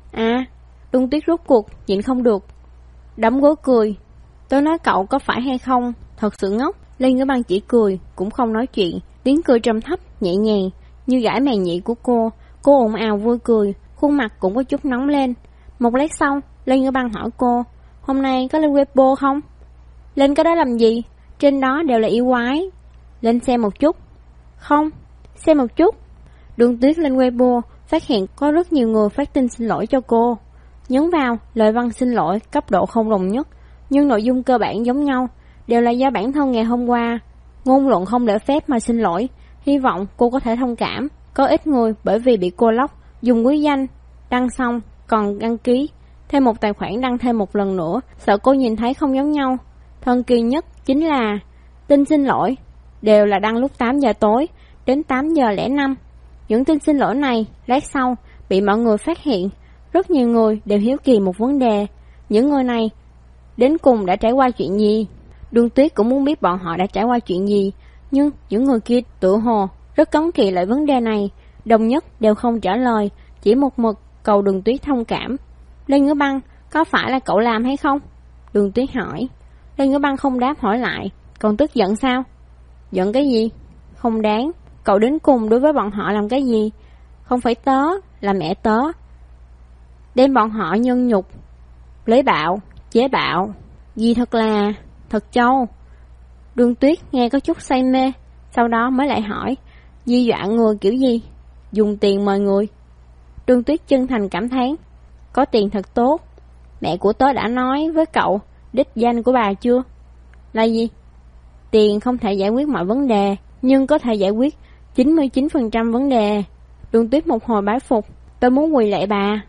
Đường Tuyết rốt cuộc nhịn không được, đấm gối cười. Tôi nói cậu có phải hay không thật sự ngốc. Lê Ngữ Băng chỉ cười, cũng không nói chuyện. Tiếng cười trầm thấp, nhẹ nhàng, như gãi màng nhị của cô. Cô ồn ào vui cười, khuôn mặt cũng có chút nóng lên. Một lát sau, Lê Ngữ Băng hỏi cô: Hôm nay có lên Weibo không? Lên cái đó làm gì? Trên đó đều là yêu quái. Lên xem một chút. Không, xem một chút. Đường Tuyết lên Weibo, phát hiện có rất nhiều người phát tin xin lỗi cho cô. Nhấn vào, lời văn xin lỗi cấp độ không đồng nhất, nhưng nội dung cơ bản giống nhau, đều là do bản thân ngày hôm qua ngôn luận không để phép mà xin lỗi. Hy vọng cô có thể thông cảm. Có ít người bởi vì bị cô lóc, dùng quý danh đăng xong còn đăng ký thêm một tài khoản đăng thêm một lần nữa, sợ cô nhìn thấy không giống nhau. Thần kỳ nhất chính là tin xin lỗi đều là đăng lúc 8 giờ tối đến 8 giờ 05. Những tin xin lỗi này lát sau bị mọi người phát hiện. Rất nhiều người đều hiếu kỳ một vấn đề: những người này đến cùng đã trải qua chuyện gì? Đường Tuyết cũng muốn biết bọn họ đã trải qua chuyện gì, nhưng những người kia tựa hồ rất cấm kỵ lại vấn đề này, đồng nhất đều không trả lời, chỉ một mực cầu Đường Tuyết thông cảm. Lê Ngữ Băng, có phải là cậu làm hay không? Đường Tuyết hỏi. Lê Ngữ Băng không đáp, hỏi lại, còn tức giận sao? Giận cái gì? Không đáng, cậu đến cùng đối với bọn họ làm cái gì? Không phải tớ, là mẹ tớ. Đem bọn họ nhân nhục, lấy bạo, chế bạo. Gì thật trâu. Đường Tuyết nghe có chút say mê, sau đó mới lại hỏi, di dọa người kiểu gì? Dùng tiền mời người. Đường Tuyết chân thành cảm thán, có tiền thật tốt. Mẹ của tớ đã nói với cậu đích danh của bà chưa? Là gì? Tiền không thể giải quyết mọi vấn đề, nhưng có thể giải quyết 99% vấn đề. Đường Tuyết một hồi bái phục, tôi muốn quỳ lạy bà.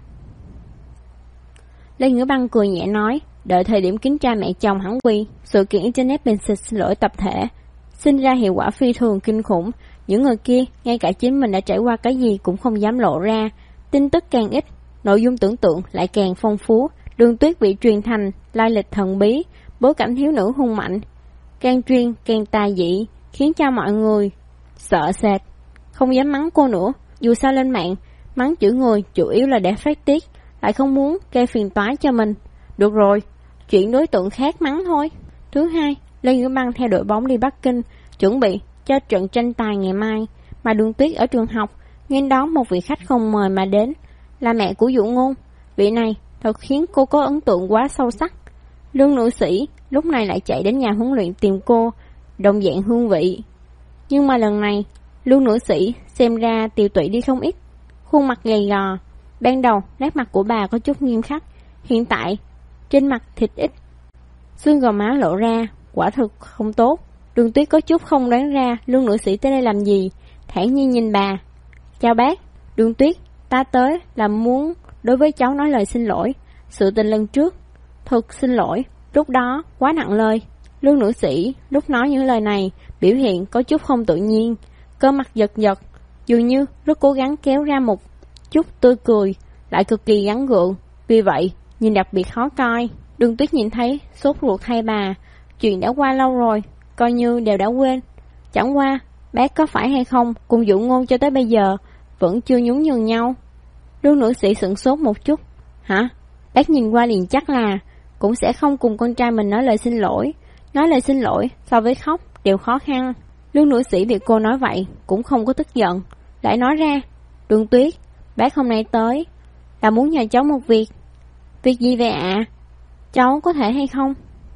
Lê Ngữ Băng cười nhẹ nói, đợi thời điểm kính cha mẹ chồng hẳn quy. Sự kiện Internet bình xịt xin lỗi tập thể sinh ra hiệu quả phi thường kinh khủng. Những người kia ngay cả chính mình đã trải qua cái gì cũng không dám lộ ra. Tin tức càng ít, nội dung tưởng tượng lại càng phong phú. Đường Tuyết bị truyền thành lai lịch thần bí, bối cảnh thiếu nữ hung mạnh, càng truyền càng tà dị, khiến cho mọi người sợ sệt, không dám mắng cô nữa. Dù sao lên mạng mắng chửi người chủ yếu là để phát tiết, lại không muốn gây phiền toái cho mình. Được rồi, chuyện đối tượng khác mắng thôi. Thứ hai, Lê Ngữ Băng theo đội bóng đi Bắc Kinh, chuẩn bị cho trận tranh tài ngày mai. Mà Đường Tuyết ở trường học nghênh đón một vị khách không mời mà đến, là mẹ của Dụ Ngôn. Vị này thật khiến cô có ấn tượng quá sâu sắc. Lương nữ sĩ lúc này lại chạy đến nhà huấn luyện tìm cô, đồng dạng hương vị. Nhưng mà lần này, Lương nữ sĩ xem ra tiều tụy đi không ít, khuôn mặt gầy gò. Ban đầu, nét mặt của bà có chút nghiêm khắc, hiện tại, trên mặt thịt ít, xương gò má lộ ra, quả thực không tốt. Đường Tuyết có chút không đoán ra Lương nữ sĩ tới đây làm gì, thản nhiên nhìn bà. Chào bác. Đường Tuyết, ta tới là muốn đối với cháu nói lời xin lỗi. Sự tình lần trước, thật xin lỗi, lúc đó quá nặng lời. Lương nữ sĩ lúc nói những lời này biểu hiện có chút không tự nhiên, cơ mặt giật giật, dường như rất cố gắng kéo ra một chút tươi cười, lại cực kỳ gắng gượng, vì vậy nhìn đặc biệt khó coi. Đường Tuyết nhìn thấy sốt ruột thay bà, chuyện đã qua lâu rồi, coi như đều đã quên. Chẳng qua bác có phải hay không cùng Dụ Ngôn cho tới bây giờ vẫn chưa nhún nhường nhau. Lương nữ sĩ sửng sốt một chút. Hả? Bác nhìn qua liền chắc là cũng sẽ không cùng con trai mình nói lời xin lỗi. Nói lời xin lỗi so với khóc đều khó khăn. Lương nữ sĩ bị cô nói vậy cũng không có tức giận, lại nói ra, Đường Tuyết, bác hôm nay tới là muốn nhờ cháu một việc. Việc gì vậy ạ? Cháu có thể hay không?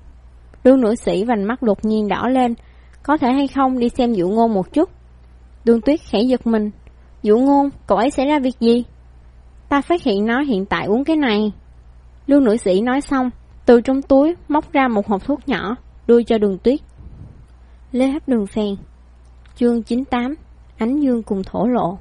Lương nữ sĩ vành mắt đột nhiên đỏ lên. Có thể hay không đi xem Dụ Ngôn một chút? Đường Tuyết khẽ giật mình. Dụ Ngôn, cậu ấy xảy ra việc gì? Ta phát hiện nó hiện tại uống cái này. Lương nữ sĩ nói xong, từ trong túi móc ra một hộp thuốc nhỏ, đưa cho Đường Tuyết. Lê Hấp Đường Phèn. Chương 98. Ánh dương cùng thổ lộ.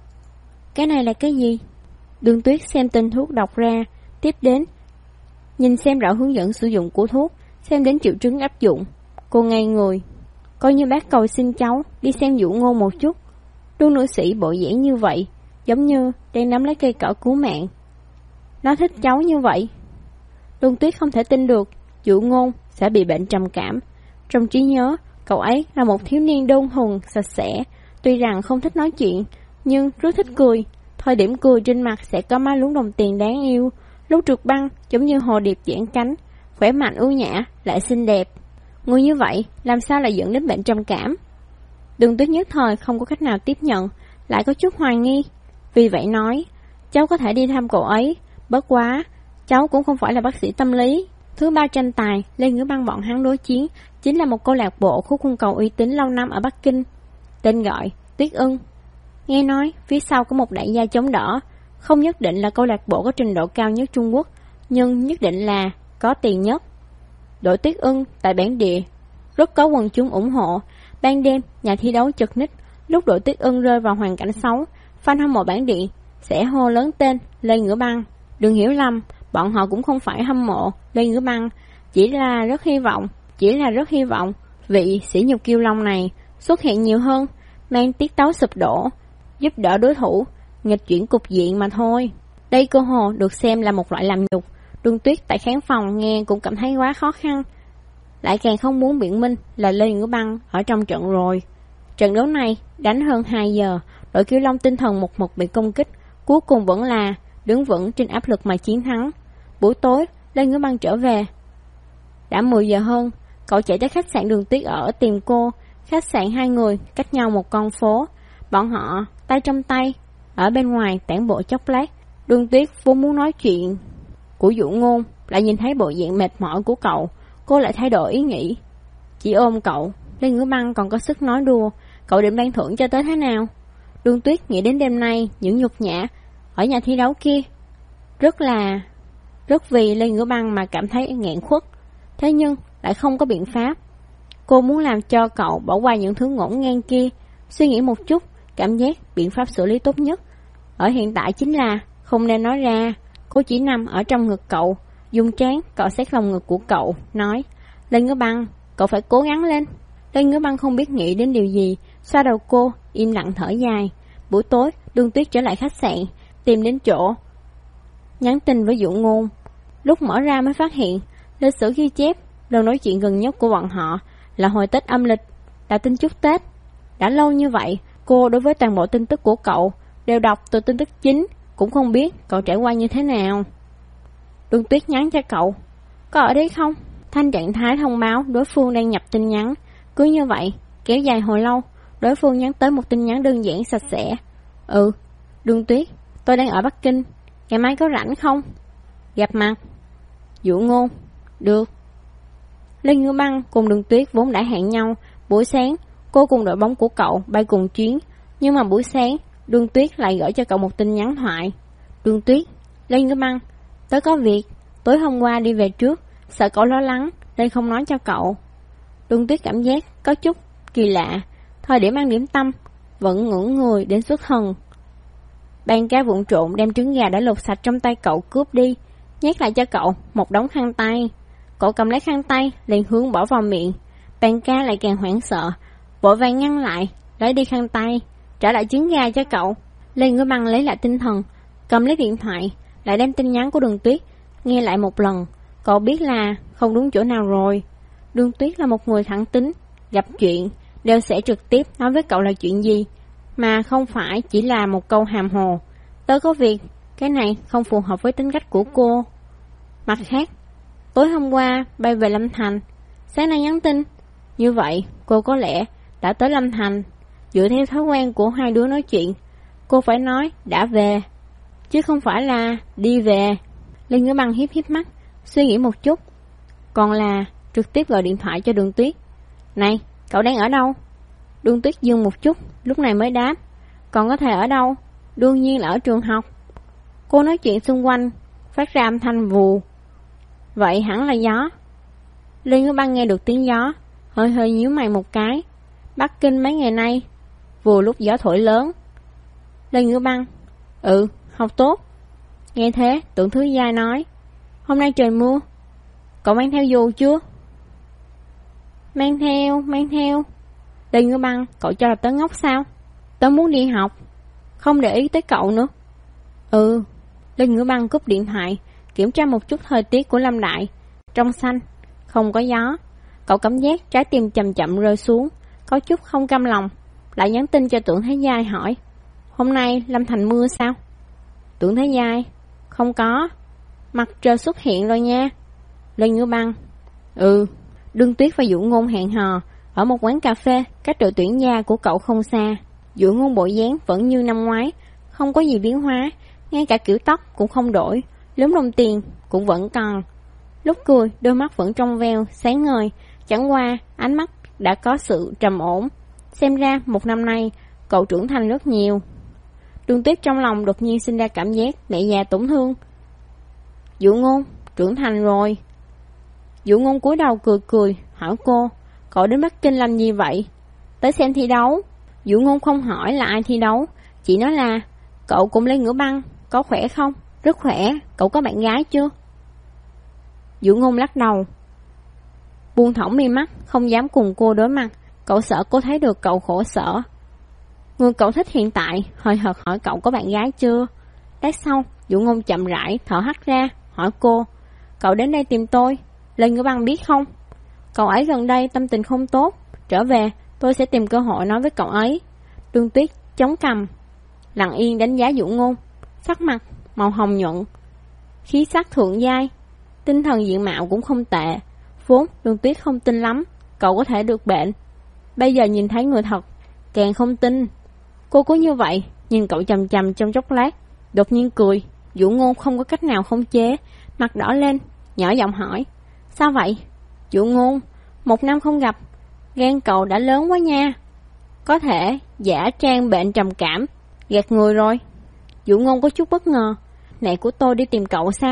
Cái này là cái gì? Đường Tuyết xem tên thuốc đọc ra, tiếp đến nhìn xem rõ hướng dẫn sử dụng của thuốc, xem đến triệu chứng áp dụng. Cô ngây người. Coi như bác cầu xin cháu đi xem Dụ Ngôn một chút. Lương nữ sĩ bộ dáng như vậy, giống như đang nắm lấy cây cỏ cứu mạng. Nó thích cháu như vậy. Đường Tuyết không thể tin được Dụ Ngôn sẽ bị bệnh trầm cảm. Trong trí nhớ, cậu ấy là một thiếu niên đơn thuần, sạch sẽ. Tuy rằng không thích nói chuyện, nhưng rất thích cười. Thời điểm cười trên mặt sẽ có má lúm đồng tiền đáng yêu. Lúc trượt băng giống như hồ điệp giãn cánh, khỏe mạnh ưu nhã, lại xinh đẹp. Người như vậy làm sao lại dẫn đến bệnh trầm cảm? Đường Tuyết nhất thời không có cách nào tiếp nhận, lại có chút hoài nghi. Vì vậy nói, cháu có thể đi thăm cậu ấy, bất quá cháu cũng không phải là bác sĩ tâm lý. Thứ ba tranh tài Lê Ngữ Băng bọn hắn đối chiến chính là một câu lạc bộ khúc cung cầu uy tín lâu năm ở Bắc Kinh, tên gọi Tuyết Ưng. Nghe nói phía sau có một đại gia chống đỡ, không nhất định là câu lạc bộ có trình độ cao nhất Trung Quốc, nhưng nhất định là có tiền nhất. Đội Tuyết Ưng tại bản địa rất có quần chúng ủng hộ. Ban đêm nhà thi đấu chật ních, lúc đội Tuyết Ưng rơi vào hoàn cảnh xấu, fan hâm mộ bản địa sẽ hô lớn tên Lê Ngữ Băng. Đừng hiểu lầm, bọn họ cũng không phải hâm mộ Lê Ngữ Băng, chỉ là rất hy vọng vị sĩ nhục kiêu long này xuất hiện nhiều hơn, mang tiết tấu sụp đổ, giúp đỡ đối thủ, nghịch chuyển cục diện mà thôi. Đây cơ hồ được xem là một loại làm nhục. Đường Tuyết tại khán phòng nghe cũng cảm thấy quá khó khăn, lại càng không muốn biện minh là Lê Ngữ Băng ở trong trận rồi. Trận đấu này đánh hơn 2 giờ, đội Kiêu Long tinh thần một mực bị công kích, cuối cùng vẫn là đứng vững trên áp lực mà chiến thắng. Buổi tối, Lê Ngữ Băng trở về. Đã 10 giờ hơn, cậu chạy tới khách sạn Đường Tuyết ở tìm cô. Khách sạn hai người cách nhau một con phố. Bọn họ tay trong tay ở bên ngoài tản bộ chốc lát. Đường Tuyết vốn muốn nói chuyện của Dụ Ngôn, lại nhìn thấy bộ dạng mệt mỏi của cậu, cô lại thay đổi ý nghĩ, chỉ ôm cậu. Lê Ngữ Băng còn có sức nói đùa, cậu định ban thưởng cho tới thế nào? Đường Tuyết nghĩ đến đêm nay những nhục nhã ở nhà thi đấu kia, rất vì Lê Ngữ Băng mà cảm thấy nghẹn khuất. Thế nhưng lại không có biện pháp. Cô muốn làm cho cậu bỏ qua những thứ ngổn ngang kia. Suy nghĩ một chút, cảm giác biện pháp xử lý tốt nhất ở hiện tại chính là không nên nói ra. Cô chỉ nằm ở trong ngực cậu, dùng trán cọ sát lòng ngực của cậu, nói: Lê Ngữ Băng, cậu phải cố gắng lên. Lê Ngữ Băng không biết nghĩ đến điều gì, xoa đầu cô, im lặng thở dài. Buổi tối, Đường Tuyết trở lại khách sạn, tìm đến chỗ nhắn tin với Dụ Ngôn. Lúc mở ra mới phát hiện lịch sử ghi chép lần nói chuyện gần nhất của bọn họ là hồi Tết âm lịch, là tin chúc Tết. Đã lâu như vậy, cô đối với toàn bộ tin tức của cậu đều đọc từ tin tức chính, cũng không biết cậu trải qua như thế nào. Đường Tuyết nhắn cho cậu: có ở đấy không? Thanh trạng thái thông báo đối phương đang nhập tin nhắn. Cứ như vậy kéo dài hồi lâu, đối phương nhắn tới một tin nhắn đơn giản sạch sẽ: Đường Tuyết, tôi đang ở Bắc Kinh, ngày mai có rảnh không? Gặp mặt. Dụ Ngôn: được. Lê Ngữ Băng cùng Đường Tuyết vốn đã hẹn nhau buổi sáng cô cùng đội bóng của cậu bay cùng chuyến, nhưng mà buổi sáng Đường Tuyết lại gửi cho cậu một tin nhắn thoại: Đường Tuyết, Lê Ngữ Băng, tớ có việc, tối hôm qua đi về trước, sợ cậu lo lắng nên không nói cho cậu. Đường Tuyết cảm giác có chút kỳ lạ, thời điểm ăn điểm tâm vẫn ngưỡng người đến xuất thần. Ban ca vụn trộn đem trứng gà đã luộc sạch trong tay cậu cướp đi, nhét lại cho cậu một đống khăn tay. Cậu cầm lấy khăn tay liền hướng bỏ vào miệng. Ban ca lại càng hoảng sợ, vội vàng ngăn lại, lấy đi khăn tay, trả lại trứng gà cho cậu. Lê Ngữ Băng lấy lại tinh thần, cầm lấy điện thoại, lại đem tin nhắn của Đường Tuyết nghe lại một lần. Cậu biết là không đúng chỗ nào rồi. Đường Tuyết là một người thẳng tính, gặp chuyện đều sẽ trực tiếp nói với cậu là chuyện gì, mà không phải chỉ là một câu hàm hồ: tớ có việc. Cái này không phù hợp với tính cách của cô. Mặt khác, tối hôm qua bay về Lâm Thành, sáng nay nhắn tin. Như vậy cô có lẽ đã tới Lâm Thành. Dựa theo thói quen của hai đứa nói chuyện, cô phải nói đã về, chứ không phải là đi về. Lê Ngữ Băng hiếp hiếp mắt, suy nghĩ một chút, còn là trực tiếp gọi điện thoại cho Đường Tuyết. Này, cậu đang ở đâu? Đường Tuyết dừng một chút, lúc này mới đáp: còn có thể ở đâu? Đương nhiên là ở trường học. Cô nói chuyện xung quanh phát ra âm thanh vù. Vậy hẳn là gió. Lê Ngữ Băng nghe được tiếng gió, hơi hơi nhíu mày một cái. Bắc Kinh mấy ngày nay vừa lúc gió thổi lớn. Lê Ngữ Băng: học tốt. Nghe thế, Tưởng Thứ Giai nói: hôm nay trời mưa, cậu mang theo dù chưa? Mang theo. Lê Ngữ Băng: cậu cho là tớ ngốc sao? Tớ muốn đi học, không để ý tới cậu nữa. Lê Ngữ Băng cúp điện thoại, kiểm tra một chút thời tiết của Lâm Đại. Trong xanh, không có gió. Cậu cảm giác trái tim chậm chậm rơi xuống, có chút không cam lòng, lại nhắn tin cho Tưởng Thế Giai hỏi: hôm nay Lâm Thành mưa sao? Tưởng Thế Giai: không có, mặt trời xuất hiện rồi nha. Lê Ngữ Băng: Đường Tuyết và Dụ Ngôn hẹn hò ở một quán cà phê cách đội tuyển gia của cậu không xa. Dụ Ngôn bộ dáng vẫn như năm ngoái, không có gì biến hóa, ngay cả kiểu tóc cũng không đổi, lúm đồng tiền cũng vẫn còn. Lúc cười, đôi mắt vẫn trong veo, sáng ngời, chẳng qua ánh mắt đã có sự trầm ổn. Xem ra một năm nay cậu trưởng thành rất nhiều. Đường Tuyết trong lòng đột nhiên sinh ra cảm giác mẹ già tổn thương. Dụ Ngôn trưởng thành rồi. Dụ Ngôn cúi đầu cười hỏi cô: cậu đến Bắc Kinh làm gì vậy? Tới xem thi đấu. Dụ Ngôn không hỏi là ai thi đấu, chỉ nói là: cậu cùng Lê Ngữ Băng có khỏe không? Rất khỏe. Cậu có bạn gái chưa? Dụ Ngôn lắc đầu, buông thõng mi mắt, không dám cùng cô đối mặt. Cậu sợ cô thấy được cậu khổ sở. Người cậu thích hiện tại hơi hợt hỏi cậu có bạn gái chưa. Lát sau, Dụ Ngôn chậm rãi thở hắt ra, hỏi cô, cậu đến đây tìm tôi, Lê Ngữ Băng biết không? Cậu ấy gần đây tâm tình không tốt, trở về tôi sẽ tìm cơ hội nói với cậu ấy. Đường Tuyết chống cằm, lặng yên đánh giá Dụ Ngôn, sắc mặt màu hồng nhuận, khí sắc thượng giai, tinh thần diện mạo cũng không tệ. Vốn Đường Tuyết không tin lắm cậu có thể được bệnh, bây giờ nhìn thấy người thật càng không tin. Cô cứ như vậy nhìn cậu chằm chằm trong chốc lát, đột nhiên cười. Dụ Ngôn không có cách nào khống chế, mặt đỏ lên, nhỏ giọng hỏi, sao vậy? Dụ Ngôn, 1 năm không gặp, gan cậu đã lớn quá nha. Có thể giả trang bệnh trầm cảm, gạt người rồi. Dụ Ngôn có chút bất ngờ, mẹ của tôi đi tìm cậu sao?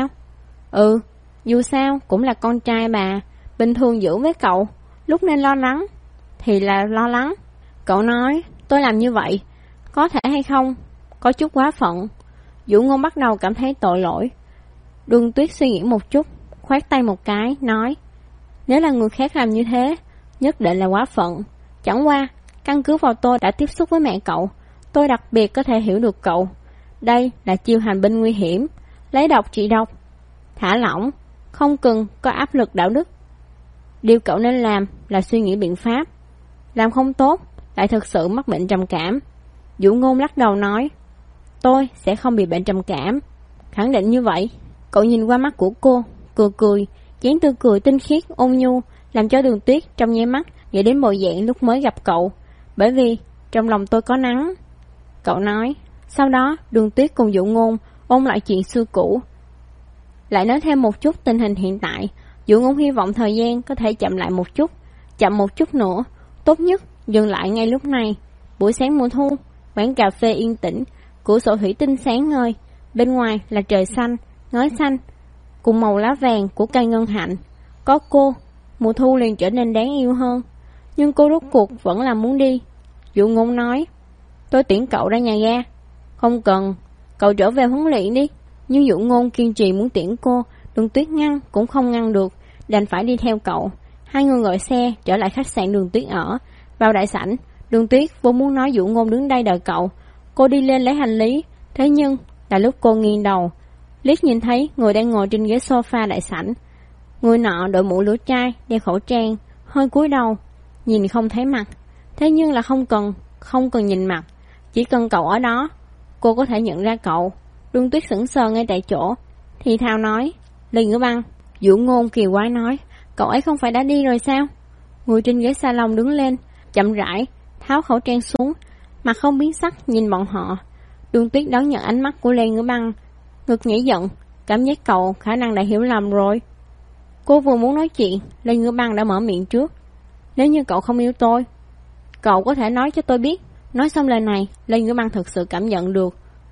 Ừ, dù sao cũng là con trai bà, bình thường giữ với cậu, lúc nên lo lắng thì là lo lắng. Cậu nói tôi làm như vậy có thể hay không có chút quá phận. Dụ Ngôn bắt đầu cảm thấy tội lỗi. Đường Tuyết suy nghĩ một chút, khoát tay một cái, nói, nếu là người khác làm như thế, nhất định là quá phận. Chẳng qua, căn cứ vào tôi đã tiếp xúc với mẹ cậu, tôi đặc biệt có thể hiểu được cậu. Đây là chiêu hành binh nguy hiểm, lấy độc trị độc, thả lỏng, không cần có áp lực đạo đức. Điều cậu nên làm là suy nghĩ biện pháp. Làm không tốt, lại thực sự mắc bệnh trầm cảm. Dụ Ngôn lắc đầu nói, tôi sẽ không bị bệnh trầm cảm. Khẳng định như vậy. Cậu nhìn qua mắt của cô, cười cười, dáng tươi cười tinh khiết ôn nhu, làm cho Đường Tuyết trong nháy mắt nghĩ đến bộ dạng lúc mới gặp cậu. Bởi vì trong lòng tôi có nắng. Cậu nói. Sau đó Đường Tuyết cùng Dụ Ngôn ôn lại chuyện xưa cũ, lại nói thêm một chút tình hình hiện tại. Dụ Ngôn hy vọng thời gian có thể chậm lại một chút, chậm một chút nữa, tốt nhất dừng lại ngay lúc này. Buổi sáng mùa thu, quán cà phê yên tĩnh, cửa sổ thủy tinh sáng ngời, bên ngoài là trời xanh, ngói xanh, cùng màu lá vàng của cây ngân hạnh. Có cô, mùa thu liền trở nên đáng yêu hơn. Nhưng cô rốt cuộc vẫn là muốn đi. Dụ Ngôn nói, tôi tiễn cậu ra nhà ga. Không cần, cậu trở về huấn luyện đi. Nhưng Dụ Ngôn kiên trì muốn tiễn cô, Đường Tuyết ngăn cũng không ngăn được, đành phải đi theo cậu. Hai người gọi xe trở lại khách sạn Đường Tuyết ở. Vào đại sảnh, Đường Tuyết vốn muốn nói Dụ Ngôn đứng đây đợi cậu. Cô đi lên lấy hành lý, thế nhưng là lúc cô nghiêng đầu, liếc nhìn thấy người đang ngồi trên ghế sofa đại sảnh. Người nọ đội mũ lưỡi trai, đeo khẩu trang, hơi cúi đầu, nhìn không thấy mặt. Thế nhưng là không cần nhìn mặt, chỉ cần cậu ở đó, cô có thể nhận ra cậu. Đường Tuyết sững sờ ngay tại chỗ, thì thào nói, Lê Ngữ Băng. Dụ Ngôn kỳ quái nói, cậu ấy không phải đã đi rồi sao? Người trên ghế salon đứng lên, chậm rãi tháo khẩu trang xuống, mặt không biến sắc nhìn bọn họ. Đường Tuyết đón nhận ánh mắt của Lê Ngữ Băng, ngực nhảy giận, cảm giác cậu khả năng đã hiểu lầm rồi. Cô vừa muốn nói chuyện, Lê Ngữ Băng đã mở miệng trước. Nếu như cậu không yêu tôi, cậu có thể nói cho tôi biết. Nói xong lời này, Lê Ngữ Băng thực sự cảm nhận được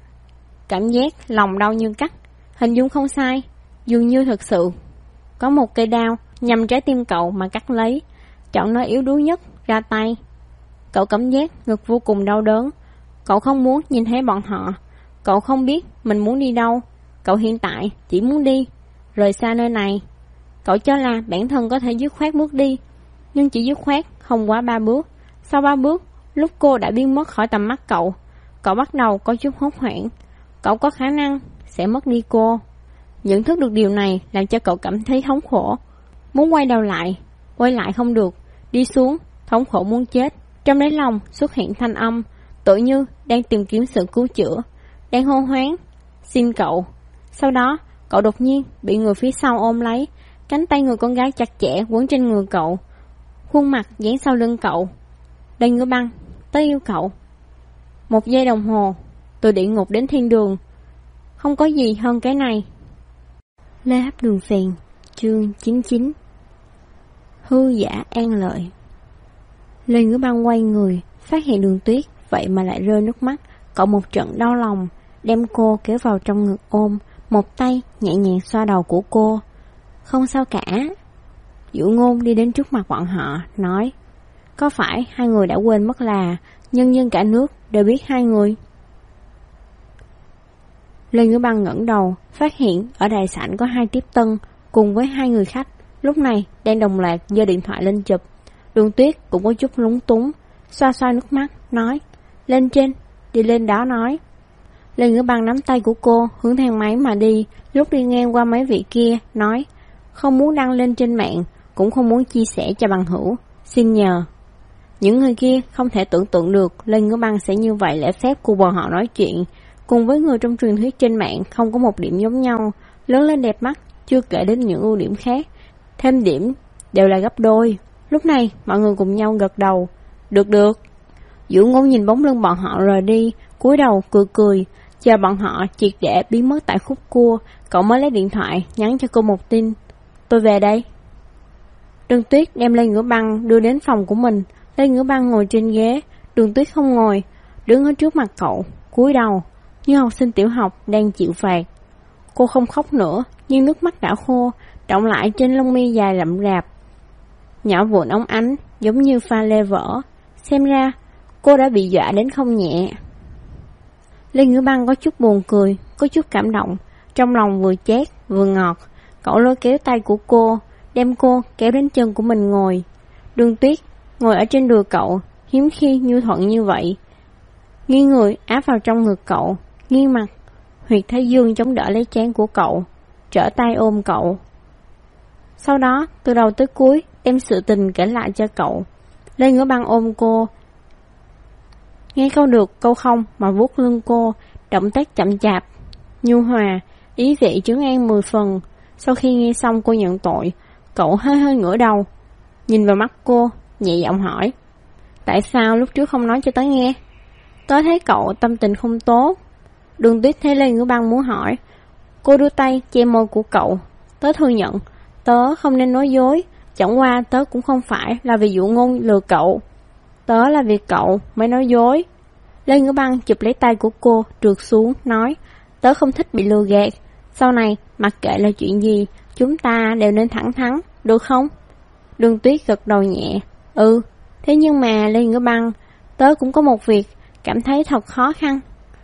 cảm giác lòng đau như cắt. Hình dung không sai, dường như thực sự có một cây đao nhằm trái tim cậu mà cắt lấy, chọn nơi yếu đuối nhất ra tay. Cậu cảm giác ngực vô cùng đau đớn. Cậu không muốn nhìn thấy bọn họ. Cậu không biết mình muốn đi đâu. Cậu hiện tại chỉ muốn đi, rời xa nơi này. Cậu cho là bản thân có thể dứt khoát bước đi, nhưng chỉ dứt khoát không quá 3 bước. Sau 3 bước, lúc cô đã biến mất khỏi tầm mắt cậu, cậu bắt đầu có chút hốt hoảng. Cậu có khả năng sẽ mất đi cô. Nhận thức được điều này làm cho cậu cảm thấy thống khổ. Muốn quay đầu lại, quay lại không được. Đi xuống, thống khổ muốn chết. Trong đáy lòng xuất hiện thanh âm, tự như đang tìm kiếm sự cứu chữa, đang hô hoán, xin cậu. Sau đó, cậu đột nhiên bị người phía sau ôm lấy, cánh tay người con gái chặt chẽ quấn trên người cậu, khuôn mặt dán sau lưng cậu. Lê Ngữ Băng, tớ yêu cậu. 1 giây đồng hồ, từ địa ngục đến thiên đường, không có gì hơn cái này. Lê Hấp Đường Phèn, chương 99. Hư giả an lợi. Lê Ngữ Băng quay người, phát hiện Đường Tuyết vậy mà lại rơi nước mắt. Cậu một trận đau lòng, đem cô kéo vào trong ngực ôm, một tay nhẹ nhàng xoa đầu của cô. Không sao cả. Dụ Ngôn đi đến trước mặt bọn họ, nói, có phải hai người đã quên mất là nhân dân cả nước đều biết hai người? Lê Ngữ Băng ngẩng đầu, phát hiện ở đại sảnh có 2 tiếp tân cùng với 2 người khách, lúc này đang đồng loạt giơ điện thoại lên chụp. Đường Tuyết cũng có chút lúng túng, xoa xoa nước mắt, nói, lên trên, đi lên đó nói. Lê Ngữ Băng nắm tay của cô, hướng thang máy mà đi, lúc đi ngang qua mấy vị kia, nói, không muốn đăng lên trên mạng, cũng không muốn chia sẻ cho bằng hữu, xin nhờ. Những người kia không thể tưởng tượng được Lê Ngữ Băng sẽ như vậy lễ phép của bọn họ nói chuyện, cùng với người trong truyền thuyết trên mạng không có một điểm giống nhau, lớn lên đẹp mắt, chưa kể đến những ưu điểm khác, thêm điểm đều là gấp đôi. Lúc này mọi người cùng nhau gật đầu, được. Vũ Ngôn nhìn bóng lưng bọn họ rời đi, cúi đầu cười, chờ bọn họ triệt để biến mất tại khúc cua, cậu mới lấy điện thoại nhắn cho cô một tin, tôi về đây. Đường Tuyết đem Lê Ngữ Băng đưa đến phòng của mình. Lê Ngữ Băng ngồi trên ghế, Đường Tuyết không ngồi, đứng ở trước mặt cậu, cúi đầu, như học sinh tiểu học đang chịu phạt. Cô không khóc nữa, nhưng nước mắt đã khô, đọng lại trên lông mi dài rậm rạp, nhỏ vụn óng ánh, giống như pha lê vỡ. Xem ra, cô đã bị dọa đến không nhẹ. Lê Ngữ Băng có chút buồn cười, có chút cảm động, trong lòng vừa chát vừa ngọt. Cậu lôi kéo tay của cô, đem cô kéo đến chân của mình ngồi. Đường Tuyết ngồi ở trên đùi cậu, hiếm khi nhu thuận như vậy, nghiêng người áp vào trong ngực cậu, nghiêng mặt, huyệt thái dương chống đỡ lấy trán của cậu, trở tay ôm cậu. Sau đó, từ đầu tới cuối, đem sự tình kể lại cho cậu. Lê Ngữ Băng ôm cô, nghe câu được câu không mà vuốt lưng cô, động tác chậm chạp, nhu hòa, ý vị trấn an 10 phần. Sau khi nghe xong cô nhận tội, cậu hơi ngửa đầu, nhìn vào mắt cô, nhẹ giọng hỏi, tại sao lúc trước không nói cho tớ nghe? Tớ thấy cậu tâm tình không tốt. Đường Tuyết thấy Lê Ngữ Băng muốn hỏi, cô đưa tay che môi của cậu. Tớ thừa nhận, tớ không nên nói dối, chẳng qua tớ cũng không phải là vì Vũ Ngôn lừa cậu, tớ là vì cậu mới nói dối. Lê Ngữ Băng chụp lấy tay của cô, trượt xuống, nói, tớ không thích bị lừa gạt, sau này mặc kệ là chuyện gì, chúng ta đều nên thẳng thắn, được không? Đường Tuyết gật đầu nhẹ, thế nhưng mà Lê Ngữ Băng, tớ cũng có một việc cảm thấy thật khó khăn.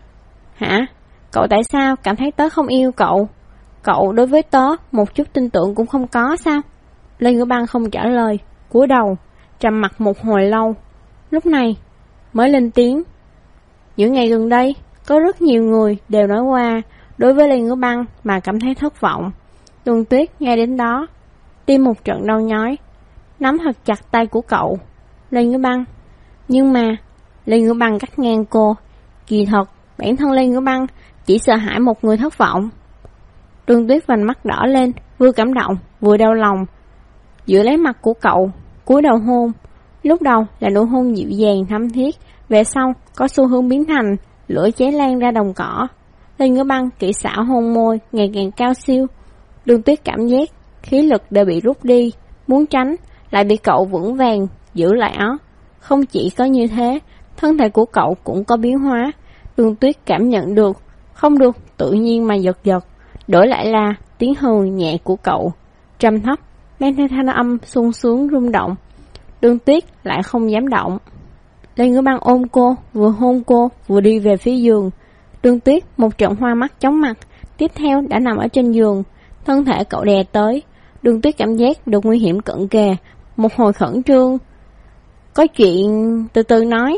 Hả? Cậu tại sao cảm thấy tớ không yêu cậu? Cậu đối với tớ một chút tin tưởng cũng không có sao? Lê Ngữ Băng không trả lời, cúi đầu, trầm mặc một hồi lâu, lúc này mới lên tiếng. Những ngày gần đây, có rất nhiều người đều nói qua đối với Lê Ngữ Băng mà cảm thấy thất vọng. Đường Tuyết nghe đến đó, tim một trận đau nhói, nắm thật chặt tay của cậu. Lê Ngữ Băng, nhưng mà Lê Ngữ Băng cắt ngang cô, kỳ thật bản thân Lê Ngữ Băng chỉ sợ hãi một người thất vọng. Đường Tuyết vành mắt đỏ lên, vừa cảm động vừa đau lòng, giữ lấy mặt của cậu, cúi đầu hôn. Lúc đầu là nụ hôn dịu dàng thắm thiết, về sau có xu hướng biến thành lửa cháy lan ra đồng cỏ. Lê Ngữ Băng kỹ xảo hôn môi ngày càng cao siêu. Đường Tuyết cảm giác khí lực đều bị rút đi, muốn tránh lại bị cậu vững vàng giữ lại ó. Không chỉ có như thế, thân thể của cậu cũng có biến hóa. Đường Tuyết cảm nhận được, không được tự nhiên mà giật giật. Đổi lại là tiếng hừ nhẹ của cậu, trầm thấp, mang theo thanh âm sung sướng rung động. Đường Tuyết lại không dám động. Lê Ngữ Băng ôm cô, vừa hôn cô, vừa đi về phía giường. Đường Tuyết một trận hoa mắt chóng mặt, tiếp theo đã nằm ở trên giường. Thân thể cậu đè tới, Đường Tuyết cảm giác được nguy hiểm cận kề, một hồi khẩn trương. Có chuyện từ từ nói.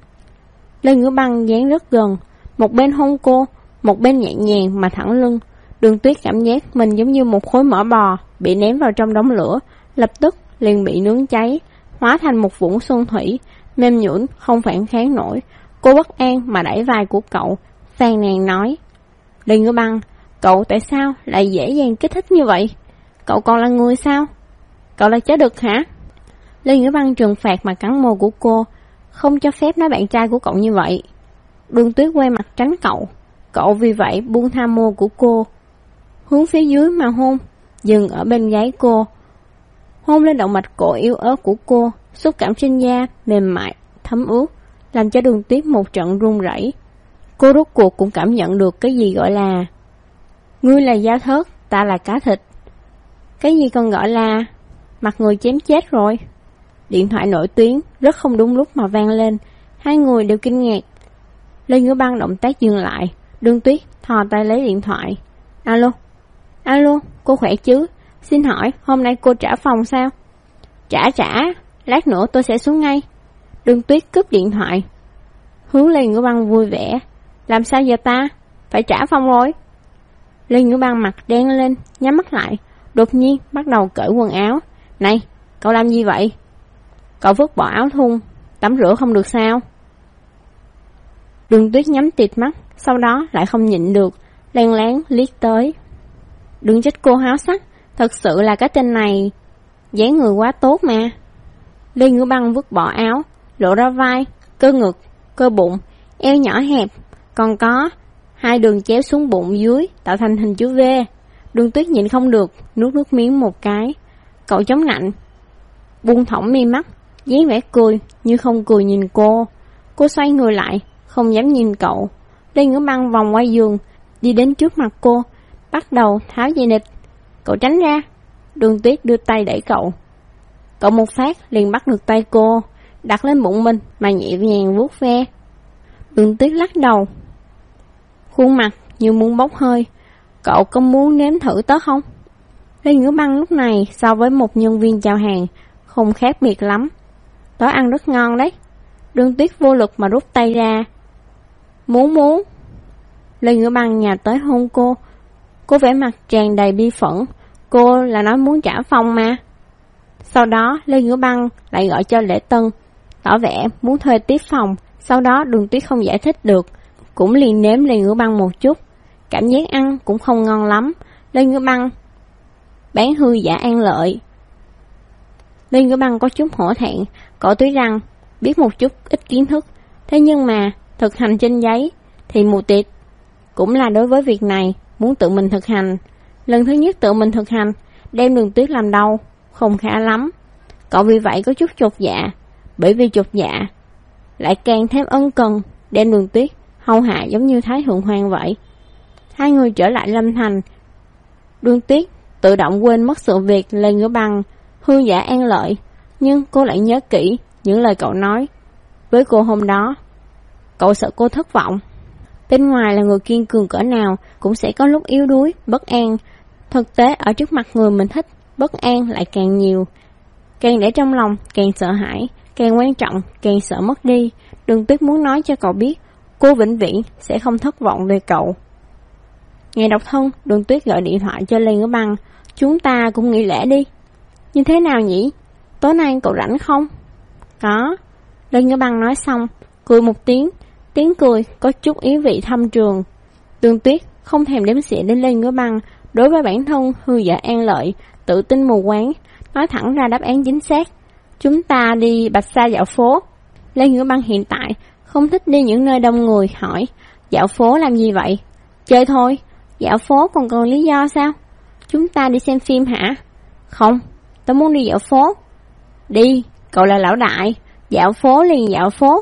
Lê Ngữ Băng dán rất gần, một bên hôn cô, một bên nhẹ nhàng mà thẳng lưng. Đường Tuyết cảm giác mình giống như một khối mỡ bò bị ném vào trong đống lửa, lập tức liền bị nướng cháy, hóa thành một vũng xuân thủy, mềm nhũn không phản kháng nổi. Cô bất an mà đẩy vai của cậu, phàn nàn nói, Lê Ngữ Băng, cậu tại sao lại dễ dàng kích thích như vậy? Cậu còn là người sao? Cậu là chó đực hả? Lê Ngữ Băng trừng phạt mà cắn môi của cô, không cho phép nói bạn trai của cậu như vậy. Đường Tuyết quay mặt tránh cậu, cậu vì vậy buông tha môi của cô, hướng phía dưới mà hôn, dừng ở bên gáy cô, hôn lên động mạch cổ yếu ớt của cô, xúc cảm trên da mềm mại, thấm ướt, làm cho Đường Tuyết một trận run rẩy. Cô rốt cuộc cũng cảm nhận được cái gì gọi là ngươi là dao thớt, ta là cá thịt. Cái gì còn gọi là mặt người chém chết rồi. Điện thoại nổi tiếng rất không đúng lúc mà vang lên, hai người đều kinh ngạc. Lê Ngữ Băng động tác dừng lại, Đường Tuyết thò tay lấy điện thoại. Alo, cô khỏe chứ? Xin hỏi hôm nay cô trả phòng sao? Trả, lát nữa tôi sẽ xuống ngay. Đường Tuyết cướp điện thoại, hướng Lê Ngữ Băng vui vẻ. Làm sao giờ ta? Phải trả Phong rồi. Lê Ngữ Băng mặt đen lên, nhắm mắt lại, đột nhiên bắt đầu cởi quần áo. Này, cậu làm gì vậy? Cậu vứt bỏ áo thun, tắm rửa không được sao? Đường Tuyết nhắm tịt mắt, sau đó lại không nhịn được, len lén liếc tới. Đừng trách cô háo sắc, thật sự là cái tên này dáng người quá tốt mà. Lê Ngữ Băng vứt bỏ áo, lộ ra vai, cơ ngực, cơ bụng, eo nhỏ hẹp, còn có 2 đường chéo xuống bụng dưới tạo thành hình chữ V. Đường Tuyết nhịn không được, nuốt nước miếng một cái. Cậu chống nạnh, buông thõng mi mắt, dáng vẻ cười như không cười nhìn cô. Cô xoay người lại, không dám nhìn cậu. Lê Ngữ Băng vòng qua giường, đi đến trước mặt cô, bắt đầu tháo dây nịt. Cậu tránh ra. Đường Tuyết đưa tay đẩy cậu. Cậu một phát liền bắt được tay cô, đặt lên bụng mình mà nhẹ nhàng vuốt ve. Đường Tuyết lắc đầu, khuôn mặt như muốn bốc hơi. Cậu có muốn nếm thử tớ không? Lê Ngữ Băng lúc này so với một nhân viên chào hàng không khác biệt lắm. Tớ ăn rất ngon đấy. Đường Tuyết vô lực mà rút tay ra. Muốn. Lê Ngữ Băng nhào tới hôn cô. Cô vẻ mặt tràn đầy bi phẫn. Cô là nói muốn trả Phong mà. Sau đó Lê Ngữ Băng lại gọi cho Lễ Tân, tỏ vẻ muốn thuê tiếp phòng. Sau đó Đường Tuyết không giải thích được, cũng liền nếm Lê Ngữ Băng một chút. Cảm giác ăn cũng không ngon lắm. Lê Ngữ Băng bán hư giả An Lợi. Lê Ngữ Băng có chút hổ thẹn. Cậu tuy rằng biết một chút ít kiến thức, thế nhưng mà thực hành trên giấy thì mù tịt. Cũng là đối với việc này muốn tự mình thực hành. Lần thứ nhất tự mình thực hành, đem Đường Tuyết làm đau, không khá lắm. Cậu vì vậy có chút chột dạ. Bởi vì chột dạ lại càng thêm ân cần, đem Đường Tuyết hầu hạ giống như Thái Thượng Hoàng vậy. Hai người trở lại Lâm Thành. Đường Tuyết tự động quên mất sự việc Lê Ngữ Băng hư giả An Lợi, nhưng cô lại nhớ kỹ những lời cậu nói với cô hôm đó. Cậu sợ cô thất vọng. Bên ngoài là người kiên cường cỡ nào cũng sẽ có lúc yếu đuối, bất an. Thực tế ở trước mặt người mình thích, bất an lại càng nhiều. Càng để trong lòng càng sợ hãi, càng quan trọng càng sợ mất đi. Đường Tuyết muốn nói cho cậu biết cô vĩnh viễn sẽ không thất vọng về cậu. Ngày độc thân, Đường Tuyết gọi điện thoại cho Lê Ngữ Băng. Chúng ta cũng nghỉ lễ đi. Như thế nào nhỉ? Tối nay cậu rảnh không? Có. Lê Ngữ Băng nói xong, cười một tiếng. Tiếng cười có chút ý vị thâm trường. Đường Tuyết không thèm đếm xỉa đến Lê Ngữ Băng. Đối với bản thân hư giả An Lợi, tự tin mù quáng, nói thẳng ra đáp án chính xác. Chúng ta đi Bạch Sa dạo phố. Lê Ngữ Băng hiện tại không thích đi những nơi đông người, hỏi dạo phố làm gì vậy? Chơi thôi. Dạo phố còn cần lý do sao? Chúng ta đi xem phim hả? Không, tớ muốn đi dạo phố. Đi, cậu là lão đại. Dạo phố liền dạo phố.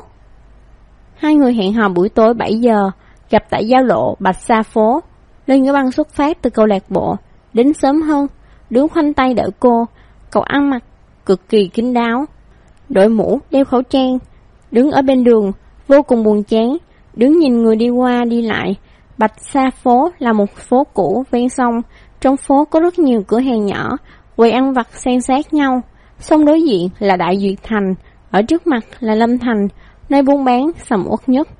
Hai người hẹn hò buổi tối 7 giờ, gặp tại giao lộ Bạch Sa phố. Lê Ngữ Băng xuất phát từ câu lạc bộ, đến sớm hơn, đứng khoanh tay đợi cô. Cậu ăn mặc cực kỳ kín đáo, đội mũ, đeo khẩu trang, đứng ở bên đường, vô cùng buồn chán, đứng nhìn người đi qua đi lại. Bạch Sa phố là một phố cũ ven sông, trong phố có rất nhiều cửa hàng nhỏ, quầy ăn vặt san sát nhau. Sông đối diện là Đại Duyệt Thành, ở trước mặt là Lâm Thành, nơi buôn bán sầm uất nhất.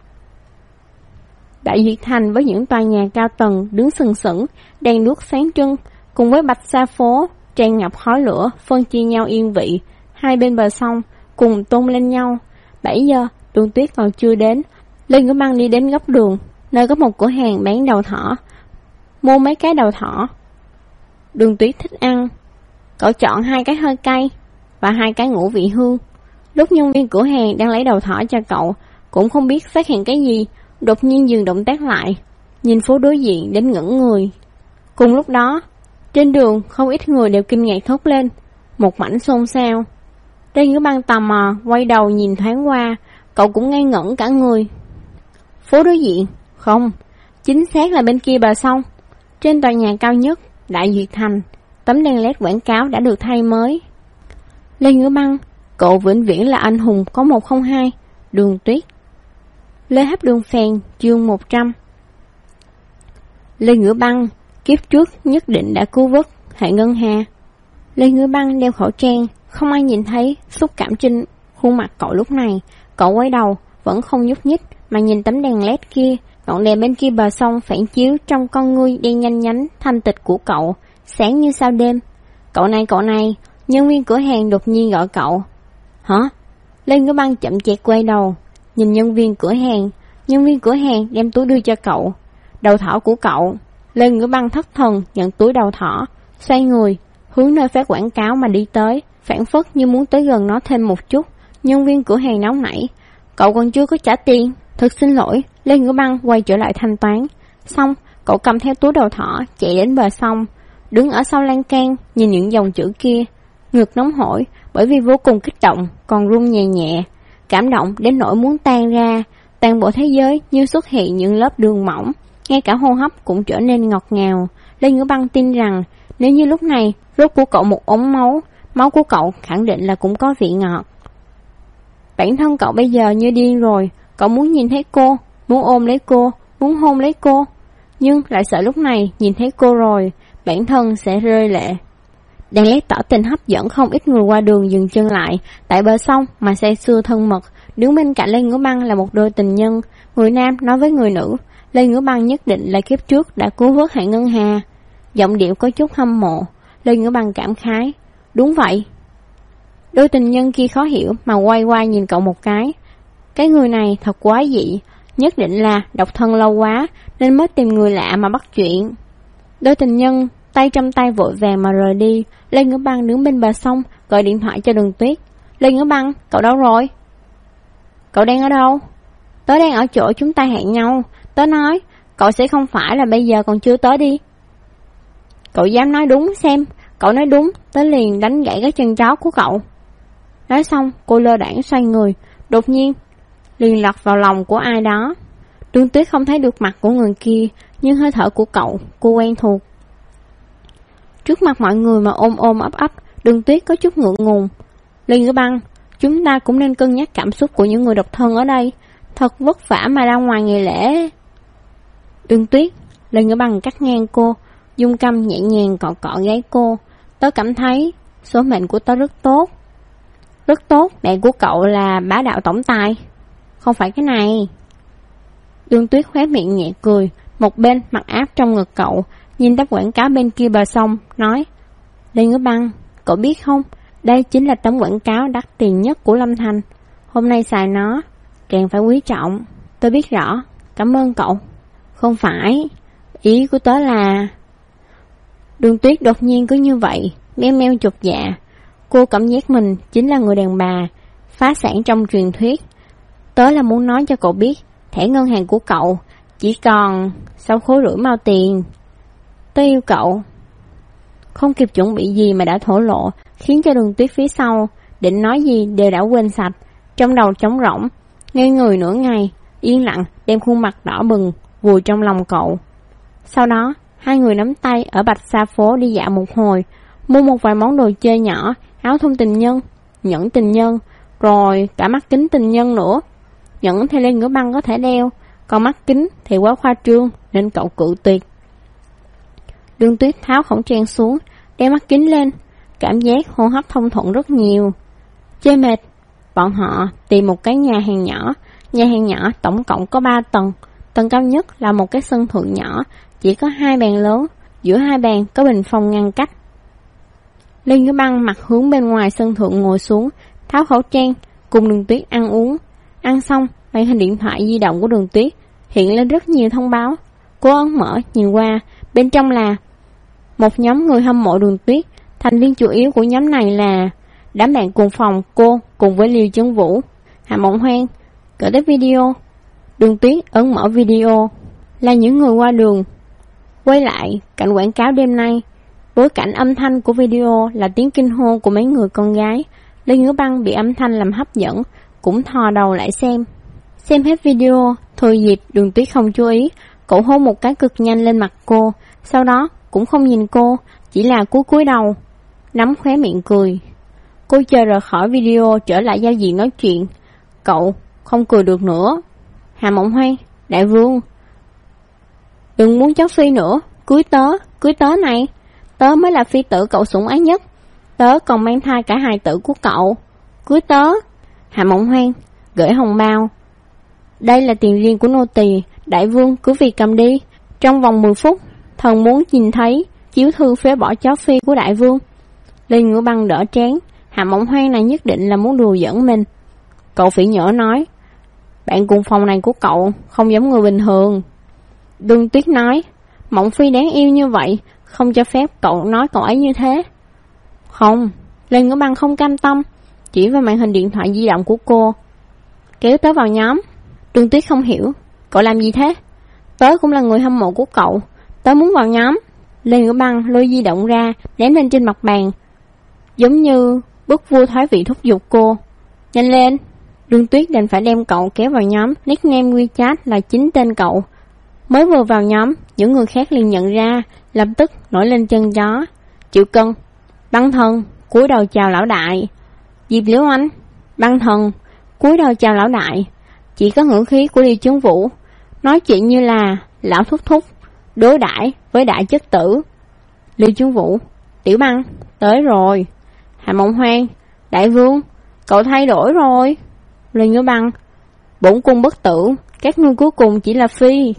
Đại Duyệt Thành với những tòa nhà cao tầng đứng sừng sững, đèn đuốc sáng trưng, cùng với Bạch Sa phố tràn ngập khói lửa phân chia nhau yên vị. Hai bên bờ sông cùng tôn lên nhau. 7 giờ, Đường Tuyết còn chưa đến. Lê Ngữ Băng đi đến góc đường, nơi có một cửa hàng bán đầu thỏ, mua mấy cái đầu thỏ. Đường Tuyết thích ăn. Cậu chọn 2 cái hơi cay và 2 cái ngũ vị hương. Lúc nhân viên cửa hàng đang lấy đầu thỏ cho cậu, cũng không biết phát hiện cái gì, đột nhiên dừng động tác lại, nhìn phố đối diện đến ngẩn người. Cùng lúc đó, trên đường không ít người đều kinh ngạc thốt lên, một mảnh xôn xao. Lê Ngữ Băng tò mò quay đầu nhìn thoáng qua, cậu cũng ngây ngẩn cả người. Phố đối diện? Không, chính xác là bên kia bờ sông. Trên tòa nhà cao nhất, Đại Duyệt Thành, tấm đèn LED quảng cáo đã được thay mới. Lê Ngữ Băng, cậu vĩnh viễn là anh hùng có 102. Đường Tuyết. Lê Hấp Đường Phèn, chương 100. Lê Ngữ Băng, kiếp trước nhất định đã cứu vớt Hệ Ngân Hà. Lê Ngữ Băng đeo khẩu trang, Không ai nhìn thấy xúc cảm trên khuôn mặt cậu lúc này. Cậu quay đầu, vẫn không nhúc nhích mà nhìn tấm đèn led kia. Ngọn đèn bên kia bờ sông phản chiếu trong con ngươi đen nhanh nhánh thanh tịch của cậu, sáng như sao đêm. Cậu này, nhân viên cửa hàng đột nhiên gọi cậu. Hả? Lê Ngữ Băng chậm chạp quay đầu, nhìn nhân viên cửa hàng. Nhân viên cửa hàng đem túi đưa cho cậu. Đầu thỏ của cậu. Lê Ngữ Băng thất thần nhận túi đầu thỏ, xoay người, hướng nơi phát quảng cáo mà đi tới, phảng phất như muốn tới gần nó thêm một chút. Nhân viên cửa hàng nóng nảy. Cậu còn chưa có trả tiền. Thật xin lỗi. Lê Ngữ Băng quay trở lại thanh toán. Xong, cậu cầm theo túi đầu thỏ, chạy đến bờ sông, đứng ở sau lan can, nhìn những dòng chữ kia. Ngực nóng hổi, bởi vì vô cùng kích động, còn run nhẹ nhẹ. Cảm động đến nỗi muốn tan ra. Toàn bộ thế giới như xuất hiện những lớp đường mỏng, ngay cả hô hấp cũng trở nên ngọt ngào. Lê Ngữ Băng tin rằng, nếu như lúc này rốt của cậu một ống máu, máu của cậu khẳng định là cũng có vị ngọt. Bản thân cậu bây giờ như điên rồi. Cậu muốn nhìn thấy cô, muốn ôm lấy cô, muốn hôn lấy cô, nhưng lại sợ lúc này nhìn thấy cô rồi, bản thân sẽ rơi lệ. Đèn led tỏ tình hấp dẫn không ít người qua đường dừng chân lại tại bờ sông mà say sưa thân mật. Đứng bên cạnh Lê Ngữ Băng là một đôi tình nhân, người nam nói với người nữ. Lê Ngữ Băng nhất định là kiếp trước đã cứu vớt Hạ Ngân Hà. Giọng điệu có chút hâm mộ. Lê Ngữ Băng cảm khái. Đúng vậy. Đôi tình nhân kia khó hiểu mà quay qua nhìn cậu một cái. Cái người này thật quá dị, nhất định là độc thân lâu quá nên mới tìm người lạ mà bắt chuyện. Đôi tình nhân tay trong tay vội vàng mà rời đi. Lê Ngữ Băng đứng bên bờ sông gọi điện thoại cho Đường Tuyết. Lê Ngữ Băng, cậu đâu rồi? Cậu đang ở đâu? Tớ đang ở chỗ chúng ta hẹn nhau. Tớ nói, cậu sẽ không phải là bây giờ còn chưa tới đi. Cậu dám nói đúng xem. Cậu nói đúng, tớ liền đánh gãy cái chân chó của cậu. Nói xong, cô lơ đãng xoay người, đột nhiên liền lọt vào lòng của ai đó. Đường Tuyết không thấy được mặt của người kia, nhưng hơi thở của cậu, cô quen thuộc. Trước mặt mọi người mà ôm ấp, Đường Tuyết có chút ngượng ngùng. Lê Ngữ Băng, chúng ta cũng nên cân nhắc cảm xúc của những người độc thân ở đây. Thật vất vả mà ra ngoài ngày lễ. Đường Tuyết, Lê Ngữ Băng cắt ngang cô, dung căm nhẹ nhàng cọ cọ gáy cô. Tớ cảm thấy số mệnh của tớ rất tốt. Rất tốt, mẹ của cậu là bá đạo tổng tài. Không phải cái này. Đường Tuyết khóe miệng nhẹ cười, một bên mặc áp trong ngực cậu, nhìn tấm quảng cáo bên kia bờ sông, nói. Lê Ngữ Băng, cậu biết không, đây chính là tấm quảng cáo đắt tiền nhất của Lâm Thành. Hôm nay xài nó, càng phải quý trọng. Tôi biết rõ, cảm ơn cậu. Không phải, ý của tớ là... Đường Tuyết đột nhiên cứ như vậy, meo meo chột dạ. Cô cảm giác mình chính là người đàn bà phá sản trong truyền thuyết. Tớ là muốn nói cho cậu biết, thẻ ngân hàng của cậu chỉ còn 6,5 khối mao tiền. Tớ yêu cậu. Không kịp chuẩn bị gì mà đã thổ lộ, khiến cho Đường Tuyết phía sau định nói gì đều đã quên sạch. Trong đầu trống rỗng, ngây người nửa ngày, yên lặng đem khuôn mặt đỏ bừng vùi trong lòng cậu. Sau đó, hai người nắm tay ở Bạch Sa phố đi dạo một hồi, mua một vài món đồ chơi nhỏ, áo thun tình nhân, nhẫn tình nhân, rồi cả mắt kính tình nhân nữa. Nhẫn thì Lê Ngữ Băng có thể đeo, còn mắt kính thì quá khoa trương nên cậu cự tuyệt. Đường Tuyết tháo khẩu trang xuống, đeo mắt kính lên, cảm giác hô hấp thông thuận rất nhiều. Chơi mệt, bọn họ tìm một cái nhà hàng nhỏ. Nhà hàng nhỏ tổng cộng có 3 tầng. Tầng cao nhất là một cái sân thượng nhỏ, chỉ có 2 bàn lớn, giữa 2 bàn có bình phong ngăn cách. Lê Ngữ Băng mặt hướng bên ngoài sân thượng ngồi xuống, tháo khẩu trang, cùng Đường Tuyết ăn uống. Ăn xong, màn hình điện thoại di động của Đường Tuyết hiện lên rất nhiều thông báo. Cô ấn mở, nhìn qua, bên trong là một nhóm người hâm mộ Đường Tuyết. Thành viên chủ yếu của nhóm này là đám bạn cùng phòng cô cùng với Liêu Chấn Vũ, Hạ Mộng Hoan. Gửi tới video. Đường Tuyết ấn mở video, là những người qua đường. Quay lại cảnh quảng cáo đêm nay. Bối cảnh âm thanh của video là tiếng kinh hô của mấy người con gái. Lê Ngữ Băng bị âm thanh làm hấp dẫn, cũng thò đầu lại xem. Xem hết video, thừa dịp Đường Tuyết không chú ý, cậu hôn một cái cực nhanh lên mặt cô, sau đó cũng không nhìn cô, chỉ là cúi đầu, nắm khóe miệng cười. Cô chờ rời khỏi video trở lại giao diện nói chuyện. Cậu không cười được nữa. Hà Mộng Hoan, đại vương, đừng muốn cháu Phi nữa, cưới tớ này. Tớ mới là phi tử cậu sủng ái nhất. tớ còn mang thai cả hài tử của cậu. Cưới tớ. Hạ Mộng Hoang gửi hồng bao. Đây là tiền riêng của nô tỳ, đại vương cứ việc cầm đi. Trong vòng 10 phút, thần muốn nhìn thấy chiếu thư phế bỏ chó phi của đại vương. Lê Ngữ Băng đỡ trán. Hạ Mộng Hoang này nhất định là muốn đùa giỡn mình. Cậu phỉ nhỡ nói, bạn cùng phòng này của cậu không giống người bình thường. Đương Tuyết nói, Mộng Phi đáng yêu như vậy, không cho phép cậu nói cậu ấy như thế. Không, Lê Ngữ Băng không cam tâm, chỉ vào màn hình điện thoại di động của cô. Kéo tớ vào nhóm. Đương Tuyết không hiểu, cậu làm gì thế? Tớ cũng là người hâm mộ của cậu, tớ muốn vào nhóm. Lê Ngữ Băng lôi di động ra, ném lên trên mặt bàn, giống như bức vua thoái vị thúc giục cô. Nhanh lên. Đương Tuyết đành phải đem cậu kéo vào nhóm, nickname WeChat là chính tên cậu. Mới vừa vào nhóm, những người khác liền nhận ra, lập tức nổi lên chân chó. Triệu Cân, Băng Thần, cúi đầu chào lão đại. Diệp Liễu Anh, Băng Thần, cúi đầu chào lão đại. Chỉ có ngữ khí của Liêu Chấn Vũ, nói chuyện như là lão thúc thúc, đối đãi với đại chất tử. Liêu Chấn Vũ, Tiểu Băng, tới rồi. Hạ Mộng Hoang, đại vương, cậu thay đổi rồi. Lê Ngữ Băng, bổn cung bất tử, các ngươi cuối cùng chỉ là phi.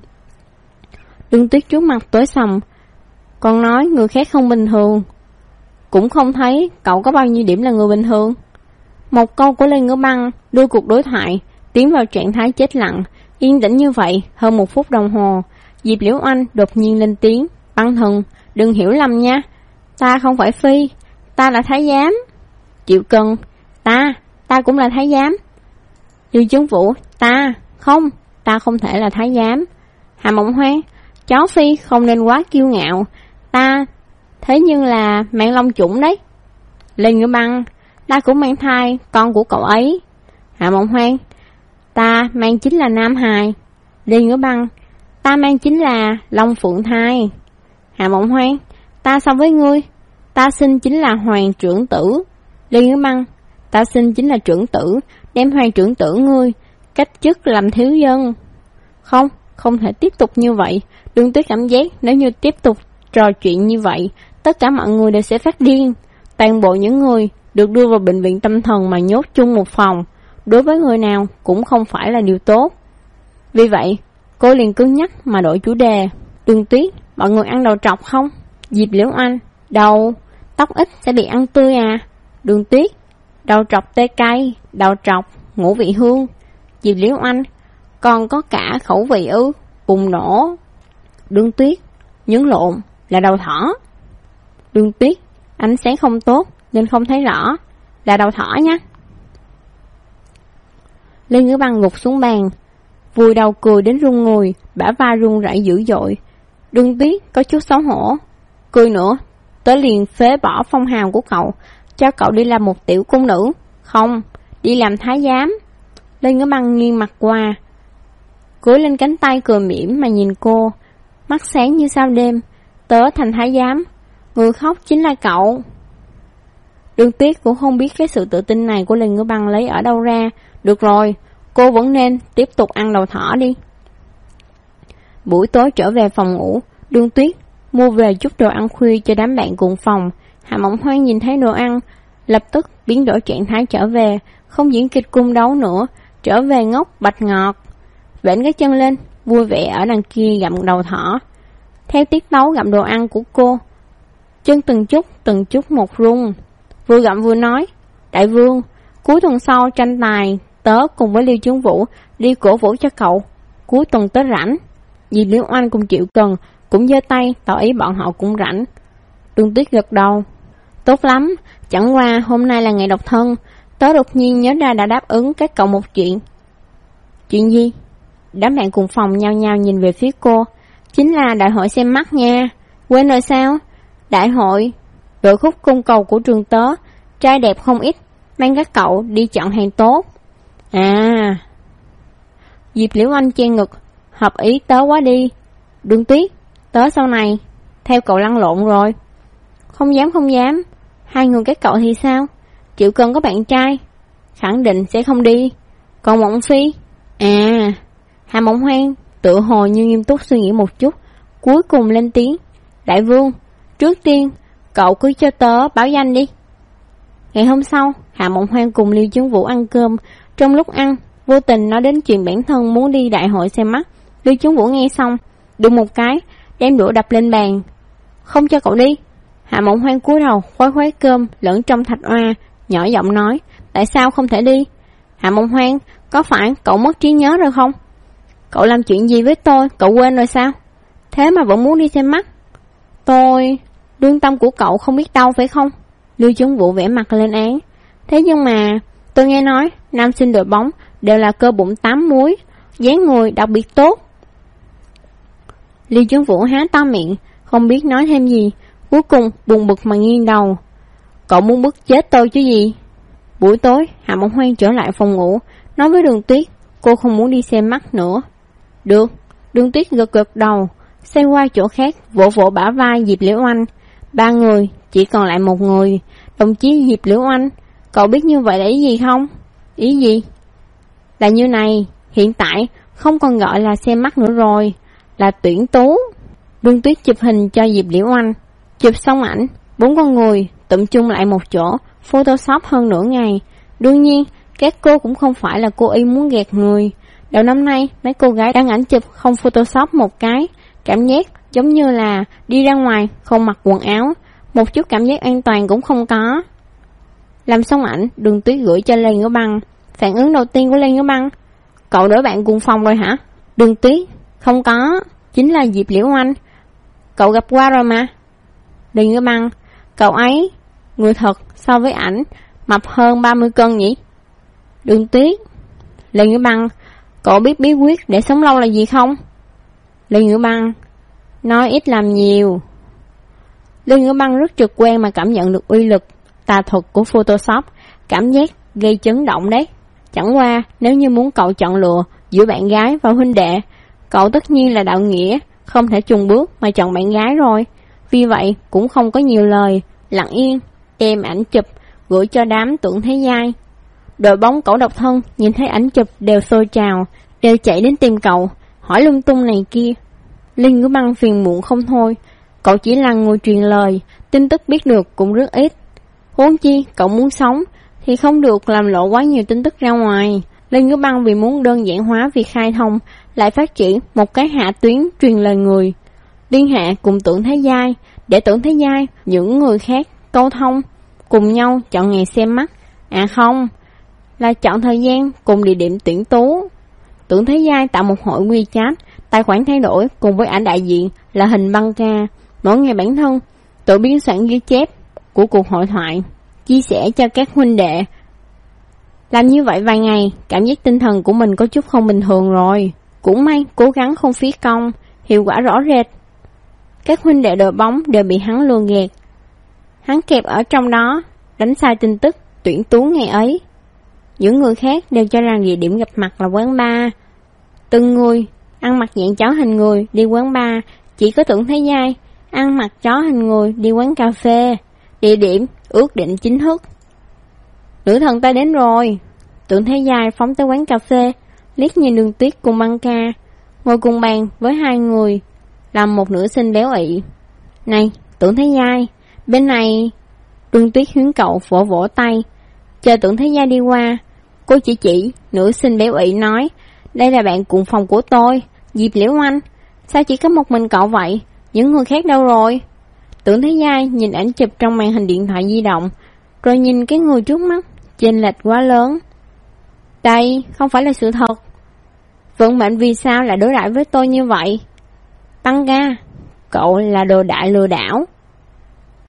Đương Tuyết trước mặt tối sầm, còn nói người khác không bình thường, cũng không thấy cậu có bao nhiêu điểm là người bình thường. Một câu của Lê Ngữ Băng đưa cuộc đối thoại tiến vào trạng thái chết lặng. Yên tĩnh như vậy hơn 1 phút đồng hồ, Diệp Liễu Anh đột nhiên lên tiếng, Băng Thần, đừng hiểu lầm nha, ta không phải phi, ta là thái giám. Triệu Cân, ta cũng là thái giám. Liêu Chấn Vũ, ta không thể là thái giám. Hạ Mộng Hoang, chó phi không nên quá kiêu ngạo, ta thế nhưng là mang long chủng đấy. Lê Ngữ Băng, ta cũng mang thai con của cậu ấy. Hạ Mộng Hoang, ta mang chính là nam hài. Lê Ngữ Băng, ta mang chính là long phượng thai. Hạ Mộng Hoang, ta so với ngươi, ta sinh chính là hoàng trưởng tử. Lê Ngữ Băng, ta sinh chính là trưởng tử, đem hoàng trưởng tử ngươi cách chức làm thiếu dân. Không thể tiếp tục như vậy. Đương Tuyết cảm giác nếu như tiếp tục trò chuyện như vậy, tất cả mọi người đều sẽ phát điên. Toàn bộ những người được đưa vào bệnh viện tâm thần mà nhốt chung một phòng, đối với người nào cũng không phải là điều tốt. Vì vậy, cô liền cứng nhắc mà đổi chủ đề. Đương Tuyết, mọi người ăn đầu trọc không? Diệp Liễu Anh, đầu, tóc ít sẽ bị ăn tươi à? Đương Tuyết, đầu trọc tê cay, đầu trọc, ngũ vị hương. Diệp Liễu Anh, còn có cả khẩu vị ư? Bùng nổ. Đương Tuyết, nhấn lộn là đầu thỏ. Đương Tuyết, ánh sáng không tốt nên không thấy rõ, là đầu thỏ nhé. Lê Ngữ Băng gục xuống bàn, vùi đầu cười đến run người, bả vai run rẩy dữ dội. Đương Tuyết có chút xấu hổ, cười nữa, tớ liền phế bỏ phong hào của cậu, cho cậu đi làm một tiểu cung nữ. Không, đi làm thái giám. Lê Ngữ Băng nghiêng mặt qua, cúi lên cánh tay cười mỉm mà nhìn cô, mắt sáng như sao đêm. Tớ thành thái giám, người khóc chính là cậu. Đương Tuyết cũng không biết cái sự tự tin này của Lê Ngữ Băng lấy ở đâu ra. Được rồi, cô vẫn nên tiếp tục ăn đầu thỏ đi. Buổi tối trở về phòng ngủ, Đương Tuyết mua về chút đồ ăn khuya cho đám bạn cùng phòng. Hạ Mộng Hoang nhìn thấy đồ ăn, lập tức biến đổi trạng thái trở về, không diễn kịch cung đấu nữa, trở về ngốc bạch ngọt. Vểnh cái chân lên, vui vẻ ở đằng kia gặm đầu thỏ. Theo tiết tấu gặm đồ ăn của cô, chân từng chút một rung. Vừa gặm vừa nói, đại vương, cuối tuần sau tranh tài, tớ cùng với Liêu Chấn Vũ đi cổ vũ cho cậu, cuối tuần tớ rảnh. Diệp Liễu Anh cùng Triệu Cần cũng giơ tay tỏ ý bọn họ cũng rảnh. Đương Tuyết gật đầu, tốt lắm, chẳng qua hôm nay là ngày độc thân, tớ đột nhiên nhớ ra đã đáp ứng các cậu một chuyện. Chuyện gì? Đám bạn cùng phòng nhao nhao nhìn về phía cô. Chính là đại hội xem mắt nha. Quên rồi sao? Đại hội đội khúc cung cầu của trường tớ, trai đẹp không ít, mang các cậu đi chọn hàng tốt. À, Diệp Liễu Anh che ngực, hợp ý tớ quá đi. Đương Tuyết, tớ sau này theo cậu lăn lộn rồi. Không dám. Hai người các cậu thì sao? Triệu Cần có bạn trai, khẳng định sẽ không đi. Còn Mộng Phi? À, Hạ Mộng Hoang tựa hồ như nghiêm túc suy nghĩ một chút, cuối cùng lên tiếng. Đại vương, trước tiên Cậu cứ cho tớ báo danh đi. Ngày hôm sau, Hạ Mộng Hoan cùng Liêu Chấn Vũ ăn cơm. Trong lúc ăn, vô tình nói đến chuyện bản thân muốn đi đại hội xem mắt. Liêu Chấn Vũ nghe xong, đụng một cái, đem đũa đập lên bàn. Không cho cậu đi. Hạ Mộng Hoan cúi đầu khuấy cơm lẫn trong thạch oa, nhỏ giọng nói, tại sao không thể đi? Hạ Mộng Hoan, có phải cậu mất trí nhớ rồi không? Cậu làm chuyện gì với tôi, cậu quên rồi sao? Thế mà vẫn muốn đi xem mắt. Tôi... lương tâm của cậu không biết đâu phải không? Liêu Chấn Vũ vẽ mặt lên án. Thế nhưng mà, tôi nghe nói, nam sinh đội bóng đều là cơ bụng 8 múi, dáng người đặc biệt tốt. Liêu Chấn Vũ há to miệng, không biết nói thêm gì, cuối cùng buồn bực mà nghiêng đầu. Cậu muốn bức chết tôi chứ gì? Buổi tối, Hạ Mộng Hoan trở lại phòng ngủ, nói với Đường Tuyết, cô không muốn đi xem mắt nữa. Được, Đường Tuyết gật gật đầu, xoay qua chỗ khác, vỗ vỗ bả vai Diệp Liễu Anh. 3 người, chỉ còn lại 1 người, đồng chí Diệp Liễu Anh. Cậu biết như vậy là ý gì không? Ý gì? Là như này, hiện tại không còn gọi là xem mắt nữa rồi, là tuyển tú. Đường Tuyết chụp hình cho Diệp Liễu Anh. Chụp xong ảnh, 4 con người tụm chung lại một chỗ, Photoshop hơn nửa ngày. Đương nhiên, các cô cũng không phải là cô y muốn gạt người. Đầu năm nay, mấy cô gái đăng ảnh chụp không Photoshop một cái, cảm giác giống như là đi ra ngoài không mặc quần áo, một chút cảm giác an toàn cũng không có. Làm xong ảnh, Đường Tuyết gửi cho Lê Ngữ Băng. Phản ứng đầu tiên của Lê Ngữ Băng, cậu đổi bạn cùng phòng rồi hả? Đường Tuyết, không có, chính là Diệp Liễu Anh. Cậu gặp qua rồi mà. Lê Ngữ Băng, cậu ấy, người thật so với ảnh, mập hơn 30 cân nhỉ? Đường Tuyết, Lê Ngữ Băng, cậu biết bí quyết để sống lâu là gì không? Lê Ngữ Băng, nói ít làm nhiều. Lê Ngữ Băng rất trực quan mà cảm nhận được uy lực tà thuật của Photoshop, cảm giác gây chấn động đấy. Chẳng qua, nếu như muốn cậu chọn lựa giữa bạn gái và huynh đệ, cậu tất nhiên là đạo nghĩa, không thể chùng bước mà chọn bạn gái rồi. Vì vậy, cũng không có nhiều lời, lặng yên, đem ảnh chụp, gửi cho đám Tưởng Thế Giai. Đội bóng cậu độc thân, nhìn thấy ảnh chụp đều xôi trào, đều chạy đến tìm cậu, hỏi lung tung này kia. Lê Ngữ Băng phiền muộn không thôi, cậu chỉ là người truyền lời, tin tức biết được cũng rất ít. Huống chi, cậu muốn sống, thì không được làm lộ quá nhiều tin tức ra ngoài. Lê Ngữ Băng vì muốn đơn giản hóa việc khai thông, lại phát triển một cái hạ tuyến truyền lời người. Liên hệ cùng Tưởng Thế Giai, để Tưởng Thế Giai, những người khác, câu thông, cùng nhau chọn ngày xem mắt. À không, là chọn thời gian cùng địa điểm tuyển tú. Tưởng Thế Giai tạo một hội WeChat, tài khoản thay đổi cùng với ảnh đại diện là hình băng ca. Mỗi ngày bản thân tự biên soạn ghi chép của cuộc hội thoại, chia sẻ cho các huynh đệ. Làm như vậy vài ngày, cảm giác tinh thần của mình có chút không bình thường rồi. Cũng may, cố gắng không phí công, hiệu quả rõ rệt. Các huynh đệ đội bóng đều bị hắn lừa gạt. Hắn kẹp ở trong đó, đánh sai tin tức, tuyển tú ngày ấy. Những người khác đều cho rằng địa điểm gặp mặt là quán bar. Từng người ăn mặc dạng chó hình người đi quán bar, chỉ có Tưởng Thế Giai ăn mặc chó hình người đi quán cà phê. Địa điểm ước định chính thức. Nữ thần ta đến rồi. Tưởng Thế Giai phóng tới quán cà phê, liếc nhìn Đường Tuyết cùng băng ca, ngồi cùng bàn với 2 người, làm một nữ sinh béo ị. Này, Tưởng Thế Giai, bên này. Đường Tuyết hướng cậu vỗ vỗ tay, chờ Tưởng Thế Giai đi qua. Cô chỉ nữ sinh béo ị nói, đây là bạn cùng phòng của tôi, Diệp Liễu Anh. Sao chỉ có một mình cậu vậy? Những người khác đâu rồi? Tưởng Thế Giai nhìn ảnh chụp trong màn hình điện thoại di động, rồi nhìn cái người trước mắt, chênh lệch quá lớn. Đây không phải là sự thật. Vận mệnh vì sao lại đối đãi với tôi như vậy? Tăng ca, cậu là đồ đại lừa đảo.